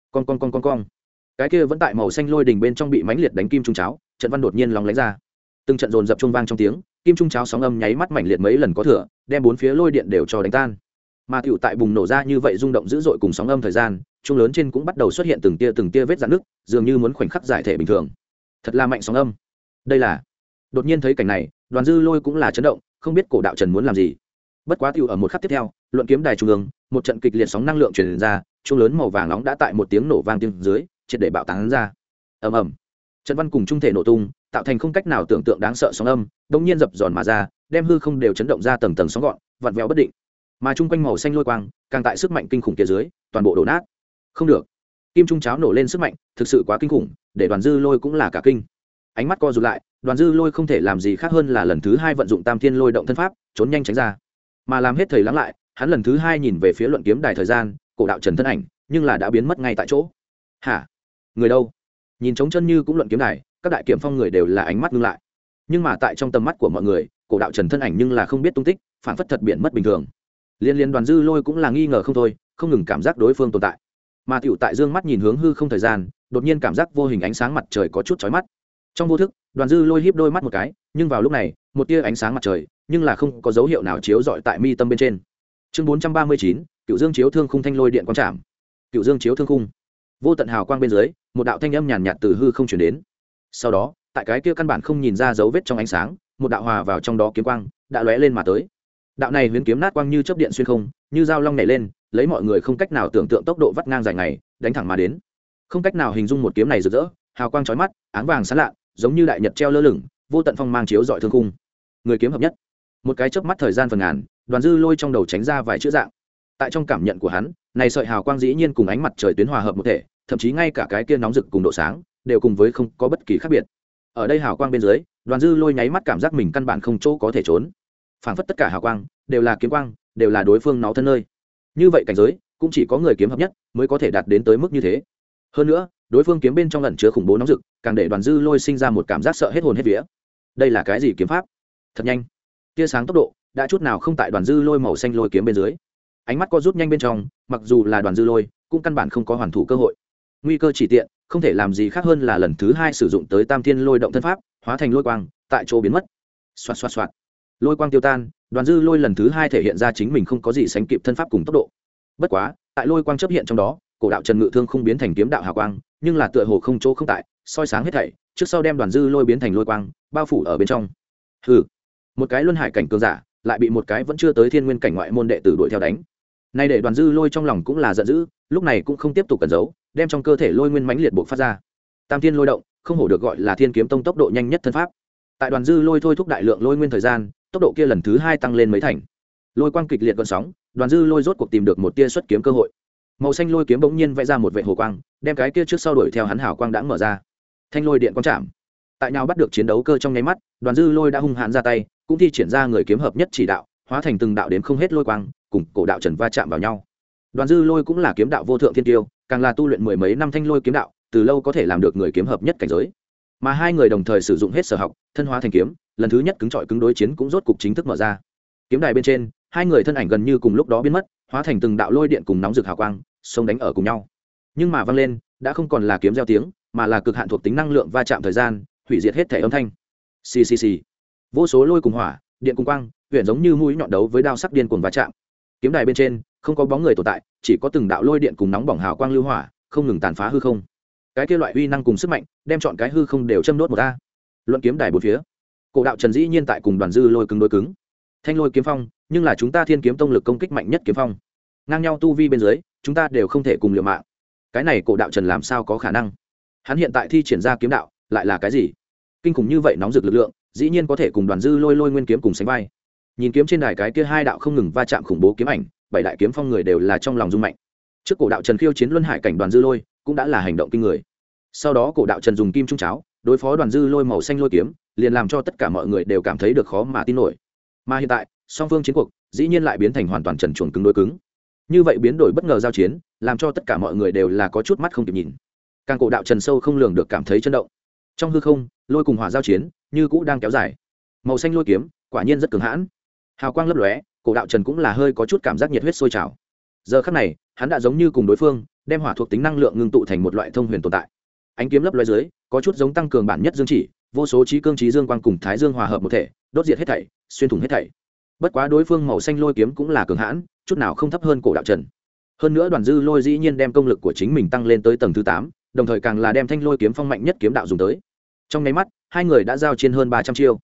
Con. Cái kia vẫn tại màu xanh lôi đỉnh bên trong bị mãnh liệt đánh kim trung cháo, trận văn đột nhiên lóng lánh ra. Từng trận dồn dập chuông vang trong tiếng, kim trung cháo sóng âm nháy mắt mãnh liệt mấy lần có thừa, đem bốn phía lôi điện đều cho đánh tan. Mà tiểu tại bùng nổ ra như vậy rung động dữ dội cùng sóng âm thời gian, chuông lớn trên cũng bắt đầu xuất hiện từng tia vết rạn nứt, dường như muốn khoảnh khắc giải thể bình thường. Thật là mạnh sóng âm. Đây là. Đột nhiên thấy cảnh này, Đoàn Dư Lôi cũng là chấn động, không biết cổ đạo Trần muốn làm gì. bất quá tiêu ở một khắc tiếp theo luận kiếm đài trung ương một trận kịch liệt sóng năng lượng truyền ra, chuông lớn màu vàng nóng đã tại một tiếng nổ vang tiếng dưới triệt để bạo tán ra. Ầm ầm, trận văn cùng trung thể nổ tung, tạo thành không cách nào tưởng tượng đáng sợ sóng âm đột nhiên dập dờn mà ra, đem hư không đều chấn động ra tầng tầng sóng gọn vặn vẹo bất định, mà chung quanh màu xanh lôi quang càng tại sức mạnh kinh khủng kia dưới toàn bộ đổ nát. Không được, kim trung cháo nổ lên sức mạnh thực sự quá kinh khủng, để Đoàn Dư Lôi cũng là cả kinh. Ánh mắt co rụt lại, Đoàn Dư Lôi không thể làm gì khác hơn là lần thứ hai vận dụng Tam Thiên Lôi động thân pháp trốn nhanh tránh ra, mà làm hết thời lắng lại, hắn lần thứ hai nhìn về phía luận kiếm đài thời gian, cổ đạo Trần thân ảnh nhưng là đã biến mất ngay tại chỗ. Hả? Người đâu? Nhìn trống chân như cũng luận kiếm đài, các đại kiếm phong người đều là ánh mắt ngưng lại, nhưng mà tại trong tầm mắt của mọi người, cổ đạo Trần thân ảnh nhưng là không biết tung tích, phản phất thật biển mất bình thường. Liên Đoàn Dư Lôi cũng là nghi ngờ không thôi, không ngừng cảm giác đối phương tồn tại, mà tiểu tại dương mắt nhìn hướng hư không thời gian, đột nhiên cảm giác vô hình ánh sáng mặt trời có chút chói mắt. Trong vô thức, Đoàn Dư Lôi híp đôi mắt một cái, nhưng vào lúc này một tia ánh sáng mặt trời nhưng là không có dấu hiệu nào chiếu rọi tại mi tâm bên trên. Chương 439, Cựu Dương chiếu thương khung thanh lôi điện quang trảm. Cựu Dương chiếu thương khung, vô tận hào quang bên dưới, một đạo thanh âm nhàn nhạt từ hư không truyền đến. Sau đó, tại cái kia căn bản không nhìn ra dấu vết trong ánh sáng, một đạo hòa vào trong đó kiếm quang đã lóe lên mà tới. Đạo này huyễn kiếm nát quang như chớp điện xuyên không, như dao long nhảy lên, lấy mọi người không cách nào tưởng tượng tốc độ vắt ngang dài ngày, đánh thẳng mà đến. Không cách nào hình dung một kiếm này rực rỡ, hào quang chói mắt, áng vàng sáng lạ, giống như đại nhật treo lơ lửng, vô tận phong mang chiếu rọi thương khung. Người kiếm hợp nhất. Một cái chớp mắt thời gian phần ngàn, Đoàn Dư Lôi trong đầu tránh ra vài chữ dạng. Tại trong cảm nhận của hắn, này sợi hào quang dĩ nhiên cùng ánh mặt trời tuyến hòa hợp một thể, thậm chí ngay cả cái kia nóng rực cùng độ sáng đều cùng với không có bất kỳ khác biệt. Ở đây hào quang bên dưới, Đoàn Dư Lôi nháy mắt cảm giác mình căn bản không chỗ có thể trốn. Phảng phất tất cả hào quang đều là kiếm quang, đều là đối phương nó thân nơi. Như vậy cảnh giới, cũng chỉ có người kiếm hợp nhất mới có thể đạt đến tới mức như thế. Hơn nữa, đối phương kiếm bên trong ẩn chứa khủng bố nóng rực, càng để Đoàn Dư Lôi sinh ra một cảm giác sợ hết hồn hết vía. Đây là cái gì kiếm pháp? Thật nhanh. Tia sáng tốc độ đã chút nào không tại Đoàn Dư Lôi màu xanh lôi kiếm bên dưới. Ánh mắt co rút nhanh bên trong, mặc dù là Đoàn Dư Lôi, cũng căn bản không có hoàn thủ cơ hội. Nguy cơ chỉ tiện, không thể làm gì khác hơn là lần thứ hai sử dụng tới Tam Thiên Lôi động thân pháp, hóa thành lôi quang, tại chỗ biến mất. Xoạt xoạt xoạt. Lôi quang tiêu tan, Đoàn Dư Lôi lần thứ hai thể hiện ra chính mình không có gì sánh kịp thân pháp cùng tốc độ. Bất quá, tại lôi quang chớp hiện trong đó, cổ đạo Trần Ngự Thương không biến thành kiếm đạo hào quang, nhưng là tựa hồ không chỗ không tại, soi sáng hết thảy, trước sau đem Đoàn Dư Lôi biến thành lôi quang, bao phủ ở bên trong. Hừ, một cái luân hải cảnh cường giả, lại bị một cái vẫn chưa tới thiên nguyên cảnh ngoại môn đệ tử đuổi theo đánh. Nay để Đoàn Dư Lôi trong lòng cũng là giận dữ, lúc này cũng không tiếp tục cẩn giấu, đem trong cơ thể lôi nguyên mãnh liệt bộc phát ra. Tam Thiên Lôi động, không hổ được gọi là Thiên Kiếm Tông tốc độ nhanh nhất thân pháp. Tại Đoàn Dư Lôi thôi thúc đại lượng lôi nguyên thời gian, tốc độ kia lần thứ hai tăng lên mấy thành. Lôi quang kịch liệt gợn sóng, Đoàn Dư Lôi rốt cuộc tìm được một tia xuất kiếm cơ hội. Màu xanh lôi kiếm bỗng nhiên vẽ ra một vệt hồ quang, đem cái kia trước sau đuổi theo hắn hào quang đã mở ra. Thanh lôi điện quang chạm. Tại nhau bắt được chiến đấu cơ trong nháy mắt, Đoàn Dư Lôi đã hung hãn ra tay, cũng thi triển ra người kiếm hợp nhất chỉ đạo, hóa thành từng đạo đến không hết lôi quang, cùng cổ đạo Trần va chạm vào nhau. Đoàn Dư Lôi cũng là kiếm đạo vô thượng thiên tiêu, càng là tu luyện mười mấy năm thanh lôi kiếm đạo, từ lâu có thể làm được người kiếm hợp nhất cảnh giới. Mà hai người đồng thời sử dụng hết sở học, thân hóa thành kiếm, lần thứ nhất cứng trọi cứng đối chiến cũng rốt cục chính thức mở ra. Kiếm đài bên trên, hai người thân ảnh gần như cùng lúc đó biến mất, hóa thành từng đạo lôi điện cùng nóng rực hào quang, xông đánh ở cùng nhau. Nhưng mà vang lên, đã không còn là kiếm gieo tiếng, mà là cực hạn thuộc tính năng lượng va chạm thời gian, hủy diệt hết thể âm thanh. Xì xì xì. Vô số lôi cùng hỏa, điện cùng quang, huyền giống như mũi nhọn đấu với đao sắc điên cuồng va chạm. Kiếm đài bên trên, không có bóng người tồn tại, chỉ có từng đạo lôi điện cùng nóng bỏng hào quang lưu hỏa, không ngừng tàn phá hư không. Cái kia loại uy năng cùng sức mạnh, đem chọn cái hư không đều châm đốt một a. Luận kiếm đài bốn phía, cổ đạo Trần dĩ nhiên tại cùng Đoàn Dư Lôi cứng đối cứng. Thanh lôi kiếm phong, nhưng là chúng ta Thiên Kiếm Tông lực công kích mạnh nhất kiếm phong. Ngang nhau tu vi bên dưới, chúng ta đều không thể cùng liều mạng. Cái này cổ đạo Trần làm sao có khả năng? Hắn hiện tại thi triển ra kiếm đạo, lại là cái gì? Kinh khủng như vậy nóng rực lực lượng, dĩ nhiên có thể cùng Đoàn Dư Lôi lôi nguyên kiếm cùng sánh vai. Nhìn kiếm trên đài cái kia hai đạo không ngừng va chạm khủng bố kiếm ảnh, bảy đại kiếm phong người đều là trong lòng rung mạnh. Trước cổ đạo Trần khiêu chiến luân hải cảnh Đoàn Dư Lôi, cũng đã là hành động kinh người. Sau đó cổ đạo Trần dùng kim trung cháo đối phó Đoàn Dư Lôi màu xanh lôi kiếm, liền làm cho tất cả mọi người đều cảm thấy được khó mà tin nổi. Mà hiện tại, song phương chiến cuộc dĩ nhiên lại biến thành hoàn toàn trần truồng cứng đối cứng. Như vậy biến đổi bất ngờ giao chiến, làm cho tất cả mọi người đều là có chút mắt không kịp nhìn. Càng cổ đạo Trần sâu không lường được cảm thấy chấn động. Trong hư không, lôi cùng hỏa giao chiến, như cũ đang kéo dài. Màu xanh lôi kiếm, quả nhiên rất cường hãn. Hào quang lấp lóe, cổ đạo Trần cũng là hơi có chút cảm giác nhiệt huyết sôi trào. Giờ khắc này, hắn đã giống như cùng đối phương, đem hỏa thuộc tính năng lượng ngưng tụ thành một loại thông huyền tồn tại. Ánh kiếm lấp lóe dưới, có chút giống tăng cường bản nhất dương chỉ, vô số trí cương trí dương quang cùng thái dương hòa hợp một thể, đốt diệt hết thảy, xuyên thủng hết thảy. Bất quá đối phương màu xanh lôi kiếm cũng là cường hãn, chút nào không thấp hơn cổ đạo Trần. Hơn nữa Đoàn Dư Lôi dĩ nhiên đem công lực của chính mình tăng lên tới tầng thứ 8, đồng thời càng là đem thanh lôi kiếm phong mạnh nhất kiếm đạo dùng tới. Trong nháy mắt, hai người đã giao chiến hơn 300 chiêu.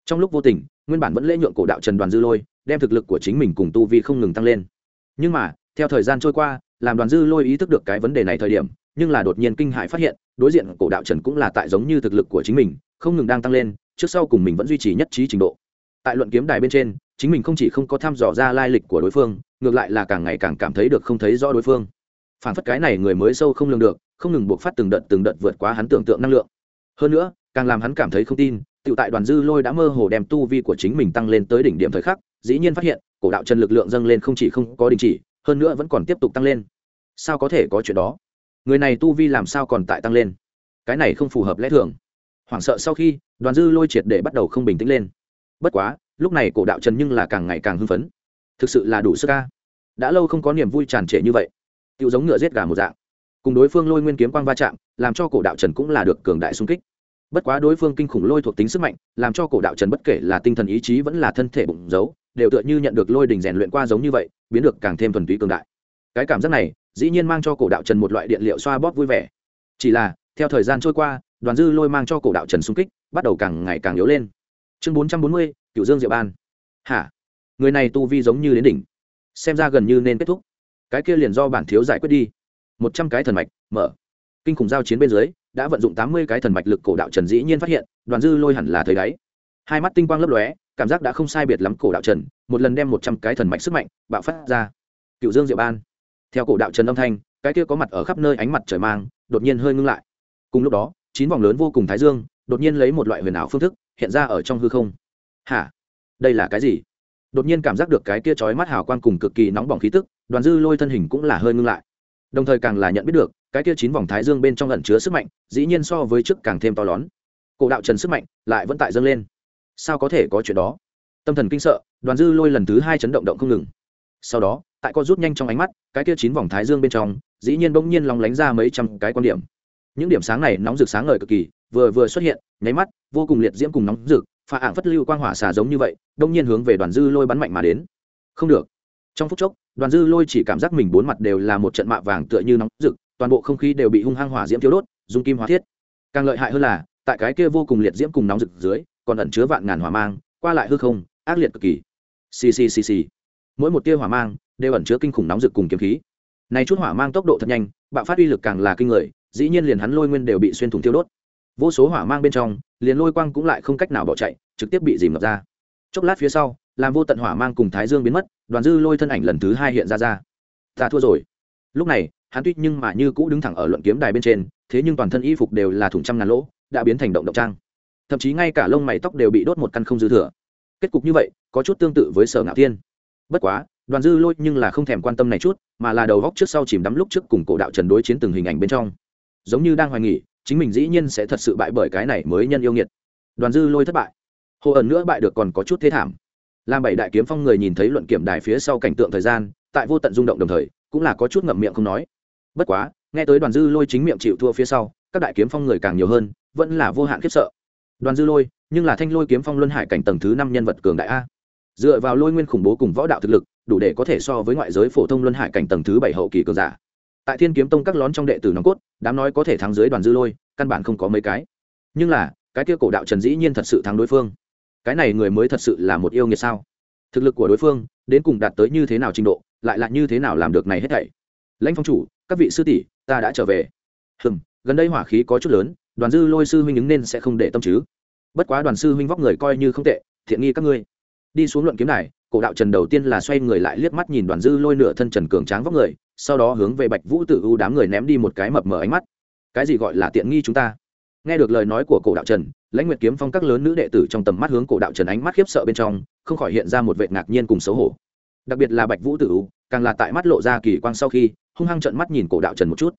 Trong lúc vô tình, nguyên bản vẫn lễ nhượng cổ đạo trần Đoàn Dư Lôi đem thực lực của chính mình cùng tu vi không ngừng tăng lên. Nhưng mà theo thời gian trôi qua, làm Đoàn Dư Lôi ý thức được cái vấn đề này thời điểm, nhưng là đột nhiên kinh hãi phát hiện đối diện cổ đạo trần cũng là tại giống như thực lực của chính mình không ngừng đang tăng lên, trước sau cùng mình vẫn duy trì nhất trí trình độ. Tại luận kiếm đài bên trên, chính mình không chỉ không có thăm dò ra lai lịch của đối phương, ngược lại là càng ngày càng cảm thấy được không thấy rõ đối phương. Phản phất cái này người mới sâu không lường được, không ngừng buộc phát từng đợt vượt quá hắn tưởng tượng năng lượng. Hơn nữa, càng làm hắn cảm thấy không tin, tiểu tại Đoàn Dư Lôi đã mơ hồ đem tu vi của chính mình tăng lên tới đỉnh điểm thời khắc, dĩ nhiên phát hiện cổ đạo trần lực lượng dâng lên không chỉ không có đình chỉ, hơn nữa vẫn còn tiếp tục tăng lên. Sao có thể có chuyện đó? Người này tu vi làm sao còn tại tăng lên? Cái này không phù hợp lẽ thường. Hoảng sợ sau khi, Đoàn Dư Lôi triệt để bắt đầu không bình tĩnh lên. Bất quá, lúc này cổ đạo trần nhưng là càng ngày càng hưng phấn. Thực sự là đủ sức a. Đã lâu không có niềm vui tràn trề như vậy, tựu giống ngựa giết gà một dạng. Cùng đối phương lôi nguyên kiếm quang va chạm, làm cho cổ đạo trần cũng là được cường đại xung kích. Bất quá đối phương kinh khủng lôi thuộc tính sức mạnh, làm cho cổ đạo trần bất kể là tinh thần ý chí vẫn là thân thể bụng giấu, đều tựa như nhận được lôi đình rèn luyện qua giống như vậy, biến được càng thêm thuần túy cường đại. Cái cảm giác này, dĩ nhiên mang cho cổ đạo trần một loại điện liệu xoa bóp vui vẻ. Chỉ là, theo thời gian trôi qua, Đoàn Dư Lôi mang cho cổ đạo trần xung kích, bắt đầu càng ngày càng yếu lên. Chương 440, Cửu Dương Diệu Ban. Hả? Người này tu vi giống như đến đỉnh, xem ra gần như nên kết thúc. Cái kia liền do bản thiếu giải quyết đi. 100 cái thần mạch, mở. Kinh khủng giao chiến bên dưới, đã vận dụng 80 cái thần mạch lực cổ đạo trần dĩ nhiên phát hiện, Đoàn Dư Lôi hẳn là thấy đáy. Hai mắt tinh quang lấp lóe, cảm giác đã không sai biệt lắm cổ đạo trần, một lần đem 100 cái thần mạch sức mạnh bạo phát ra. Cửu Dương Diệu Ban. Theo cổ đạo trần âm thanh, cái kia có mặt ở khắp nơi ánh mặt trời mang, đột nhiên hơi ngưng lại. Cùng lúc đó, 9 vòng lớn vô cùng thái dương, đột nhiên lấy một loại huyền ảo phương thức hiện ra ở trong hư không. Hả? Đây là cái gì? Đột nhiên cảm giác được cái kia chói mắt hào quang cùng cực kỳ nóng bỏng khí tức, Đoàn Dư Lôi thân hình cũng là hơi ngưng lại. Đồng thời càng là nhận biết được, cái kia 9 vòng thái dương bên trong ẩn chứa sức mạnh, dĩ nhiên so với trước càng thêm to lớn. Cổ đạo trần sức mạnh lại vẫn tại dâng lên. Sao có thể có chuyện đó? Tâm thần kinh sợ, Đoàn Dư Lôi lần thứ 2 chấn động không ngừng. Sau đó, tại co rút nhanh trong ánh mắt, cái kia 9 vòng thái dương bên trong, dĩ nhiên bỗng nhiên long lánh ra mấy trăm cái quan điểm. Những điểm sáng này nóng rực sáng ngời cực kỳ, vừa xuất hiện, nháy mắt, vô cùng liệt diễm cùng nóng rực, pha ạng phất lưu quang hỏa xả giống như vậy, đông nhiên hướng về Đoàn Dư Lôi bắn mạnh mà đến. Không được. Trong phút chốc, Đoàn Dư Lôi chỉ cảm giác mình bốn mặt đều là một trận mạ vàng tựa như nóng rực, toàn bộ không khí đều bị hung hăng hỏa diễm thiêu đốt, dung kim hóa thiết. Càng lợi hại hơn là, tại cái kia vô cùng liệt diễm cùng nóng rực dưới, còn ẩn chứa vạn ngàn hỏa mang, qua lại hư không, ác liệt cực kỳ. Xì. Mỗi một tia hỏa mang đều ẩn chứa kinh khủng nóng rực cùng kiếm khí. Này chút hỏa mang tốc độ thật nhanh, bạo phát uy lực càng là kinh người, dĩ nhiên liền hắn lôi nguyên đều bị xuyên thủng thiêu đốt. Vô số hỏa mang bên trong, liền lôi quang cũng lại không cách nào bỏ chạy, trực tiếp bị dìm ngập ra. Chốc lát phía sau, làm vô tận hỏa mang cùng thái dương biến mất, Đoàn Dư Lôi thân ảnh lần thứ 2 hiện ra. Ta thua rồi. Lúc này, hắn tuy nhưng mà như cũ đứng thẳng ở luận kiếm đài bên trên, thế nhưng toàn thân y phục đều là thủng trăm ngàn lỗ, đã biến thành động trang. Thậm chí ngay cả lông mày tóc đều bị đốt một căn không dư thừa. Kết cục như vậy, có chút tương tự với Sở Ngạo Thiên. Bất quá, Đoàn Dư Lôi nhưng là không thèm quan tâm này chút, mà là đầu góc trước sau chìm đắm lúc trước cùng cổ đạo trần đối chiến từng hình ảnh bên trong, giống như đang hoài nghi chính mình dĩ nhiên sẽ thật sự bại bởi cái này mới nhân yêu nghiệt. Đoàn Dư Lôi thất bại, hồ ẩn nữa bại được còn có chút thế thảm. Làm bảy đại kiếm phong người nhìn thấy luận kiểm đài phía sau cảnh tượng thời gian, tại vô tận rung động đồng thời, cũng là có chút ngậm miệng không nói. Bất quá, nghe tới Đoàn Dư Lôi chính miệng chịu thua phía sau, các đại kiếm phong người càng nhiều hơn, vẫn là vô hạn khiếp sợ. Đoàn Dư Lôi, nhưng là Thanh Lôi kiếm phong luân hải cảnh tầng thứ 5 nhân vật cường đại a. Dựa vào lôi nguyên khủng bố cùng võ đạo thực lực, đủ để có thể so với ngoại giới phổ thông luân hải cảnh tầng thứ 7 hậu kỳ cường giả. Tại Thiên Kiếm Tông các lón trong đệ tử nòng cốt, dám nói có thể thắng dưới Đoàn Dư Lôi, căn bản không có mấy cái. Nhưng là, cái kia cổ đạo trần dĩ nhiên thật sự thắng đối phương. Cái này người mới thật sự là một yêu nghiệt sao? Thực lực của đối phương đến cùng đạt tới như thế nào trình độ, lại là như thế nào làm được này hết thảy? Lãnh Phong chủ, các vị sư tỷ, ta đã trở về. Gần đây hỏa khí có chút lớn, Đoàn Dư Lôi sư huynh ứng nên sẽ không để tâm chứ? Bất quá Đoàn sư huynh vóc người coi như không tệ, thiện nghi các ngươi. Đi xuống luận kiếm đài, cổ đạo trần đầu tiên là xoay người lại liếc mắt nhìn Đoàn Dư Lôi nửa thân trần cường tráng vóc người, sau đó hướng về Bạch Vũ Tử U đám người ném đi một cái mập mờ ánh mắt. Cái gì gọi là tiện nghi chúng ta? Nghe được lời nói của cổ đạo trần, Lãnh Nguyệt kiếm phong các lớn nữ đệ tử trong tầm mắt hướng cổ đạo trần ánh mắt khiếp sợ bên trong, không khỏi hiện ra một vẻ ngạc nhiên cùng xấu hổ. Đặc biệt là Bạch Vũ Tử U, càng là tại mắt lộ ra kỳ quang sau khi, hung hăng trợn mắt nhìn cổ đạo trần một chút.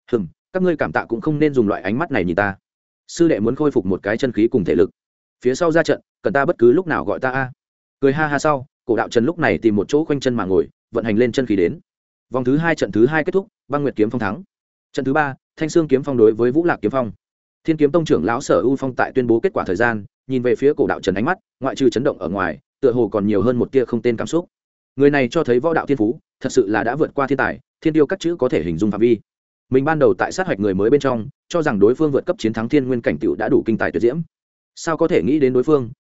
Các ngươi cảm tạ cũng không nên dùng loại ánh mắt này nhìn ta. Sư đệ muốn khôi phục một cái chân khí cùng thể lực, phía sau ra trận, cần ta bất cứ lúc nào gọi ta a. Cười ha ha sau, cổ đạo trần lúc này tìm một chỗ khoanh chân mà ngồi, vận hành lên chân khí đến. Vòng thứ 2 trận thứ 2 kết thúc, Băng Nguyệt kiếm phong thắng. Trận thứ 3, Thanh Xương kiếm phong đối với Vũ Lạc kiếm phong. Thiên Kiếm Tông trưởng lão Sở U Phong tại tuyên bố kết quả thời gian, nhìn về phía cổ đạo trần ánh mắt, ngoại trừ chấn động ở ngoài, tựa hồ còn nhiều hơn một tia không tên cảm xúc. Người này cho thấy võ đạo thiên phú, thật sự là đã vượt qua thiên tài, thiên tiêu các chữ có thể hình dung phạm vi. Mình ban đầu tại sát hoạch người mới bên trong, cho rằng đối phương vượt cấp chiến thắng thiên nguyên cảnh tiểu đã đủ kinh tài tuyệt diễm. Sao có thể nghĩ đến đối phương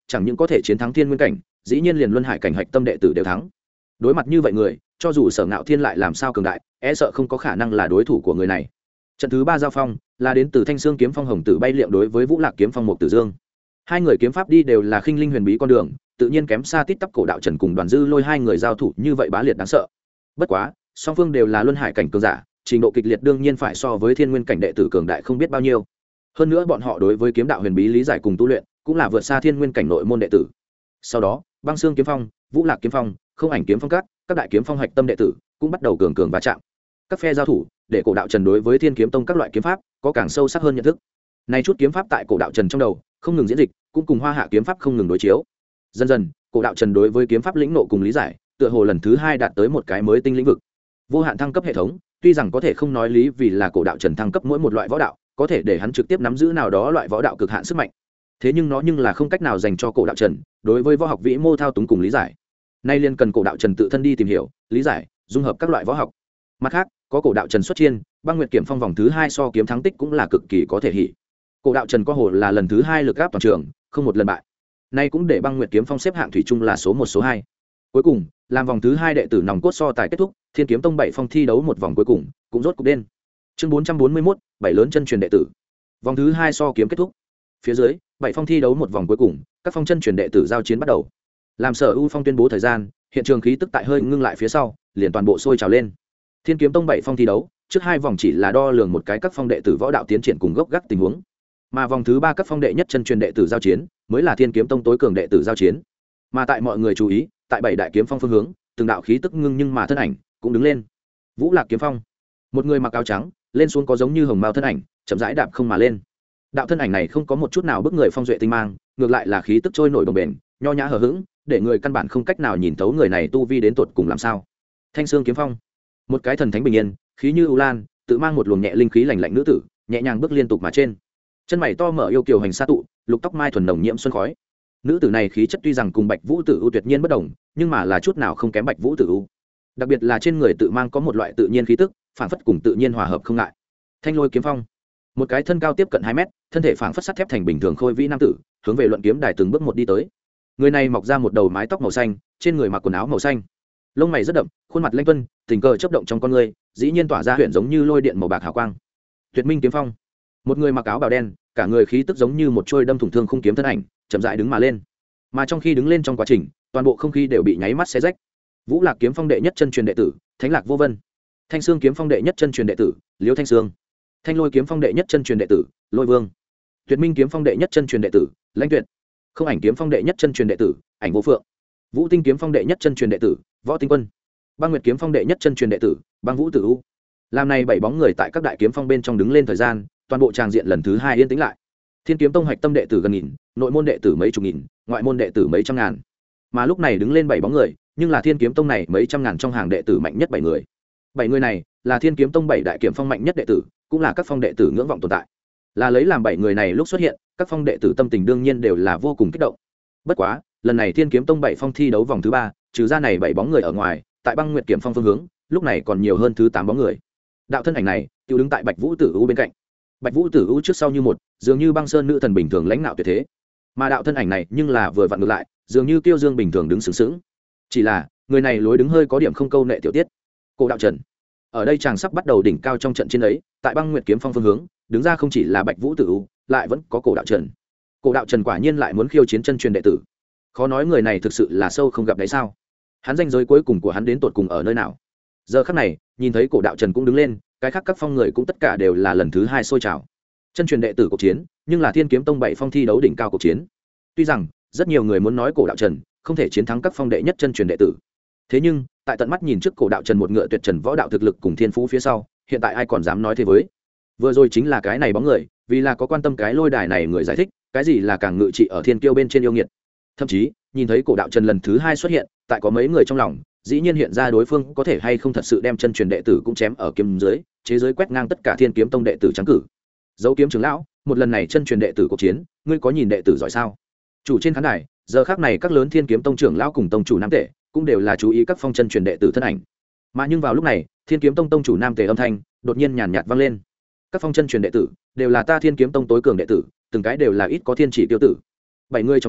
chẳng những có thể chiến thắng thiên nguyên cảnh, dĩ nhiên liền luân hải cảnh hạch tâm đệ tử đều thắng. Đối mặt như vậy người, cho dù Sở Ngạo Thiên lại làm sao cường đại, e sợ không có khả năng là đối thủ của người này. Trận thứ 3 giao phong là đến từ Thanh Xương kiếm phong Hồng Tử Bay Liệm đối với Vũ Lạc kiếm phong Mục Tử Dương. Hai người kiếm pháp đi đều là khinh linh huyền bí con đường, tự nhiên kém xa tít tắp Cổ Đạo Trần cùng Đoàn Dư Lôi hai người giao thủ như vậy bá liệt đáng sợ. Bất quá, song phương đều là luân hải cảnh cường giả, trình độ kịch liệt đương nhiên phải so với thiên nguyên cảnh đệ tử cường đại không biết bao nhiêu. Hơn nữa bọn họ đối với kiếm đạo huyền bí lý giải cùng tu luyện, cũng là vượt xa thiên nguyên cảnh nội môn đệ tử. Sau đó, Băng Xương kiếm phong, Vũ Lạc kiếm phong, Không Ảnh kiếm phong các đại kiếm phong hạch tâm đệ tử cũng bắt đầu cường cường va chạm. Các phe giao thủ, để Cổ Đạo Trần đối với Thiên Kiếm Tông các loại kiếm pháp có càng sâu sắc hơn nhận thức. Này chút kiếm pháp tại Cổ Đạo Trần trong đầu không ngừng diễn dịch, cũng cùng Hoa Hạ kiếm pháp không ngừng đối chiếu. Dần dần, Cổ Đạo Trần đối với kiếm pháp lĩnh nộ cùng lý giải, tựa hồ lần thứ 2 đạt tới một cái mới tinh lĩnh vực. Vô hạn thăng cấp hệ thống, tuy rằng có thể không nói lý vì là Cổ Đạo Trần thăng cấp mỗi một loại võ đạo, có thể để hắn trực tiếp nắm giữ nào đó loại võ đạo cực hạn sức mạnh. Thế nhưng nó là không cách nào dành cho Cổ Đạo Trần đối với võ học vĩ mô thao túng cùng lý giải. Nay liên cần Cổ Đạo Trần tự thân đi tìm hiểu, lý giải, dung hợp các loại võ học. Mặt khác, có Cổ Đạo Trần xuất chiên, Băng Nguyệt kiếm phong vòng thứ 2 so kiếm thắng tích cũng là cực kỳ có thể hỉ. Cổ Đạo Trần có hồ là lần thứ 2 lực áp toàn trường, không một lần bại. Nay cũng để Băng Nguyệt kiếm phong xếp hạng thủy chung là số 1 số 2. Cuối cùng, làm vòng thứ 2 đệ tử nòng cốt so tài kết thúc, Thiên Kiếm Tông 7 phong thi đấu một vòng cuối cùng, cũng rốt cục đến. Chương 441, 7 lớn chân truyền đệ tử. Vòng thứ 2 so kiếm kết thúc. Phía dưới, 7 phong thi đấu một vòng cuối cùng, các phong chân truyền đệ tử giao chiến bắt đầu. Làm Sở U Phong tuyên bố thời gian, hiện trường khí tức tại hơi ngưng lại phía sau, liền toàn bộ sôi trào lên. Thiên Kiếm Tông 7 phong thi đấu, trước 2 vòng chỉ là đo lường một cái các phong đệ tử võ đạo tiến triển cùng gốc gác tình huống, mà vòng thứ 3 các phong đệ nhất chân truyền đệ tử giao chiến, mới là Thiên Kiếm Tông tối cường đệ tử giao chiến. Mà tại mọi người chú ý, tại 7 đại kiếm phong phương hướng, từng đạo khí tức ngưng nhưng mà thân ảnh cũng đứng lên. Vũ Lạc kiếm phong, một người mặc áo trắng, lên xuống có giống như hồng mao thân ảnh, chậm rãi đạp không mà lên. Đạo thân ảnh này không có một chút nào bức người phong duệ tinh mang, ngược lại là khí tức trôi nổi đồng bền, nho nhã hờ hững, để người căn bản không cách nào nhìn thấu người này tu vi đến tột cùng làm sao. Thanh Xương kiếm phong, một cái thần thánh bình yên, khí như ưu lan, tự mang một luồng nhẹ linh khí lạnh lạnh nữ tử, nhẹ nhàng bước liên tục mà trên. Chân mày to mở yêu kiều hành sa tụ, lục tóc mai thuần nồng nhiễm xuân khói. Nữ tử này khí chất tuy rằng cùng Bạch Vũ Tử U tuyệt nhiên bất đồng, nhưng mà là chút nào không kém Bạch Vũ Tử U. Đặc biệt là trên người tự mang có một loại tự nhiên khí tức, phảng phất cùng tự nhiên hòa hợp không ngại. Thanh Lôi kiếm phong, một cái thân cao tiếp cận 2 mét, thân thể phảng phất sắt thép thành bình thường khôi vĩ nam tử, hướng về luận kiếm đài từng bước một đi tới. Người này mọc ra một đầu mái tóc màu xanh, trên người mặc quần áo màu xanh, lông mày rất đậm, khuôn mặt lanh tuân, tình cờ chớp động trong con người, dĩ nhiên tỏa ra huyền giống như lôi điện màu bạc hào quang. Tuyệt Minh kiếm phong, một người mặc áo bào đen, cả người khí tức giống như một trôi đâm thủng thương khung kiếm thân ảnh, chậm rãi đứng mà lên. Mà trong khi đứng lên trong quá trình, toàn bộ không khí đều bị nháy mắt xé rách. Vũ Lạc kiếm phong đệ nhất chân truyền đệ tử, Thánh Lạc Vô Vân. Thanh Xương kiếm phong đệ nhất chân truyền đệ tử, Liễu Thanh Xương. Thanh Lôi kiếm phong đệ nhất chân truyền đệ tử, Lôi Vương. Tuyệt Minh kiếm phong đệ nhất chân truyền đệ tử, Lãnh Tuyệt. Không Ảnh kiếm phong đệ nhất chân truyền đệ tử, Ảnh Vô Phượng. Vũ Tinh kiếm phong đệ nhất chân truyền đệ tử, Võ Tinh Quân. Băng Nguyệt kiếm phong đệ nhất chân truyền đệ tử, Băng Vũ Tử U. Làm này 7 bóng người tại các đại kiếm phong bên trong đứng lên thời gian, toàn bộ tràng diện lần thứ 2 yên tĩnh lại. Thiên Kiếm Tông hạch tâm đệ tử gần nghìn, nội môn đệ tử mấy chục nghìn, ngoại môn đệ tử mấy trăm ngàn. Mà lúc này đứng lên 7 bóng người, nhưng là Thiên Kiếm Tông này mấy trăm ngàn trong hàng đệ tử mạnh nhất 7 người. 7 người này là Thiên Kiếm Tông 7 đại kiếm phong mạnh nhất đệ tử, cũng là các phong đệ tử ngưỡng vọng tồn tại. Là lấy làm 7 người này lúc xuất hiện, các phong đệ tử tâm tình đương nhiên đều là vô cùng kích động. Bất quá, lần này Thiên Kiếm Tông 7 phong thi đấu vòng thứ 3, trừ ra này 7 bóng người ở ngoài, tại Băng Nguyệt kiếm phong phương hướng, lúc này còn nhiều hơn thứ 8 bóng người. Đạo thân ảnh này, tiêu đứng tại Bạch Vũ Tử U bên cạnh. Bạch Vũ Tử U trước sau như một, dường như băng sơn nữ thần bình thường lãnh đạo tuyệt thế. Mà đạo thân ảnh này nhưng là vừa vặn ngược lại, dường như Kiêu Dương bình thường đứng sướng sướng. Chỉ là, người này lối đứng hơi có điểm không câu nệ tiểu tiết. Cổ Đạo Trần. Ở đây chàng sắp bắt đầu đỉnh cao trong trận chiến ấy, tại Băng Nguyệt kiếm phong phương hướng, đứng ra không chỉ là Bạch Vũ Tử U, lại vẫn có Cổ Đạo Trần. Cổ Đạo Trần quả nhiên lại muốn khiêu chiến chân truyền đệ tử. Khó nói người này thực sự là sâu không gặp đấy sao? Hắn danh giới cuối cùng của hắn đến tột cùng ở nơi nào? Giờ khắc này, nhìn thấy Cổ Đạo Trần cũng đứng lên, cái khác các phong người cũng tất cả đều là lần thứ 2 sôi trào. Chân truyền đệ tử cuộc chiến, nhưng là Thiên Kiếm Tông 7 phong thi đấu đỉnh cao cuộc chiến. Tuy rằng rất nhiều người muốn nói Cổ Đạo Trần không thể chiến thắng các phong đệ nhất chân truyền đệ tử, thế nhưng tại tận mắt nhìn trước Cổ Đạo Trần một ngựa tuyệt trần võ đạo thực lực cùng thiên phú phía sau, hiện tại ai còn dám nói thế với? Vừa rồi chính là cái này bóng người, vì là có quan tâm cái lôi đài này người giải thích, cái gì là càng ngự trị ở thiên kiêu bên trên yêu nghiệt. Thậm chí, nhìn thấy Cổ Đạo Trần lần thứ 2 xuất hiện, tại có mấy người trong lòng, dĩ nhiên hiện ra đối phương có thể hay không thật sự đem chân truyền đệ tử cũng chém ở kiếm dưới, chế giới quét ngang tất cả Thiên Kiếm Tông đệ tử trắng cử. Dấu Kiếm trưởng lão, một lần này chân truyền đệ tử cuộc chiến, ngươi có nhìn đệ tử giỏi sao? Chủ trên khán đài, giờ khắc này các lớn Thiên Kiếm Tông trưởng lão cùng tông chủ nam tể, cũng đều là chú ý các phong chân truyền đệ tử thân ảnh. Mà nhưng vào lúc này, Thiên Kiếm Tông tông chủ nam tể âm thanh đột nhiên nhàn nhạt vang lên. Các phong chân truyền đệ tử đều là ta Thiên Kiếm Tông tối cường đệ tử, từng cái đều là ít có thiên chỉ tiêu tử. 7 người trong đó,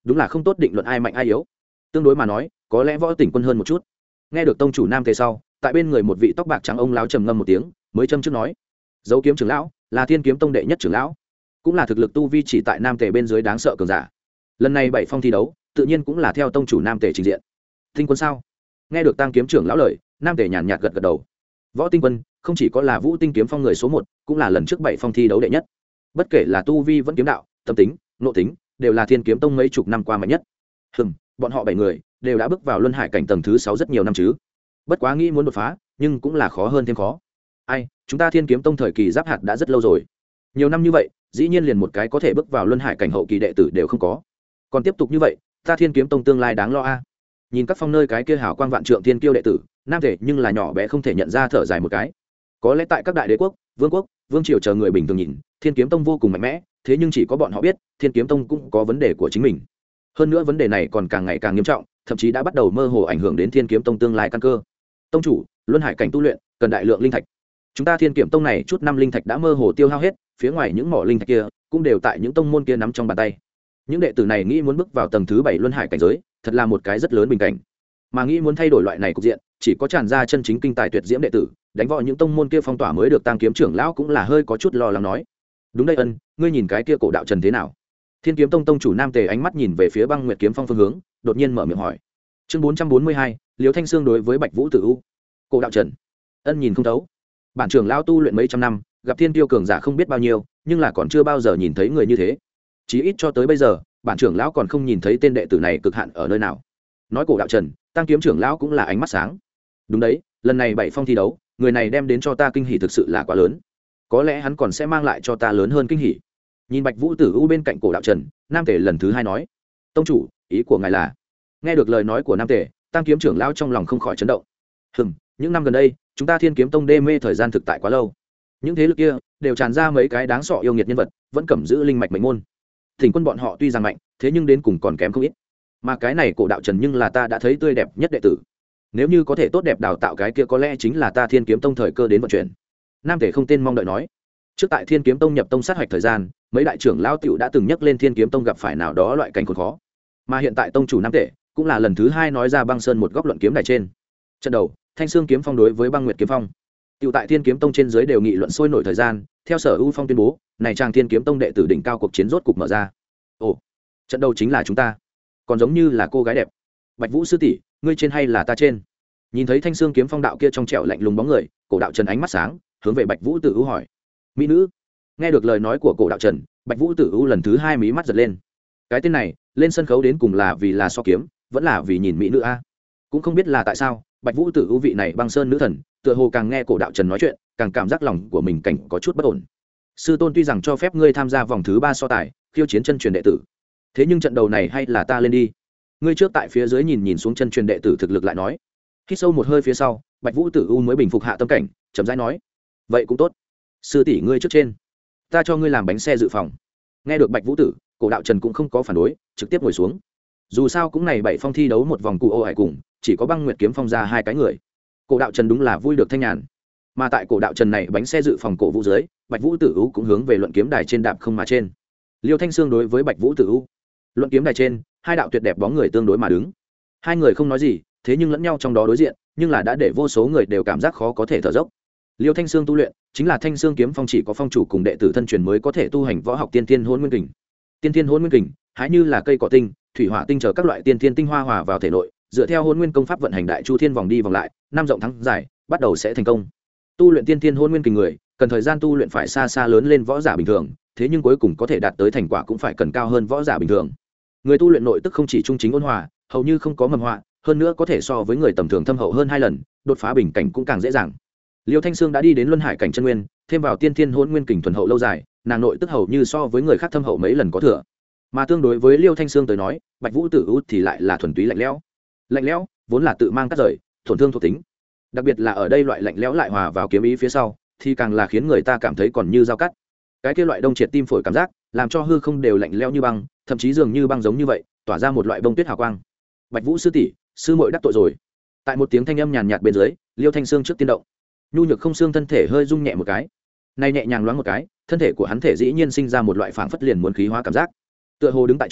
đúng là không tốt định luận ai mạnh ai yếu. Tương đối mà nói, có lẽ Võ Tỉnh Quân hơn một chút. Nghe được tông chủ Nam Tề sau, tại bên người một vị tóc bạc trắng ông lão trầm ngâm một tiếng, mới châm trước nói: Dấu Kiếm trưởng lão là Thiên Kiếm Tông đệ nhất trưởng lão, cũng là thực lực tu vi chỉ tại Nam Tề bên dưới đáng sợ cường giả. Lần này bảy phong thi đấu, tự nhiên cũng là theo tông chủ Nam Tề trình diện. Tinh Quân sao? Nghe được Tăng Kiếm trưởng lão lời, Nam Tề nhàn nhạt gật gật đầu. Võ Tinh Quân không chỉ có là Vũ Tinh Kiếm Phong người số 1, cũng là lần trước bảy phong thi đấu đệ nhất. Bất kể là tu vi vẫn kiếm đạo, tâm tính, nội tính, đều là Thiên Kiếm Tông mấy chục năm qua mạnh nhất. Bọn họ 7 người đều đã bước vào luân hải cảnh tầng thứ 6 rất nhiều năm chứ. Bất quá nghĩ muốn đột phá, nhưng cũng là khó hơn thêm khó. Ai, chúng ta Thiên Kiếm Tông thời kỳ giáp hạt đã rất lâu rồi. Nhiều năm như vậy, dĩ nhiên liền một cái có thể bước vào luân hải cảnh hậu kỳ đệ tử đều không có. Còn tiếp tục như vậy, ta Thiên Kiếm Tông tương lai đáng lo a. Nhìn các phong nơi cái kia hào quang vạn trượng thiên kiêu đệ tử, Nam Thể nhưng là nhỏ bé không thể nhận ra, thở dài một cái. Có lẽ tại các đại đế quốc, vương triều chờ người bình thường nhìn, Thiên Kiếm Tông vô cùng mạnh mẽ, thế nhưng chỉ có bọn họ biết, Thiên Kiếm Tông cũng có vấn đề của chính mình. Hơn nữa vấn đề này còn càng ngày càng nghiêm trọng, thậm chí đã bắt đầu mơ hồ ảnh hưởng đến Thiên Kiếm Tông tương lai căn cơ. Tông chủ, luân hải cảnh tu luyện cần đại lượng linh thạch. Chúng ta Thiên Kiếm Tông này chút năm linh thạch đã mơ hồ tiêu hao hết, phía ngoài những mỏ linh thạch kia cũng đều tại những tông môn kia nắm trong bàn tay. Những đệ tử này nghĩ muốn bước vào tầng thứ 7 luân hải cảnh giới, thật là một cái rất lớn bình cảnh. Mà nghĩ muốn thay đổi loại này cục diện, chỉ có tràn ra chân chính kinh tài tuyệt diễm đệ tử, đánh võ những tông môn kia phong tỏa mới được. Tăng Kiếm trưởng lão cũng là hơi có chút lo lắng nói: Đúng đây Ân, ngươi nhìn cái kia cổ đạo trần thế nào? Thiên Kiếm Tông tông chủ Nam Tề ánh mắt nhìn về phía Băng Nguyệt Kiếm Phong phương hướng, đột nhiên mở miệng hỏi. Chương 442, Liễu Thanh Sương đối với Bạch Vũ Tử U. Cổ đạo trần, Ân nhìn không thấu. Bản trưởng lão tu luyện mấy trăm năm, gặp thiên tiêu cường giả không biết bao nhiêu, nhưng là còn chưa bao giờ nhìn thấy người như thế. Chí ít cho tới bây giờ, bản trưởng lão còn không nhìn thấy tên đệ tử này cực hạn ở nơi nào. Nói cổ đạo trần, Tăng Kiếm trưởng lão cũng là ánh mắt sáng. Đúng đấy, lần này bảy phong thi đấu, người này đem đến cho ta kinh hỉ thực sự là quá lớn. Có lẽ hắn còn sẽ mang lại cho ta lớn hơn kinh hỉ. Nhìn Bạch Vũ Tử U bên cạnh cổ đạo trần, Nam Tề lần thứ 2 nói: Tông chủ, ý của ngài là? Nghe được lời nói của Nam Tề, Tăng Kiếm trưởng lão trong lòng không khỏi chấn động. Những năm gần đây, chúng ta Thiên Kiếm Tông đê mê thời gian thực tại quá lâu. Những thế lực kia đều tràn ra mấy cái đáng sợ yêu nghiệt nhân vật, vẫn cầm giữ linh mạch mệnh môn. Thỉnh quân bọn họ tuy rằng mạnh, thế nhưng đến cùng còn kém không ít. Mà cái này cổ đạo trần nhưng là ta đã thấy tươi đẹp nhất đệ tử. Nếu như có thể tốt đẹp đào tạo cái kia, có lẽ chính là ta Thiên Kiếm Tông thời cơ đến vận chuyển. Nam Tề không tên mong đợi nói. Trước tại Thiên Kiếm Tông nhập tông sát hạch thời gian, mấy đại trưởng lão tiểu đã từng nhắc lên Thiên Kiếm Tông gặp phải nào đó loại cảnh khốn khó. Mà hiện tại tông chủ Nam Tề cũng là lần thứ 2 nói ra băng sơn một góc luận kiếm đài trên. Trận đầu, Thanh Sương Kiếm Phong đối với Băng Nguyệt Kiếm Phong. Tiểu tại Thiên Kiếm Tông trên dưới đều nghị luận sôi nổi thời gian, theo Sở U Phong tuyên bố, này chàng Thiên Kiếm Tông đệ tử đỉnh cao cuộc chiến rốt cục mở ra. Ồ, trận đầu chính là chúng ta. Còn giống như là cô gái đẹp. Bạch Vũ sư tỷ, ngươi trên hay là ta trên? Nhìn thấy Thanh Sương Kiếm Phong đạo kia trong trẻo lạnh lùng bóng người, cổ đạo trần ánh mắt sáng, hướng về Bạch Vũ Tử U hỏi: Mỹ nữ? Nghe được lời nói của cổ đạo trần, Bạch Vũ Tử U lần thứ 2 mí mắt giật lên. Cái tên này lên sân khấu đến cùng là vì là so kiếm, vẫn là vì nhìn mỹ nữ a? Cũng không biết là tại sao, Bạch Vũ Tử U vị này băng sơn nữ thần, tựa hồ càng nghe cổ đạo trần nói chuyện, càng cảm giác lòng của mình cảnh có chút bất ổn. Sư tôn tuy rằng cho phép ngươi tham gia vòng thứ 3 so tài, khiêu chiến chân truyền đệ tử, thế nhưng trận đầu này hay là ta lên đi. Ngươi trước tại phía dưới nhìn xuống chân truyền đệ tử thực lực lại nói. Hít sâu một hơi phía sau, Bạch Vũ Tử U mới bình phục hạ tâm cảnh, chậm rãi nói: Vậy cũng tốt. Sư tỷ ngươi trước trên, ta cho ngươi làm bánh xe dự phòng. Nghe được Bạch Vũ Tử, cổ đạo trần cũng không có phản đối, trực tiếp ngồi xuống. Dù sao cũng này bảy phong thi đấu một vòng cụ ô hải cùng, chỉ có Băng Nguyệt Kiếm Phong ra 2 cái người. Cổ đạo trần đúng là vui được thanh nhàn. Mà tại cổ đạo trần này bánh xe dự phòng cổ vũ dưới, Bạch Vũ Tử U cũng hướng về luận kiếm đài trên đạp không mà trên. Liêu Thanh Sương đối với Bạch Vũ Tử U. Luận kiếm đài trên, 2 đạo tuyệt đẹp bóng người tương đối mà đứng. 2 người không nói gì, thế nhưng lẫn nhau trong đó đối diện, nhưng là đã để vô số người đều cảm giác khó có thể thở dốc. Liêu Thanh Sương tu luyện chính là Thanh Sương Kiếm Phong, chỉ có phong chủ cùng đệ tử thân truyền mới có thể tu hành võ học Tiên Thiên Hỗn Nguyên Kình. Tiên Thiên Hỗn Nguyên Kình, hái như là cây cỏ tinh, thủy hỏa tinh chờ các loại tiên thiên tinh hoa hòa vào thể nội, dựa theo Hỗn Nguyên công pháp vận hành đại chu thiên vòng đi vòng lại, năm rộng thắng dài, bắt đầu sẽ thành công. Tu luyện Tiên Thiên Hỗn Nguyên Kình người, cần thời gian tu luyện phải xa xa lớn lên võ giả bình thường, thế nhưng cuối cùng có thể đạt tới thành quả cũng phải cần cao hơn võ giả bình thường. Người tu luyện nội tức không chỉ trung chính ôn hòa, hầu như không có mầm họa, hơn nữa có thể so với người tầm thường thâm hậu hơn 2 lần, đột phá bình cảnh cũng càng dễ dàng. Liêu Thanh Sương đã đi đến luân hải cảnh chân nguyên, thêm vào Tiên Thiên Hỗn Nguyên Kình thuần hậu lâu dài, nàng nội tức hầu như so với người khác thâm hậu mấy lần có thừa. Mà tương đối với Liêu Thanh Sương tới nói, Bạch Vũ Tử U thì lại là thuần túy lạnh lẽo. Lạnh lẽo vốn là tự mang cắt rời, tổn thương thuộc tính. Đặc biệt là ở đây loại lạnh lẽo lại hòa vào kiếm ý phía sau, thì càng là khiến người ta cảm thấy còn như dao cắt. Cái kia loại đông triệt tim phổi cảm giác, làm cho hư không đều lạnh lẽo như băng, thậm chí dường như băng giống như vậy, tỏa ra một loại bông tuyết hào quang. Bạch Vũ sư tỷ, sư muội đắc tội rồi. Tại một tiếng thanh âm nhàn nhạt bên dưới, Liêu Thanh Sương trước tiên động. Nhu nhược không xương thân thể hơi rung nhẹ một cái. Nay nhẹ nhàng loáng một cái, thân thể của hắn thể dĩ nhiên sinh ra một loại phảng phất liền muốn khí hóa cảm giác. Tựa hồ đứng tại chỗ,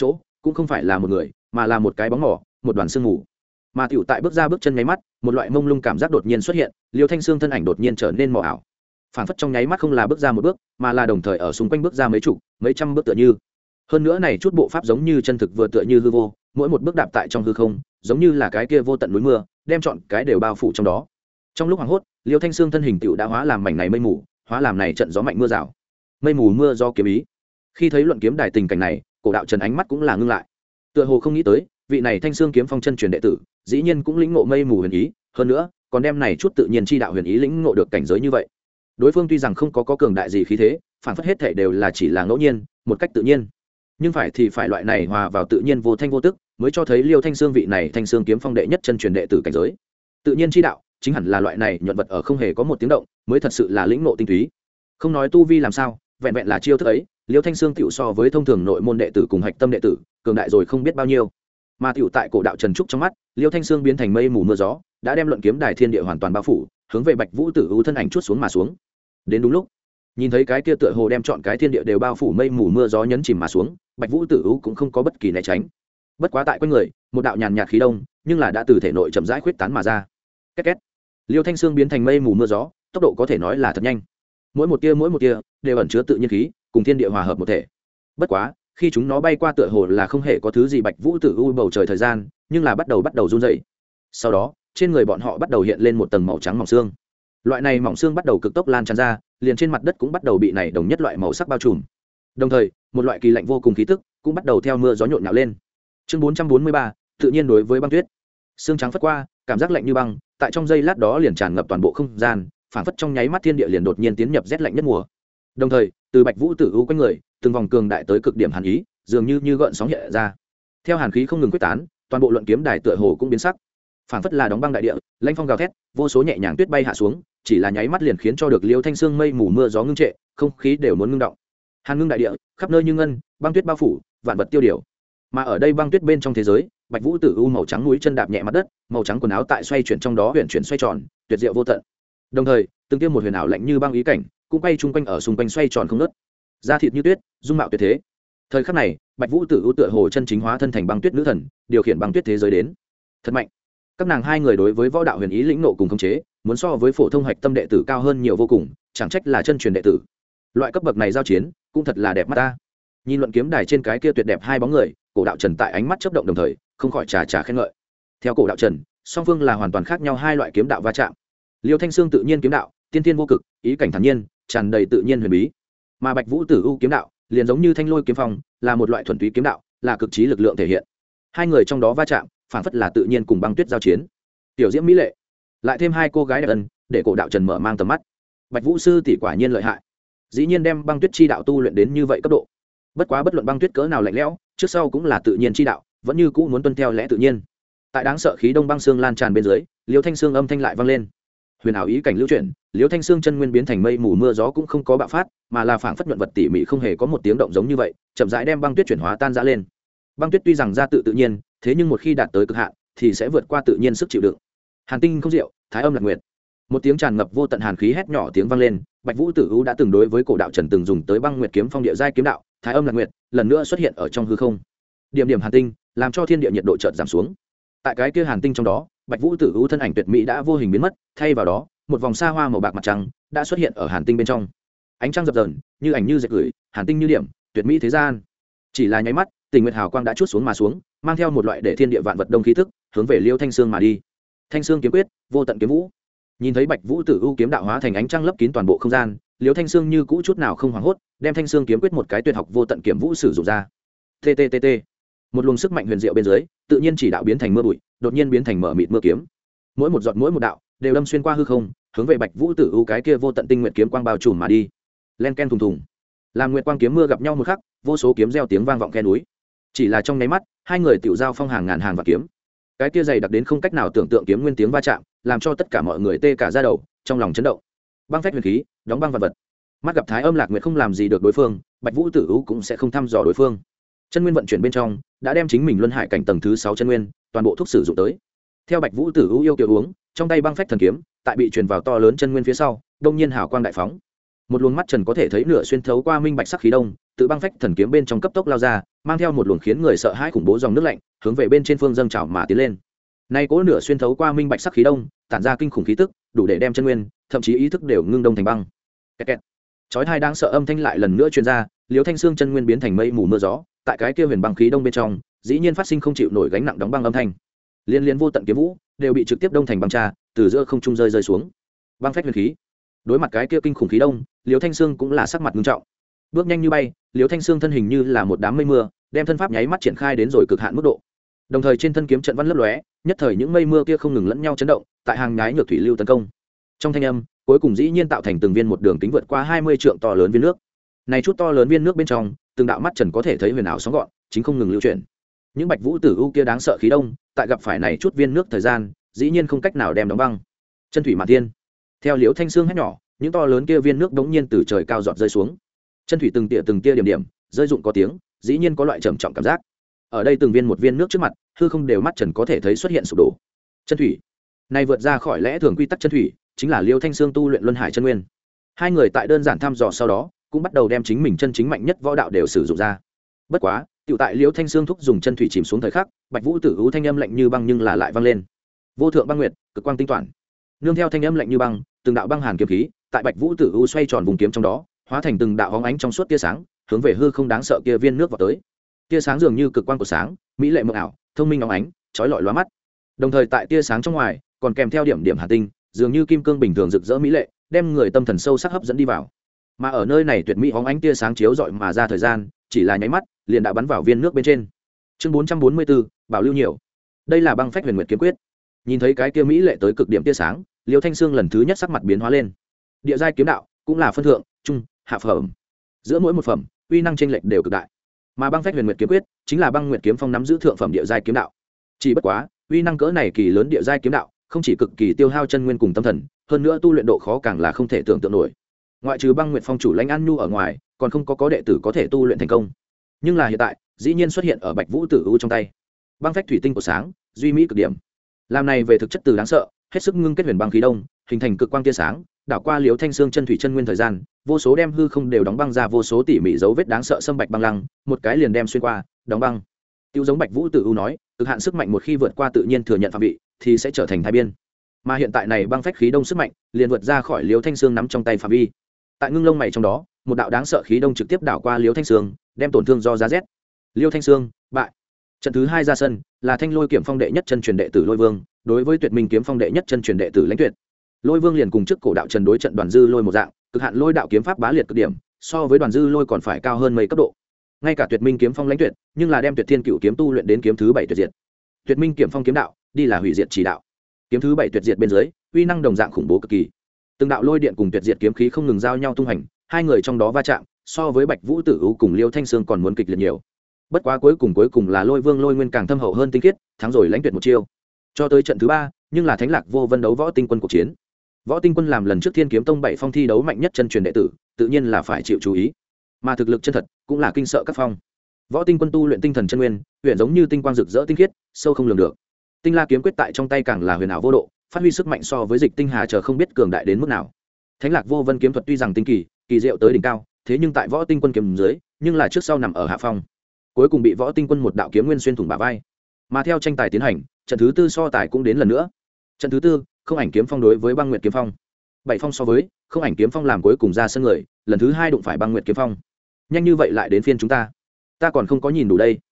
cũng không phải là một người mà là một cái bóng mỏ, một đoàn sương mù. Mà tiểu tại bước ra bước chân nháy mắt, một loại mông lung cảm giác đột nhiên xuất hiện, Liêu Thanh Sương thân ảnh đột nhiên trở nên mờ ảo. Phản phất trong nháy mắt không là bước ra một bước, mà là đồng thời ở xung quanh bước ra mấy chục, mấy trăm bước tựa như. Hơn nữa này chút bộ pháp giống như chân thực vừa tựa như hư vô, mỗi một bước đạp tại trong hư không, giống như là cái kia vô tận núi mưa, đem trọn cái đều bao phủ trong đó. Trong lúc hoảng hốt, Liêu Thanh Sương thân hình tiểu đã hóa làm mảnh này mây mù, hóa làm này trận gió mạnh mưa rào. Mây mù mưa do kiếm ý. Khi thấy luận kiếm đài tình cảnh này, Cổ Đạo Trần ánh mắt cũng là ngưng lại. Tựa hồ không nghĩ tới, vị này Thanh Sương kiếm phong chân truyền đệ tử, dĩ nhiên cũng lĩnh ngộ mây mù huyền ý, hơn nữa, còn đem này chút tự nhiên chi đạo huyền ý lĩnh ngộ được cảnh giới như vậy. Đối phương tuy rằng không có cường đại gì khí thế, phản phất hết thể đều là chỉ là ngẫu nhiên, một cách tự nhiên. Nhưng phải thì phải loại này hòa vào tự nhiên vô thanh vô tức, mới cho thấy Liêu Thanh Sương vị này Thanh Sương kiếm phong đệ nhất chân truyền đệ tử cảnh giới. Tự nhiên chi đạo, chính hẳn là loại này nhuận vật ở không hề có một tiếng động, mới thật sự là lĩnh ngộ tinh túy. Không nói tu vi làm sao, vẹn vẹn là chiêu thức ấy, Liêu Thanh Sương tiểu so với thông thường nội môn đệ tử cùng hạch tâm đệ tử, cường đại rồi không biết bao nhiêu. Mà tiểu tại Cổ Đạo Trần trúc trong mắt, Liêu Thanh Sương biến thành mây mù mưa gió, đã đem luận kiếm đài thiên địa hoàn toàn bao phủ, hướng về Bạch Vũ Tử U thân ảnh chuốt xuống mà xuống. Đến đúng lúc, nhìn thấy cái kia tựa hồ đem trọn cái thiên địa đều bao phủ mây mù mưa gió nhấn chìm mà xuống, Bạch Vũ Tử U cũng không có bất kỳ né tránh. Bất quá tại quanh người, một đạo nhàn nhạt khí đông, nhưng là đã từ thể nội chậm rãi khuyết tán mà ra. Két két. Liêu Thanh Sương biến thành mây mù mưa gió, tốc độ có thể nói là thật nhanh. Mỗi một tia đều ẩn chứa tự nhiên khí, cùng thiên địa hòa hợp một thể. Bất quá, khi chúng nó bay qua tựa hồ là không hề có thứ gì Bạch Vũ Tử U bầu trời thời gian, nhưng là bắt đầu run rẩy. Sau đó, trên người bọn họ bắt đầu hiện lên một tầng màu trắng mỏng xương. Loại này mỏng xương bắt đầu cực tốc lan tràn ra, liền trên mặt đất cũng bắt đầu bị này đồng nhất loại màu sắc bao trùm. Đồng thời, một loại kỳ lạnh vô cùng khí tức cũng bắt đầu theo mưa gió nhộn nhạo lên. Chương 443, tự nhiên đối với băng tuyết. Xương trắng phất qua, cảm giác lạnh như băng, tại trong giây lát đó liền tràn ngập toàn bộ không gian, phảng phất trong nháy mắt thiên địa liền đột nhiên tiến nhập rét lạnh nhất mùa. Đồng thời, từ Bạch Vũ Tử U quanh người, từng vòng cường đại tới cực điểm hàn ý, dường như gợn sóng hiện ra. Theo hàn khí không ngừng quyết tán, toàn bộ luận kiếm đài tựa hồ cũng biến sắc. Phảng phất là đóng băng đại địa, lãnh phong gào thét, vô số nhẹ nhàng tuyết bay hạ xuống, chỉ là nháy mắt liền khiến cho được Liêu Thanh Sương mây mù mưa gió ngưng trệ, không khí đều muốn ngưng động. Hàn ngưng đại địa, khắp nơi như ngân, băng tuyết bao phủ, vạn vật tiêu điều. Mà ở đây băng tuyết bên trong thế giới, Bạch Vũ Tử U màu trắng núi chân đạp nhẹ mặt đất, màu trắng quần áo tại xoay chuyển trong đó huyền chuyển xoay tròn, tuyệt diệu vô tận. Đồng thời, từng tiêm một huyền ảo lạnh như băng ý cảnh, cũng bay chung quanh ở xung quanh xoay tròn không ngớt. Da thịt như tuyết, dung mạo tuyệt thế. Thời khắc này, Bạch Vũ Tử U tựa hồ chân chính hóa thân thành băng tuyết nữ thần, điều khiển băng tuyết thế giới đến. Thật mạnh. Các nàng hai người đối với võ đạo huyền ý lĩnh nộ cùng khống chế, muốn so với phổ thông hạch tâm đệ tử cao hơn nhiều vô cùng, chẳng trách là chân truyền đệ tử. Loại cấp bậc này giao chiến, cũng thật là đẹp mắt ta. Nhìn luận kiếm đài trên cái kia tuyệt đẹp hai bóng người, Cổ Đạo Trần tại ánh mắt chớp động đồng thời, không khỏi trà khen ngợi. Theo Cổ Đạo Trần, song phương là hoàn toàn khác nhau hai loại kiếm đạo va chạm. Liêu Thanh Sương tự nhiên kiếm đạo, tiên tiên vô cực, ý cảnh thản nhiên, tràn đầy tự nhiên huyền bí. Mà Bạch Vũ Tử U kiếm đạo, liền giống như Thanh Lôi kiếm phong, là một loại thuần túy kiếm đạo, là cực trí lực lượng thể hiện. Hai người trong đó va chạm, phản phất là tự nhiên cùng băng tuyết giao chiến. Tiểu diễm mỹ lệ, lại thêm hai cô gái đẹp ân, để Cổ Đạo Trần mở mang tầm mắt. Bạch Vũ sư tỷ quả nhiên lợi hại, dĩ nhiên đem băng tuyết chi đạo tu luyện đến như vậy cấp độ. Bất quá bất luận băng tuyết cỡ nào lạnh lẽo, trước sau cũng là tự nhiên chi đạo, vẫn như cũ muốn tuân theo lẽ tự nhiên. Tại đáng sợ khí đông băng xương lan tràn bên dưới, Liêu Thanh Sương âm thanh lại vang lên. Huyền ảo ý cảnh lưu chuyển, Liêu Thanh Sương chân nguyên biến thành mây mù mưa gió cũng không có bạo phát, mà là phảng phất nhuận vật tỉ mỉ không hề có một tiếng động giống như vậy, chậm rãi đem băng tuyết chuyển hóa tan rã lên. Băng tuyết tuy rằng ra tự nhiên, thế nhưng một khi đạt tới cực hạn, thì sẽ vượt qua tự nhiên sức chịu đựng. Hàn tinh không diệu, thái âm lạc nguyệt. Một tiếng tràn ngập vô tận hàn khí hét nhỏ tiếng vang lên, Bạch Vũ Tử U đã từng đối với Cổ Đạo Trần từng dùng tới băng nguyệt kiếm phong địa giai kiếm đạo, thái âm lạc nguyệt, lần nữa xuất hiện ở trong hư không. Điểm điểm hàn tinh, làm cho thiên địa nhiệt độ chợt giảm xuống. Tại cái kia hàn tinh trong đó, Bạch Vũ Tử U thân ảnh tuyệt mỹ đã vô hình biến mất, thay vào đó, một vòng xa hoa màu bạc mặt trăng đã xuất hiện ở hàn tinh bên trong. Ánh trăng dập dờn, như ảnh như dệt gửi, hàn tinh như điểm, tuyệt mỹ thế gian. Chỉ là nháy mắt, tình nguyệt hào quang đã chuốt xuống mà xuống, mang theo một loại để thiên địa vạn vật đông khí thức, hướng về Liêu Thanh Sương mà đi. Thanh Sương kiếm quyết, vô tận kiếm vũ. Nhìn thấy Bạch Vũ Tử U kiếm đạo hóa thành ánh trăng lấp kín toàn bộ không gian, Liêu Thanh Sương như cũ chút nào không hoảng hốt, đem Thanh Sương kiếm quyết một cái tuyệt học vô tận kiếm vũ sử dụng ra. TTTT. Một luồng sức mạnh huyền diệu bên dưới, tự nhiên chỉ đạo biến thành mưa bụi, đột nhiên biến thành mở mịt mưa kiếm. Mỗi một giọt mỗi một đạo đều đâm xuyên qua hư không, hướng về Bạch Vũ Tử U cái kia vô tận tinh nguyệt kiếm quang bao trùm mà đi. Len ken thùng thùng. Làm nguyệt quang kiếm mưa gặp nhau một khắc, vô số kiếm reo tiếng vang vọng khe núi. Chỉ là trong nháy mắt, hai người tiểu giao phong hàng ngàn hàng vạn kiếm. Cái kia dày đặc đến không cách nào tưởng tượng kiếm nguyên tiếng va chạm, làm cho tất cả mọi người tê cả da đầu, trong lòng chấn động. Băng phách huyền khí, đóng băng vật vật. Mắt gặp Thái Âm Lạc Nguyệt không làm gì được đối phương, Bạch Vũ Tử U cũng sẽ không thăm dò đối phương. Chân nguyên vận chuyển bên trong, đã đem chính mình luân hải cảnh tầng thứ 6 chân nguyên, toàn bộ thuốc sử dụng tới. Theo Bạch Vũ Tử U yêu kiều uống, trong tay băng phách thần kiếm, tại bị truyền vào to lớn chân nguyên phía sau, đông nhiên hào quang đại phóng. Một luồng mắt trần có thể thấy nửa xuyên thấu qua minh bạch sắc khí đông, tự băng phách thần kiếm bên trong cấp tốc lao ra, mang theo một luồng khiến người sợ hãi khủng bố dòng nước lạnh hướng về bên trên phương dâng trào mà tiến lên. Nay cỗ nửa xuyên thấu qua minh bạch sắc khí đông, tản ra kinh khủng khí tức, đủ để đem chân nguyên, thậm chí ý thức đều ngưng đông thành băng. Kẹt kẹt. Chói tai đang sợ âm thanh lại lần nữa truyền ra, Liễu Thanh Xương chân nguyên biến thành mây mù mưa gió, tại cái kia huyền băng khí đông bên trong, dĩ nhiên phát sinh không chịu nổi gánh nặng đóng băng âm thanh. Liên liên vô tận kiếm vũ đều bị trực tiếp đông thành băng trà, từ giữa không trung rơi xuống. Băng phách huyền khí. Đối mặt cái kia kinh khủng khí đông, Liễu Thanh Xương cũng là sắc mặt nghiêm trọng. Bước nhanh như bay, Liễu Thanh Xương thân hình như là một đám mây mưa, đem thân pháp nháy mắt triển khai đến rồi cực hạn mức độ. Đồng thời trên thân kiếm trận văn lấp lóe, nhất thời những mây mưa kia không ngừng lẫn nhau chấn động, tại hàng nhái nhược thủy lưu tấn công. Trong thanh âm, cuối cùng dĩ nhiên tạo thành từng viên một đường kính vượt qua 20 trượng to lớn viên nước. Này chút to lớn viên nước bên trong, từng đạo mắt trần có thể thấy huyền ảo sóng gọn, chính không ngừng lưu chuyển. Những bạch vũ tử u kia đáng sợ khí đông, tại gặp phải này chút viên nước thời gian, dĩ nhiên không cách nào đem đóng băng. Chân thủy mạn thiên. Theo Liễu Thanh Xương hét nhỏ, những to lớn kia viên nước đống nhiên từ trời cao giọt rơi xuống. Chân thủy từng tia điểm điểm, rơi rụng có tiếng, dĩ nhiên có loại trầm trọng cảm giác. Ở đây từng viên một viên nước trước mặt, hư không đều mắt trần có thể thấy xuất hiện sụp đổ. Chân thủy này vượt ra khỏi lẽ thường quy tắc chân thủy, chính là Liêu Thanh Xương tu luyện luân hải chân nguyên. Hai người tại đơn giản thăm dò sau đó, cũng bắt đầu đem chính mình chân chính mạnh nhất võ đạo đều sử dụng ra. Bất quá, tiểu tại Liêu Thanh Xương thúc dùng chân thủy chìm xuống thời khắc, Bạch Vũ Tử U thanh âm lạnh như băng nhưng là lại vang lên. Vô thượng băng nguyệt, cực quang tinh toàn. Nương theo thanh âm lạnh như băng, từng đạo băng hàn kiếm khí, tại Bạch Vũ Tử U xoay tròn vùng kiếm trong đó, hóa thành từng đạo hóng ánh trong suốt tia sáng, hướng về hư không đáng sợ kia viên nước vào tới. Tia sáng dường như cực quang của sáng, mỹ lệ mộng ảo, thông minh óng ánh, chói lọi lóa mắt. Đồng thời tại tia sáng trong ngoài, còn kèm theo điểm điểm hàn tinh, dường như kim cương bình thường rực rỡ mỹ lệ, đem người tâm thần sâu sắc hấp dẫn đi vào. Mà ở nơi này tuyệt mỹ óng ánh tia sáng chiếu rọi mà ra thời gian, chỉ là nháy mắt, liền đã bắn vào viên nước bên trên. Chương 444, bảo lưu nhiều. Đây là băng phách huyền nguyệt kiếm quyết. Nhìn thấy cái kia mỹ lệ tới cực điểm tia sáng, Liêu Thanh Xương lần thứ nhất sắc mặt biến hóa lên. Địa giai kiếm đạo cũng là phân thượng, trung, hạ phẩm. Giữa mỗi một phẩm, uy năng chênh lệch đều cực đại. Mà băng phách huyền nguyệt kiếm quyết chính là băng nguyệt kiếm phong nắm giữ thượng phẩm địa giai kiếm đạo. Chỉ bất quá, uy năng cỡ này kỳ lớn địa giai kiếm đạo, không chỉ cực kỳ tiêu hao chân nguyên cùng tâm thần, hơn nữa tu luyện độ khó càng là không thể tưởng tượng nổi. Ngoại trừ băng nguyệt phong chủ lãnh an nhu ở ngoài, còn không có đệ tử có thể tu luyện thành công. Nhưng là hiện tại, dĩ nhiên xuất hiện ở Bạch Vũ Tử U trong tay. Băng phách thủy tinh của sáng, duy mỹ cực điểm. Làm này về thực chất từ đáng sợ, hết sức ngưng kết huyền băng khí đông, hình thành cực quang tia sáng, đảo qua Liễu Thanh Xương chân thủy chân nguyên thời gian, vô số đem hư không đều đóng băng ra vô số tỉ mỉ dấu vết đáng sợ xâm bạch băng lăng, một cái liền đem xuyên qua, đóng băng. Tiêu giống Bạch Vũ Tử U nói, cực hạn sức mạnh một khi vượt qua tự nhiên thừa nhận phạm vị, thì sẽ trở thành thái biên. Mà hiện tại này băng phách khí đông sức mạnh, liền vượt ra khỏi Liễu Thanh Xương nắm trong tay phạm vi. Tại ngưng lông mày trong đó, một đạo đáng sợ khí đông trực tiếp đảo qua Liễu Thanh Xương, đem tổn thương do giá rét. Liễu Thanh Xương bại. Trận thứ 2 ra sân, là Thanh Lôi Kiếm Phong đệ nhất chân truyền đệ tử Lôi Vương, đối với Tuyệt Minh Kiếm Phong đệ nhất chân truyền đệ tử Lãnh Tuyệt. Lôi Vương liền cùng trước cổ đạo Trần đối trận Đoàn Dư Lôi một dạng, cực hạn lôi đạo kiếm pháp bá liệt cực điểm, so với Đoàn Dư Lôi còn phải cao hơn mấy cấp độ. Ngay cả Tuyệt Minh Kiếm Phong Lãnh Tuyệt, nhưng là đem Tuyệt Thiên Cửu kiếm tu luyện đến kiếm thứ 7 tuyệt diệt. Tuyệt Minh Kiếm Phong kiếm đạo, đi là hủy diệt chỉ đạo. Kiếm thứ 7 tuyệt diệt bên dưới, uy năng đồng dạng khủng bố cực kỳ. Từng đạo lôi điện cùng tuyệt diệt kiếm khí không ngừng giao nhau tung hành, hai người trong đó va chạm, so với Bạch Vũ Tử U cùng Liêu Thanh Xương còn muốn kịch liệt nhiều. Bất quá cuối cùng là Lôi Vương Lôi Nguyên càng thâm hậu hơn tinh khiết, thắng rồi Lãnh Tuyệt một chiêu. Cho tới trận thứ 3, nhưng là Thánh Lạc Vô Vân đấu Võ Tinh Quân cuộc chiến. Võ Tinh Quân làm lần trước Thiên Kiếm Tông 7 phong thi đấu mạnh nhất chân truyền đệ tử, tự nhiên là phải chịu chú ý. Mà thực lực chân thật cũng là kinh sợ các phong. Võ Tinh Quân tu luyện tinh thần chân nguyên, huyền giống như tinh quang rực rỡ tinh khiết, sâu không lường được. Tinh La kiếm quyết tại trong tay càng là huyền ảo vô độ, phát huy sức mạnh so với Dịch Tinh Hà chờ không biết cường đại đến mức nào. Thánh Lạc Vô Vân kiếm thuật tuy rằng tinh kỳ, kỳ diệu tới đỉnh cao, thế nhưng tại Võ Tinh Quân kiếm dưới, nhưng là trước sau nằm ở hạ phong. Cuối cùng bị Võ Tinh Quân một đạo kiếm nguyên xuyên thủng bả vai. Mà theo tranh tài tiến hành, trận thứ 4 so tài cũng đến lần nữa. Trận thứ 4, Không Ảnh Kiếm Phong đối với Băng Nguyệt Kiếm Phong. 7 phong so với Không Ảnh Kiếm Phong làm cuối cùng ra sân người, lần thứ 2 đụng phải Băng Nguyệt Kiếm Phong. Nhanh như vậy lại đến phiên chúng ta còn không có nhìn đủ đây.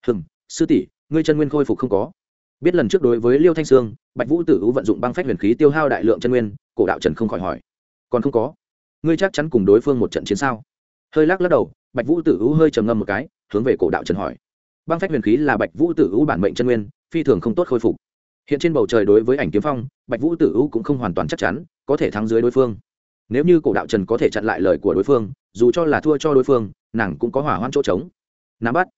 Sư tỷ, ngươi chân nguyên khôi phục không có? Biết lần trước đối với Liêu Thanh Xương, Bạch Vũ Tử U vận dụng băng phách huyền khí tiêu hao đại lượng chân nguyên, cổ đạo Trần không khỏi hỏi. Còn không có. Ngươi chắc chắn cùng đối phương một trận chiến sao? Hơi lắc đầu, Bạch Vũ Tử U hơi trầm ngâm một cái, hướng về cổ đạo Trần hỏi. Băng phách huyền khí là Bạch Vũ Tử U bản mệnh chân nguyên, phi thường không tốt khôi phục. Hiện trên bầu trời đối với Ảnh Kiếm Phong, Bạch Vũ Tử U cũng không hoàn toàn chắc chắn có thể thắng dưới đối phương. Nếu như cổ đạo Trần có thể chặn lại lời của đối phương, dù cho là thua cho đối phương, nàng cũng có hỏa hoãn chỗ trống. Nắm bắt.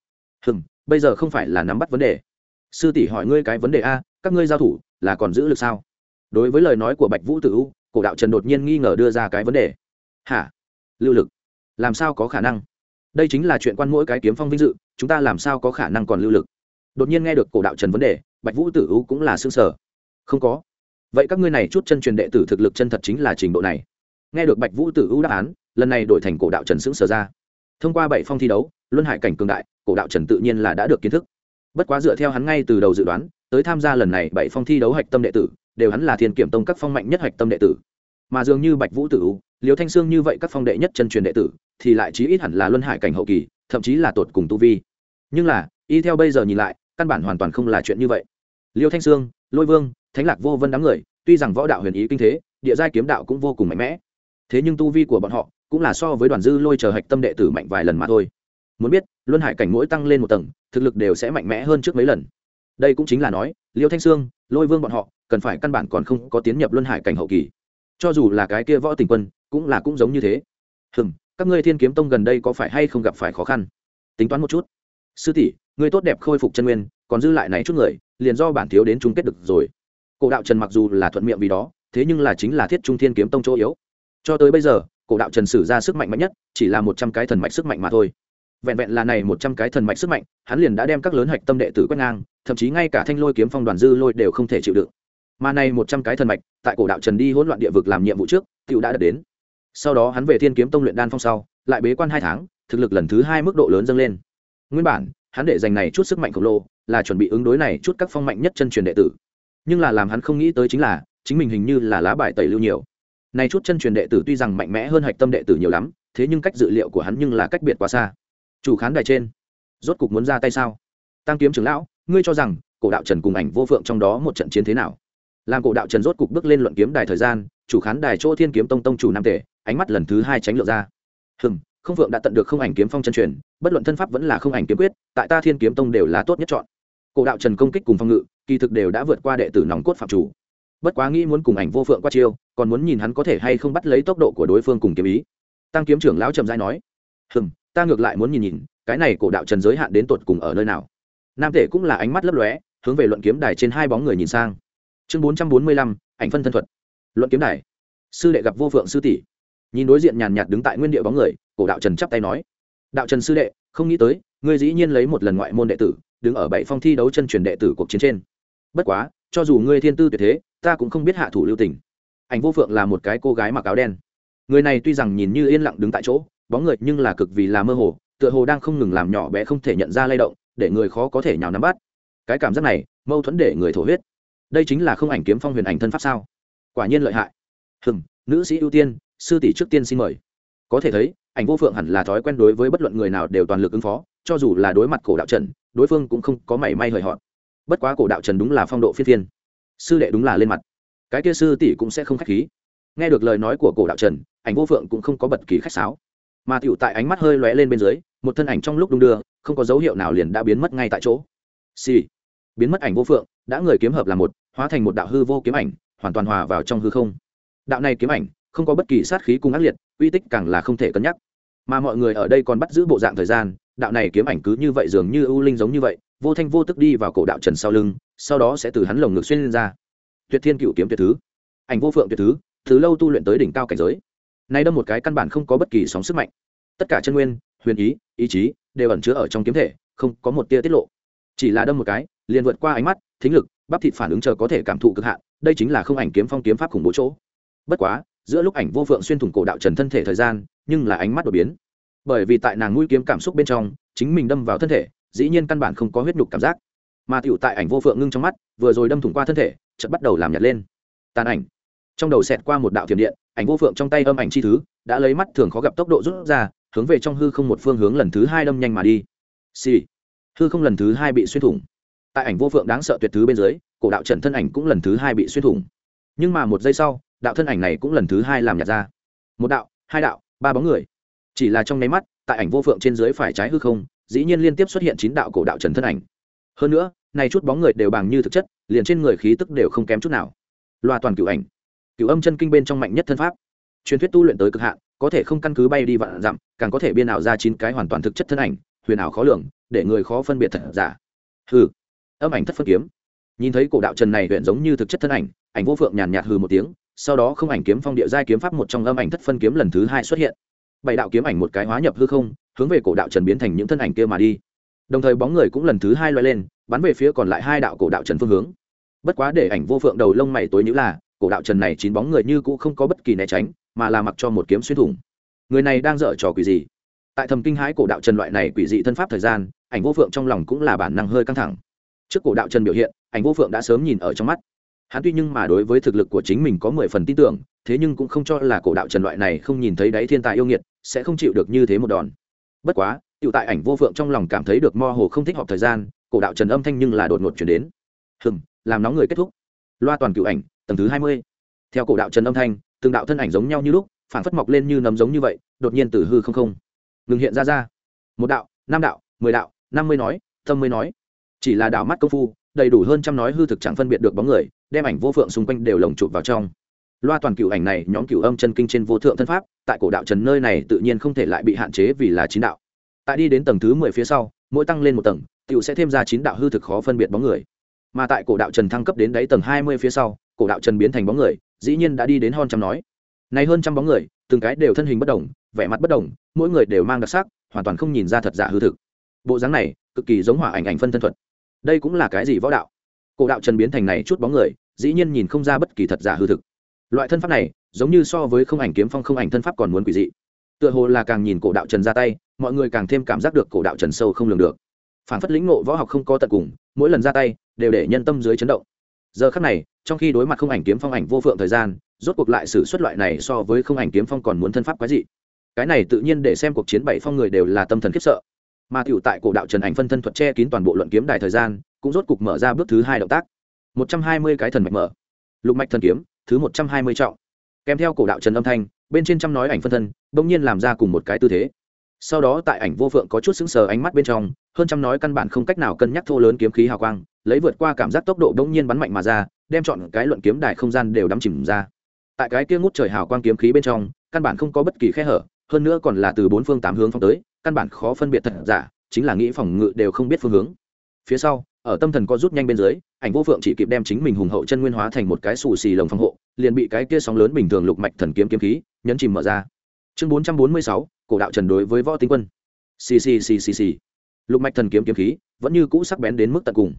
Bây giờ không phải là nắm bắt vấn đề. Sư tỷ hỏi ngươi cái vấn đề a, các ngươi giao thủ là còn giữ lực sao? Đối với lời nói của Bạch Vũ Tử U, cổ đạo Trần đột nhiên nghi ngờ đưa ra cái vấn đề. Hả? Lưu lực? Làm sao có khả năng? Đây chính là chuyện quan mỗi cái kiếm phong vinh dự, chúng ta làm sao có khả năng còn lưu lực? Đột nhiên nghe được cổ đạo Trần vấn đề, Bạch Vũ Tử U cũng là sững sờ. Không có. Vậy các ngươi này chút chân truyền đệ tử thực lực chân thật chính là trình độ này? Nghe được Bạch Vũ Tử U đáp án, lần này đổi thành cổ đạo Trần sững sờ ra. Thông qua 7 phong thi đấu, luân hải cảnh cường đại cổ đạo trần tự nhiên là đã được kiến thức. Bất quá dựa theo hắn ngay từ đầu dự đoán, tới tham gia lần này 7 phong thi đấu hạch tâm đệ tử đều hắn là thiên kiểm tông các phong mạnh nhất hạch tâm đệ tử, mà dường như Bạch Vũ Tử, Liêu Thanh Sương như vậy các phong đệ nhất chân truyền đệ tử thì lại chí ít hẳn là luân hải cảnh hậu kỳ, thậm chí là tột cùng tu vi. Nhưng là y theo bây giờ nhìn lại, căn bản hoàn toàn không là chuyện như vậy. Liêu Thanh Sương, Lôi Vương, Thánh Lạc Vô Vân đám người tuy rằng võ đạo huyền ý kinh thế, địa giai kiếm đạo cũng vô cùng mạnh mẽ, thế nhưng tu vi của bọn họ cũng là so với Đoàn Dư Lôi chờ hạch tâm đệ tử mạnh vài lần mà thôi. Muốn biết, luân hải cảnh mỗi tăng lên một tầng, thực lực đều sẽ mạnh mẽ hơn trước mấy lần. Đây cũng chính là nói, Liêu Thanh Sương, Lôi Vương bọn họ cần phải căn bản còn không có tiến nhập luân hải cảnh hậu kỳ. Cho dù là cái kia Võ Tình Quân, cũng giống như thế. Các ngươi Thiên Kiếm Tông gần đây có phải hay không gặp phải khó khăn? Tính toán một chút. Sư tỷ, ngươi tốt đẹp khôi phục chân nguyên, còn dư lại này chút người, liền do bản thiếu đến chung kết được rồi. Cổ đạo Trần mặc dù là thuận miệng vì đó, thế nhưng là chính là Thiết Trung Thiên Kiếm Tông chỗ yếu. Cho tới bây giờ, cổ đạo Trần sử ra sức mạnh mạnh nhất, chỉ là 100 cái thần mạch sức mạnh mà thôi. Vẹn vẹn là này 100 cái thần mạch sức mạnh, hắn liền đã đem các lớn hạch tâm đệ tử quét ngang, thậm chí ngay cả Thanh Lôi Kiếm Phong Đoàn Dư Lôi đều không thể chịu đựng. Mà này 100 cái thần mạch, tại cổ đạo Trần đi hỗn loạn địa vực làm nhiệm vụ trước, tiểu đã đạt đến. Sau đó hắn về Thiên Kiếm Tông luyện đan phong sau, lại bế quan 2 tháng, thực lực lần thứ 2 mức độ lớn dâng lên. Nguyên bản, hắn để dành này chút sức mạnh khổng lồ, là chuẩn bị ứng đối này chút các phong mạnh nhất chân truyền đệ tử. Nhưng là làm hắn không nghĩ tới chính là, chính mình hình như là lá bài tẩy lưu nhiều. Này chút chân truyền đệ tử tuy rằng mạnh mẽ hơn hạch tâm đệ tử nhiều lắm, thế nhưng cách dự liệu của hắn nhưng là cách biệt quá xa. Chủ khán đài trên, rốt cục muốn ra tay sao? Tăng Kiếm trưởng lão, ngươi cho rằng cổ đạo Trần cùng Ảnh Vô Phượng trong đó một trận chiến thế nào? Làm cổ đạo Trần rốt cục bước lên luận kiếm đài thời gian, chủ khán đài chỗ Thiên Kiếm Tông tông chủ Nam Tề, ánh mắt lần thứ 2 tránh lược ra. Không Phượng đã tận được không ảnh kiếm phong chân truyền, bất luận thân pháp vẫn là không ảnh kiếm quyết, tại ta Thiên Kiếm Tông đều là tốt nhất chọn. Cổ đạo Trần công kích cùng phong ngự, kỳ thực đều đã vượt qua đệ tử nòng cốt phạm chủ. Bất quá nghĩ muốn cùng Ảnh Vô Phượng qua chiêu, còn muốn nhìn hắn có thể hay không bắt lấy tốc độ của đối phương cùng kiếm ý. Tăng Kiếm trưởng lão trầm rãi nói, ta ngược lại muốn nhìn cái này cổ đạo Trần giới hạn đến tột cùng ở nơi nào. Nam Tể cũng là ánh mắt lấp lóe, hướng về luận kiếm đài trên 2 bóng người nhìn sang. Chương 445, ảnh phân thân thuật. Luận kiếm đài. Sư đệ gặp Vô Phượng sư tỷ. Nhìn đối diện nhàn nhạt đứng tại nguyên địa bóng người, cổ đạo Trần chắp tay nói, đạo Trần sư đệ, không nghĩ tới ngươi dĩ nhiên lấy một lần ngoại môn đệ tử đứng ở 7 phong thi đấu chân truyền đệ tử cuộc chiến trên. Bất quá, cho dù ngươi thiên tư tuyệt thế, ta cũng không biết hạ thủ lưu tình. Ảnh Vô Phượng là một cái cô gái mặc áo đen. Người này tuy rằng nhìn như yên lặng đứng tại chỗ, bóng người nhưng là cực vì là mơ hồ, tựa hồ đang không ngừng làm nhỏ bé không thể nhận ra lay động, để người khó có thể nhào nắm bắt. Cái cảm giác này, mâu thuẫn để người thổ huyết. Đây chính là không ảnh kiếm phong huyền ảnh thân pháp sao? Quả nhiên lợi hại. Nữ sĩ ưu tiên, sư tỷ trước tiên xin mời. Có thể thấy, Ảnh Vô Phượng hẳn là thói quen đối với bất luận người nào đều toàn lực ứng phó, cho dù là đối mặt cổ đạo Trần, đối phương cũng không có mảy may hời hợt. Bất quá cổ đạo Trần đúng là phong độ phi thiên, sư đệ đúng là lên mặt, cái kia sư tỷ cũng sẽ không khách khí. Nghe được lời nói của cổ đạo Trần, Ảnh Vô Phượng cũng không có bất kỳ khách sáo, mà tiểu tại ánh mắt hơi lóe lên bên dưới, một thân ảnh trong lúc đung đưa, không có dấu hiệu nào liền đã biến mất ngay tại chỗ. Biến mất Ảnh Vô Phượng, đã người kiếm hợp là một, hóa thành một đạo hư vô kiếm ảnh, hoàn toàn hòa vào trong hư không. Đạo này kiếm ảnh không có bất kỳ sát khí cùng ác liệt, uy tích càng là không thể cân nhắc. Mà mọi người ở đây còn bắt giữ bộ dạng thời gian, đạo này kiếm ảnh cứ như vậy dường như ưu linh giống như vậy, vô thanh vô tức đi vào cổ đạo Trần sau lưng, sau đó sẽ từ hắn lồng ngực xuyên lên ra. Tuyệt Thiên Cựu kiếm tuyệt thứ, Ảnh Vô Phượng tuyệt thứ, từ lâu tu luyện tới đỉnh cao cảnh giới. Nay đâm một cái căn bản không có bất kỳ sóng sức mạnh, tất cả chân nguyên, huyền ý, ý chí đều ẩn chứa ở trong kiếm thể, không có một tia tiết lộ. Chỉ là đâm một cái, liền vượt qua ánh mắt, thính lực, bắp thịt phản ứng chờ có thể cảm thụ cực hạn, đây chính là không ảnh kiếm phong kiếm pháp khủng bố chỗ. Bất quá, giữa lúc Ảnh Vô Phượng xuyên thủng cổ đạo Trần thân thể thời gian, nhưng là ánh mắt đột biến. Bởi vì tại nàng mũi kiếm cảm xúc bên trong, chính mình đâm vào thân thể, dĩ nhiên căn bản không có huyết nhục cảm giác. Mà tiểu tại Ảnh Vô Phượng ngưng trong mắt, vừa rồi đâm thủng qua thân thể, chợt bắt đầu làm nhạt lên. Tàn ảnh. Trong đầu xẹt qua một đạo thiểm điện, Ảnh Vô Phượng trong tay âm ảnh chi thứ, đã lấy mắt thường khó gặp tốc độ rút ra, hướng về trong hư không một phương hướng lần thứ 2 đâm nhanh mà đi. Hư không lần thứ 2 bị xuyên thủng. Tại Ảnh Vô Phượng đáng sợ tuyệt thứ bên dưới, cổ đạo Trần thân ảnh cũng lần thứ 2 bị xuyên thủng. Nhưng mà một giây sau, đạo thân ảnh này cũng lần thứ 2 làm nhạt ra. Một đạo, 2 đạo, 3 bóng người. Chỉ là trong nháy mắt, tại Ảnh Vô Phượng trên dưới phải trái hư không, dĩ nhiên liên tiếp xuất hiện 9 đạo cổ đạo Trần thân ảnh. Hơn nữa, này chút bóng người đều bằng như thực chất, liền trên người khí tức đều không kém chút nào. Loa toàn cửu ảnh, Cửu Âm chân kinh bên trong mạnh nhất thân pháp, truyền thuyết tu luyện tới cực hạn, có thể không căn cứ bay đi vạn dặm, càng có thể biên ảo ra 9 cái hoàn toàn thực chất thân ảnh, huyền ảo khó lường, để người khó phân biệt thật giả. Âm ảnh thất phân kiếm. Nhìn thấy cổ đạo Trần này huyện giống như thực chất thân ảnh, Ảnh Vô Phượng nhàn nhạt hừ một tiếng, sau đó không ảnh kiếm phong địa giai kiếm pháp một trong âm ảnh thất phân kiếm lần thứ 2 xuất hiện. 7 đạo kiếm ảnh một cái hóa nhập hư không, hướng về cổ đạo Trần biến thành những thân ảnh kia mà đi. Đồng thời bóng người cũng lần thứ 2 lóe lên, bắn về phía còn lại 2 đạo cổ đạo Trần phương hướng. Bất quá để Ảnh Vô Phượng đầu lông mày tối nhíu là, cổ đạo Trần này 9 bóng người như cũ không có bất kỳ né tránh, mà là mặc cho một kiếm xuyên thủng. Người này đang dở trò quỷ gì? tại thầm kinh hãi cổ đạo trần loại này quỷ dị thân pháp thời gian, ảnh vô phượng trong lòng cũng là bản năng hơi căng thẳng. Trước cổ đạo trần biểu hiện, ảnh vô phượng đã sớm nhìn ở trong mắt. Hắn tuy nhưng mà đối với thực lực của chính mình có 10 phần tin tưởng, thế nhưng cũng không cho là cổ đạo trần loại này không nhìn thấy đáy thiên tài yêu nghiệt sẽ không chịu được như thế một đòn. Bất quá, tiểu tại ảnh vô phượng trong lòng cảm thấy được mơ hồ không thích hợp thời gian, cổ đạo trần âm thanh nhưng là đột ngột chuyển đến. Làm nóng người kết thúc. Loa toàn cửu ảnh, tầng thứ 20. Theo cổ đạo trần âm thanh, từng đạo thân ảnh giống nhau như lúc, phản phất mọc lên như nấm giống như vậy, đột nhiên từ hư không ngừng hiện ra. Một đạo, 5 đạo, 10 đạo, 50 nói, tâm mới nói. Chỉ là đạo mắt công phu, đầy đủ hơn trăm nói hư thực chẳng phân biệt được bóng người, đem ảnh vô phượng xung quanh đều lồng chụp vào trong. Loa toàn cửu ảnh này, nhóm cửu âm chân kinh trên vô thượng thân pháp, tại cổ đạo trần nơi này tự nhiên không thể lại bị hạn chế vì là 9 đạo. Tại đi đến tầng thứ 10 phía sau, mỗi tăng lên một tầng, tiểu sẽ thêm ra 9 đạo hư thực khó phân biệt bóng người. Mà tại cổ đạo trần thăng cấp đến đáy tầng 20 phía sau, cổ đạo trần biến thành bóng người, dĩ nhiên đã đi đến hơn trăm nói. Này hơn trăm bóng người, từng cái đều thân hình bất đồng, vẻ mặt bất đồng, mỗi người đều mang đặc sắc, hoàn toàn không nhìn ra thật giả hư thực. Bộ dáng này, cực kỳ giống hỏa ảnh phân thân thuật. Đây cũng là cái gì võ đạo? Cổ đạo trần biến thành này chút bóng người, dĩ nhiên nhìn không ra bất kỳ thật giả hư thực. Loại thân pháp này, giống như so với không ảnh kiếm phong không ảnh thân pháp còn muốn quỷ dị. Tựa hồ là càng nhìn cổ đạo trần ra tay, mọi người càng thêm cảm giác được cổ đạo trần sâu không lường được. Phản phất lĩnh ngộ võ học không có tận cùng, mỗi lần ra tay đều để nhân tâm dưới chấn động. Giờ khắc này, trong khi đối mặt không ảnh kiếm phong ảnh vô phượng thời gian, rốt cuộc lại sử xuất loại này so với không ảnh kiếm phong còn muốn thân pháp quái dị. Cái này tự nhiên để xem cuộc chiến bảy phong người đều là tâm thần khiếp sợ. Mà tiểu tại cổ đạo trần ảnh phân thân thuật che kín toàn bộ luận kiếm đài thời gian, cũng rốt cục mở ra bước thứ 2 động tác. 120 cái thần mạch mở. Lục mạch thần kiếm, thứ 120 trọng. Kèm theo cổ đạo trần âm thanh, bên trên trăm nói ảnh phân thân, bỗng nhiên làm ra cùng một cái tư thế. Sau đó tại ảnh vô phượng có chút sững sờ ánh mắt bên trong, hơn trăm nói căn bản không cách nào cân nhắc thô lớn kiếm khí hào quang, lấy vượt qua cảm giác tốc độ bỗng nhiên bắn mạnh mà ra, đem chọn cái luận kiếm đài không gian đều đắm chìm ra. Tại cái kia ngút trời hào quang kiếm khí bên trong, căn bản không có bất kỳ khe hở, hơn nữa còn là từ bốn phương tám hướng phóng tới, căn bản khó phân biệt thật giả, chính là nghĩ phòng ngự đều không biết phương hướng. Phía sau, ở tâm thần có rút nhanh bên dưới, ảnh vô phượng chỉ kịp đem chính mình hùng hậu chân nguyên hóa thành một cái xù xì lồng phòng hộ, liền bị cái kia sóng lớn bình thường lục mạch thần kiếm kiếm khí nhấn chìm mở ra. Chương 446, cổ đạo trần đối với võ tinh quân. Xì. Lục mạch thần kiếm kiếm khí vẫn như cũ sắc bén đến mức tận cùng.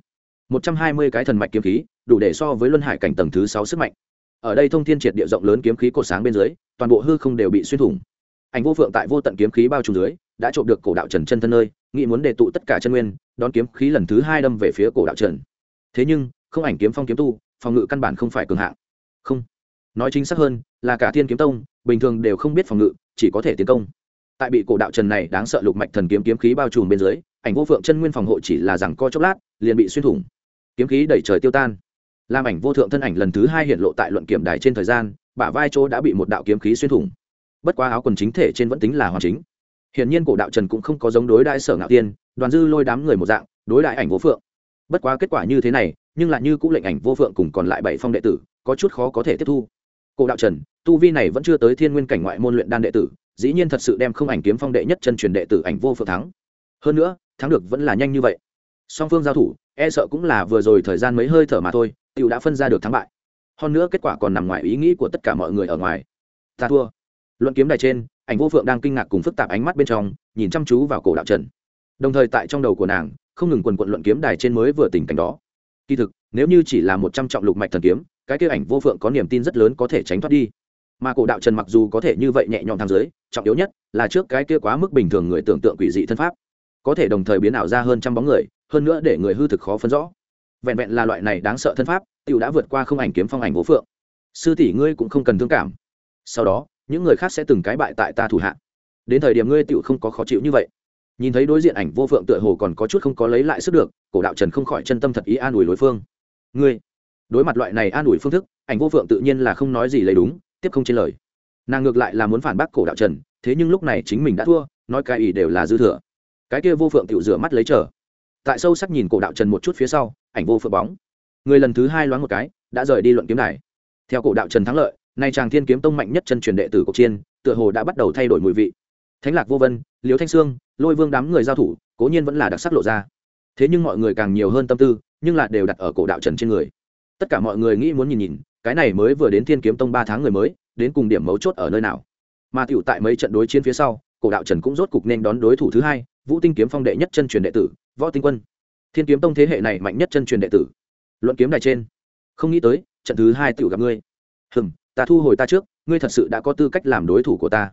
120 cái thần mạch kiếm khí, đủ để so với luân hải cảnh tầng thứ 6 sức mạnh. Ở đây thông thiên triệt địa rộng lớn kiếm khí cột sáng bên dưới, toàn bộ hư không đều bị xuyên thủng. Ảnh vô phượng tại vô tận kiếm khí bao trùm dưới, đã trộm được cổ đạo trần chân thân nơi, nghĩ muốn đề tụ tất cả chân nguyên, đón kiếm khí lần thứ 2 đâm về phía cổ đạo trần. Thế nhưng, không ảnh kiếm phong kiếm tu, phòng ngự căn bản không phải cường hạng. Không, nói chính xác hơn, là cả Thiên Kiếm Tông, bình thường đều không biết phòng ngự, chỉ có thể tiến công. Tại bị cổ đạo trần này đáng sợ lục mạch thần kiếm kiếm khí bao trùm bên dưới, ảnh vô phượng chân nguyên phòng hộ chỉ là rằng co chốc lát, liền bị xuyên thủng. Kiếm khí đẩy trời tiêu tan. Lam ảnh vô thượng thân ảnh lần thứ 2 hiện lộ tại luận kiểm đài trên thời gian, bả vai chỗ đã bị một đạo kiếm khí xuyên thủng. Bất quá áo quần chính thể trên vẫn tính là hoàn chính. Hiển nhiên cổ đạo trần cũng không có giống đối đại Sở Ngạo Tiên, Đoàn Dư Lôi đám người một dạng, đối đại ảnh vô phượng. Bất quá kết quả như thế này, nhưng lại như cũng lệnh ảnh vô phượng cùng còn lại 7 phong đệ tử, có chút khó có thể tiếp thu. Cổ đạo trần, tu vi này vẫn chưa tới thiên nguyên cảnh ngoại môn luyện đan đệ tử, dĩ nhiên thật sự đem không ảnh kiếm phong đệ nhất chân truyền đệ tử ảnh vô phượng thắng. Hơn nữa, thắng được vẫn là nhanh như vậy. Song phương giao thủ, e sợ cũng là vừa rồi thời gian mấy hơi thở mà thôi, tiểu đã phân ra được thắng bại. Hơn nữa kết quả còn nằm ngoài ý nghĩ của tất cả mọi người ở ngoài. Ta thua. Luận kiếm đài trên, ảnh vô phượng đang kinh ngạc cùng phức tạp ánh mắt bên trong, nhìn chăm chú vào cổ đạo trần. Đồng thời tại trong đầu của nàng, không ngừng quần quật luận kiếm đài trên mới vừa tình cảnh đó. Kỳ thực, nếu như chỉ là 100 trọng lục mạch thần kiếm, cái kia ảnh vô phượng có niềm tin rất lớn có thể tránh thoát đi. Mà cổ đạo trần mặc dù có thể như vậy nhẹ nhõm thắng dưới, trọng yếu nhất là trước cái kia quá mức bình thường người tưởng tượng quỷ dị thân pháp, có thể đồng thời biến ảo ra hơn trăm bóng người, hơn nữa để người hư thực khó phân rõ. Vẹn vẹn là loại này đáng sợ thân pháp, tiểu đã vượt qua không ảnh kiếm phong ảnh vô phượng. Sư tỷ ngươi cũng không cần thương cảm. Sau đó, những người khác sẽ từng cái bại tại ta thủ hạ. Đến thời điểm ngươi tiểu không có khó chịu như vậy. Nhìn thấy đối diện ảnh vô phượng tựa hồ còn có chút không có lấy lại sức được, cổ đạo trần không khỏi chân tâm thật ý an ủi đối phương. Ngươi, đối mặt loại này an ủi phương thức, ảnh vô phượng tự nhiên là không nói gì lấy đúng, tiếp không trên lời. Nàng ngược lại là muốn phản bác cổ đạo trần, thế nhưng lúc này chính mình đã thua, nói cái ý đều là dư thừa. Cái kia vô phượng tiểu rửa mắt lấy chờ. Tại sâu sắc nhìn cổ đạo trần một chút phía sau, ảnh vô phượng bóng người lần thứ 2 loáng một cái đã rời đi luận kiếm đài. Theo cổ đạo trần thắng lợi, nay chàng Thiên Kiếm Tông mạnh nhất chân truyền đệ tử Cổ Chiên, tựa hồ đã bắt đầu thay đổi mùi vị. Thánh Lạc Vô Vân, Liễu Thanh Sương, Lôi Vương đám người giao thủ, cố nhiên vẫn là đặc sắc lộ ra. Thế nhưng mọi người càng nhiều hơn tâm tư, nhưng là đều đặt ở cổ đạo trần trên người. Tất cả mọi người nghĩ muốn nhìn nhìn, cái này mới vừa đến Thiên Kiếm Tông 3 tháng người mới, đến cùng điểm mấu chốt ở nơi nào. Mà tiểu tại mấy trận đối chiến phía sau, cổ đạo trần cũng rốt cục nên đón đối thủ thứ 2, Vũ Tinh kiếm phong đệ nhất chân truyền đệ tử, Võ Tinh Quân. Thiên Kiếm Tông thế hệ này mạnh nhất chân truyền đệ tử. Luận kiếm đài trên, không nghĩ tới, trận thứ 2 tiểu gặp ngươi. Ta thu hồi ta trước, ngươi thật sự đã có tư cách làm đối thủ của ta.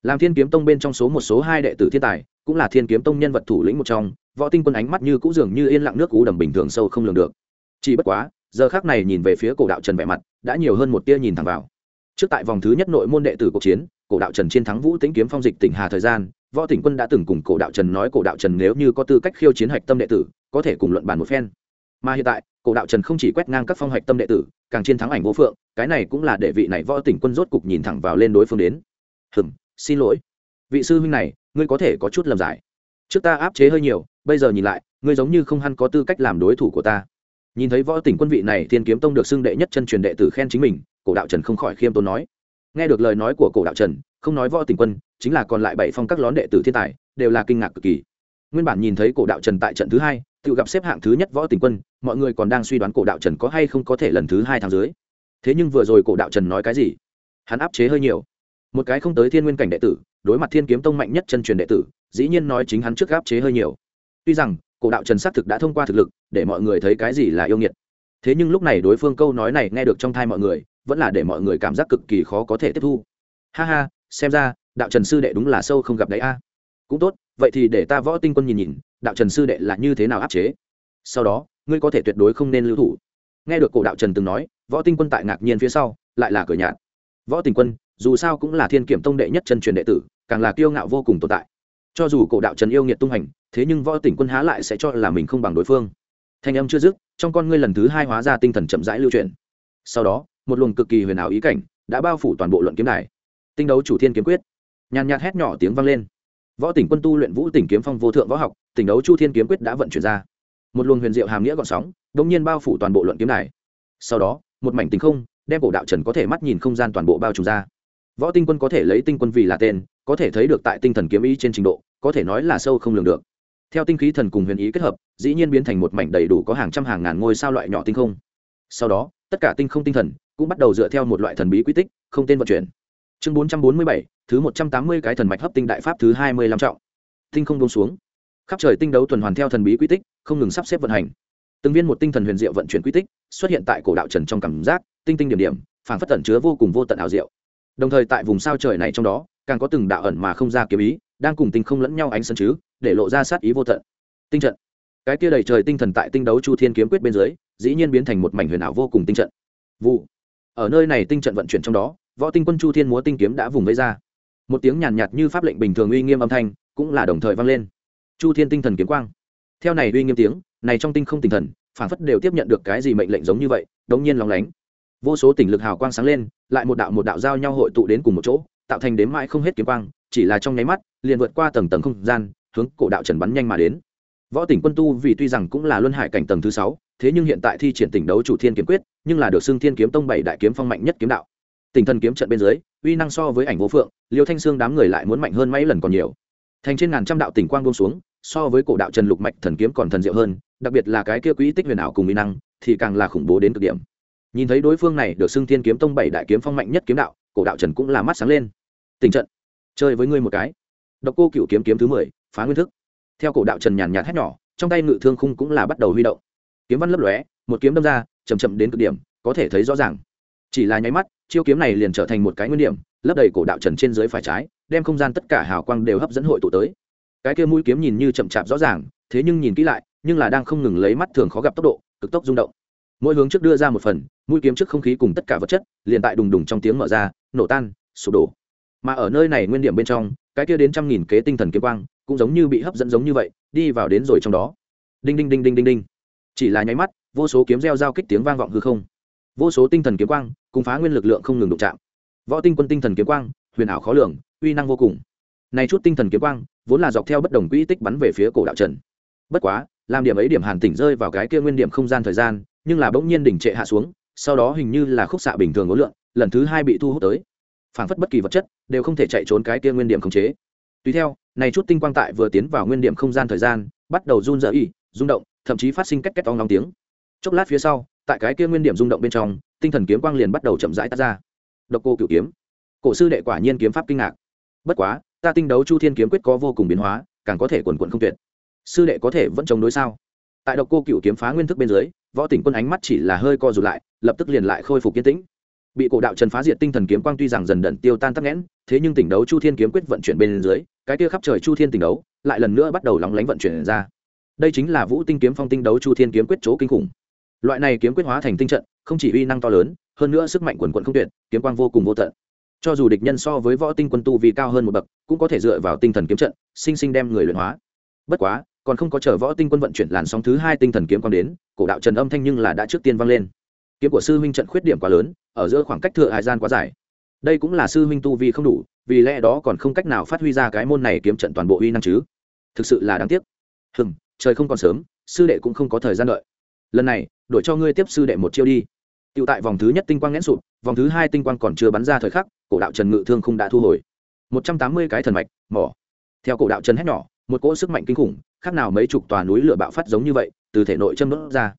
làm thiên kiếm tông bên trong một số 2 đệ tử thiên tài, cũng là thiên kiếm tông nhân vật thủ lĩnh một trong, Võ Tinh Quân ánh mắt như cũ dường như yên lặng nước cú đầm bình thường sâu không lường được. Chỉ bất quá giờ khác này nhìn về phía cổ đạo trần vẻ mặt đã nhiều hơn một tia nhìn thẳng vào. Trước tại vòng thứ nhất nội môn đệ tử cuộc chiến, cổ đạo trần chiến thắng Vũ Tĩnh kiếm phong dịch tỉnh Hà thời gian, Võ Tỉnh Quân đã từng cùng cổ đạo trần nói cổ đạo trần nếu như có tư cách khiêu chiến hạch tâm đệ tử, có thể cùng luận bàn một phen. Mà hiện tại, cổ đạo trần không chỉ quét ngang các phong hạch tâm đệ tử, càng chiến thắng ảnh vô phượng, cái này cũng là để vị này Võ Tỉnh Quân rốt cục nhìn thẳng vào lên đối phương đến. Xin lỗi, vị sư huynh này, ngươi có thể có chút lầm giải. Trước ta áp chế hơi nhiều, bây giờ nhìn lại, ngươi giống như không hẳn có tư cách làm đối thủ của ta. Nhìn thấy Võ Tỉnh Quân vị này thiên kiếm tông được xưng đệ nhất chân truyền đệ tử khen chính mình, cổ đạo trần không khỏi khiêm tốn nói. Nghe được lời nói của cổ đạo trần, không nói Võ Tỉnh Quân, chính là còn lại 7 phong các lón đệ tử thiên tài đều là kinh ngạc cực kỳ. Nguyên bản nhìn thấy cổ đạo trần tại trận thứ 2, tự gặp xếp hạng thứ nhất Võ Tỉnh Quân, mọi người còn đang suy đoán cổ đạo trần có hay không có thể lần thứ 2 thắng dưới. Thế nhưng vừa rồi cổ đạo trần nói cái gì? Hắn áp chế hơi nhiều. Một cái không tới thiên nguyên cảnh đệ tử, đối mặt thiên kiếm tông mạnh nhất chân truyền đệ tử, dĩ nhiên nói chính hắn trước áp chế hơi nhiều. Tuy rằng cổ đạo trần xác thực đã thông qua thực lực để mọi người thấy cái gì là yêu nghiệt, thế nhưng lúc này đối phương câu nói này nghe được trong tai mọi người, vẫn là để mọi người cảm giác cực kỳ khó có thể tiếp thu. Ha ha, xem ra đạo trần sư đệ đúng là sâu không gặp đấy a. Cũng tốt, vậy thì để ta Võ Tinh Quân nhìn nhìn đạo trần sư đệ là như thế nào áp chế, sau đó ngươi có thể tuyệt đối không nên lưu thủ. Nghe được cổ đạo trần từng nói, Võ Tinh Quân tại ngạc nhiên phía sau lại là cười nhạt. Võ Tinh Quân dù sao cũng là thiên kiểm tông đệ nhất chân truyền đệ tử, càng là kiêu ngạo vô cùng tồn tại. Cho dù cổ đạo trần yêu nghiệt tung hành, thế nhưng Võ Tỉnh Quân há lại sẽ cho là mình không bằng đối phương. Thanh âm chưa dứt, trong con ngươi lần thứ 2 hóa ra tinh thần chậm rãi lưu chuyển. Sau đó một luồng cực kỳ huyền ảo ý cảnh đã bao phủ toàn bộ luận kiếm đài. Tinh đấu chủ thiên kiếm quyết, nhàn nhạt hét nhỏ tiếng vang lên. Võ Tỉnh Quân tu luyện Vũ Tỉnh kiếm phong vô thượng võ học, tinh đấu chu thiên kiếm quyết đã vận chuyển ra. Một luồng huyền diệu hàm nghĩa gợn sóng đột nhiên bao phủ toàn bộ luận kiếm đài. Sau đó một mảnh tinh không đem cổ đạo trần có thể mắt nhìn không gian toàn bộ bao trùm ra. Võ Tinh Quân có thể lấy tinh quân vì là tên, có thể thấy được tại tinh thần kiếm ý trên trình độ, có thể nói là sâu không lường được. Theo tinh khí thần cùng huyền ý kết hợp, dĩ nhiên biến thành một mảnh đầy đủ có hàng trăm hàng ngàn ngôi sao loại nhỏ tinh không. Sau đó, tất cả tinh không tinh thần cũng bắt đầu dựa theo một loại thần bí quy tích, không tên vận chuyển. Chương 447, thứ 180 cái thần mạch hấp tinh đại pháp thứ 25 trọng. Tinh không buông xuống, khắp trời tinh đấu tuần hoàn theo thần bí quy tích, không ngừng sắp xếp vận hành. Từng viên một tinh thần huyền diệu vận chuyển quy tích, xuất hiện tại cổ đạo trần trong cảm giác, tinh tinh điểm điểm, phảng phất tẩn chứa vô cùng vô tận ảo diệu. Đồng thời tại vùng sao trời này trong đó, càng có từng đạo ẩn mà không ra kiếm ý, đang cùng tinh không lẫn nhau ánh sáng chứ, để lộ ra sát ý vô tận. Tinh trận, cái kia đầy trời tinh thần tại tinh đấu chu thiên kiếm quyết bên dưới, dĩ nhiên biến thành một mảnh huyền ảo vô cùng tinh trận. Vụ. Ở nơi này tinh trận vận chuyển trong đó, Võ Tinh Quân chu thiên múa tinh kiếm đã vùng vẫy ra. Một tiếng nhàn nhạt như pháp lệnh bình thường uy nghiêm âm thanh, cũng là đồng thời vang lên. Chu thiên tinh thần kiếm quang. Theo này uy nghiêm tiếng, này trong tinh không tinh thần, phảng phất đều tiếp nhận được cái gì mệnh lệnh giống như vậy, đống nhiên lóng lánh. Vô số tỉnh lực hào quang sáng lên, lại một đạo giao nhau hội tụ đến cùng một chỗ, tạo thành đếm mãi không hết kiếm quang, chỉ là trong nháy mắt, liền vượt qua tầng tầng không gian, hướng cổ đạo trần bắn nhanh mà đến. Võ Tỉnh Quân tu vì tuy rằng cũng là luân hải cảnh tầng thứ 6, thế nhưng hiện tại thi triển tỉnh đấu chủ thiên kiếm quyết, nhưng là được xưng thiên kiếm tông 7 đại kiếm phong mạnh nhất kiếm đạo. Tỉnh thần kiếm trận bên dưới, uy năng so với ảnh vô phượng, Liêu Thanh Xương đám người lại muốn mạnh hơn mấy lần còn nhiều. Thành trên ngàn trăm đạo tỉnh quang buông xuống, so với cổ đạo trần lục mạch thần kiếm còn thần diệu hơn, đặc biệt là cái kia quý tích huyền ảo cùng uy năng, thì càng là khủng bố đến cực điểm. Nhìn thấy đối phương này được xưng thiên kiếm tông 7 đại kiếm phong mạnh nhất kiếm đạo, cổ đạo trần cũng là mắt sáng lên. Tình trận, chơi với ngươi một cái. Độc Cô Cửu kiếm kiếm thứ 10, phá nguyên thức. Theo cổ đạo trần nhàn nhạt hét nhỏ, trong tay ngự thương khung cũng là bắt đầu huy động. Kiếm văn lấp lóe, một kiếm đâm ra, chậm chậm đến cực điểm, có thể thấy rõ ràng. Chỉ là nháy mắt, chiêu kiếm này liền trở thành một cái nguyên điểm, lấp đầy cổ đạo trần trên dưới phải trái, đem không gian tất cả hào quang đều hấp dẫn hội tụ tới. Cái kia mũi kiếm nhìn như chậm chạp rõ ràng, thế nhưng nhìn kỹ lại, nhưng là đang không ngừng lấy mắt thường khó gặp tốc độ, cực tốc rung động. Mỗi hướng trước đưa ra một phần, mũi kiếm trước không khí cùng tất cả vật chất liền tại đùng đùng trong tiếng mở ra, nổ tan, sụp đổ. Mà ở nơi này nguyên điểm bên trong, cái kia đến trăm nghìn kế tinh thần kiếm quang cũng giống như bị hấp dẫn giống như vậy, đi vào đến rồi trong đó. Đinh đinh đinh đinh đinh đinh. Chỉ là nháy mắt, vô số kiếm reo giao kích tiếng vang vọng hư không. Vô số tinh thần kiếm quang cùng phá nguyên lực lượng không ngừng đụng chạm. Võ Tinh Quân tinh thần kiếm quang, huyền ảo khó lường, uy năng vô cùng. Này chút tinh thần kiếm quang vốn là dọc theo bất đồng quỹ tích bắn về phía cổ đạo trần. Bất quá, làm điểm ấy điểm hàn tỉnh rơi vào cái kia nguyên điểm không gian thời gian, nhưng là bỗng nhiên đỉnh trệ hạ xuống, sau đó hình như là khúc xạ bình thường ngố lượng, lần thứ 2 bị thu hút tới. Phảng phất bất kỳ vật chất đều không thể chạy trốn cái kia nguyên điểm khống chế. Tùy theo, này chút tinh quang tại vừa tiến vào nguyên điểm không gian thời gian, bắt đầu run rẩy, rung động, thậm chí phát sinh két két ong ong tiếng. Chốc lát phía sau, tại cái kia nguyên điểm rung động bên trong, tinh thần kiếm quang liền bắt đầu chậm rãi tắt ra. Độc Cô Cửu kiếm, cổ sư đệ quả nhiên kiếm pháp kinh ngạc. Bất quá, ta tinh đấu chu thiên kiếm quyết có vô cùng biến hóa, càng có thể quần quần không tuyệt. Sư đệ có thể vẫn chống đối sao? Tại Độc Cô Cửu kiếm phá nguyên thức bên dưới, Võ Tỉnh Quân ánh mắt chỉ là hơi co rụt lại, lập tức liền lại khôi phục kiên tĩnh. Bị cổ đạo trần phá diệt tinh thần kiếm quang tuy rằng dần đần tiêu tan tắc nghẽn, thế nhưng tỉnh đấu chu thiên kiếm quyết vận chuyển bên dưới cái kia khắp trời chu thiên tỉnh đấu lại lần nữa bắt đầu lóng lánh vận chuyển ra. Đây chính là Vũ Tinh kiếm phong tinh đấu chu thiên kiếm quyết chỗ kinh khủng. Loại này kiếm quyết hóa thành tinh trận, không chỉ uy năng to lớn, hơn nữa sức mạnh quần quần không tuyệt, kiếm quang vô cùng vô tận. Cho dù địch nhân so với võ tinh quân tu vì cao hơn một bậc, cũng có thể dựa vào tinh thần kiếm trận, sinh sinh đem người luyện hóa. Bất quá, còn không có chờ võ tinh quân vận chuyển làn sóng thứ hai tinh thần kiếm quang đến, cổ đạo trần âm thanh nhưng là đã trước tiên vang lên. Kiếm của sư huynh trận khuyết điểm quá lớn, ở giữa khoảng cách thừa hải gian quá dài. Đây cũng là sư huynh tu vi không đủ, vì lẽ đó còn không cách nào phát huy ra cái môn này kiếm trận toàn bộ uy năng chứ. Thực sự là đáng tiếc. Trời không còn sớm, sư đệ cũng không có thời gian đợi. Lần này, đổi cho ngươi tiếp sư đệ một chiêu đi. Tiểu tại vòng thứ nhất tinh quang nghẽn sụp, vòng thứ hai tinh quang còn chưa bắn ra thời khắc, cổ đạo Trần ngự thương không đã thu hồi. 180 cái thần mạch, mỏ. Theo cổ đạo Trần hét nhỏ, một cỗ sức mạnh kinh khủng, khác nào mấy chục tòa núi lửa bạo phát giống như vậy, từ thể nội châm đốt ra.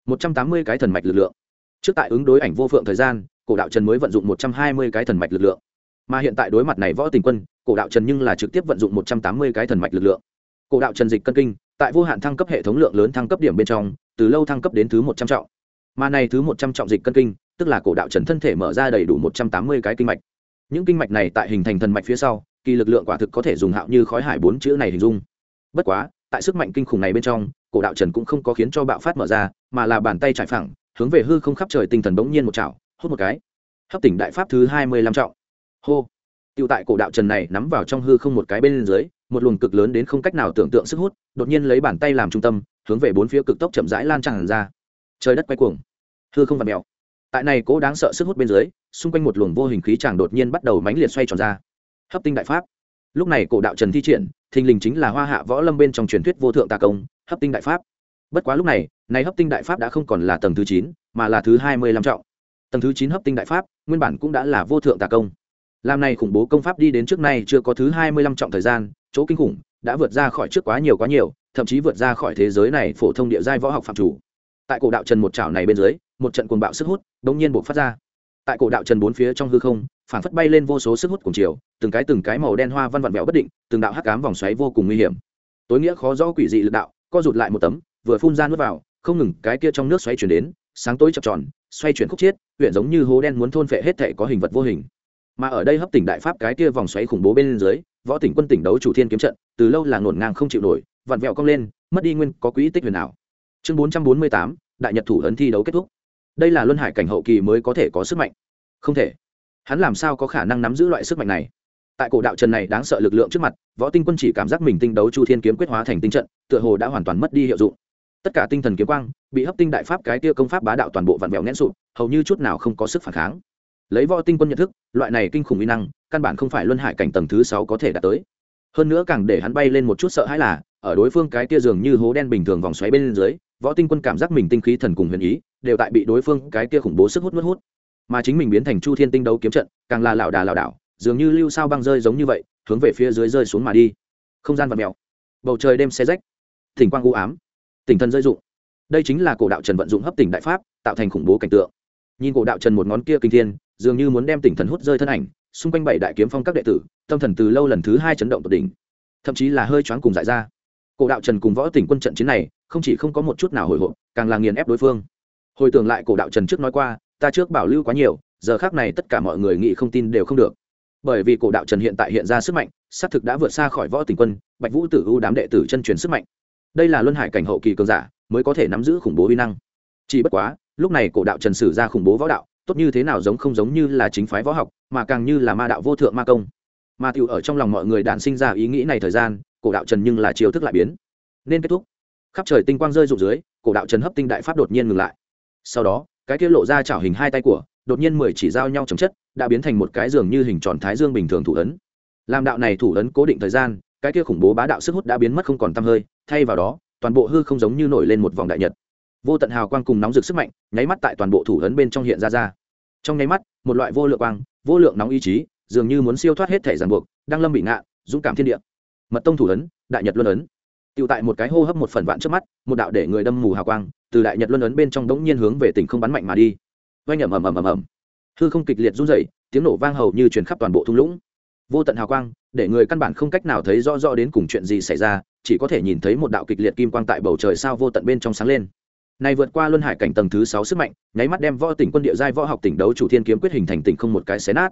180 cái thần mạch lực lượng. Trước tại ứng đối ảnh vô phượng thời gian, cổ đạo Trần mới vận dụng 120 cái thần mạch lực lượng. Mà hiện tại đối mặt này võ tình quân, cổ đạo Trần nhưng là trực tiếp vận dụng 180 cái thần mạch lực lượng. Cổ đạo Trần dịch cân kinh, tại vô hạn thăng cấp hệ thống lượng lớn thăng cấp điểm bên trong, từ lâu thăng cấp đến thứ 100 trọng. Mà này thứ 100 trọng dịch cân kinh, tức là cổ đạo Trần thân thể mở ra đầy đủ 180 cái kinh mạch. Những kinh mạch này tại hình thành thần mạch phía sau, kỳ lực lượng quả thực có thể dùng hạo như khói hải bốn chữ này hình dung. Bất quá, tại sức mạnh kinh khủng này bên trong, cổ đạo Trần cũng không có khiến cho bạo phát mở ra, mà là bàn tay trải phẳng, hướng về hư không khắp trời tinh thần bỗng nhiên một chảo, hút một cái. Hấp tỉnh đại pháp thứ 25 trọng. Hô. Tiêu tại cổ đạo Trần này nắm vào trong hư không một cái bên dưới, một luồng cực lớn đến không cách nào tưởng tượng sức hút, đột nhiên lấy bàn tay làm trung tâm, hướng về bốn phía cực tốc chậm rãi lan tràn ra. Trời đất quay cuồng, hư không vặn mèo. Tại này cố đáng sợ sức hút bên dưới, xung quanh một luồng vô hình khí tràng đột nhiên bắt đầu mãnh liệt xoay tròn ra. Hấp tinh đại pháp. Lúc này cổ đạo Trần thi triển, thình lình chính là Hoa Hạ võ lâm bên trong truyền thuyết vô thượng tà công, hấp tinh đại pháp. Bất quá lúc này, này hấp tinh đại pháp đã không còn là tầng thứ 9, mà là thứ 25 trọng. Tầng thứ 9 hấp tinh đại pháp, nguyên bản cũng đã là vô thượng tà công. Làm này khủng bố công pháp đi đến trước nay chưa có thứ 25 trọng thời gian, chỗ kinh khủng đã vượt ra khỏi trước quá nhiều, thậm chí vượt ra khỏi thế giới này phổ thông địa giai võ học phạm chủ. Tại cổ đạo Trần một chảo này bên dưới, một trận cuồng bạo sức hút đột nhiên bộc phát ra. Tại cổ đạo Trần bốn phía trong hư không, phản phất bay lên vô số sức hút cùng chiều, từng cái màu đen hoa văn vặn vẹo bất định, từng đạo hắc ám vòng xoáy vô cùng nguy hiểm. Tối nghĩa khó rõ quỷ dị lực đạo, co rụt lại một tấm, vừa phun ra nuốt vào, không ngừng cái kia trong nước xoáy chuyển đến, sáng tối chập tròn, xoay chuyển khúc chiết, huyện giống như hố đen muốn thôn phệ hết thảy có hình vật vô hình. Mà ở đây hấp tỉnh đại pháp cái kia vòng xoáy khủng bố bên dưới, võ tỉnh quân tỉnh đấu chủ thiên kiếm trận, từ lâu là ngổn ngang không chịu nổi, vặn vẹo cong lên, mất đi nguyên có quỹ tích huyền ảo. Chương 448, đại nhật thủ ấn thi đấu kết thúc. Đây là luân hải cảnh hậu kỳ mới có thể có sức mạnh. Không thể. Hắn làm sao có khả năng nắm giữ loại sức mạnh này? Tại cổ đạo Trần này đáng sợ lực lượng trước mặt, võ tinh quân chỉ cảm giác mình tinh đấu chu thiên kiếm quyết hóa thành tinh trận, tựa hồ đã hoàn toàn mất đi hiệu dụng. Tất cả tinh thần kiếm quang bị hấp tinh đại pháp cái kia công pháp bá đạo toàn bộ vặn vẹo nghẽn sụp, hầu như chút nào không có sức phản kháng. Lấy võ tinh quân nhận thức, loại này kinh khủng uy năng, căn bản không phải luân hải cảnh tầng thứ 6 có thể đạt tới. Hơn nữa càng để hắn bay lên một chút sợ hãi là, ở đối phương cái kia dường như hố đen bình thường vòng xoáy bên dưới, võ tinh quân cảm giác mình tinh khí thần cùng huyền ý đều tại bị đối phương cái kia khủng bố sức hút nuốt hút, mà chính mình biến thành chu thiên tinh đấu kiếm trận, càng là lảo đảo, dường như lưu sao băng rơi giống như vậy, hướng về phía dưới rơi xuống mà đi. Không gian vặn mèo, bầu trời đêm xé rách, thỉnh quang u ám, tỉnh thần rơi rụng. Đây chính là cổ đạo Trần vận dụng hấp tỉnh đại pháp, tạo thành khủng bố cảnh tượng. Nhìn cổ đạo Trần một ngón kia kinh thiên, dường như muốn đem tỉnh thần hút rơi thân ảnh, xung quanh bảy đại kiếm phong các đệ tử, tâm thần từ lâu lần thứ 2 chấn động tột đỉnh, thậm chí là hơi choáng cùng dại ra. Cổ đạo Trần cùng võ tỉnh quân trận chiến này, không chỉ không có một chút nào hồi hộp, càng là nghiền ép đối phương. Hồi tưởng lại cổ đạo Trần trước nói qua, ta trước bảo lưu quá nhiều, giờ khác này tất cả mọi người nghĩ không tin đều không được. Bởi vì cổ đạo Trần hiện tại hiện ra sức mạnh, xác thực đã vượt xa khỏi võ tỉnh quân, Bạch Vũ Tử ưu đám đệ tử chân truyền sức mạnh. Đây là luân hải cảnh hậu kỳ cường giả mới có thể nắm giữ khủng bố uy năng. Chỉ bất quá, lúc này cổ đạo Trần sử ra khủng bố võ đạo, tốt như thế nào giống không giống như là chính phái võ học, mà càng như là ma đạo vô thượng ma công. Mà tiểu ở trong lòng mọi người đản sinh ra ý nghĩ này thời gian, cổ đạo Trần nhưng là chiêu thức lại biến. Nên kết thúc. Khắp trời tinh quang rơi rụng dưới, cổ đạo Trần hấp tinh đại pháp đột nhiên ngừng lại. Sau đó, cái kia lộ ra chảo hình hai tay của, đột nhiên 10 chỉ giao nhau chồng chất, đã biến thành một cái dường như hình tròn thái dương bình thường thủ ấn. Làm đạo này thủ ấn cố định thời gian, cái kia khủng bố bá đạo sức hút đã biến mất không còn tăm hơi, thay vào đó, toàn bộ hư không giống như nổi lên một vòng đại nhật. Vô tận hào quang cùng nóng rực sức mạnh, nháy mắt tại toàn bộ thủ ấn bên trong hiện ra. Trong nháy mắt, một loại vô lượng quang, vô lượng nóng ý chí, dường như muốn siêu thoát hết thể ràng buộc, đang lâm bị ngạ, dũng cảm thiên địa. Mật tông thủ ấn, đại nhật luân ấn. Tiểu tại một cái hô hấp một phần vạn trước mắt, một đạo để người đâm mù hào quang, từ đại nhật luân ấn bên trong đống nhiên hướng về tỉnh không bắn mạnh mà đi. Vang ầm. Hư không kịch liệt rung rẩy, tiếng nổ vang hầu như truyền khắp toàn bộ thung lũng. Vô tận hào quang, để người căn bản không cách nào thấy rõ đến cùng chuyện gì xảy ra, chỉ có thể nhìn thấy một đạo kịch liệt kim quang tại bầu trời sao vô tận bên trong sáng lên. Này vượt qua luân hải cảnh tầng thứ 6 sức mạnh, nháy mắt đem võ tỉnh quân địa giai võ học tỉnh đấu chủ thiên kiếm quyết hình thành tỉnh không một cái xé nát.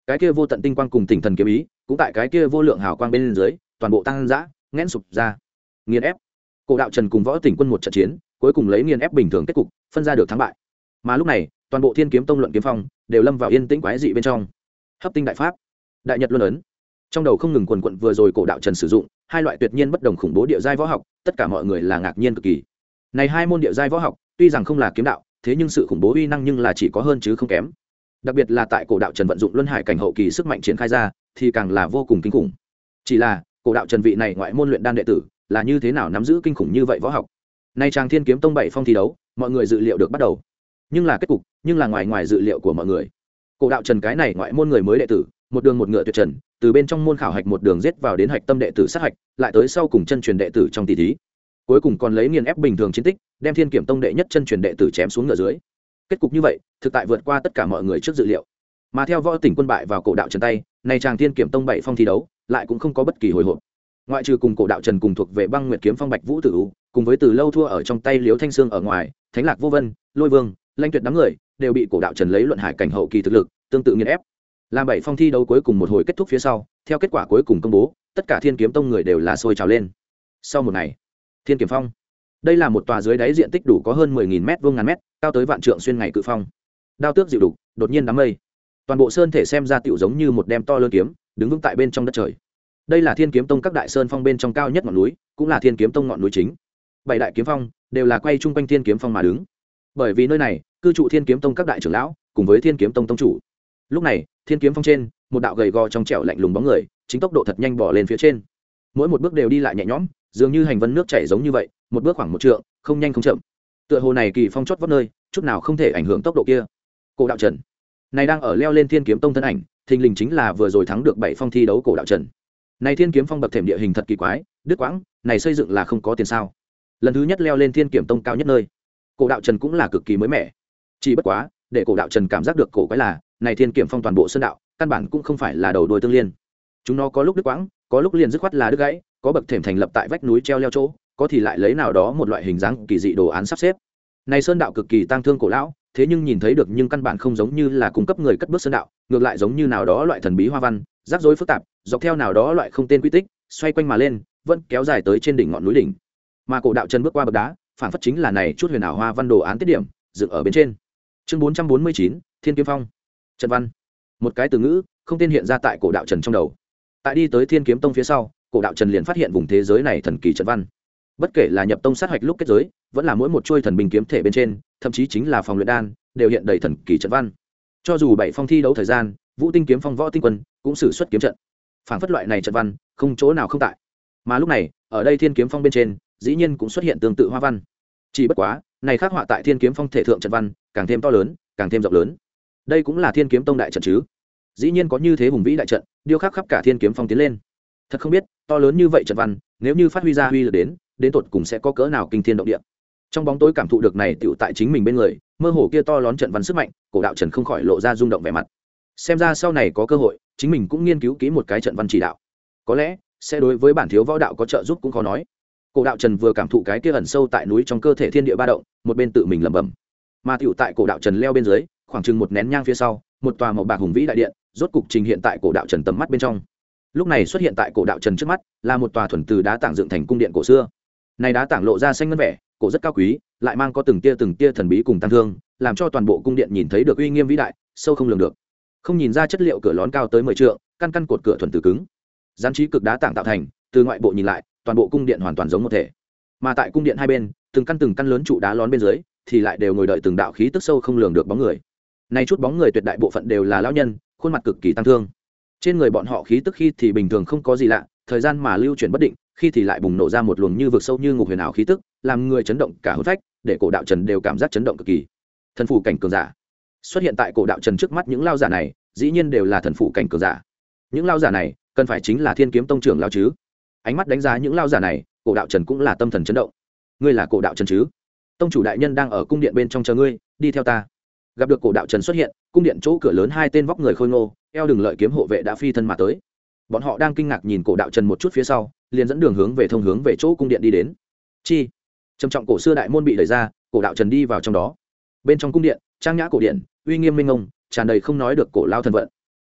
cái kia vô tận tinh quang cùng tinh thần kiếm ý cũng tại cái kia vô lượng hào quang bên dưới toàn bộ tăng dã nghẽn sụp ra, nghiền ép. Cổ đạo trần cùng võ tỉnh quân một trận chiến cuối cùng lấy nghiền ép bình thường kết cục phân ra được thắng bại. Mà lúc này toàn bộ thiên kiếm tông luận kiếm phong đều lâm vào yên tĩnh quái dị bên trong. Hấp tinh đại pháp, đại nhật luân ấn, trong đầu không ngừng quần quận vừa rồi cổ đạo trần sử dụng hai loại tuyệt nhiên bất đồng khủng bố địa giai võ học, tất cả mọi người là ngạc nhiên cực kỳ. Này hai môn địa giai võ học tuy rằng không là kiếm đạo, thế nhưng sự khủng bố uy năng nhưng là chỉ có hơn chứ không kém. Đặc biệt là tại cổ đạo trần vận dụng luân hải cảnh hậu kỳ sức mạnh triển khai ra thì càng là vô cùng kinh khủng. Chỉ là cổ đạo trần vị này ngoại môn luyện đan đệ tử là như thế nào nắm giữ kinh khủng như vậy võ học. Nay trang thiên kiếm tông 7 phong thi đấu mọi người dự liệu được bắt đầu, nhưng là kết cục nhưng là ngoài dự liệu của mọi người. Cổ đạo trần cái này ngoại môn người mới đệ tử một đường một ngựa tuyệt trần, từ bên trong môn khảo hạch một đường giết vào đến hạch tâm đệ tử sát hạch, lại tới sau cùng chân truyền đệ tử trong tỷ thí, cuối cùng còn lấy nghiền ép bình thường chiến tích đem thiên kiểm tông đệ nhất chân truyền đệ tử chém xuống ngựa dưới. Kết cục như vậy thực tại vượt qua tất cả mọi người trước dự liệu. Mà theo võ tỉnh quân bại vào cổ đạo trần tay, này chàng thiên kiểm tông 7 phong thi đấu lại cũng không có bất kỳ hồi hộp. Ngoại trừ cùng cổ đạo trần cùng thuộc về băng nguyệt kiếm phong bạch vũ tử u, cùng với từ lâu thua ở trong tay liếu thanh sương ở ngoài, thánh lạc vô vân, lôi vương, lanh tuyệt đám người đều bị cổ đạo trần lấy luận hải cảnh hậu kỳ thực lực tương tự nghiền ép. Làm 7 phong thi đấu cuối cùng một hồi kết thúc phía sau, theo kết quả cuối cùng công bố, tất cả thiên kiếm tông người đều là sôi trào lên. Sau một ngày, thiên kiếm phong, đây là một tòa dưới đáy diện tích đủ có hơn 10.000 mét vuông ngàn mét, cao tới vạn trượng xuyên ngày cự phong. Đao tước dịu đục, đột nhiên đám mây, toàn bộ sơn thể xem ra tựu giống như một đem to lớn kiếm đứng vững tại bên trong đất trời. Đây là thiên kiếm tông các đại sơn phong bên trong cao nhất ngọn núi, cũng là thiên kiếm tông ngọn núi chính. 7 đại kiếm phong đều là quay chung quanh thiên kiếm phong mà đứng, bởi vì nơi này cư trụ thiên kiếm tông các đại trưởng lão cùng với thiên kiếm tông tông chủ. Lúc này thiên kiếm phong trên một đạo gầy gò trong trẻo lạnh lùng bóng người chính tốc độ thật nhanh bỏ lên phía trên, mỗi một bước đều đi lại nhẹ nhõm, dường như hành vân nước chảy giống như vậy, một bước khoảng 1 trượng, không nhanh không chậm. Tựa hồ này kỳ phong chót vót nơi chút nào không thể ảnh hưởng tốc độ kia. Cổ đạo trần này đang ở leo lên thiên kiếm tông thân ảnh, thình lình chính là vừa rồi thắng được 7 phong thi đấu cổ đạo trần. Này thiên kiếm phong bậc thềm địa hình thật kỳ quái, đứt quãng, này xây dựng là không có tiền sao? Lần thứ nhất leo lên thiên kiếm tông cao nhất nơi, cổ đạo trần cũng là cực kỳ mới mẻ. Chỉ bất quá, để cổ đạo trần cảm giác được cổ quái là, này thiên kiếm phong toàn bộ sơn đạo, căn bản cũng không phải là đầu đuôi tương liên. Chúng nó có lúc đứt quãng, có lúc liền dứt khoát là đứt gãy, có bậc thềm thành lập tại vách núi treo leo chỗ, có thì lại lấy nào đó một loại hình dáng kỳ dị đồ án sắp xếp. Này sơn đạo cực kỳ tang thương cổ lão, thế nhưng nhìn thấy được nhưng căn bản không giống như là cung cấp người cất bước sơn đạo, ngược lại giống như nào đó loại thần bí hoa văn, rắc rối phức tạp, dọc theo nào đó loại không tên quy tích, xoay quanh mà lên, vẫn kéo dài tới trên đỉnh ngọn núi đỉnh. Mà cổ đạo trần bước qua bậc đá, phản phất chính là này chút huyền ảo hoa văn đồ án tiết điểm, dựng ở bên trên. Chương 449, Thiên Kiếm Phong. Trận văn. Một cái từ ngữ không tên hiện ra tại cổ đạo trần trong đầu. Tại đi tới Thiên Kiếm Tông phía sau, cổ đạo trần liền phát hiện vùng thế giới này thần kỳ trận văn. Bất kể là nhập tông sát hoạch lúc kết giới, vẫn là mỗi một chuôi thần binh kiếm thể bên trên, thậm chí chính là phòng luyện đan, đều hiện đầy thần kỳ trận văn. Cho dù 7 phong thi đấu thời gian, Vũ Tinh kiếm phong võ tinh quân cũng sử xuất kiếm trận. Phản phất loại này trận văn, không chỗ nào không tại. Mà lúc này, ở đây Thiên Kiếm Phong bên trên, dĩ nhiên cũng xuất hiện tương tự hoa văn. Chỉ bất quá, này khắc họa tại Thiên Kiếm Phong thể thượng trận văn, càng thêm to lớn, càng thêm rộng lớn. Đây cũng là Thiên Kiếm Tông đại trận chứ? Dĩ nhiên có như thế hùng vĩ đại trận, điêu khắc khắp cả Thiên Kiếm Phong tiến lên. Thật không biết, to lớn như vậy trận văn, nếu như phát huy ra uy lực đến tột cùng sẽ có cỡ nào kinh thiên động địa. Trong bóng tối cảm thụ được này tựu tại chính mình bên người, mơ hồ kia to lớn trận văn sức mạnh, cổ đạo trần không khỏi lộ ra rung động vẻ mặt. Xem ra sau này có cơ hội, chính mình cũng nghiên cứu kỹ một cái trận văn chỉ đạo, có lẽ sẽ đối với bản thiếu võ đạo có trợ giúp cũng khó nói. Cổ đạo trần vừa cảm thụ cái kia ẩn sâu tại núi trong cơ thể thiên địa ba động, một bên tự mình lẩm bẩm. Mà tiểu tại cổ đạo trần leo bên dưới, khoảng chừng một nén nhang phía sau, một tòa màu bạc hùng vĩ đại điện, rốt cục trình hiện tại cổ đạo trần tầm mắt bên trong. Lúc này xuất hiện tại cổ đạo trần trước mắt, là một tòa thuần từ đá tảng dựng thành cung điện cổ xưa. Này đá tảng lộ ra xanh ngân vẻ, cổ rất cao quý, lại mang có từng tia thần bí cùng tăng thương, làm cho toàn bộ cung điện nhìn thấy được uy nghiêm vĩ đại, sâu không lường được. Không nhìn ra chất liệu cửa lón cao tới 10 trượng, căn cột cửa thuần từ cứng, gián trí cực đá tảng tạo thành, từ ngoại bộ nhìn lại, toàn bộ cung điện hoàn toàn giống một thể. Mà tại cung điện hai bên, từng căn lớn trụ đá lón bên dưới, thì lại đều ngồi đợi từng đạo khí tức sâu không lường được bóng người. Này chút bóng người tuyệt đại bộ phận đều là lão nhân, khuôn mặt cực kỳ tăng thương. Trên người bọn họ khí tức khi thì bình thường không có gì lạ, thời gian mà lưu chuyển bất định, khi thì lại bùng nổ ra một luồng như vực sâu như ngục huyền ảo khí tức, làm người chấn động cả hồn phách, để cổ đạo trần đều cảm giác chấn động cực kỳ. Thần phủ cảnh cường giả xuất hiện tại cổ đạo trần trước mắt, những lao giả này dĩ nhiên đều là thần phủ cảnh cường giả. Những lao giả này cần phải chính là Thiên Kiếm Tông trưởng lao chứ? Ánh mắt đánh giá những lao giả này, cổ đạo trần cũng là tâm thần chấn động. Ngươi là cổ đạo trần chứ? Tông chủ đại nhân đang ở cung điện bên trong chờ ngươi, đi theo ta. Gặp được cổ đạo trần xuất hiện, cung điện chỗ cửa lớn hai tên vóc người khôi ngô, eo đừng lợi kiếm hộ vệ đã phi thân mà tới. Bọn họ đang kinh ngạc nhìn cổ đạo trần một chút phía sau, liền dẫn đường hướng về chỗ cung điện đi đến. Chi trầm trọng cổ xưa đại môn bị đẩy ra, cổ đạo trần đi vào trong đó. Bên trong cung điện trang nhã cổ điện, uy nghiêm minh ngông, tràn đầy không nói được cổ lao thần vận.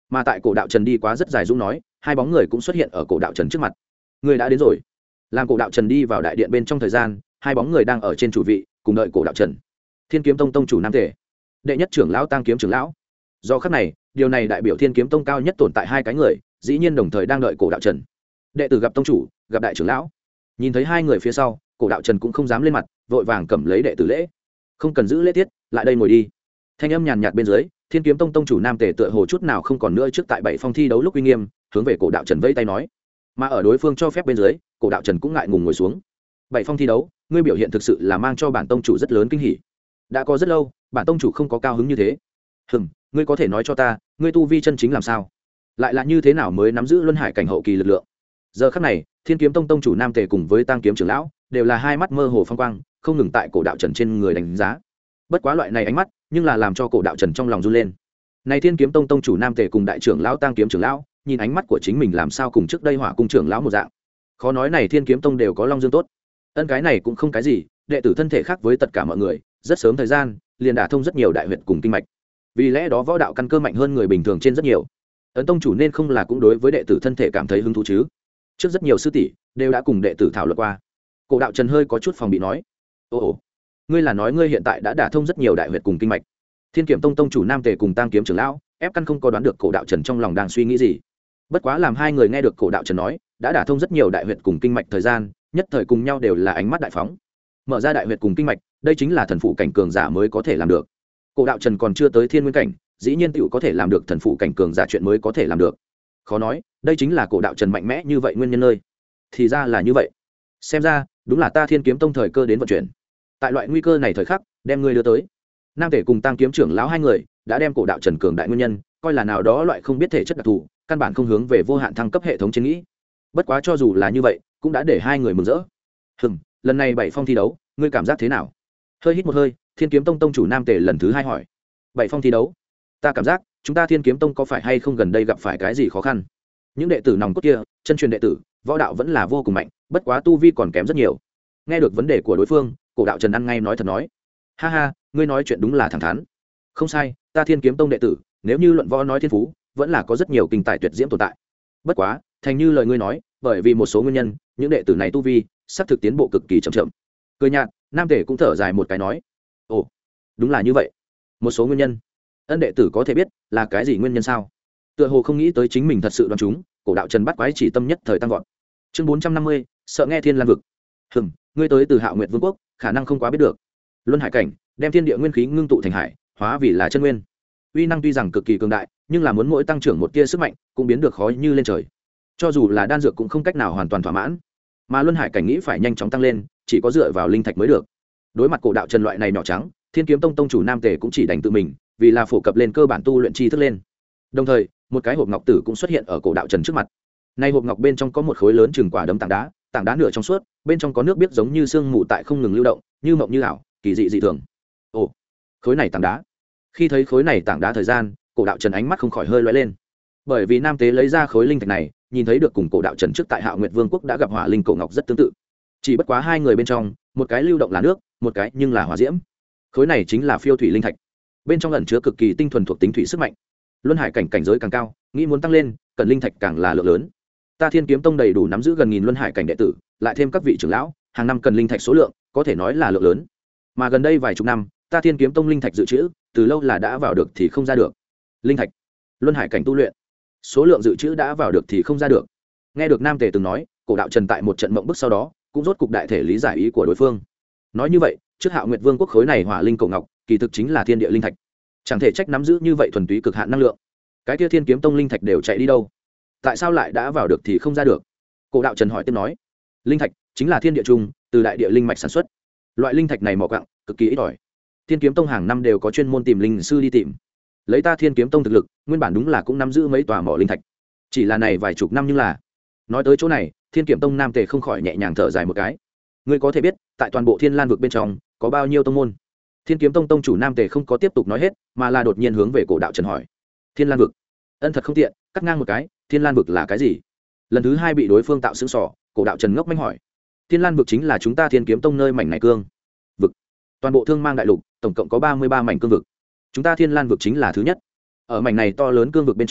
Mà tại cổ đạo trần đi quá rất dài dũng nói, hai bóng người cũng xuất hiện ở cổ đạo trần trước mặt. Người đã đến rồi. Làm cổ đạo trần đi vào đại điện bên trong thời gian, hai bóng người đang ở trên chủ vị cùng đợi cổ đạo trần. Thiên kiếm tông tông chủ nam tề, đệ nhất trưởng lão tăng kiếm trưởng lão. Do khắc này, điều này đại biểu thiên kiếm tông cao nhất tồn tại hai cái người, dĩ nhiên đồng thời đang đợi cổ đạo trần. Đệ tử gặp tông chủ, gặp đại trưởng lão. Nhìn thấy hai người phía sau, cổ đạo trần cũng không dám lên mặt, vội vàng cầm lấy đệ tử lễ. Không cần giữ lễ tiết, lại đây ngồi đi. Thanh âm nhàn nhạt bên dưới, thiên kiếm tông tông chủ nam tề tựa hồ chút nào không còn nữa trước tại bảy phong thi đấu lúc uy nghiêm, hướng về cổ đạo trần vẫy tay nói. Mà ở đối phương cho phép bên dưới, cổ đạo trần cũng ngại ngùng ngồi xuống. Bảy phong thi đấu, ngươi biểu hiện thực sự là mang cho bản tông chủ rất lớn kinh hỉ. Đã có rất lâu, bản tông chủ không có cao hứng như thế. Ngươi có thể nói cho ta, ngươi tu vi chân chính làm sao? Lại là như thế nào mới nắm giữ luân hải cảnh hậu kỳ lực lượng? Giờ khắc này, thiên kiếm tông tông chủ nam tề cùng với tăng kiếm trưởng lão đều là hai mắt mơ hồ phong quang, không ngừng tại cổ đạo trần trên người đánh giá. Bất quá loại này ánh mắt, nhưng là làm cho cổ đạo trần trong lòng run lên. Này thiên kiếm tông tông chủ nam tề cùng đại trưởng lão tăng kiếm trưởng lão, nhìn ánh mắt của chính mình làm sao cùng trước đây hỏa cung trưởng lão một dạng. Khó nói này thiên kiếm tông đều có long dương tốt. Ân cái này cũng không cái gì, đệ tử thân thể khác với tất cả mọi người, rất sớm thời gian liền đả thông rất nhiều đại huyệt cùng kinh mạch. Vì lẽ đó võ đạo căn cơ mạnh hơn người bình thường trên rất nhiều. Ấn tông chủ nên không là cũng đối với đệ tử thân thể cảm thấy hứng thú chứ? Trước rất nhiều sư tỷ đều đã cùng đệ tử thảo luận qua. Cổ đạo trần hơi có chút phòng bị nói, ồ, ngươi là nói ngươi hiện tại đã đả thông rất nhiều đại huyệt cùng kinh mạch? Thiên kiếm tông tông chủ nam tề cùng tăng kiếm trưởng lão ép căn không có đoán được cổ đạo trần trong lòng đang suy nghĩ gì. Bất quá làm hai người nghe được cổ đạo trần nói đã đả thông rất nhiều đại huyệt cùng kinh mạch thời gian, nhất thời cùng nhau đều là ánh mắt đại phóng. Mở ra đại huyệt cùng kinh mạch, đây chính là thần phụ cảnh cường giả mới có thể làm được. Cổ đạo trần còn chưa tới thiên nguyên cảnh, dĩ nhiên tựu có thể làm được thần phụ cảnh cường giả chuyện mới có thể làm được. Khó nói, đây chính là cổ đạo trần mạnh mẽ như vậy nguyên nhân nơi. Thì ra là như vậy. Xem ra, đúng là ta thiên kiếm tông thời cơ đến vận chuyển. Tại loại nguy cơ này thời khắc, đem ngươi đưa tới. Nam tể cùng tăng kiếm trưởng lão hai người đã đem cổ đạo trần cường đại nguyên nhân coi là nào đó loại không biết thể chất đặc thù, căn bản không hướng về vô hạn thăng cấp hệ thống chiến nghĩ. Bất quá cho dù là như vậy, cũng đã để hai người mừng rỡ. Lần này bảy phong thi đấu, ngươi cảm giác thế nào? Hơi hít một hơi, thiên kiếm tông tông chủ nam tề lần thứ hai hỏi. Bảy phong thi đấu, ta cảm giác chúng ta thiên kiếm tông có phải hay không gần đây gặp phải cái gì khó khăn? Những đệ tử nòng cốt kia, chân truyền đệ tử, võ đạo vẫn là vô cùng mạnh, bất quá tu vi còn kém rất nhiều. Nghe được vấn đề của đối phương, cổ đạo trần ăn ngay nói thật nói, ha ha, ngươi nói chuyện đúng là thẳng thắn. Không sai, ta thiên kiếm tông đệ tử, nếu như luận võ nói thiên phú, vẫn là có rất nhiều kinh tài tuyệt diễm tồn tại. Bất quá, thành như lời ngươi nói, bởi vì một số nguyên nhân, những đệ tử này tu vi sắp thực tiến bộ cực kỳ chậm chậm. Cười nhạt, nam tể cũng thở dài một cái nói, ồ, đúng là như vậy. Một số nguyên nhân, ân đệ tử có thể biết là cái gì nguyên nhân sao? Tựa hồ không nghĩ tới chính mình thật sự đoán chúng, cổ đạo trần bắt quái chỉ tâm nhất thời tăng vọt. Chương 450, sợ nghe thiên lan vực. Ngươi tới từ Hạo Nguyệt Vương quốc, khả năng không quá biết được. Luân hải cảnh, đem thiên địa nguyên khí ngưng tụ thành hải, hóa vì là chân nguyên. Uy năng tuy rằng cực kỳ cường đại, nhưng là muốn mỗi tăng trưởng một tia sức mạnh, cũng biến được khó như lên trời. Cho dù là đan dược cũng không cách nào hoàn toàn thỏa mãn. Mà luân hải cảnh nghĩ phải nhanh chóng tăng lên, chỉ có dựa vào linh thạch mới được. Đối mặt cổ đạo trần loại này nhỏ trắng, thiên kiếm tông tông chủ nam tề cũng chỉ đành tự mình, vì là phổ cập lên cơ bản tu luyện chi thức lên. Đồng thời, một cái hộp ngọc tử cũng xuất hiện ở cổ đạo trần trước mặt. Nay hộp ngọc bên trong có một khối lớn chừng quả đấm tảng đá nửa trong suốt, bên trong có nước biếc giống như sương mù tại không ngừng lưu động, như mộng như ảo, kỳ dị dị thường. Ồ, khối này tảng đá. Khi thấy khối này tảng đá thời gian, cổ đạo trần ánh mắt không khỏi hơi lóe lên. Bởi vì nam tế lấy ra khối linh thạch này, nhìn thấy được cùng cổ đạo trần trước tại Hạo Nguyệt Vương quốc đã gặp hỏa linh cổ ngọc rất tương tự. Chỉ bất quá hai người bên trong, một cái lưu động là nước, một cái nhưng là hỏa diễm. Khối này chính là phiêu thủy linh thạch. Bên trong ẩn chứa cực kỳ tinh thuần thuộc tính thủy sức mạnh. Luân hải cảnh cảnh giới càng cao, nghĩ muốn tăng lên, cần linh thạch càng là lượng lớn. Ta Thiên Kiếm Tông đầy đủ nắm giữ gần nghìn luân hải cảnh đệ tử, lại thêm các vị trưởng lão, hàng năm cần linh thạch số lượng, có thể nói là lượng lớn. Mà gần đây vài chục năm, ta Thiên Kiếm Tông linh thạch dự trữ, từ lâu là đã vào được thì không ra được. Linh thạch, luân hải cảnh tu luyện, số lượng dự trữ đã vào được thì không ra được. Nghe được nam tề từng nói, cổ đạo trần tại một trận mộng bức sau đó, cũng rốt cục đại thể lý giải ý của đối phương. Nói như vậy, trước Hạo Nguyệt Vương quốc khối này hỏa linh cổ ngọc, kỳ thực chính là thiên địa linh thạch. Chẳng thể trách nắm giữ như vậy thuần túy cực hạn năng lượng. Cái kia Thiên Kiếm Tông linh thạch đều chạy đi đâu? Tại sao lại đã vào được thì không ra được? Cổ đạo trần hỏi tiếp nói. Linh thạch chính là thiên địa trung, từ đại địa linh mạch sản xuất. Loại linh thạch này mỏ quặng, cực kỳ ít ỏi. Thiên Kiếm Tông hàng năm đều có chuyên môn tìm linh sư đi tìm. Lấy ta Thiên Kiếm Tông thực lực, nguyên bản đúng là cũng nắm giữ mấy tòa mỏ linh thạch. Chỉ là này vài chục năm nhưng là. Nói tới chỗ này, Thiên Kiếm Tông nam tề không khỏi nhẹ nhàng thở dài một cái. Ngươi có thể biết, tại toàn bộ Thiên Lan vực bên trong, có bao nhiêu tông môn? Thiên Kiếm Tông tông chủ nam tề không có tiếp tục nói hết, mà là đột nhiên hướng về cổ đạo trần hỏi. Thiên Lan vực? Ân thật không tiện, cắt ngang một cái, Thiên Lan vực là cái gì? Lần thứ hai bị đối phương tạo sững sỏ, cổ đạo trần ngốc manh hỏi. Thiên Lan vực chính là chúng ta Thiên Kiếm Tông nơi mảnh này cương vực. Toàn bộ Thương Mang đại lục, tổng cộng có 33 mảnh cương vực. Chúng ta Thiên Lan vực chính là thứ nhất. Ở mảnh này to lớn cương vực bên trong,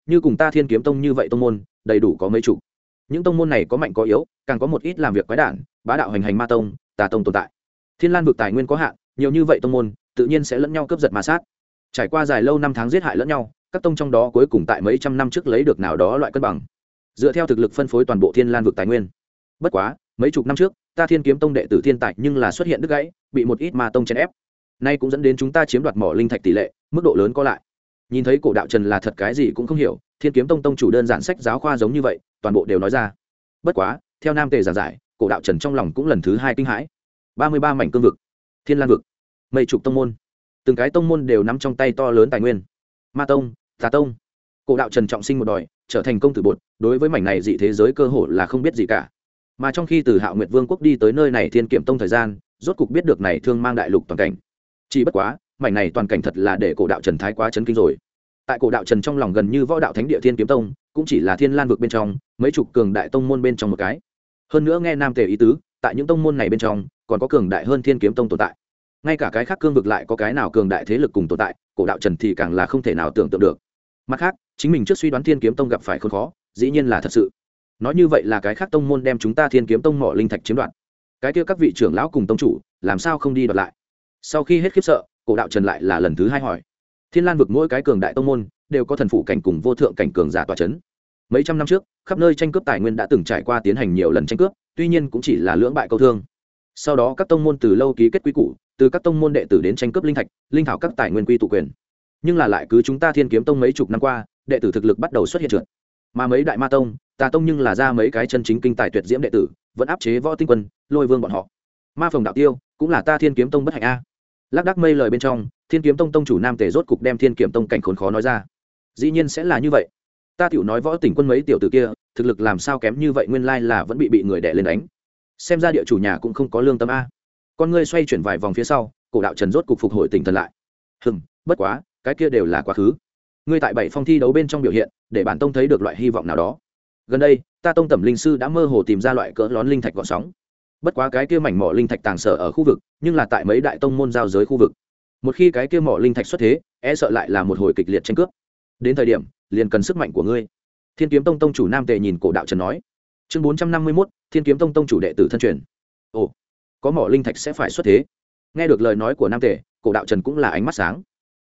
như cùng ta thiên kiếm tông như vậy tông môn đầy đủ có mấy chục. Những tông môn này có mạnh có yếu, càng có một ít làm việc quái đản bá đạo hành hành ma tông tà tông tồn tại. Thiên Lan vực tài nguyên có hạn, nhiều như vậy tông môn tự nhiên sẽ lẫn nhau cướp giật ma sát. Trải qua dài lâu năm tháng giết hại lẫn nhau, các tông trong đó cuối cùng tại mấy trăm năm trước lấy được nào đó loại cân bằng, dựa theo thực lực phân phối toàn bộ Thiên Lan vực tài nguyên. Bất quá mấy chục năm trước ta thiên kiếm tông đệ tử thiên tài nhưng là xuất hiện đứt gãy, bị một ít ma tông chèn ép, nay cũng dẫn đến chúng ta chiếm đoạt mỏ linh thạch tỷ lệ mức độ lớn có lại. Nhìn thấy cổ đạo trần là thật cái gì cũng không hiểu, thiên kiếm tông tông chủ đơn giản sách giáo khoa giống như vậy toàn bộ đều nói ra. Bất quá theo nam tề giảng giải, cổ đạo trần trong lòng cũng lần thứ hai kinh hãi. 33 mảnh cương vực, Thiên Lan vực, mấy chục tông môn, từng cái tông môn đều nắm trong tay to lớn tài nguyên. Ma tông, tà tông, cổ đạo trần trọng sinh một đòi, trở thành công tử bột, đối với mảnh này dị thế giới cơ hội là không biết gì cả. Mà trong khi từ Hạo Nguyệt Vương quốc đi tới nơi này Thiên Kiếm tông thời gian, rốt cục biết được này thương mang đại lục toàn cảnh. Chỉ bất quá mảnh này toàn cảnh thật là để cổ đạo trần thái quá chấn kinh rồi. Tại cổ đạo trần trong lòng gần như võ đạo thánh địa Thiên Kiếm tông cũng chỉ là Thiên Lan vực bên trong mấy chục cường đại tông môn bên trong một cái. Hơn nữa nghe nam tề ý tứ, tại những tông môn này bên trong còn có cường đại hơn Thiên Kiếm tông tồn tại. Ngay cả cái khác cương vực lại có cái nào cường đại thế lực cùng tồn tại, cổ đạo trần thì càng là không thể nào tưởng tượng được. Mặt khác chính mình trước suy đoán Thiên Kiếm tông gặp phải khốn khó dĩ nhiên là thật sự. Nói như vậy là cái khác tông môn đem chúng ta Thiên Kiếm tông mỏ linh thạch chiếm đoạt, cái kia các vị trưởng lão cùng tông chủ làm sao không đi đoạt lại? Sau khi hết khiếp sợ, cổ đạo trần lại là lần thứ hai hỏi. Thiên Lan vực mỗi cái cường đại tông môn đều có thần phụ cảnh cùng vô thượng cảnh cường giả tọa chấn. Mấy trăm năm trước khắp nơi tranh cướp tài nguyên đã từng trải qua tiến hành nhiều lần tranh cướp, tuy nhiên cũng chỉ là lưỡng bại câu thương. Sau đó các tông môn từ lâu ký kết quy củ, từ các tông môn đệ tử đến tranh cướp linh thạch linh thảo các tài nguyên quy tụ quyền. Nhưng là lại cứ chúng ta Thiên Kiếm tông mấy chục năm qua đệ tử thực lực bắt đầu xuất hiện trượt, mà mấy đại ma tông tà tông nhưng là ra mấy cái chân chính kinh tài tuyệt diễm đệ tử vẫn áp chế võ tinh quân lôi vương bọn họ. Ma phồng đạo tiêu cũng là ta Thiên Kiếm tông bất hạnh a. Lác đác mây lời bên trong, Thiên Kiếm tông tông chủ nam tề rốt cục đem Thiên Kiếm tông cảnh khốn khó nói ra. Dĩ nhiên sẽ là như vậy, ta tiểu nói võ tỉnh quân mấy tiểu tử kia thực lực làm sao kém như vậy, nguyên lai là vẫn bị người đè lên đánh. Xem ra địa chủ nhà cũng không có lương tâm a. Con ngươi xoay chuyển vài vòng phía sau, cổ đạo trần rốt cục phục hồi tỉnh thần lại. Bất quá cái kia đều là quá khứ. Ngươi tại 7 phong thi đấu bên trong biểu hiện để bản tông thấy được loại hy vọng nào đó. Gần đây ta tông tẩm linh sư đã mơ hồ tìm ra loại cỡ lón linh thạch gọn sóng. Bất quá cái kia mảnh mỏ linh thạch tàng sở ở khu vực nhưng là tại mấy đại tông môn giao giới khu vực. Một khi cái kia mỏ linh thạch xuất thế, e sợ lại là một hồi kịch liệt tranh cướp. Đến thời điểm liền cần sức mạnh của ngươi. Thiên Kiếm tông tông chủ nam tề nhìn cổ đạo trần nói. Chương 451, Thiên Kiếm tông tông chủ đệ tử thân truyền. Ồ, có mỏ linh thạch sẽ phải xuất thế. Nghe được lời nói của nam tề, cổ đạo trần cũng là ánh mắt sáng.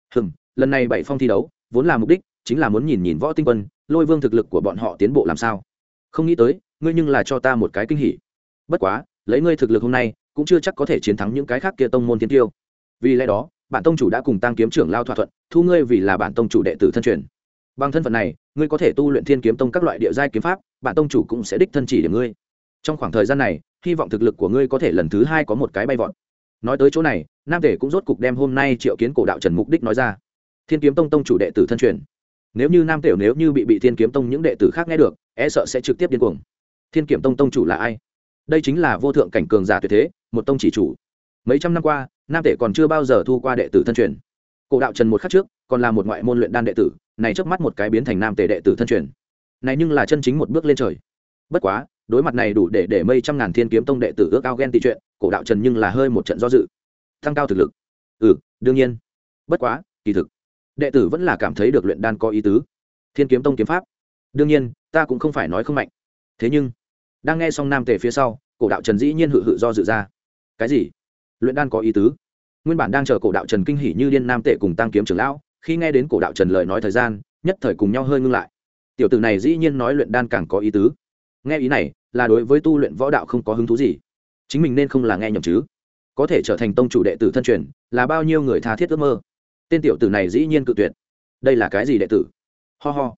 Lần này 7 phong thi đấu vốn là mục đích chính là muốn nhìn nhìn võ tinh quân lôi vương thực lực của bọn họ tiến bộ làm sao, không nghĩ tới ngươi nhưng là cho ta một cái kinh hỉ. Bất quá lấy ngươi thực lực hôm nay cũng chưa chắc có thể chiến thắng những cái khác kia tông môn thiên tiêu, vì lẽ đó bản tông chủ đã cùng tăng kiếm trưởng lao thỏa thuận thu ngươi vì là bản tông chủ đệ tử thân truyền. Bằng thân phận này ngươi có thể tu luyện Thiên Kiếm tông các loại địa giai kiếm pháp, bản tông chủ cũng sẽ đích thân chỉ điểm ngươi. Trong khoảng thời gian này hy vọng thực lực của ngươi có thể lần thứ hai có một cái bay vọt. Nói tới chỗ này nam tể cũng rốt cục đem hôm nay triệu kiến cổ đạo trần mục đích nói ra. Thiên Kiếm tông tông chủ đệ tử thân truyền, nếu như nam tiểu nếu như bị Thiên Kiếm tông những đệ tử khác nghe được e sợ sẽ trực tiếp điên cuồng. Thiên Kiếm tông tông chủ là ai? Đây chính là vô thượng cảnh cường giả tuyệt thế, một tông chỉ chủ. Mấy trăm năm qua nam tể còn chưa bao giờ thu qua đệ tử thân truyền. Cổ đạo trần một khắc trước còn là một ngoại môn luyện đan đệ tử, này trước mắt một cái biến thành nam tể đệ tử thân truyền, này nhưng là chân chính một bước lên trời. Bất quá đối mặt này đủ để mấy trăm ngàn Thiên Kiếm tông đệ tử ước ao ghen tị chuyện, cổ đạo trần nhưng là hơi một trận do dự. Tăng cao thực lực, đương nhiên. Bất quá kỳ thực đệ tử vẫn là cảm thấy được luyện đan có ý tứ. Thiên Kiếm tông kiếm pháp, đương nhiên ta cũng không phải nói không mạnh, thế nhưng đang nghe xong nam tề phía sau, cổ đạo trần dĩ nhiên hự do dự ra. Cái gì? Luyện đan có ý tứ? Nguyên bản đang chờ cổ đạo trần kinh hỉ như điên nam tề cùng tăng kiếm trưởng lão, khi nghe đến cổ đạo trần lời nói thời gian nhất thời cùng nhau hơi ngưng lại. Tiểu tử này dĩ nhiên nói luyện đan càng có ý tứ, nghe ý này là đối với tu luyện võ đạo không có hứng thú gì. Chính mình nên không là nghe nhầm chứ? Có thể trở thành tông chủ đệ tử thân truyền là bao nhiêu người tha thiết ước mơ, tên tiểu tử này dĩ nhiên cự tuyệt. Đây là cái gì đệ tử? Ho.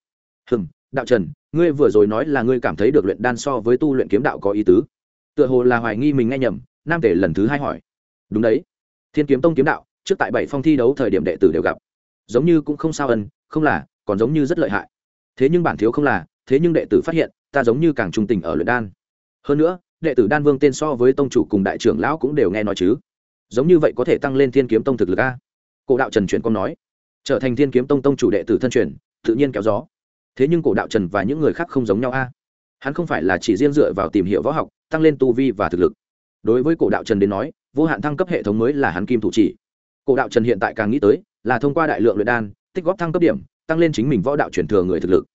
Đạo trần, ngươi vừa rồi nói là ngươi cảm thấy được luyện đan so với tu luyện kiếm đạo có ý tứ, tựa hồ là hoài nghi mình nghe nhầm. Nam tể lần thứ hai hỏi. Đúng đấy, Thiên Kiếm tông kiếm đạo trước tại 7 phong thi đấu thời điểm đệ tử đều gặp, giống như cũng không sao không là còn giống như rất lợi hại. Thế nhưng bản thiếu không là, thế nhưng đệ tử phát hiện ta giống như càng trung tình ở luyện đan. Hơn nữa đệ tử đan vương tên so với tông chủ cùng đại trưởng lão cũng đều nghe nói chứ, giống như vậy có thể tăng lên Thiên Kiếm tông thực lực a. Cổ đạo trần chuyển công nói, trở thành Thiên Kiếm tông tông chủ đệ tử thân truyền tự nhiên kéo gió. Thế nhưng cổ đạo trần và những người khác không giống nhau a. Hắn không phải là chỉ riêng dựa vào tìm hiểu võ học tăng lên tu vi và thực lực. Đối với cổ đạo trần đến nói, vô hạn thăng cấp hệ thống mới là hắn kim thủ chỉ. Cổ đạo trần hiện tại càng nghĩ tới là thông qua đại lượng luyện đan tích góp thăng cấp điểm, tăng lên chính mình võ đạo truyền thừa người thực lực.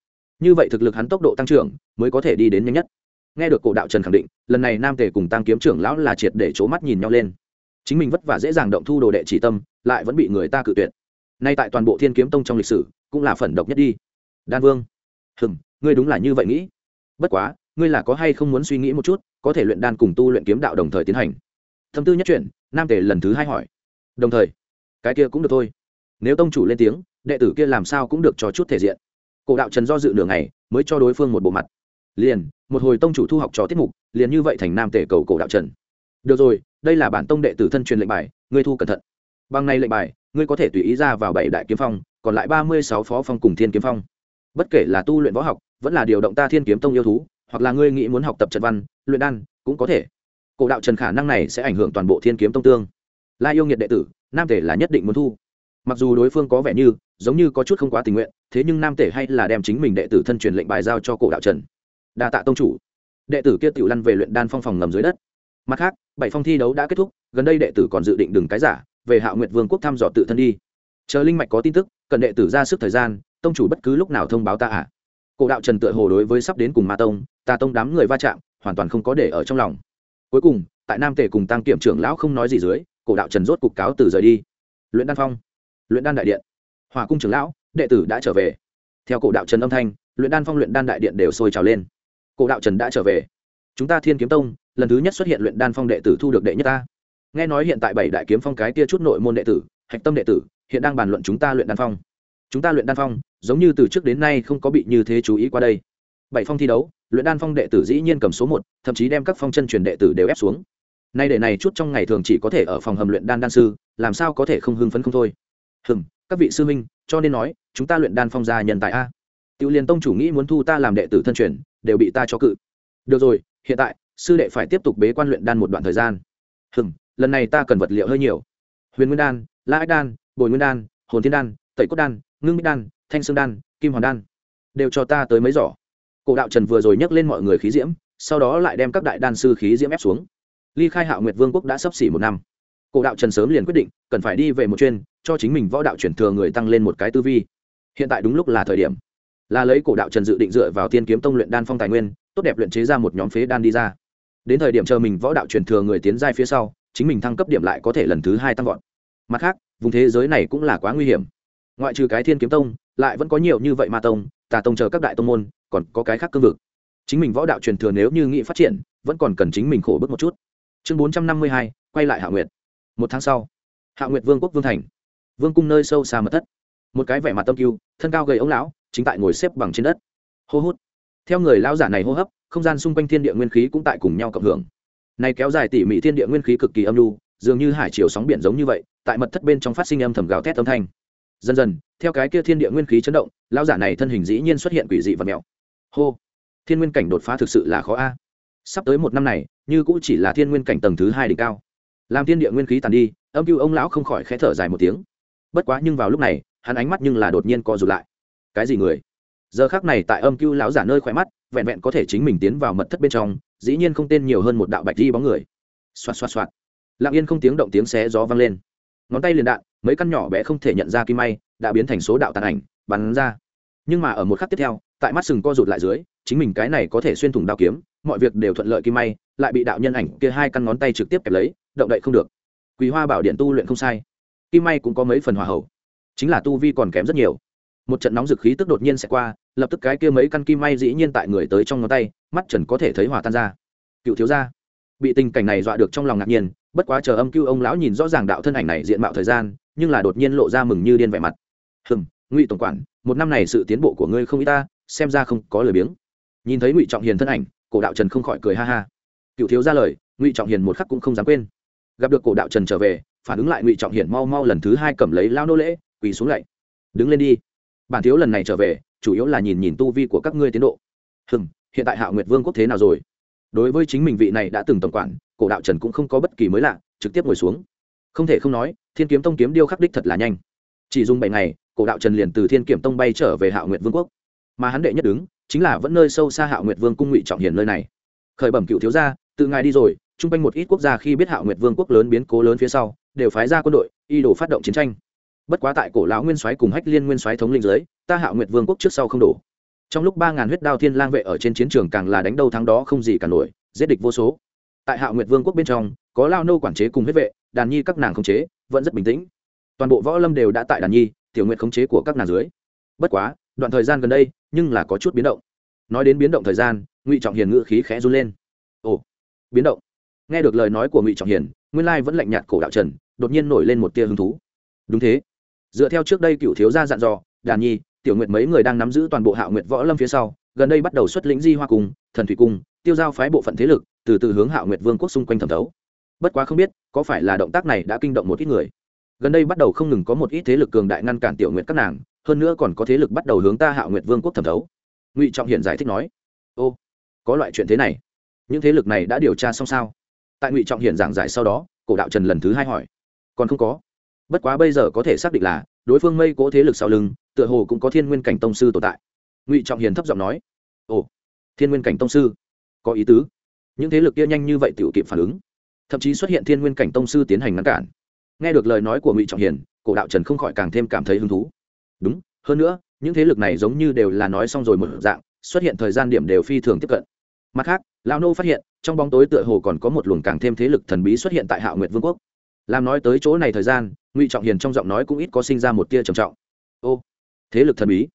như vậy thực lực hắn tốc độ tăng trưởng mới có thể đi đến nhanh nhất. Nghe được cổ đạo trần khẳng định, lần này nam tề cùng tăng kiếm trưởng lão là triệt để c mắt nhìn nhau lên. Chính mình vất vả dễ dàng động thu đồ đệ chỉ tâm, lại vẫn bị người ta cự tuyệt. Nay tại toàn bộ Thiên Kiếm Tông trong lịch sử cũng là phẫn độc nhất đi. Đan Vương, ngươi đúng là như vậy nghĩ. Bất quá, ngươi là có hay không muốn suy nghĩ một chút, có thể luyện đan cùng tu luyện kiếm đạo đồng thời tiến hành. Thâm tư nhất chuyển, nam tề lần thứ hai hỏi. Đồng thời, cái kia cũng được thôi. Nếu tông chủ lên tiếng, đệ tử kia làm sao cũng được cho chút thể diện. Cổ đạo trần do dự nửa ngày mới cho đối phương một bộ mặt. Liền một hồi tông chủ thu học trò tiết mục, liền như vậy thành nam tề cầu cổ đạo trần. Được rồi, đây là bản tông đệ tử thân truyền lệnh bài, ngươi thu cẩn thận. Bằng này lệnh bài, ngươi có thể tùy ý ra vào 7 đại kiếm phong, còn lại 36 phó phong cùng thiên kiếm phong. Bất kể là tu luyện võ học, vẫn là điều động ta Thiên Kiếm Tông yêu thú, hoặc là ngươi nghĩ muốn học tập trận văn, luyện đan, cũng có thể. Cổ đạo trần khả năng này sẽ ảnh hưởng toàn bộ Thiên Kiếm Tông tương. La yêu nghiệt đệ tử, nam tể là nhất định muốn thu. Mặc dù đối phương có vẻ như giống như có chút không quá tình nguyện, thế nhưng nam tể hay là đem chính mình đệ tử thân truyền lệnh bài giao cho cổ đạo trần. Đa tạ tông chủ. Đệ tử kia tiểu lăn về luyện đan phong phòng ngầm dưới đất. Mặt khác, 7 phong thi đấu đã kết thúc, gần đây đệ tử còn dự định đừng cái giả, về Hạo Nguyệt Vương quốc thăm dò tự thân đi. Chờ linh mạch có tin tức, cần đệ tử ra sức thời gian, tông chủ bất cứ lúc nào thông báo ta ạ. Cổ đạo trần tựa hồ đối với sắp đến cùng ma tông, tà tông đám người va chạm, hoàn toàn không có để ở trong lòng. Cuối cùng, tại nam tể cùng tăng kiểm trưởng lão không nói gì dưới, cổ đạo trần rốt cục cáo từ rời đi. Luyện đan phong, luyện đan đại điện, Hỏa cung trưởng lão, đệ tử đã trở về. Theo cổ đạo trần âm thanh, luyện đan phong luyện đan đại điện đều sôi trào lên. Cổ đạo trần đã trở về. Chúng ta Thiên Kiếm Tông lần thứ nhất xuất hiện luyện đan phong đệ tử thu được đệ nhất ta. Nghe nói hiện tại 7 đại kiếm phong cái kia chút nội môn đệ tử, hạch tâm đệ tử, hiện đang bàn luận chúng ta luyện đan phong. Chúng ta luyện đan phong giống như từ trước đến nay không có bị như thế chú ý qua đây. 7 phong thi đấu, luyện đan phong đệ tử dĩ nhiên cầm số 1, thậm chí đem các phong chân truyền đệ tử đều ép xuống. Nay để này chút trong ngày thường chỉ có thể ở phòng hầm luyện đan đan sư, làm sao có thể không hưng phấn không thôi. Các vị sư huynh, cho nên nói, chúng ta luyện đan phong gia nhân tài a. Tiểu Liên tông chủ nghĩ muốn thu ta làm đệ tử thân truyền, đều bị ta cho cự. Được rồi, hiện tại, sư đệ phải tiếp tục bế quan luyện đan một đoạn thời gian. Lần này ta cần vật liệu hơi nhiều. Huyền Nguyên đan, La Ách đan, Bồi Nguyên đan, Hồn Thiên đan, Tẩy Cốt đan, Ngưng Bích đan, Thanh Xương đan, Kim Hoàn đan, đều cho ta tới mấy giỏ. Cổ đạo trần vừa rồi nhấc lên mọi người khí diễm, sau đó lại đem các đại đan sư khí diễm ép xuống. Ly khai Hạo Nguyệt Vương quốc đã sắp xỉ 1 năm. Cổ đạo trần sớm liền quyết định, cần phải đi về một chuyên, cho chính mình võ đạo chuyển thừa người tăng lên một cái tư vi. Hiện tại đúng lúc là thời điểm. Là lấy cổ đạo trần dự định dựa vào Thiên Kiếm Tông luyện đan phong tài nguyên, tốt đẹp luyện chế ra một nhóm phế đan đi ra. Đến thời điểm chờ mình võ đạo chuyển thừa người tiến giai phía sau, chính mình thăng cấp điểm lại có thể lần thứ 2 tăng vọt. Mặt khác, vùng thế giới này cũng là quá nguy hiểm. Ngoại trừ cái Thiên Kiếm Tông, lại vẫn có nhiều như vậy ma tông, tà tông chờ các đại tông môn, còn có cái khác cương vực. Chính mình võ đạo truyền thừa nếu như nghĩ phát triển, vẫn còn cần chính mình khổ bước một chút. Chương 452, quay lại Hạo Nguyệt. 1 tháng sau, Hạo Nguyệt Vương quốc vương thành, vương cung nơi sâu xa mật thất. Một cái vẻ mặt tâm kiêu, thân cao gầy ông lão, chính tại ngồi xếp bằng trên đất. Hô hút. Theo người lão giả này hô hấp, không gian xung quanh thiên địa nguyên khí cũng tại cùng nhau cộng hưởng. Này kéo dài tỉ mỉ thiên địa nguyên khí cực kỳ âm lưu, dường như hải chiều sóng biển giống như vậy, tại mật thất bên trong phát sinh âm thầm gào thét âm thanh. Dần dần, theo cái kia thiên địa nguyên khí chấn động, lão giả này thân hình dĩ nhiên xuất hiện quỷ dị và mèo. Hô, thiên nguyên cảnh đột phá thực sự là khó a. Sắp tới 1 năm này, như cũng chỉ là thiên nguyên cảnh tầng thứ 2 đỉnh cao. Làm thiên địa nguyên khí tàn đi, âm cưu ông lão không khỏi khẽ thở dài một tiếng. Bất quá nhưng vào lúc này, hắn ánh mắt nhưng là đột nhiên co rụt lại. Cái gì người? Giờ khắc này tại âm cưu lão giả nơi khóe mắt, vẹn vẹn có thể chính mình tiến vào mật thất bên trong, dĩ nhiên không tên nhiều hơn một đạo bạch di bóng người. Xoạt xoạt xoạt. Lặng yên không tiếng động tiếng xé gió vang lên. Ngón tay liền đạn, mấy căn nhỏ bé không thể nhận ra kim may, đã biến thành số đạo tàn ảnh, bắn ra. Nhưng mà ở một khắc tiếp theo, tại mắt sừng co rụt lại dưới, chính mình cái này có thể xuyên thủng đao kiếm, mọi việc đều thuận lợi kim may, lại bị đạo nhân ảnh kia 2 căn ngón tay trực tiếp kẹp lấy, động đậy không được. Quý Hoa Bảo Điện tu luyện không sai, kim may cũng có mấy phần hòa hậu, chính là tu vi còn kém rất nhiều. Một trận nóng dực khí tức đột nhiên sẽ qua, lập tức cái kia mấy căn kim may dĩ nhiên tại người tới trong ngón tay, mắt trần có thể thấy hòa tan ra. Cựu thiếu gia bị tình cảnh này dọa được trong lòng ngạc nhiên, bất quá chờ âm cưu ông lão nhìn rõ ràng đạo thân ảnh này diện mạo thời gian, nhưng là đột nhiên lộ ra mừng như điên vẻ mặt. Ngụy tổng quản, 1 năm này sự tiến bộ của ngươi không ít ta, xem ra không có lời biếng. Nhìn thấy Ngụy Trọng Hiền thân ảnh, cổ đạo trần không khỏi cười ha ha. Cựu thiếu gia lời, Ngụy Trọng Hiền một khắc cũng không dám quên. Gặp được cổ đạo trần trở về, phản ứng lại Ngụy Trọng Hiền mau mau lần thứ 2 cầm lấy lao nô lễ, quỳ xuống lạy. Đứng lên đi, bản thiếu lần này trở về, chủ yếu là nhìn tu vi của các ngươi tiến độ. Hiện tại Hạo Nguyệt Vương quốc thế nào rồi? Đối với chính mình vị này đã từng tổng quản, cổ đạo trần cũng không có bất kỳ mới lạ, trực tiếp ngồi xuống. Không thể không nói, Thiên Kiếm Tông kiếm điêu khắc đích thật là nhanh. Chỉ dùng 7 ngày, cổ đạo trần liền từ Thiên Kiếm Tông bay trở về Hạo Nguyệt Vương quốc. Mà hắn đệ nhất đứng, chính là vẫn nơi sâu xa Hạo Nguyệt Vương cung Ngụy Trọng Hiền nơi này. Khởi bẩm cựu thiếu gia, từ ngài đi rồi, chung quanh một ít quốc gia khi biết Hạo Nguyệt Vương quốc lớn biến cố lớn phía sau, đều phái ra quân đội, y đồ phát động chiến tranh. Bất quá tại cổ lão nguyên soái cùng Hách Liên nguyên soái thống lĩnh dưới, ta Hạo Nguyệt Vương quốc trước sau không đổ. Trong lúc 3000 huyết đao thiên lang vệ ở trên chiến trường càng là đánh đâu thắng đó không gì cả nổi, giết địch vô số. Tại Hạo Nguyệt Vương quốc bên trong, có Lao nô quản chế cùng huyết vệ, Đàn Nhi các nàng khống chế, vẫn rất bình tĩnh. Toàn bộ võ lâm đều đã tại Đàn Nhi, Tiểu Nguyệt khống chế của các nàng dưới. Bất quá, đoạn thời gian gần đây, nhưng là có chút biến động. Nói đến biến động thời gian, Ngụy Trọng Hiền ngữ khí khẽ run lên. Ồ, biến động. Nghe được lời nói của Ngụy Trọng Hiền, nguyên lai vẫn lạnh nhạt cổ đạo Trần, đột nhiên nổi lên một tia hứng thú. Đúng thế. Dựa theo trước đây Cựu thiếu gia dặn dò, Đàn Nhi, Tiểu Nguyệt mấy người đang nắm giữ toàn bộ Hạo Nguyệt võ lâm phía sau, gần đây bắt đầu xuất lĩnh Di Hoa cung, Thần Thủy cung, tiêu giao phái bộ phận thế lực, từ từ hướng Hạo Nguyệt Vương quốc xung quanh thẩm thấu. Bất quá không biết, có phải là động tác này đã kinh động một ít người. Gần đây bắt đầu không ngừng có một ít thế lực cường đại ngăn cản Tiểu Nguyệt các nàng, hơn nữa còn có thế lực bắt đầu hướng ta Hạo Nguyệt Vương quốc thẩm thấu. Ngụy Trọng Hiển giải thích nói. Ô, có loại chuyện thế này? Những thế lực này đã điều tra xong sao? Tại Ngụy Trọng Hiển giảng giải sau đó, cổ đạo Trần lần thứ hai hỏi. Còn không có. Bất quá bây giờ có thể xác định là đối phương mây cố thế lực sau lưng, tựa hồ cũng có Thiên Nguyên cảnh tông sư tồn tại. Ngụy Trọng Hiền thấp giọng nói. Ồ, Thiên Nguyên cảnh tông sư, có ý tứ. Những thế lực kia nhanh như vậy tự kịp phản ứng, thậm chí xuất hiện Thiên Nguyên cảnh tông sư tiến hành ngăn cản. Nghe được lời nói của Ngụy Trọng Hiền, cổ đạo Trần không khỏi càng thêm cảm thấy hứng thú. Đúng, hơn nữa, những thế lực này giống như đều là nói xong rồi một dạng, xuất hiện thời gian điểm đều phi thường tiếp cận. Mặt khác, lão nô phát hiện, trong bóng tối tựa hồ còn có một luồng càng thêm thế lực thần bí xuất hiện tại Hạo Nguyệt Vương quốc. Làm nói tới chỗ này thời gian, Ngụy Trọng Hiền trong giọng nói cũng ít có sinh ra một tia trầm trọng. Ô, thế lực thần bí?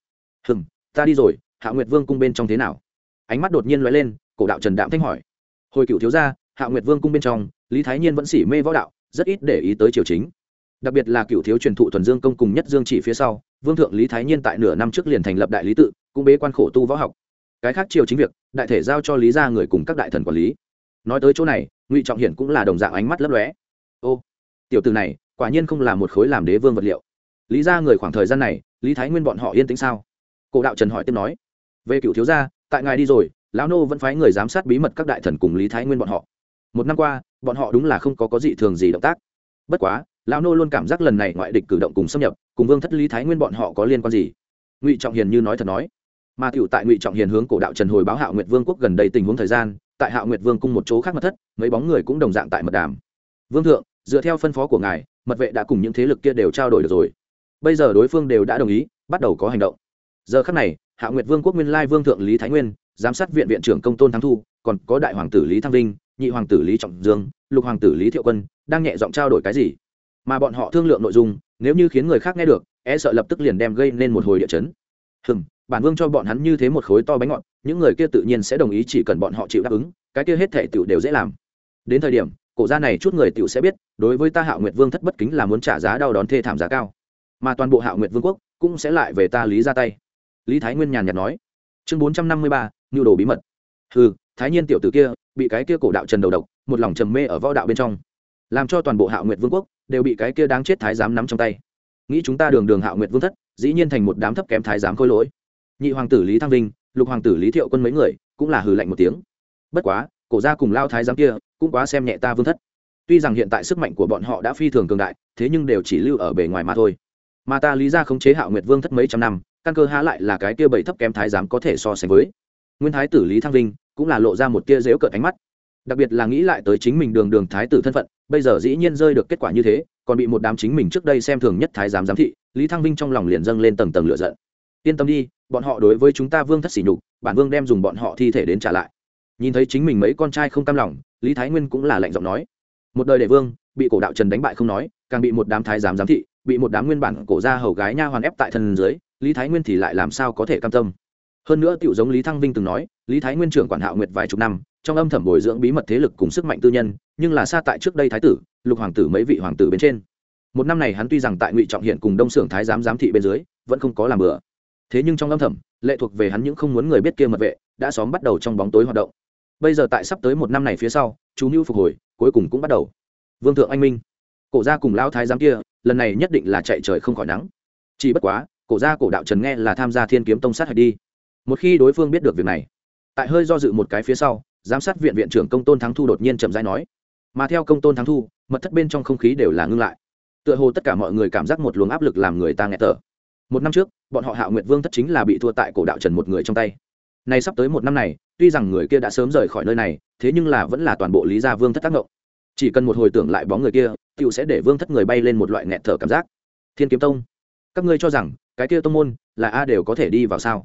Ta đi rồi. Hạo Nguyệt Vương cung bên trong thế nào? Ánh mắt đột nhiên lóe lên, cổ đạo Trần đạm thanh hỏi. Hồi Cựu thiếu gia, Hạo Nguyệt Vương cung bên trong, Lý Thái Nhiên vẫn sỉ mê võ đạo, rất ít để ý tới triều chính. Đặc biệt là Cựu thiếu truyền thụ thuần dương công cùng nhất dương chỉ phía sau, Vương thượng Lý Thái Nhiên tại nửa năm trước liền thành lập đại lý tự, cũng bế quan khổ tu võ học. Cái khác triều chính việc, đại thể giao cho Lý gia người cùng các đại thần quản lý. Nói tới chỗ này, Ngụy Trọng Hiển cũng là đồng dạng ánh mắt lấp lóe. Ô, tiểu tử này, quả nhiên không là một khối làm đế vương vật liệu. Lý gia người khoảng thời gian này, Lý Thái Nguyên bọn họ yên tĩnh sao? Cổ đạo Trần hỏi tiếp nói. Về Cựu thiếu gia, tại ngài đi rồi, lão nô vẫn phái người giám sát bí mật các đại thần cùng Lý Thái Nguyên bọn họ. Một năm qua, bọn họ đúng là không có dị thường gì động tác. Bất quá, lão nô luôn cảm giác lần này ngoại địch cử động cùng xâm nhập, cùng Vương thất Lý Thái Nguyên bọn họ có liên quan gì? Ngụy Trọng Hiền như nói thật nói. Mà tiểu tại Ngụy Trọng Hiền hướng cổ đạo Trần hồi báo Hạo Nguyệt Vương quốc gần đây tình huống thời gian, tại Hạo Nguyệt Vương cung một chỗ khác mật thất, mấy bóng người cũng đồng dạng tại mật đàm. Vương thượng, dựa theo phân phó của ngài, mật vệ đã cùng những thế lực kia đều trao đổi được rồi. Bây giờ đối phương đều đã đồng ý, bắt đầu có hành động. Giờ khắc này, Hạo Nguyệt Vương quốc nguyên lai vương thượng Lý Thái Nguyên, giám sát viện viện trưởng Công Tôn Thắng Thu, còn có đại hoàng tử Lý Thăng Vinh, nhị hoàng tử Lý Trọng Dương, lục hoàng tử Lý Thiệu Quân, đang nhẹ giọng trao đổi cái gì? Mà bọn họ thương lượng nội dung, nếu như khiến người khác nghe được, e sợ lập tức liền đem gây nên một hồi địa chấn. Bản vương cho bọn hắn như thế một khối to bánh ngọt, những người kia tự nhiên sẽ đồng ý, chỉ cần bọn họ chịu đáp ứng, cái kia hết thảy tiểu đều dễ làm. Đến thời điểm, cổ gia này chút người tiểu sẽ biết, đối với ta Hạo Nguyệt Vương thất bất kính là muốn trả giá đau đớn thê thảm giá cao, mà toàn bộ Hạo Nguyệt Vương quốc cũng sẽ lại về ta Lý ra tay. Lý Thái Nguyên nhàn nhạt nói. Chương 453, nhu đồ bí mật. Thái Nhiên tiểu tử kia bị cái kia cổ đạo Trần đầu độc, một lòng trầm mê ở võ đạo bên trong, làm cho toàn bộ Hạo Nguyệt Vương quốc đều bị cái kia đáng chết thái giám nắm trong tay. Nghĩ chúng ta đường Hạo Nguyệt Vương thất, dĩ nhiên thành một đám thấp kém thái giám khôi lỗi. Nhị hoàng tử Lý Thăng Vinh, lục hoàng tử Lý Thiệu Quân mấy người cũng là hừ lạnh một tiếng. Bất quá, cổ gia cùng lao thái giám kia cũng quá xem nhẹ ta Vương thất. Tuy rằng hiện tại sức mạnh của bọn họ đã phi thường cường đại, thế nhưng đều chỉ lưu ở bề ngoài mà thôi. Mà ta Lý gia khống chế Hạo Nguyệt Vương thất mấy trăm năm, căn cơ há lại là cái kia bảy thấp kém thái giám có thể so sánh với. Nguyên thái tử Lý Thăng Vinh cũng là lộ ra một tia giễu cợt ánh mắt, đặc biệt là nghĩ lại tới chính mình đường thái tử thân phận, bây giờ dĩ nhiên rơi được kết quả như thế, còn bị một đám chính mình trước đây xem thường nhất thái giám giám thị. Lý Thăng Vinh trong lòng liền dâng lên tầng tầng lửa giận. Yên tâm đi, bọn họ đối với chúng ta Vương thất sỉ nhục, bản vương đem dùng bọn họ thi thể đến trả lại. Nhìn thấy chính mình mấy con trai không cam lòng, Lý Thái Nguyên cũng là lạnh giọng nói. Một đời đệ vương bị cổ đạo Trần đánh bại không nói, càng bị một đám thái giám giám thị, bị một đám nguyên bản cổ gia hầu gái nha hoàn ép tại thân dưới, Lý Thái Nguyên thì lại làm sao có thể cam tâm. Hơn nữa tiểu giống Lý Thăng Vinh từng nói, Lý Thái Nguyên trưởng quản Hạo Nguyệt vài chục năm, trong âm thầm bồi dưỡng bí mật thế lực cùng sức mạnh tư nhân, nhưng là xa tại trước đây thái tử, lục hoàng tử mấy vị hoàng tử bên trên. Một năm này hắn tuy rằng tại Ngụy Trọng Hiển cùng Đông Xưởng thái giám giám thị bên dưới, vẫn không có làm bừa. Thế nhưng trong âm thầm, lệ thuộc về hắn những không muốn người biết kia mật vệ, đã xóm bắt đầu trong bóng tối hoạt động. Bây giờ tại sắp tới một năm này phía sau, chú mưu phục hồi, cuối cùng cũng bắt đầu. Vương thượng anh minh, cổ gia cùng lão thái giám kia, lần này nhất định là chạy trời không khỏi nắng. Chỉ bất quá, cổ gia cổ đạo Trần nghe là tham gia Thiên Kiếm Tông sát hạch đi. Một khi đối phương biết được việc này, tại hơi do dự một cái phía sau, giám sát viện viện trưởng Công Tôn Thắng Thu đột nhiên chậm rãi nói. Mà theo Công Tôn Thắng Thu, mật thất bên trong không khí đều là ngưng lại. Tựa hồ tất cả mọi người cảm giác một luồng áp lực làm người ta nghẹt thở. Một năm trước, bọn họ Hạo Nguyệt Vương thất chính là bị thua tại cổ đạo Trần một người trong tay. Nay sắp tới một năm này, tuy rằng người kia đã sớm rời khỏi nơi này, thế nhưng là vẫn là toàn bộ Lý gia Vương thất tác động. Chỉ cần một hồi tưởng lại bóng người kia, tiểu sẽ để Vương thất người bay lên một loại nghẹt thở cảm giác. Thiên Kiếm Tông, các ngươi cho rằng cái kia tông môn là a đều có thể đi vào sao?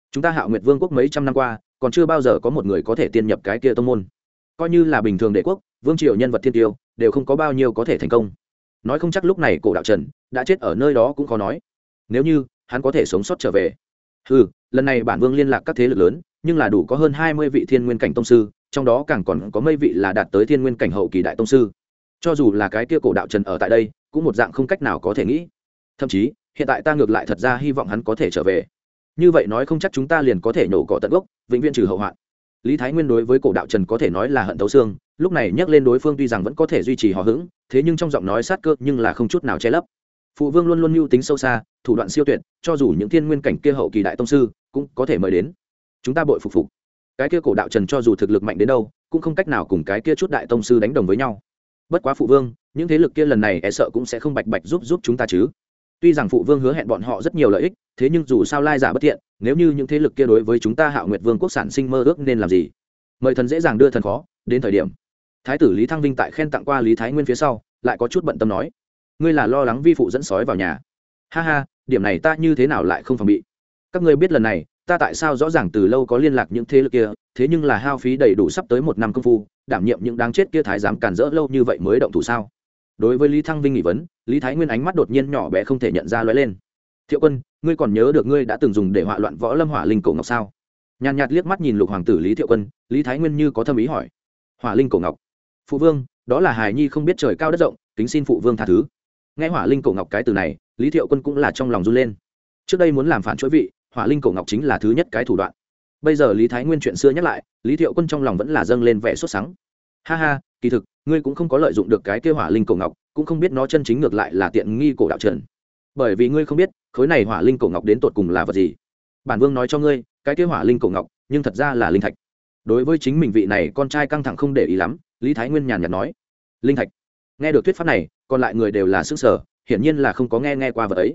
chúng ta Hạo Nguyệt Vương quốc mấy trăm năm qua còn chưa bao giờ có một người có thể tiên nhập cái kia tông môn, coi như là bình thường đệ quốc vương triều nhân vật thiên tiêu đều không có bao nhiêu có thể thành công. Nói không chắc lúc này cổ đạo trần đã chết ở nơi đó cũng khó nói, nếu như hắn có thể sống sót trở về. Lần này bản vương liên lạc các thế lực lớn, nhưng là đủ có hơn 20 vị thiên nguyên cảnh tông sư, trong đó càng còn có mấy vị là đạt tới thiên nguyên cảnh hậu kỳ đại tông sư. Cho dù là cái kia cổ đạo trần ở tại đây cũng một dạng không cách nào có thể nghĩ. Thậm chí hiện tại ta ngược lại thật ra hy vọng hắn có thể trở về, như vậy nói không chắc chúng ta liền có thể nhổ cỏ tận gốc, vĩnh viễn trừ hậu hoạn. Lý Thái Nguyên đối với cổ đạo trần có thể nói là hận thấu xương, lúc này nhắc lên đối phương tuy rằng vẫn có thể duy trì hò hững, thế nhưng trong giọng nói sát cơ nhưng là không chút nào che lấp. Phụ vương luôn luôn mưu tính sâu xa, thủ đoạn siêu tuyệt, cho dù những thiên nguyên cảnh kia hậu kỳ đại tông sư cũng có thể mời đến. Chúng ta bội phục. Cái kia cổ đạo trần cho dù thực lực mạnh đến đâu cũng không cách nào cùng cái kia chút đại tông sư đánh đồng với nhau. Bất quá phụ vương, những thế lực kia lần này e sợ cũng sẽ không bạch bạch giúp chúng ta chứ. Tuy rằng phụ vương hứa hẹn bọn họ rất nhiều lợi ích, thế nhưng dù sao lai giả bất thiện, nếu như những thế lực kia đối với chúng ta Hạo Nguyệt Vương quốc sản sinh mơ ước nên làm gì? Mời thần dễ dàng đưa thần khó, đến thời điểm. Thái tử Lý Thăng Vinh tại khen tặng qua Lý Thái Nguyên phía sau, lại có chút bận tâm nói: "Ngươi là lo lắng vi phụ dẫn sói vào nhà?" Ha ha, điểm này ta như thế nào lại không phòng bị. Các ngươi biết lần này, ta tại sao rõ ràng từ lâu có liên lạc những thế lực kia, thế nhưng là hao phí đầy đủ sắp tới 1 năm công phu, đảm nhiệm những đáng chết kia thái giám cản rỡ lâu như vậy mới động thủ sao? Đối với Lý Thăng Vinh nghi vấn, Lý Thái Nguyên ánh mắt đột nhiên nhỏ bé không thể nhận ra lóe lên. Thiệu quân, ngươi còn nhớ được ngươi đã từng dùng để họa loạn võ lâm hỏa linh cổ ngọc sao? Nhàn nhạt liếc mắt nhìn lục hoàng tử Lý Thiệu quân, Lý Thái Nguyên như có thâm ý hỏi. Hỏa linh cổ ngọc? Phụ vương, đó là hài nhi không biết trời cao đất rộng, kính xin phụ vương tha thứ. Nghe hỏa linh cổ ngọc cái từ này, Lý Thiệu quân cũng là trong lòng run lên. Trước đây muốn làm phản chuỗi vị, hỏa linh cổ ngọc chính là thứ nhất cái thủ đoạn. Bây giờ Lý Thái Nguyên chuyện xưa nhắc lại, Lý Thiệu quân trong lòng vẫn là dâng lên vẻ sốt sắng. Ha ha, kỳ thực ngươi cũng không có lợi dụng được cái kia hỏa linh cổ ngọc, cũng không biết nó chân chính ngược lại là tiện nghi cổ đạo trần. Bởi vì ngươi không biết khối này hỏa linh cổ ngọc đến tột cùng là vật gì. Bản vương nói cho ngươi, cái kia hỏa linh cổ ngọc nhưng thật ra là linh thạch. Đối với chính mình vị này con trai căng thẳng không để ý lắm, Lý Thái Nguyên nhàn nhạt nói: linh thạch. Nghe được thuyết pháp này, còn lại người đều là sức sở, hiển nhiên là không có nghe qua vật ấy.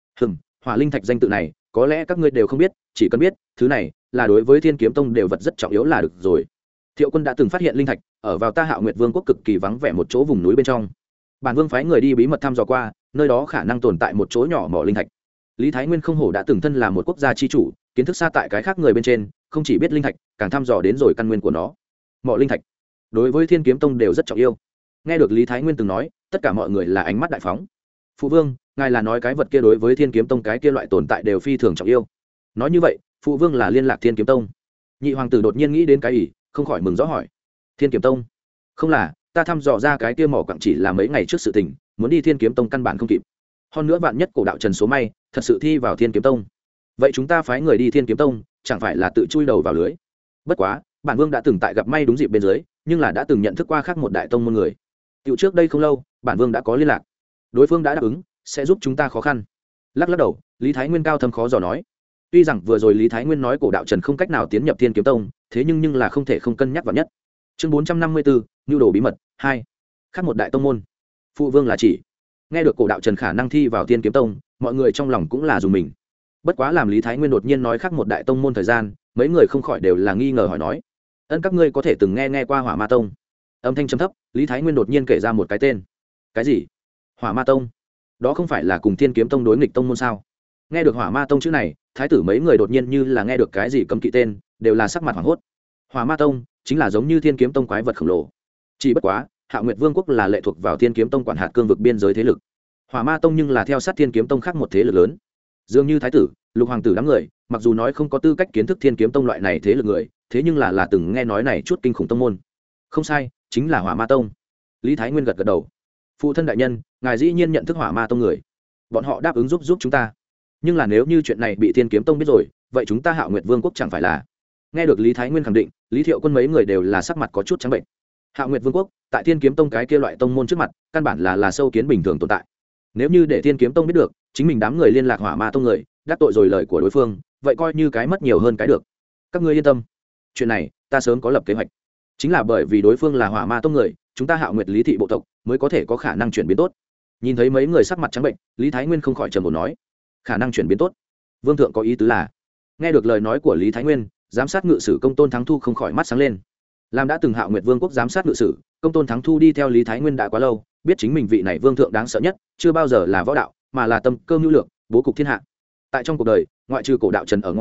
Hỏa linh thạch danh tự này có lẽ các ngươi đều không biết, chỉ cần biết thứ này là đối với Thiên Kiếm Tông đều vật rất trọng yếu là được rồi. Thiệu quân đã từng phát hiện linh thạch ở vào ta Hạo Nguyệt Vương quốc cực kỳ vắng vẻ một chỗ vùng núi bên trong. Bản vương phái người đi bí mật thăm dò qua, nơi đó khả năng tồn tại một chỗ nhỏ mỏ linh thạch. Lý Thái Nguyên không hổ đã từng thân là một quốc gia chi chủ, kiến thức xa tại cái khác người bên trên, không chỉ biết linh thạch, càng thăm dò đến rồi căn nguyên của nó. Mỏ linh thạch đối với Thiên Kiếm Tông đều rất trọng yêu. Nghe được Lý Thái Nguyên từng nói, tất cả mọi người là ánh mắt đại phóng. Phụ vương, ngài là nói cái vật kia đối với Thiên Kiếm Tông cái kia loại tồn tại đều phi thường trọng yêu. Nói như vậy, phụ vương là liên lạc Thiên Kiếm Tông. Nhị hoàng tử đột nhiên nghĩ đến cái ý, không khỏi mừng rõ hỏi: Thiên Kiếm Tông? Không, là ta thăm dò ra cái kia mỏ quặng chỉ là mấy ngày trước sự tình, muốn đi Thiên Kiếm Tông căn bản không kịp. Hơn nữa vạn nhất cổ đạo trần số may thật sự thi vào Thiên Kiếm Tông, vậy chúng ta phái người đi Thiên Kiếm Tông chẳng phải là tự chui đầu vào lưới. Bất quá bản vương đã từng tại gặp may đúng dịp bên dưới, nhưng là đã từng nhận thức qua khác một đại tông môn người. Tiểu trước đây không lâu, bản vương đã có liên lạc, đối phương đã đáp ứng sẽ giúp chúng ta khó khăn. Lắc đầu, Lý Thái Nguyên cao thâm khó dò nói. Tuy rằng vừa rồi Lý Thái Nguyên nói cổ đạo trần không cách nào tiến nhập Thiên Kiếm Tông, thế nhưng là không thể không cân nhắc vào nhất. Chương 454, nhu đồ bí mật 2. Khác một đại tông môn. Phụ vương là chỉ. Nghe được cổ đạo trần khả năng thi vào Thiên Kiếm Tông, mọi người trong lòng cũng là dùng mình. Bất quá làm Lý Thái Nguyên đột nhiên nói khác một đại tông môn thời gian, mấy người không khỏi đều là nghi ngờ hỏi nói: ân, các ngươi có thể từng nghe qua Hỏa Ma Tông? Âm thanh trầm thấp, Lý Thái Nguyên đột nhiên kể ra một cái tên. Cái gì? Hỏa Ma Tông? Đó không phải là cùng Thiên Kiếm Tông đối nghịch tông môn sao? Nghe được Hỏa Ma Tông chữ này, thái tử mấy người đột nhiên như là nghe được cái gì cấm kỵ tên, đều là sắc mặt hoảng hốt. Hỏa Ma Tông chính là giống như Thiên Kiếm Tông quái vật khổng lồ. Chỉ bất quá, Hạo Nguyệt Vương quốc là lệ thuộc vào Thiên Kiếm Tông quản hạt cương vực biên giới thế lực. Hỏa Ma Tông nhưng là theo sát Thiên Kiếm Tông khác một thế lực lớn. Dường như thái tử, lục hoàng tử đám người, mặc dù nói không có tư cách kiến thức Thiên Kiếm Tông loại này thế lực người, thế nhưng là từng nghe nói này chút kinh khủng tông môn. Không sai, chính là Hỏa Ma Tông. Lý Thái Nguyên gật gật đầu. Phụ thân đại nhân, ngài dĩ nhiên nhận thức Hỏa Ma Tông người. Bọn họ đáp ứng giúp chúng ta. Nhưng là nếu như chuyện này bị Thiên Kiếm Tông biết rồi, vậy chúng ta Hạo Nguyệt Vương quốc chẳng phải là? Nghe được Lý Thái Nguyên khẳng định, Lý Thiệu Quân mấy người đều là sắc mặt có chút trắng bệnh. Hạo Nguyệt Vương quốc tại Thiên Kiếm Tông cái kia loại tông môn trước mặt, căn bản là sâu kiến bình thường tồn tại. Nếu như để Thiên Kiếm Tông biết được, chính mình đám người liên lạc Hỏa Ma Tông người, đắc tội rồi lời của đối phương, vậy coi như cái mất nhiều hơn cái được. Các ngươi yên tâm, chuyện này ta sớm có lập kế hoạch. Chính là bởi vì đối phương là Hỏa Ma Tông người, chúng ta Hạo Nguyệt Lý thị bộ tộc mới có thể có khả năng chuyển biến tốt. Nhìn thấy mấy người sắc mặt trắng bệnh, Lý Thái Nguyên không khỏi trầm ổn nói: khả năng chuyển biến tốt? Vương thượng có ý tứ là? Nghe được lời nói của Lý Thái Nguyên, giám sát ngự sử Công Tôn Thắng Thu không khỏi mắt sáng lên. Làm đã từng Hạo Nguyệt Vương quốc giám sát ngự sử, Công Tôn Thắng Thu đi theo Lý Thái Nguyên đã quá lâu, biết chính mình vị này vương thượng đáng sợ nhất, chưa bao giờ là võ đạo, mà là tâm cơ mưu lược, bố cục thiên hạ. Tại trong cuộc đời, ngoại trừ cổ đạo trần ở ngoài,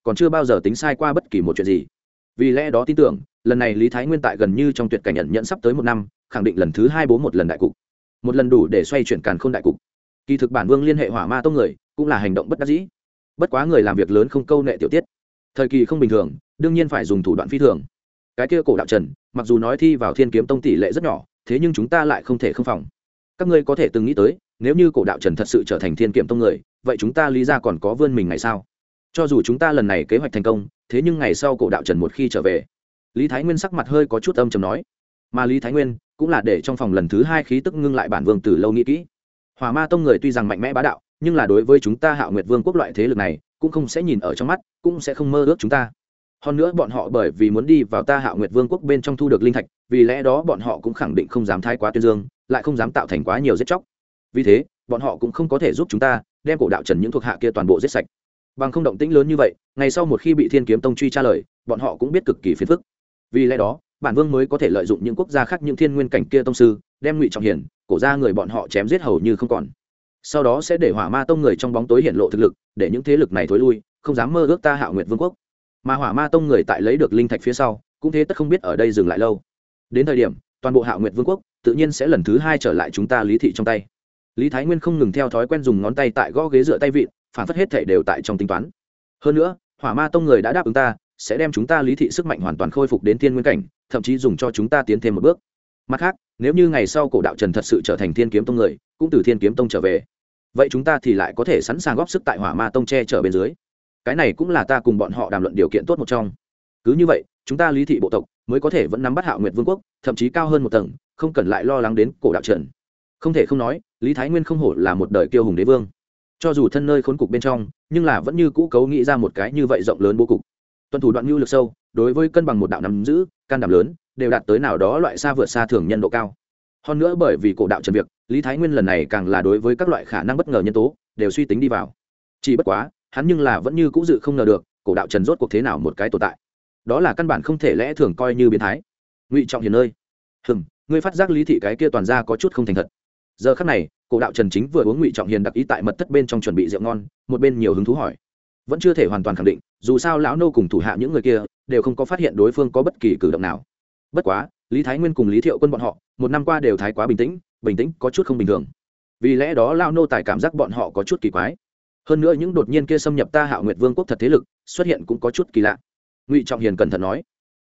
còn chưa bao giờ tính sai qua bất kỳ một chuyện gì. Vì lẽ đó tin tưởng lần này Lý Thái Nguyên tại gần như trong tuyệt cảnh ẩn nhẫn sắp tới 1 năm, khẳng định lần thứ 2 bố một lần đại cục, một lần đủ để xoay chuyển càn khôn đại cục. Kỳ thực bản vương liên hệ Hỏa Ma tông người cũng là hành động bất đắc dĩ, bất quá người làm việc lớn không câu nệ tiểu tiết, thời kỳ không bình thường đương nhiên phải dùng thủ đoạn phi thường. Cái kia cổ đạo trần mặc dù nói thi vào Thiên Kiếm Tông tỷ lệ rất nhỏ, thế nhưng chúng ta lại không thể không phòng. Các ngươi có thể từng nghĩ tới, nếu như cổ đạo trần thật sự trở thành Thiên Kiếm Tông người, vậy chúng ta Lý gia còn có vươn mình ngày sao? Cho dù chúng ta lần này kế hoạch thành công, thế nhưng ngày sau cổ đạo trần một khi trở về, Lý Thái Nguyên sắc mặt hơi có chút âm trầm nói. Mà Lý Thái Nguyên cũng là để trong phòng lần thứ 2 khí tức ngưng lại, bản vương từ lâu nghĩ kỹ. Hỏa Ma tông người tuy rằng mạnh mẽ bá đạo, nhưng là đối với chúng ta Hạo Nguyệt Vương quốc loại thế lực này, cũng không sẽ nhìn ở trong mắt, cũng sẽ không mơ ước chúng ta. Hơn nữa bọn họ bởi vì muốn đi vào ta Hạo Nguyệt Vương quốc bên trong thu được linh thạch, vì lẽ đó bọn họ cũng khẳng định không dám thái quá tuyên dương, lại không dám tạo thành quá nhiều giết chóc. Vì thế, bọn họ cũng không có thể giúp chúng ta đem cổ đạo trần những thuộc hạ kia toàn bộ giết sạch. Bằng không động tĩnh lớn như vậy, ngày sau một khi bị Thiên Kiếm Tông truy tra lời, bọn họ cũng biết cực kỳ phiền phức. Vì lẽ đó, bản vương mới có thể lợi dụng những quốc gia khác, những thiên nguyên cảnh kia tông sư, đem Ngụy Trọng Hiển, cổ gia người bọn họ chém giết hầu như không còn. Sau đó sẽ để Hỏa Ma tông người trong bóng tối hiện lộ thực lực, để những thế lực này thối lui, không dám mơ ước ta Hạo Nguyệt Vương quốc. Mà Hỏa Ma tông người tại lấy được linh thạch phía sau, cũng thế tất không biết ở đây dừng lại lâu. Đến thời điểm, toàn bộ Hạo Nguyệt Vương quốc tự nhiên sẽ lần thứ 2 trở lại chúng ta Lý thị trong tay. Lý Thái Nguyên không ngừng theo thói quen dùng ngón tay tại gõ ghế dựa tay vịn, phản phất hết thảy đều tại trong tính toán. Hơn nữa, Hỏa Ma tông người đã đáp ứng ta, sẽ đem chúng ta Lý thị sức mạnh hoàn toàn khôi phục đến thiên nguyên cảnh, thậm chí dùng cho chúng ta tiến thêm một bước. Mặt khác, nếu như ngày sau cổ đạo trần thật sự trở thành Thiên Kiếm Tông người, cũng từ Thiên Kiếm Tông trở về, vậy chúng ta thì lại có thể sẵn sàng góp sức tại Hỏa Ma tông che chở bên dưới. Cái này cũng là ta cùng bọn họ đàm luận điều kiện tốt một trong. Cứ như vậy, chúng ta Lý thị bộ tộc mới có thể vẫn nắm bắt Hạo Nguyệt Vương quốc, thậm chí cao hơn một tầng, không cần lại lo lắng đến cổ đạo trần. Không thể không nói, Lý Thái Nguyên không hổ là một đời kiêu hùng đế vương. Cho dù thân nơi khốn cục bên trong, nhưng là vẫn như cũ cấu nghĩ ra một cái như vậy rộng lớn bố cục. Tuân thủ đoạn nhu lực sâu, đối với cân bằng một đạo nắm giữ, can đảm lớn, đều đạt tới nào đó loại xa vượt xa thường nhân độ cao. Hơn nữa bởi vì cổ đạo trần việc, Lý Thái Nguyên lần này càng là đối với các loại khả năng bất ngờ nhân tố đều suy tính đi vào. Chỉ bất quá, hắn nhưng là vẫn như cũ dự không ngờ được, cổ đạo trần rốt cuộc thế nào một cái tồn tại. Đó là căn bản không thể lẽ thường coi như biến thái. Ngụy Trọng Hiền ơi, ngươi phát giác Lý thị cái kia toàn ra có chút không thành thật. Giờ khắc này, cổ đạo trần chính vừa uống Ngụy Trọng Hiền đặc ý tại mật thất bên trong chuẩn bị rượu ngon, một bên nhiều hứng thú hỏi. Vẫn chưa thể hoàn toàn khẳng định, dù sao lão nô cùng thủ hạ những người kia đều không có phát hiện đối phương có bất kỳ cử động nào. Bất quá, Lý Thái Nguyên cùng Lý Thiệu Quân bọn họ 1 năm qua đều thái quá bình tĩnh có chút không bình thường. Vì lẽ đó lão nô tài cảm giác bọn họ có chút kỳ quái. Hơn nữa những đột nhiên kia xâm nhập ta Hạo Nguyệt Vương quốc thật thế lực xuất hiện cũng có chút kỳ lạ. Ngụy Trọng Hiền cẩn thận nói.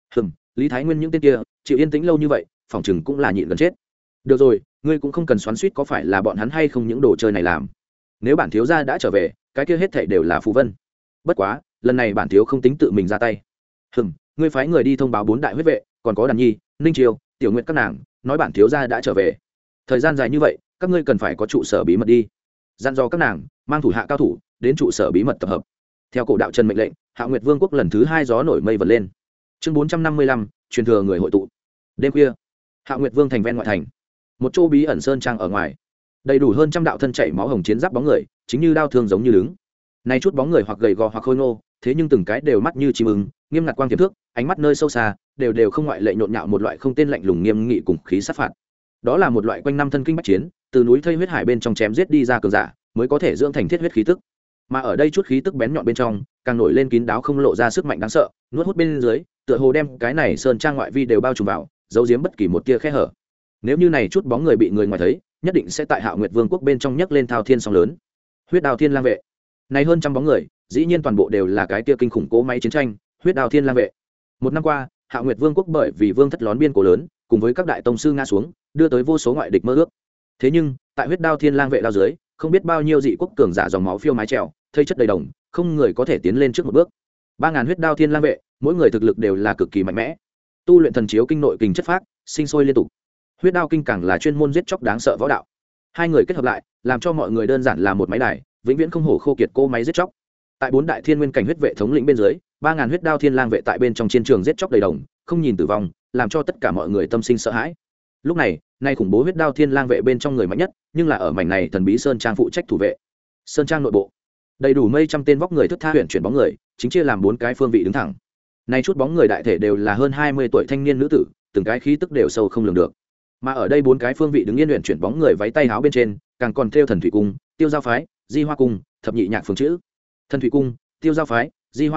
Lý Thái Nguyên những tên kia chịu yên tĩnh lâu như vậy, phòng chừng cũng là nhịn gần chết. Được rồi, ngươi cũng không cần xoắn xuýt có phải là bọn hắn hay không những đồ chơi này làm. Nếu bản thiếu gia đã trở về, cái kia hết thảy đều là phù vân. Bất quá, lần này bản thiếu không tính tự mình ra tay. Ngươi phái người đi thông báo 4 đại huyết vệ, còn có Đàn Nhi, Ninh Triều, Tiểu Nguyệt các nàng, nói bản thiếu gia đã trở về. Thời gian dài như vậy, các ngươi cần phải có trụ sở bí mật đi. Dặn dò các nàng mang thủ hạ cao thủ đến trụ sở bí mật tập hợp. Theo cổ đạo Trần mệnh lệnh, Hạo Nguyệt Vương quốc lần thứ 2 gió nổi mây vần lên. Chương 455, truyền thừa người hội tụ. Đêm khuya, Hạo Nguyệt Vương thành ven ngoại thành, một chỗ bí ẩn sơn trang ở ngoài, đầy đủ hơn trăm đạo thân chảy máu hồng chiến giáp bóng người, chính như đao thương giống như đứng. Này chút bóng người hoặc gầy gò hoặc khôi ngô, thế nhưng từng cái đều mắt như chim ưng, nghiêm ngặt quang tiềm thước, ánh mắt nơi sâu xa, đều không ngoại lệ nhộn nhạo một loại không tên lạnh lùng nghiêm nghị cùng khí sát phạt. Đó là một loại quanh năm thân kinh bách chiến, từ núi thây huyết hải bên trong chém giết đi ra cường giả, mới có thể dưỡng thành thiết huyết khí tức. Mà ở đây chút khí tức bén nhọn bên trong, càng nổi lên kín đáo không lộ ra sức mạnh đáng sợ, nuốt hút bên dưới, tựa hồ đem cái này sơn trang ngoại vi đều bao trùm vào, giấu giếm bất kỳ một tia khe hở. Nếu như này chút bóng người bị người ngoài thấy, nhất định sẽ tại Hạo Nguyệt Vương quốc bên trong nhấc lên thao thiên sóng lớn. Huyết Đao Thiên Lang vệ, này hơn trăm bóng người, dĩ nhiên toàn bộ đều là cái tia kinh khủng cố máy chiến tranh, Huyết Đao Thiên Lang vệ. 1 năm qua, Hạo Nguyệt Vương quốc bởi vì vương thất lón biên cố lớn, cùng với các đại tông sư ngã xuống, đưa tới vô số ngoại địch mơ ước. Thế nhưng, tại Huyết Đao Thiên Lang vệ đao dưới, không biết bao nhiêu dị quốc cường giả dòng máu phiêu mái trèo, thây chất đầy đồng, không người có thể tiến lên trước một bước. 3000 Huyết Đao Thiên Lang vệ, mỗi người thực lực đều là cực kỳ mạnh mẽ. Tu luyện thần chiếu kinh nội kình chất phác, sinh sôi liên tục. Huyết Đao kinh càng là chuyên môn giết chóc đáng sợ võ đạo. Hai người kết hợp lại, làm cho mọi người đơn giản là một máy đài, vĩnh viễn không hổ khô kiệt cô máy giết chóc. Tại 4 đại thiên nguyên cảnh huyết vệ thống lĩnh bên dưới, 3000 Huyết Đao Thiên Lang vệ tại bên trong chiến trường giết chóc đầy đồng, không nhìn tử vong, làm cho tất cả mọi người tâm sinh sợ hãi. Lúc này, nay khủng bố Huyết Đao Thiên Lang vệ bên trong người mạnh nhất, nhưng là ở mảnh này thần bí sơn trang phụ trách thủ vệ. Sơn trang nội bộ, đầy đủ mấy trăm tên vóc người thức tha huyền chuyển bóng người, chính chia làm 4 cái phương vị đứng thẳng. Nay chút bóng người đại thể đều là hơn 20 tuổi thanh niên nữ tử, từng cái khí tức đều sâu không lường được. Mà ở đây 4 cái phương vị đứng yên luyện chuyển bóng người váy tay áo bên trên, càng còn thêu thần thủy cung, tiêu giao phái, di hoa cung, thập nhị nhạc phường chữ. Thần thủy cung, tiêu giao phái, di hoa cung,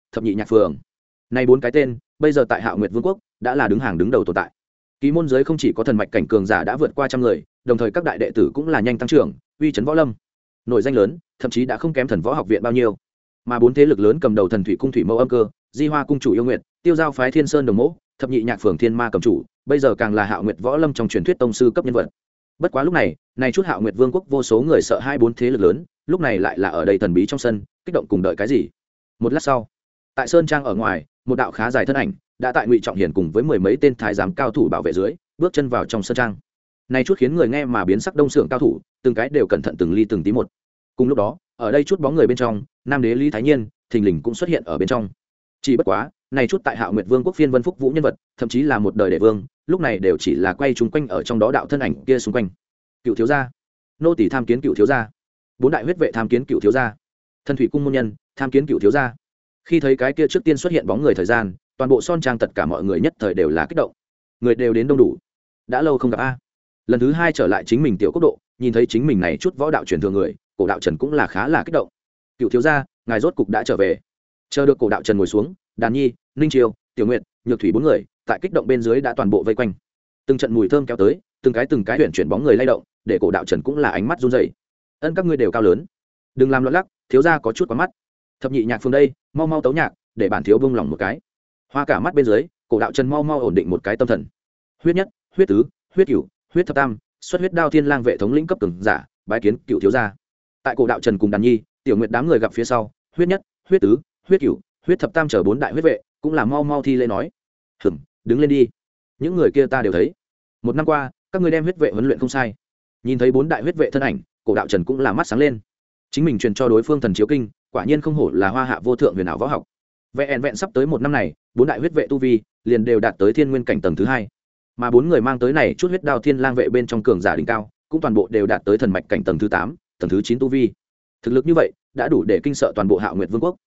thập nhị nhạc phường. Này 4 cái tên bây giờ tại Hạo Nguyệt Vương quốc đã là đứng hàng đứng đầu tồn tại. Kỳ môn giới không chỉ có thần mạch cảnh cường giả đã vượt qua trăm người, đồng thời các đại đệ tử cũng là nhanh tăng trưởng, uy chấn võ lâm. Nổi danh lớn, thậm chí đã không kém thần võ học viện bao nhiêu. Mà 4 thế lực lớn cầm đầu Thần Thủy cung Thủy Mâu Âm Cơ, Di Hoa cung chủ Yêu Nguyệt, Tiêu Giao phái Thiên Sơn Đồng Mỗ, thập nhị nhạc phường Thiên Ma cầm chủ, bây giờ càng là Hạo Nguyệt võ lâm trong truyền thuyết tông sư cấp nhân vật. Bất quá lúc này, này chút Hạo Nguyệt Vương quốc vô số người sợ hai 4 thế lực lớn, lúc này lại là ở đây thần bí trong sân, kích động cùng đợi cái gì. Một lát sau, tại sơn trang ở ngoài, một đạo khá dài thân ảnh đã tại Ngụy Trọng Hiển cùng với mười mấy tên thái giám cao thủ bảo vệ dưới, bước chân vào trong sơn trang. Này chút khiến người nghe mà biến sắc đông sưởng cao thủ, từng cái đều cẩn thận từng ly từng tí một. Cùng lúc đó, ở đây chút bóng người bên trong, Nam đế Lý Thái Nhiên, thình lình cũng xuất hiện ở bên trong. Chỉ bất quá, này chút tại Hạo Nguyệt Vương quốc phiên vân phúc vũ nhân vật, thậm chí là một đời đệ vương, lúc này đều chỉ là quay chúng quanh ở trong đó đạo thân ảnh kia xung quanh. Cựu thiếu gia, nô tỳ tham kiến cựu thiếu gia. 4 đại huyết vệ tham kiến cựu thiếu gia. Thần Thủy cung môn nhân tham kiến cựu thiếu gia. Khi thấy cái kia trước tiên xuất hiện bóng người thời gian, toàn bộ son trang tất cả mọi người nhất thời đều là kích động. Người đều đến đông đủ. Đã lâu không gặp a. Lần thứ 2 trở lại chính mình tiểu quốc độ, nhìn thấy chính mình này chút võ đạo truyền thừa người, Cổ đạo Trần cũng là khá là kích động. Cựu thiếu gia, ngài rốt cục đã trở về. Chờ được Cổ đạo Trần ngồi xuống, Đàn Nhi, Ninh Triều, Tiểu Nguyệt, Nhược Thủy 4 người, tại kích động bên dưới đã toàn bộ vây quanh. Từng trận mùi thơm kéo tới, từng cái huyền chuyển bóng người lay động, để Cổ đạo Trần cũng là ánh mắt run rẩy. Ân các ngươi đều cao lớn, đừng làm loạn lắc, thiếu gia có chút quá mắt. Thập nhị nhạc phương đây, mau mau tấu nhạc, để bản thiếu bông lòng một cái. Hoa cả mắt bên dưới, Cổ đạo Trần mau mau ổn định một cái tâm thần. Huyết nhất, huyết tứ, huyết cửu, huyết thập tam, xuất huyết đao thiên lang vệ thống lĩnh cấp cường giả, bái kiến cựu thiếu gia. Tại Cổ đạo Trần cùng Đàn Nhi, Tiểu Nguyệt đám người gặp phía sau, huyết nhất, huyết tứ, huyết cửu, huyết thập tam chờ 4 đại huyết vệ, cũng là mau mau thi lễ nói. Đứng lên đi. Những người kia ta đều thấy. Một năm qua, các ngươi đem huyết vệ huấn luyện không sai. Nhìn thấy 4 đại huyết vệ thân ảnh, Cổ đạo Trần cũng là mắt sáng lên. Chính mình truyền cho đối phương thần chiếu kinh, quả nhiên không hổ là hoa hạ vô thượng huyền ảo võ học. Vẹn sắp tới 1 năm này, 4 đại huyết vệ tu vi liền đều đạt tới thiên nguyên cảnh tầng thứ 2. Mà 4 người mang tới này chút huyết đao thiên lang vệ bên trong cường giả đỉnh cao, cũng toàn bộ đều đạt tới thần mạch cảnh tầng thứ 8, tầng thứ 9 tu vi. Thực lực như vậy, đã đủ để kinh sợ toàn bộ Hạo Nguyệt Vương quốc.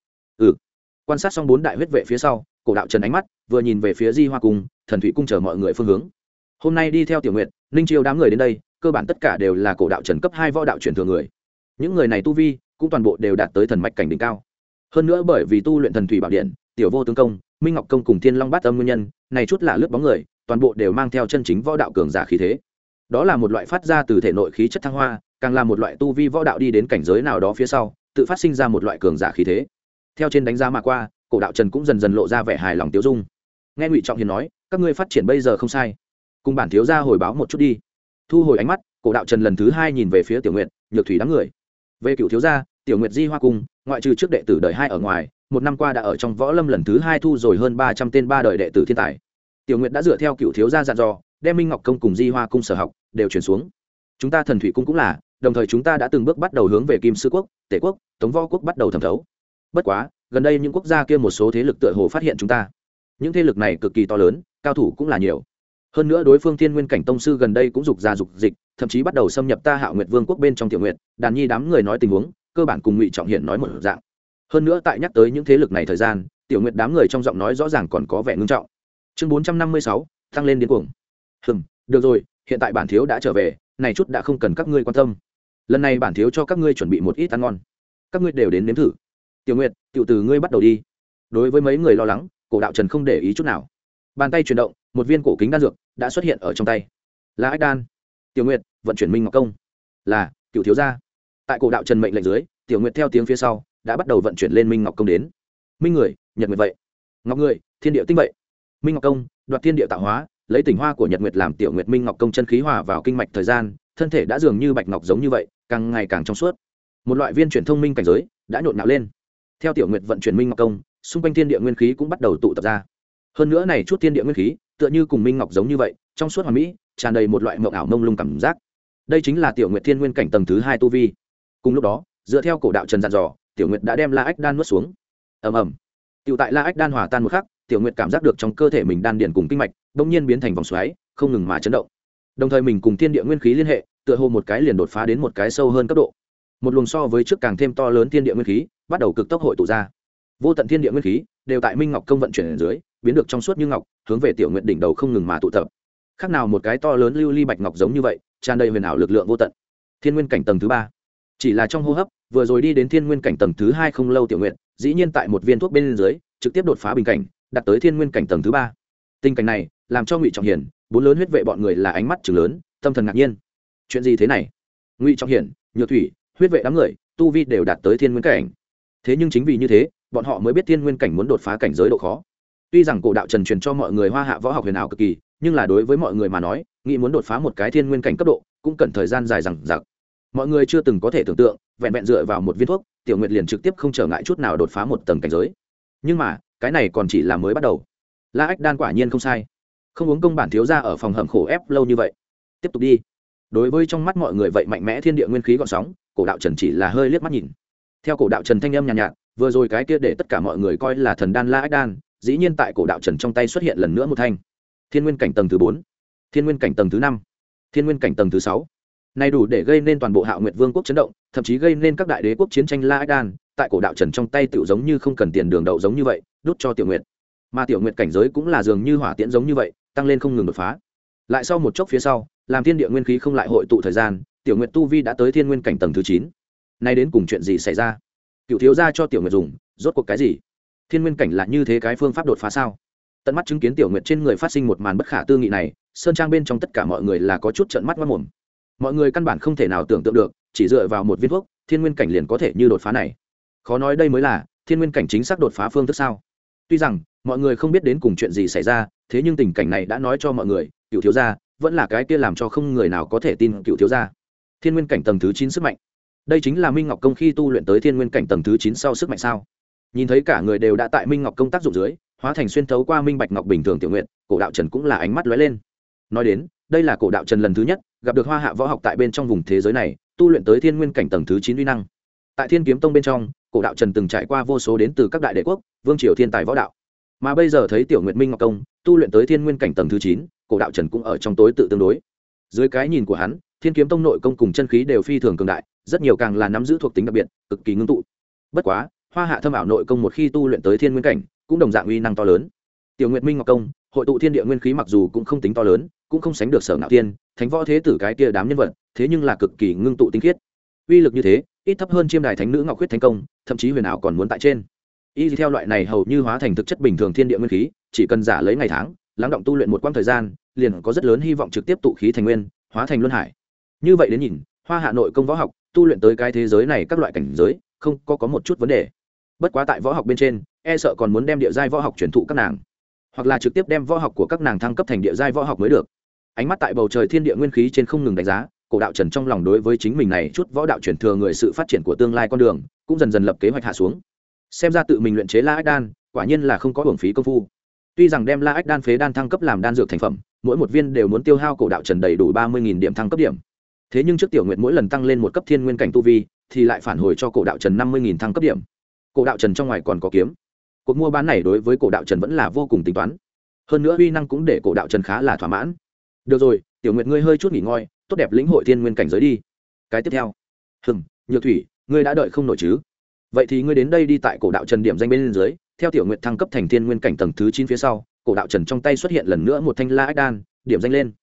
Quan sát xong 4 đại huyết vệ phía sau, Cổ đạo Trần ánh mắt vừa nhìn về phía Di Hoa cung, Thần Thủy cung chờ mọi người phương hướng. Hôm nay đi theo Tiểu Nguyệt, Ninh Chiêu đám người đến đây, cơ bản tất cả đều là Cổ đạo Trần cấp 2 võ đạo truyền thừa người. Những người này tu vi cũng toàn bộ đều đạt tới thần mạch cảnh đỉnh cao. Hơn nữa bởi vì tu luyện Thần Thủy Bảo Điện, Tiểu Vô Tướng công, Minh Ngọc công cùng Thiên Long Bát Âm nguyên nhân, này chút là lướt bóng người, toàn bộ đều mang theo chân chính võ đạo cường giả khí thế. Đó là một loại phát ra từ thể nội khí chất thăng hoa, càng là một loại tu vi võ đạo đi đến cảnh giới nào đó phía sau, tự phát sinh ra một loại cường giả khí thế. Theo trên đánh giá mà qua, Cổ đạo Trần cũng dần dần lộ ra vẻ hài lòng tiêu dung. Nghe Ngụy Trọng Hiền nói, các ngươi phát triển bây giờ không sai, cùng bản thiếu gia hồi báo một chút đi. Thu hồi ánh mắt, Cổ đạo Trần lần thứ 2 nhìn về phía Tiểu Nguyệt, Nhược Thủy đám người. Về cựu thiếu gia, Tiểu Nguyệt Di Hoa cung, ngoại trừ trước đệ tử đời 2 ở ngoài, 1 năm qua đã ở trong võ lâm lần thứ 2 thu rồi hơn 300 tên 3 đời đệ tử thiên tài. Tiểu Nguyệt đã dựa theo cựu thiếu gia dặn dò, đem Minh Ngọc công cùng Di Hoa cung sở học đều truyền xuống. Chúng ta Thần Thủy cung cũng là, đồng thời chúng ta đã từng bước bắt đầu hướng về Kim Sư quốc, Tề quốc, Tống Võ quốc bắt đầu thẩm thấu. Bất quá, gần đây những quốc gia kia một số thế lực tựa hồ phát hiện chúng ta. Những thế lực này cực kỳ to lớn, cao thủ cũng là nhiều. Hơn nữa đối phương thiên nguyên cảnh tông sư gần đây cũng dục ra dục dịch, thậm chí bắt đầu xâm nhập ta Hạo Nguyệt Vương quốc bên trong. Tiểu Nguyệt, Đàn Nhi đám người nói tình huống, cơ bản cùng Ngụy Trọng Hiển nói một dạng. Hơn nữa tại nhắc tới những thế lực này thời gian, Tiểu Nguyệt đám người trong giọng nói rõ ràng còn có vẻ ngưng trọng. Chương 456, tăng lên điên cuồng. Được rồi, hiện tại bản thiếu đã trở về, này chút đã không cần các ngươi quan tâm. Lần này bản thiếu cho các ngươi chuẩn bị một ít ăn ngon, các ngươi đều đến nếm thử. Tiểu Nguyệt, tiểu từ ngươi bắt đầu đi. Đối với mấy người lo lắng, Cổ đạo Trần không để ý chút nào. Bàn tay chuyển động, một viên cổ kính đan dược đã xuất hiện ở trong tay. Là ách đan. Tiểu Nguyệt, vận chuyển Minh Ngọc công. Là, cựu thiếu gia. Tại Cổ đạo Trần mệnh lệnh dưới, Tiểu Nguyệt theo tiếng phía sau đã bắt đầu vận chuyển lên Minh Ngọc công đến. Minh người, Nhật Nguyệt vậy. Ngọc người, thiên địa tinh vậy. Minh Ngọc công, đoạt thiên địa tạo hóa, lấy tinh hoa của Nhật Nguyệt làm Tiểu Nguyệt Minh Ngọc công chân khí hòa vào kinh mạch thời gian, thân thể đã dường như bạch ngọc giống như vậy, càng ngày càng trong suốt. Một loại viên chuyển thông minh cảnh giới đã nhộn nhạo lên. Theo Tiểu Nguyệt vận chuyển Minh Ngọc công, xung quanh thiên địa nguyên khí cũng bắt đầu tụ tập ra. Hơn nữa này chút thiên địa nguyên khí, tựa như cùng Minh Ngọc giống như vậy, trong suốt hoàn mỹ, tràn đầy một loại mộng ảo mông lung cảm giác. Đây chính là Tiểu Nguyệt thiên nguyên cảnh tầng thứ 2 tu vi. Cùng lúc đó, dựa theo Cổ đạo Trần dặn dò, Tiểu Nguyệt đã đem La Ách đan nuốt xuống. Ầm ầm. Tiểu tại La Ách đan hòa tan một khắc, Tiểu Nguyệt cảm giác được trong cơ thể mình đan điền cùng kinh mạch bỗng nhiên biến thành vòng xoáy, không ngừng mà chấn động. Đồng thời mình cùng thiên địa nguyên khí liên hệ, tựa hồ một cái liền đột phá đến một cái sâu hơn cấp độ. Một luồng so với trước càng thêm to lớn thiên địa nguyên khí bắt đầu cực tốc hội tụ ra. Vô tận thiên địa nguyên khí đều tại Minh Ngọc công vận chuyển ở dưới, biến được trong suốt như ngọc, hướng về Tiểu Nguyệt đỉnh đầu không ngừng mà tụ tập. Khác nào một cái to lớn lưu ly bạch ngọc giống như vậy, tràn đầy huyền ảo lực lượng vô tận. Thiên nguyên cảnh tầng thứ 3. Chỉ là trong hô hấp, vừa rồi đi đến thiên nguyên cảnh tầng thứ 2 không lâu, Tiểu Nguyệt dĩ nhiên tại một viên thuốc bên dưới trực tiếp đột phá bình cảnh đạt tới thiên nguyên cảnh tầng thứ 3. Tình cảnh này làm cho Ngụy Trọng Hiển, bốn lớn huyết vệ bọn người là ánh mắt trừng lớn, tâm thần ngạc nhiên. Chuyện gì thế này? Ngụy Trọng Hiển, Nhược Thủy, huyết vệ đám người tu vi đều đạt tới thiên nguyên cảnh, thế nhưng chính vì như thế bọn họ mới biết thiên nguyên cảnh muốn đột phá cảnh giới độ khó. Tuy rằng cổ đạo trần truyền cho mọi người hoa hạ võ học huyền ảo cực kỳ, nhưng là đối với mọi người mà nói, nghĩ muốn đột phá một cái thiên nguyên cảnh cấp độ cũng cần thời gian dài dằng dặc. Mọi người chưa từng có thể tưởng tượng, vẹn vẹn dựa vào một viên thuốc, Tiểu Nguyệt liền trực tiếp không trở ngại chút nào đột phá một tầng cảnh giới. Nhưng mà cái này còn chỉ là mới bắt đầu. La Ách Đan quả nhiên không sai, không uống công bản thiếu gia ở phòng hầm khổ ép lâu như vậy, tiếp tục đi. Đối với trong mắt mọi người vậy mạnh mẽ thiên địa nguyên khí gọn sóng, cổ đạo trần chỉ là hơi liếc mắt nhìn. Theo cổ đạo trần thanh âm nhàn nhạt, vừa rồi cái kia để tất cả mọi người coi là thần đan La Ách Đan, dĩ nhiên tại cổ đạo trần trong tay xuất hiện lần nữa một thanh thiên nguyên cảnh tầng thứ 4, thiên nguyên cảnh tầng thứ 5, thiên nguyên cảnh tầng thứ 6. Này đủ để gây nên toàn bộ Hạo Nguyệt Vương quốc chấn động, thậm chí gây nên các đại đế quốc chiến tranh. La Ách Đan tại cổ đạo trần trong tay tựu giống như không cần tiền đường đậu giống như vậy, đút cho Tiểu Nguyệt. Mà Tiểu Nguyệt cảnh giới cũng là dường như hỏa tiễn giống như vậy, tăng lên không ngừng đột phá. Lại sau một chốc phía sau, làm thiên địa nguyên khí không lại hội tụ thời gian, Tiểu Nguyệt tu vi đã tới thiên nguyên cảnh tầng thứ 9. Nay đến cùng chuyện gì xảy ra? Cựu thiếu gia cho Tiểu Nguyệt dùng, rốt cuộc cái gì? Thiên nguyên cảnh là như thế cái phương pháp đột phá sao? Tận mắt chứng kiến Tiểu Nguyệt trên người phát sinh một màn bất khả tư nghị này, sơn trang bên trong tất cả mọi người là có chút trợn mắt ngoác mồm. Mọi người căn bản không thể nào tưởng tượng được, chỉ dựa vào một viên thuốc, thiên nguyên cảnh liền có thể như đột phá này. Khó nói đây mới là thiên nguyên cảnh chính xác đột phá phương thức sao? Tuy rằng mọi người không biết đến cùng chuyện gì xảy ra, thế nhưng tình cảnh này đã nói cho mọi người, Cựu thiếu gia vẫn là cái kia làm cho không người nào có thể tin Cựu thiếu gia. Thiên nguyên cảnh tầng thứ 9 sức mạnh. Đây chính là Minh Ngọc công khi tu luyện tới thiên nguyên cảnh tầng thứ 9 sau sức mạnh sao? Nhìn thấy cả người đều đã tại Minh Ngọc công tác dụng dưới, hóa thành xuyên thấu qua minh bạch ngọc bình thường Tiểu Nguyệt, cổ đạo trần cũng là ánh mắt lóe lên. Nói đến, đây là cổ đạo trần lần thứ nhất gặp được hoa hạ võ học tại bên trong vùng thế giới này, tu luyện tới thiên nguyên cảnh tầng thứ 9 uy năng. Tại Thiên Kiếm Tông bên trong, cổ đạo trần từng trải qua vô số đến từ các đại đế quốc, vương triều thiên tài võ đạo. Mà bây giờ thấy Tiểu Nguyệt Minh Ngọc công tu luyện tới thiên nguyên cảnh tầng thứ 9, cổ đạo trần cũng ở trong tối tự tương đối. Dưới cái nhìn của hắn, Thiên Kiếm Tông nội công cùng chân khí đều phi thường cường đại, rất nhiều càng là nắm giữ thuộc tính đặc biệt, cực kỳ ngưng tụ. Bất quá, hoa hạ thâm ảo nội công một khi tu luyện tới thiên nguyên cảnh, cũng đồng dạng uy năng to lớn. Tiểu Nguyệt Minh Ngọc công hội tụ thiên địa nguyên khí mặc dù cũng không tính to lớn, cũng không sánh được Sở Ngạo Thiên, Thánh Võ Thế Tử cái kia đám nhân vật, thế nhưng là cực kỳ ngưng tụ tinh khiết. Uy lực như thế, ít thấp hơn Chiêm Đài Thánh Nữ Ngọc Huyết Thánh Công, thậm chí huyền ảo còn muốn tại trên. Y theo loại này hầu như hóa thành thực chất bình thường thiên địa nguyên khí, chỉ cần giả lấy ngày tháng, lắng động tu luyện một quãng thời gian, liền có rất lớn hy vọng trực tiếp tụ khí thành nguyên, hóa thành luân hải. Như vậy đến nhìn, hoa hạ nội công võ học tu luyện tới cái thế giới này các loại cảnh giới, không có một chút vấn đề. Bất quá tại võ học bên trên, e sợ còn muốn đem địa giai võ học truyền thụ các nàng, hoặc là trực tiếp đem võ học của các nàng thăng cấp thành địa giai võ học mới được. Ánh mắt tại bầu trời thiên địa nguyên khí trên không ngừng đánh giá, cổ đạo trần trong lòng đối với chính mình này chút võ đạo truyền thừa người sự phát triển của tương lai con đường cũng dần dần lập kế hoạch hạ xuống. Xem ra tự mình luyện chế La Ách Đan quả nhiên là không có hưởng phí công phu. Tuy rằng đem La Ách Đan phế đan thăng cấp làm đan dược thành phẩm, mỗi một viên đều muốn tiêu hao cổ đạo trần đầy đủ 30.000 điểm thăng cấp điểm. Thế nhưng trước Tiểu Nguyệt mỗi lần tăng lên một cấp thiên nguyên cảnh tu vi, thì lại phản hồi cho cổ đạo trần 50.000 thăng cấp điểm. Cổ đạo trần trong ngoài còn có kiếm. Cuộc mua bán này đối với cổ đạo trần vẫn là vô cùng tính toán. Hơn nữa uy năng cũng để cổ đạo trần khá là thỏa mãn. Được rồi, Tiểu Nguyệt ngươi hơi chút nghỉ ngơi, tốt đẹp lĩnh hội thiên nguyên cảnh giới đi. Cái tiếp theo, Nhược Thủy, ngươi đã đợi không nổi chứ? Vậy thì ngươi đến đây đi. Tại cổ đạo trần điểm danh bên dưới, theo Tiểu Nguyệt thăng cấp thành thiên nguyên cảnh tầng thứ 9 phía sau, cổ đạo trần trong tay xuất hiện lần nữa một thanh La Ách Đan, điểm danh lên.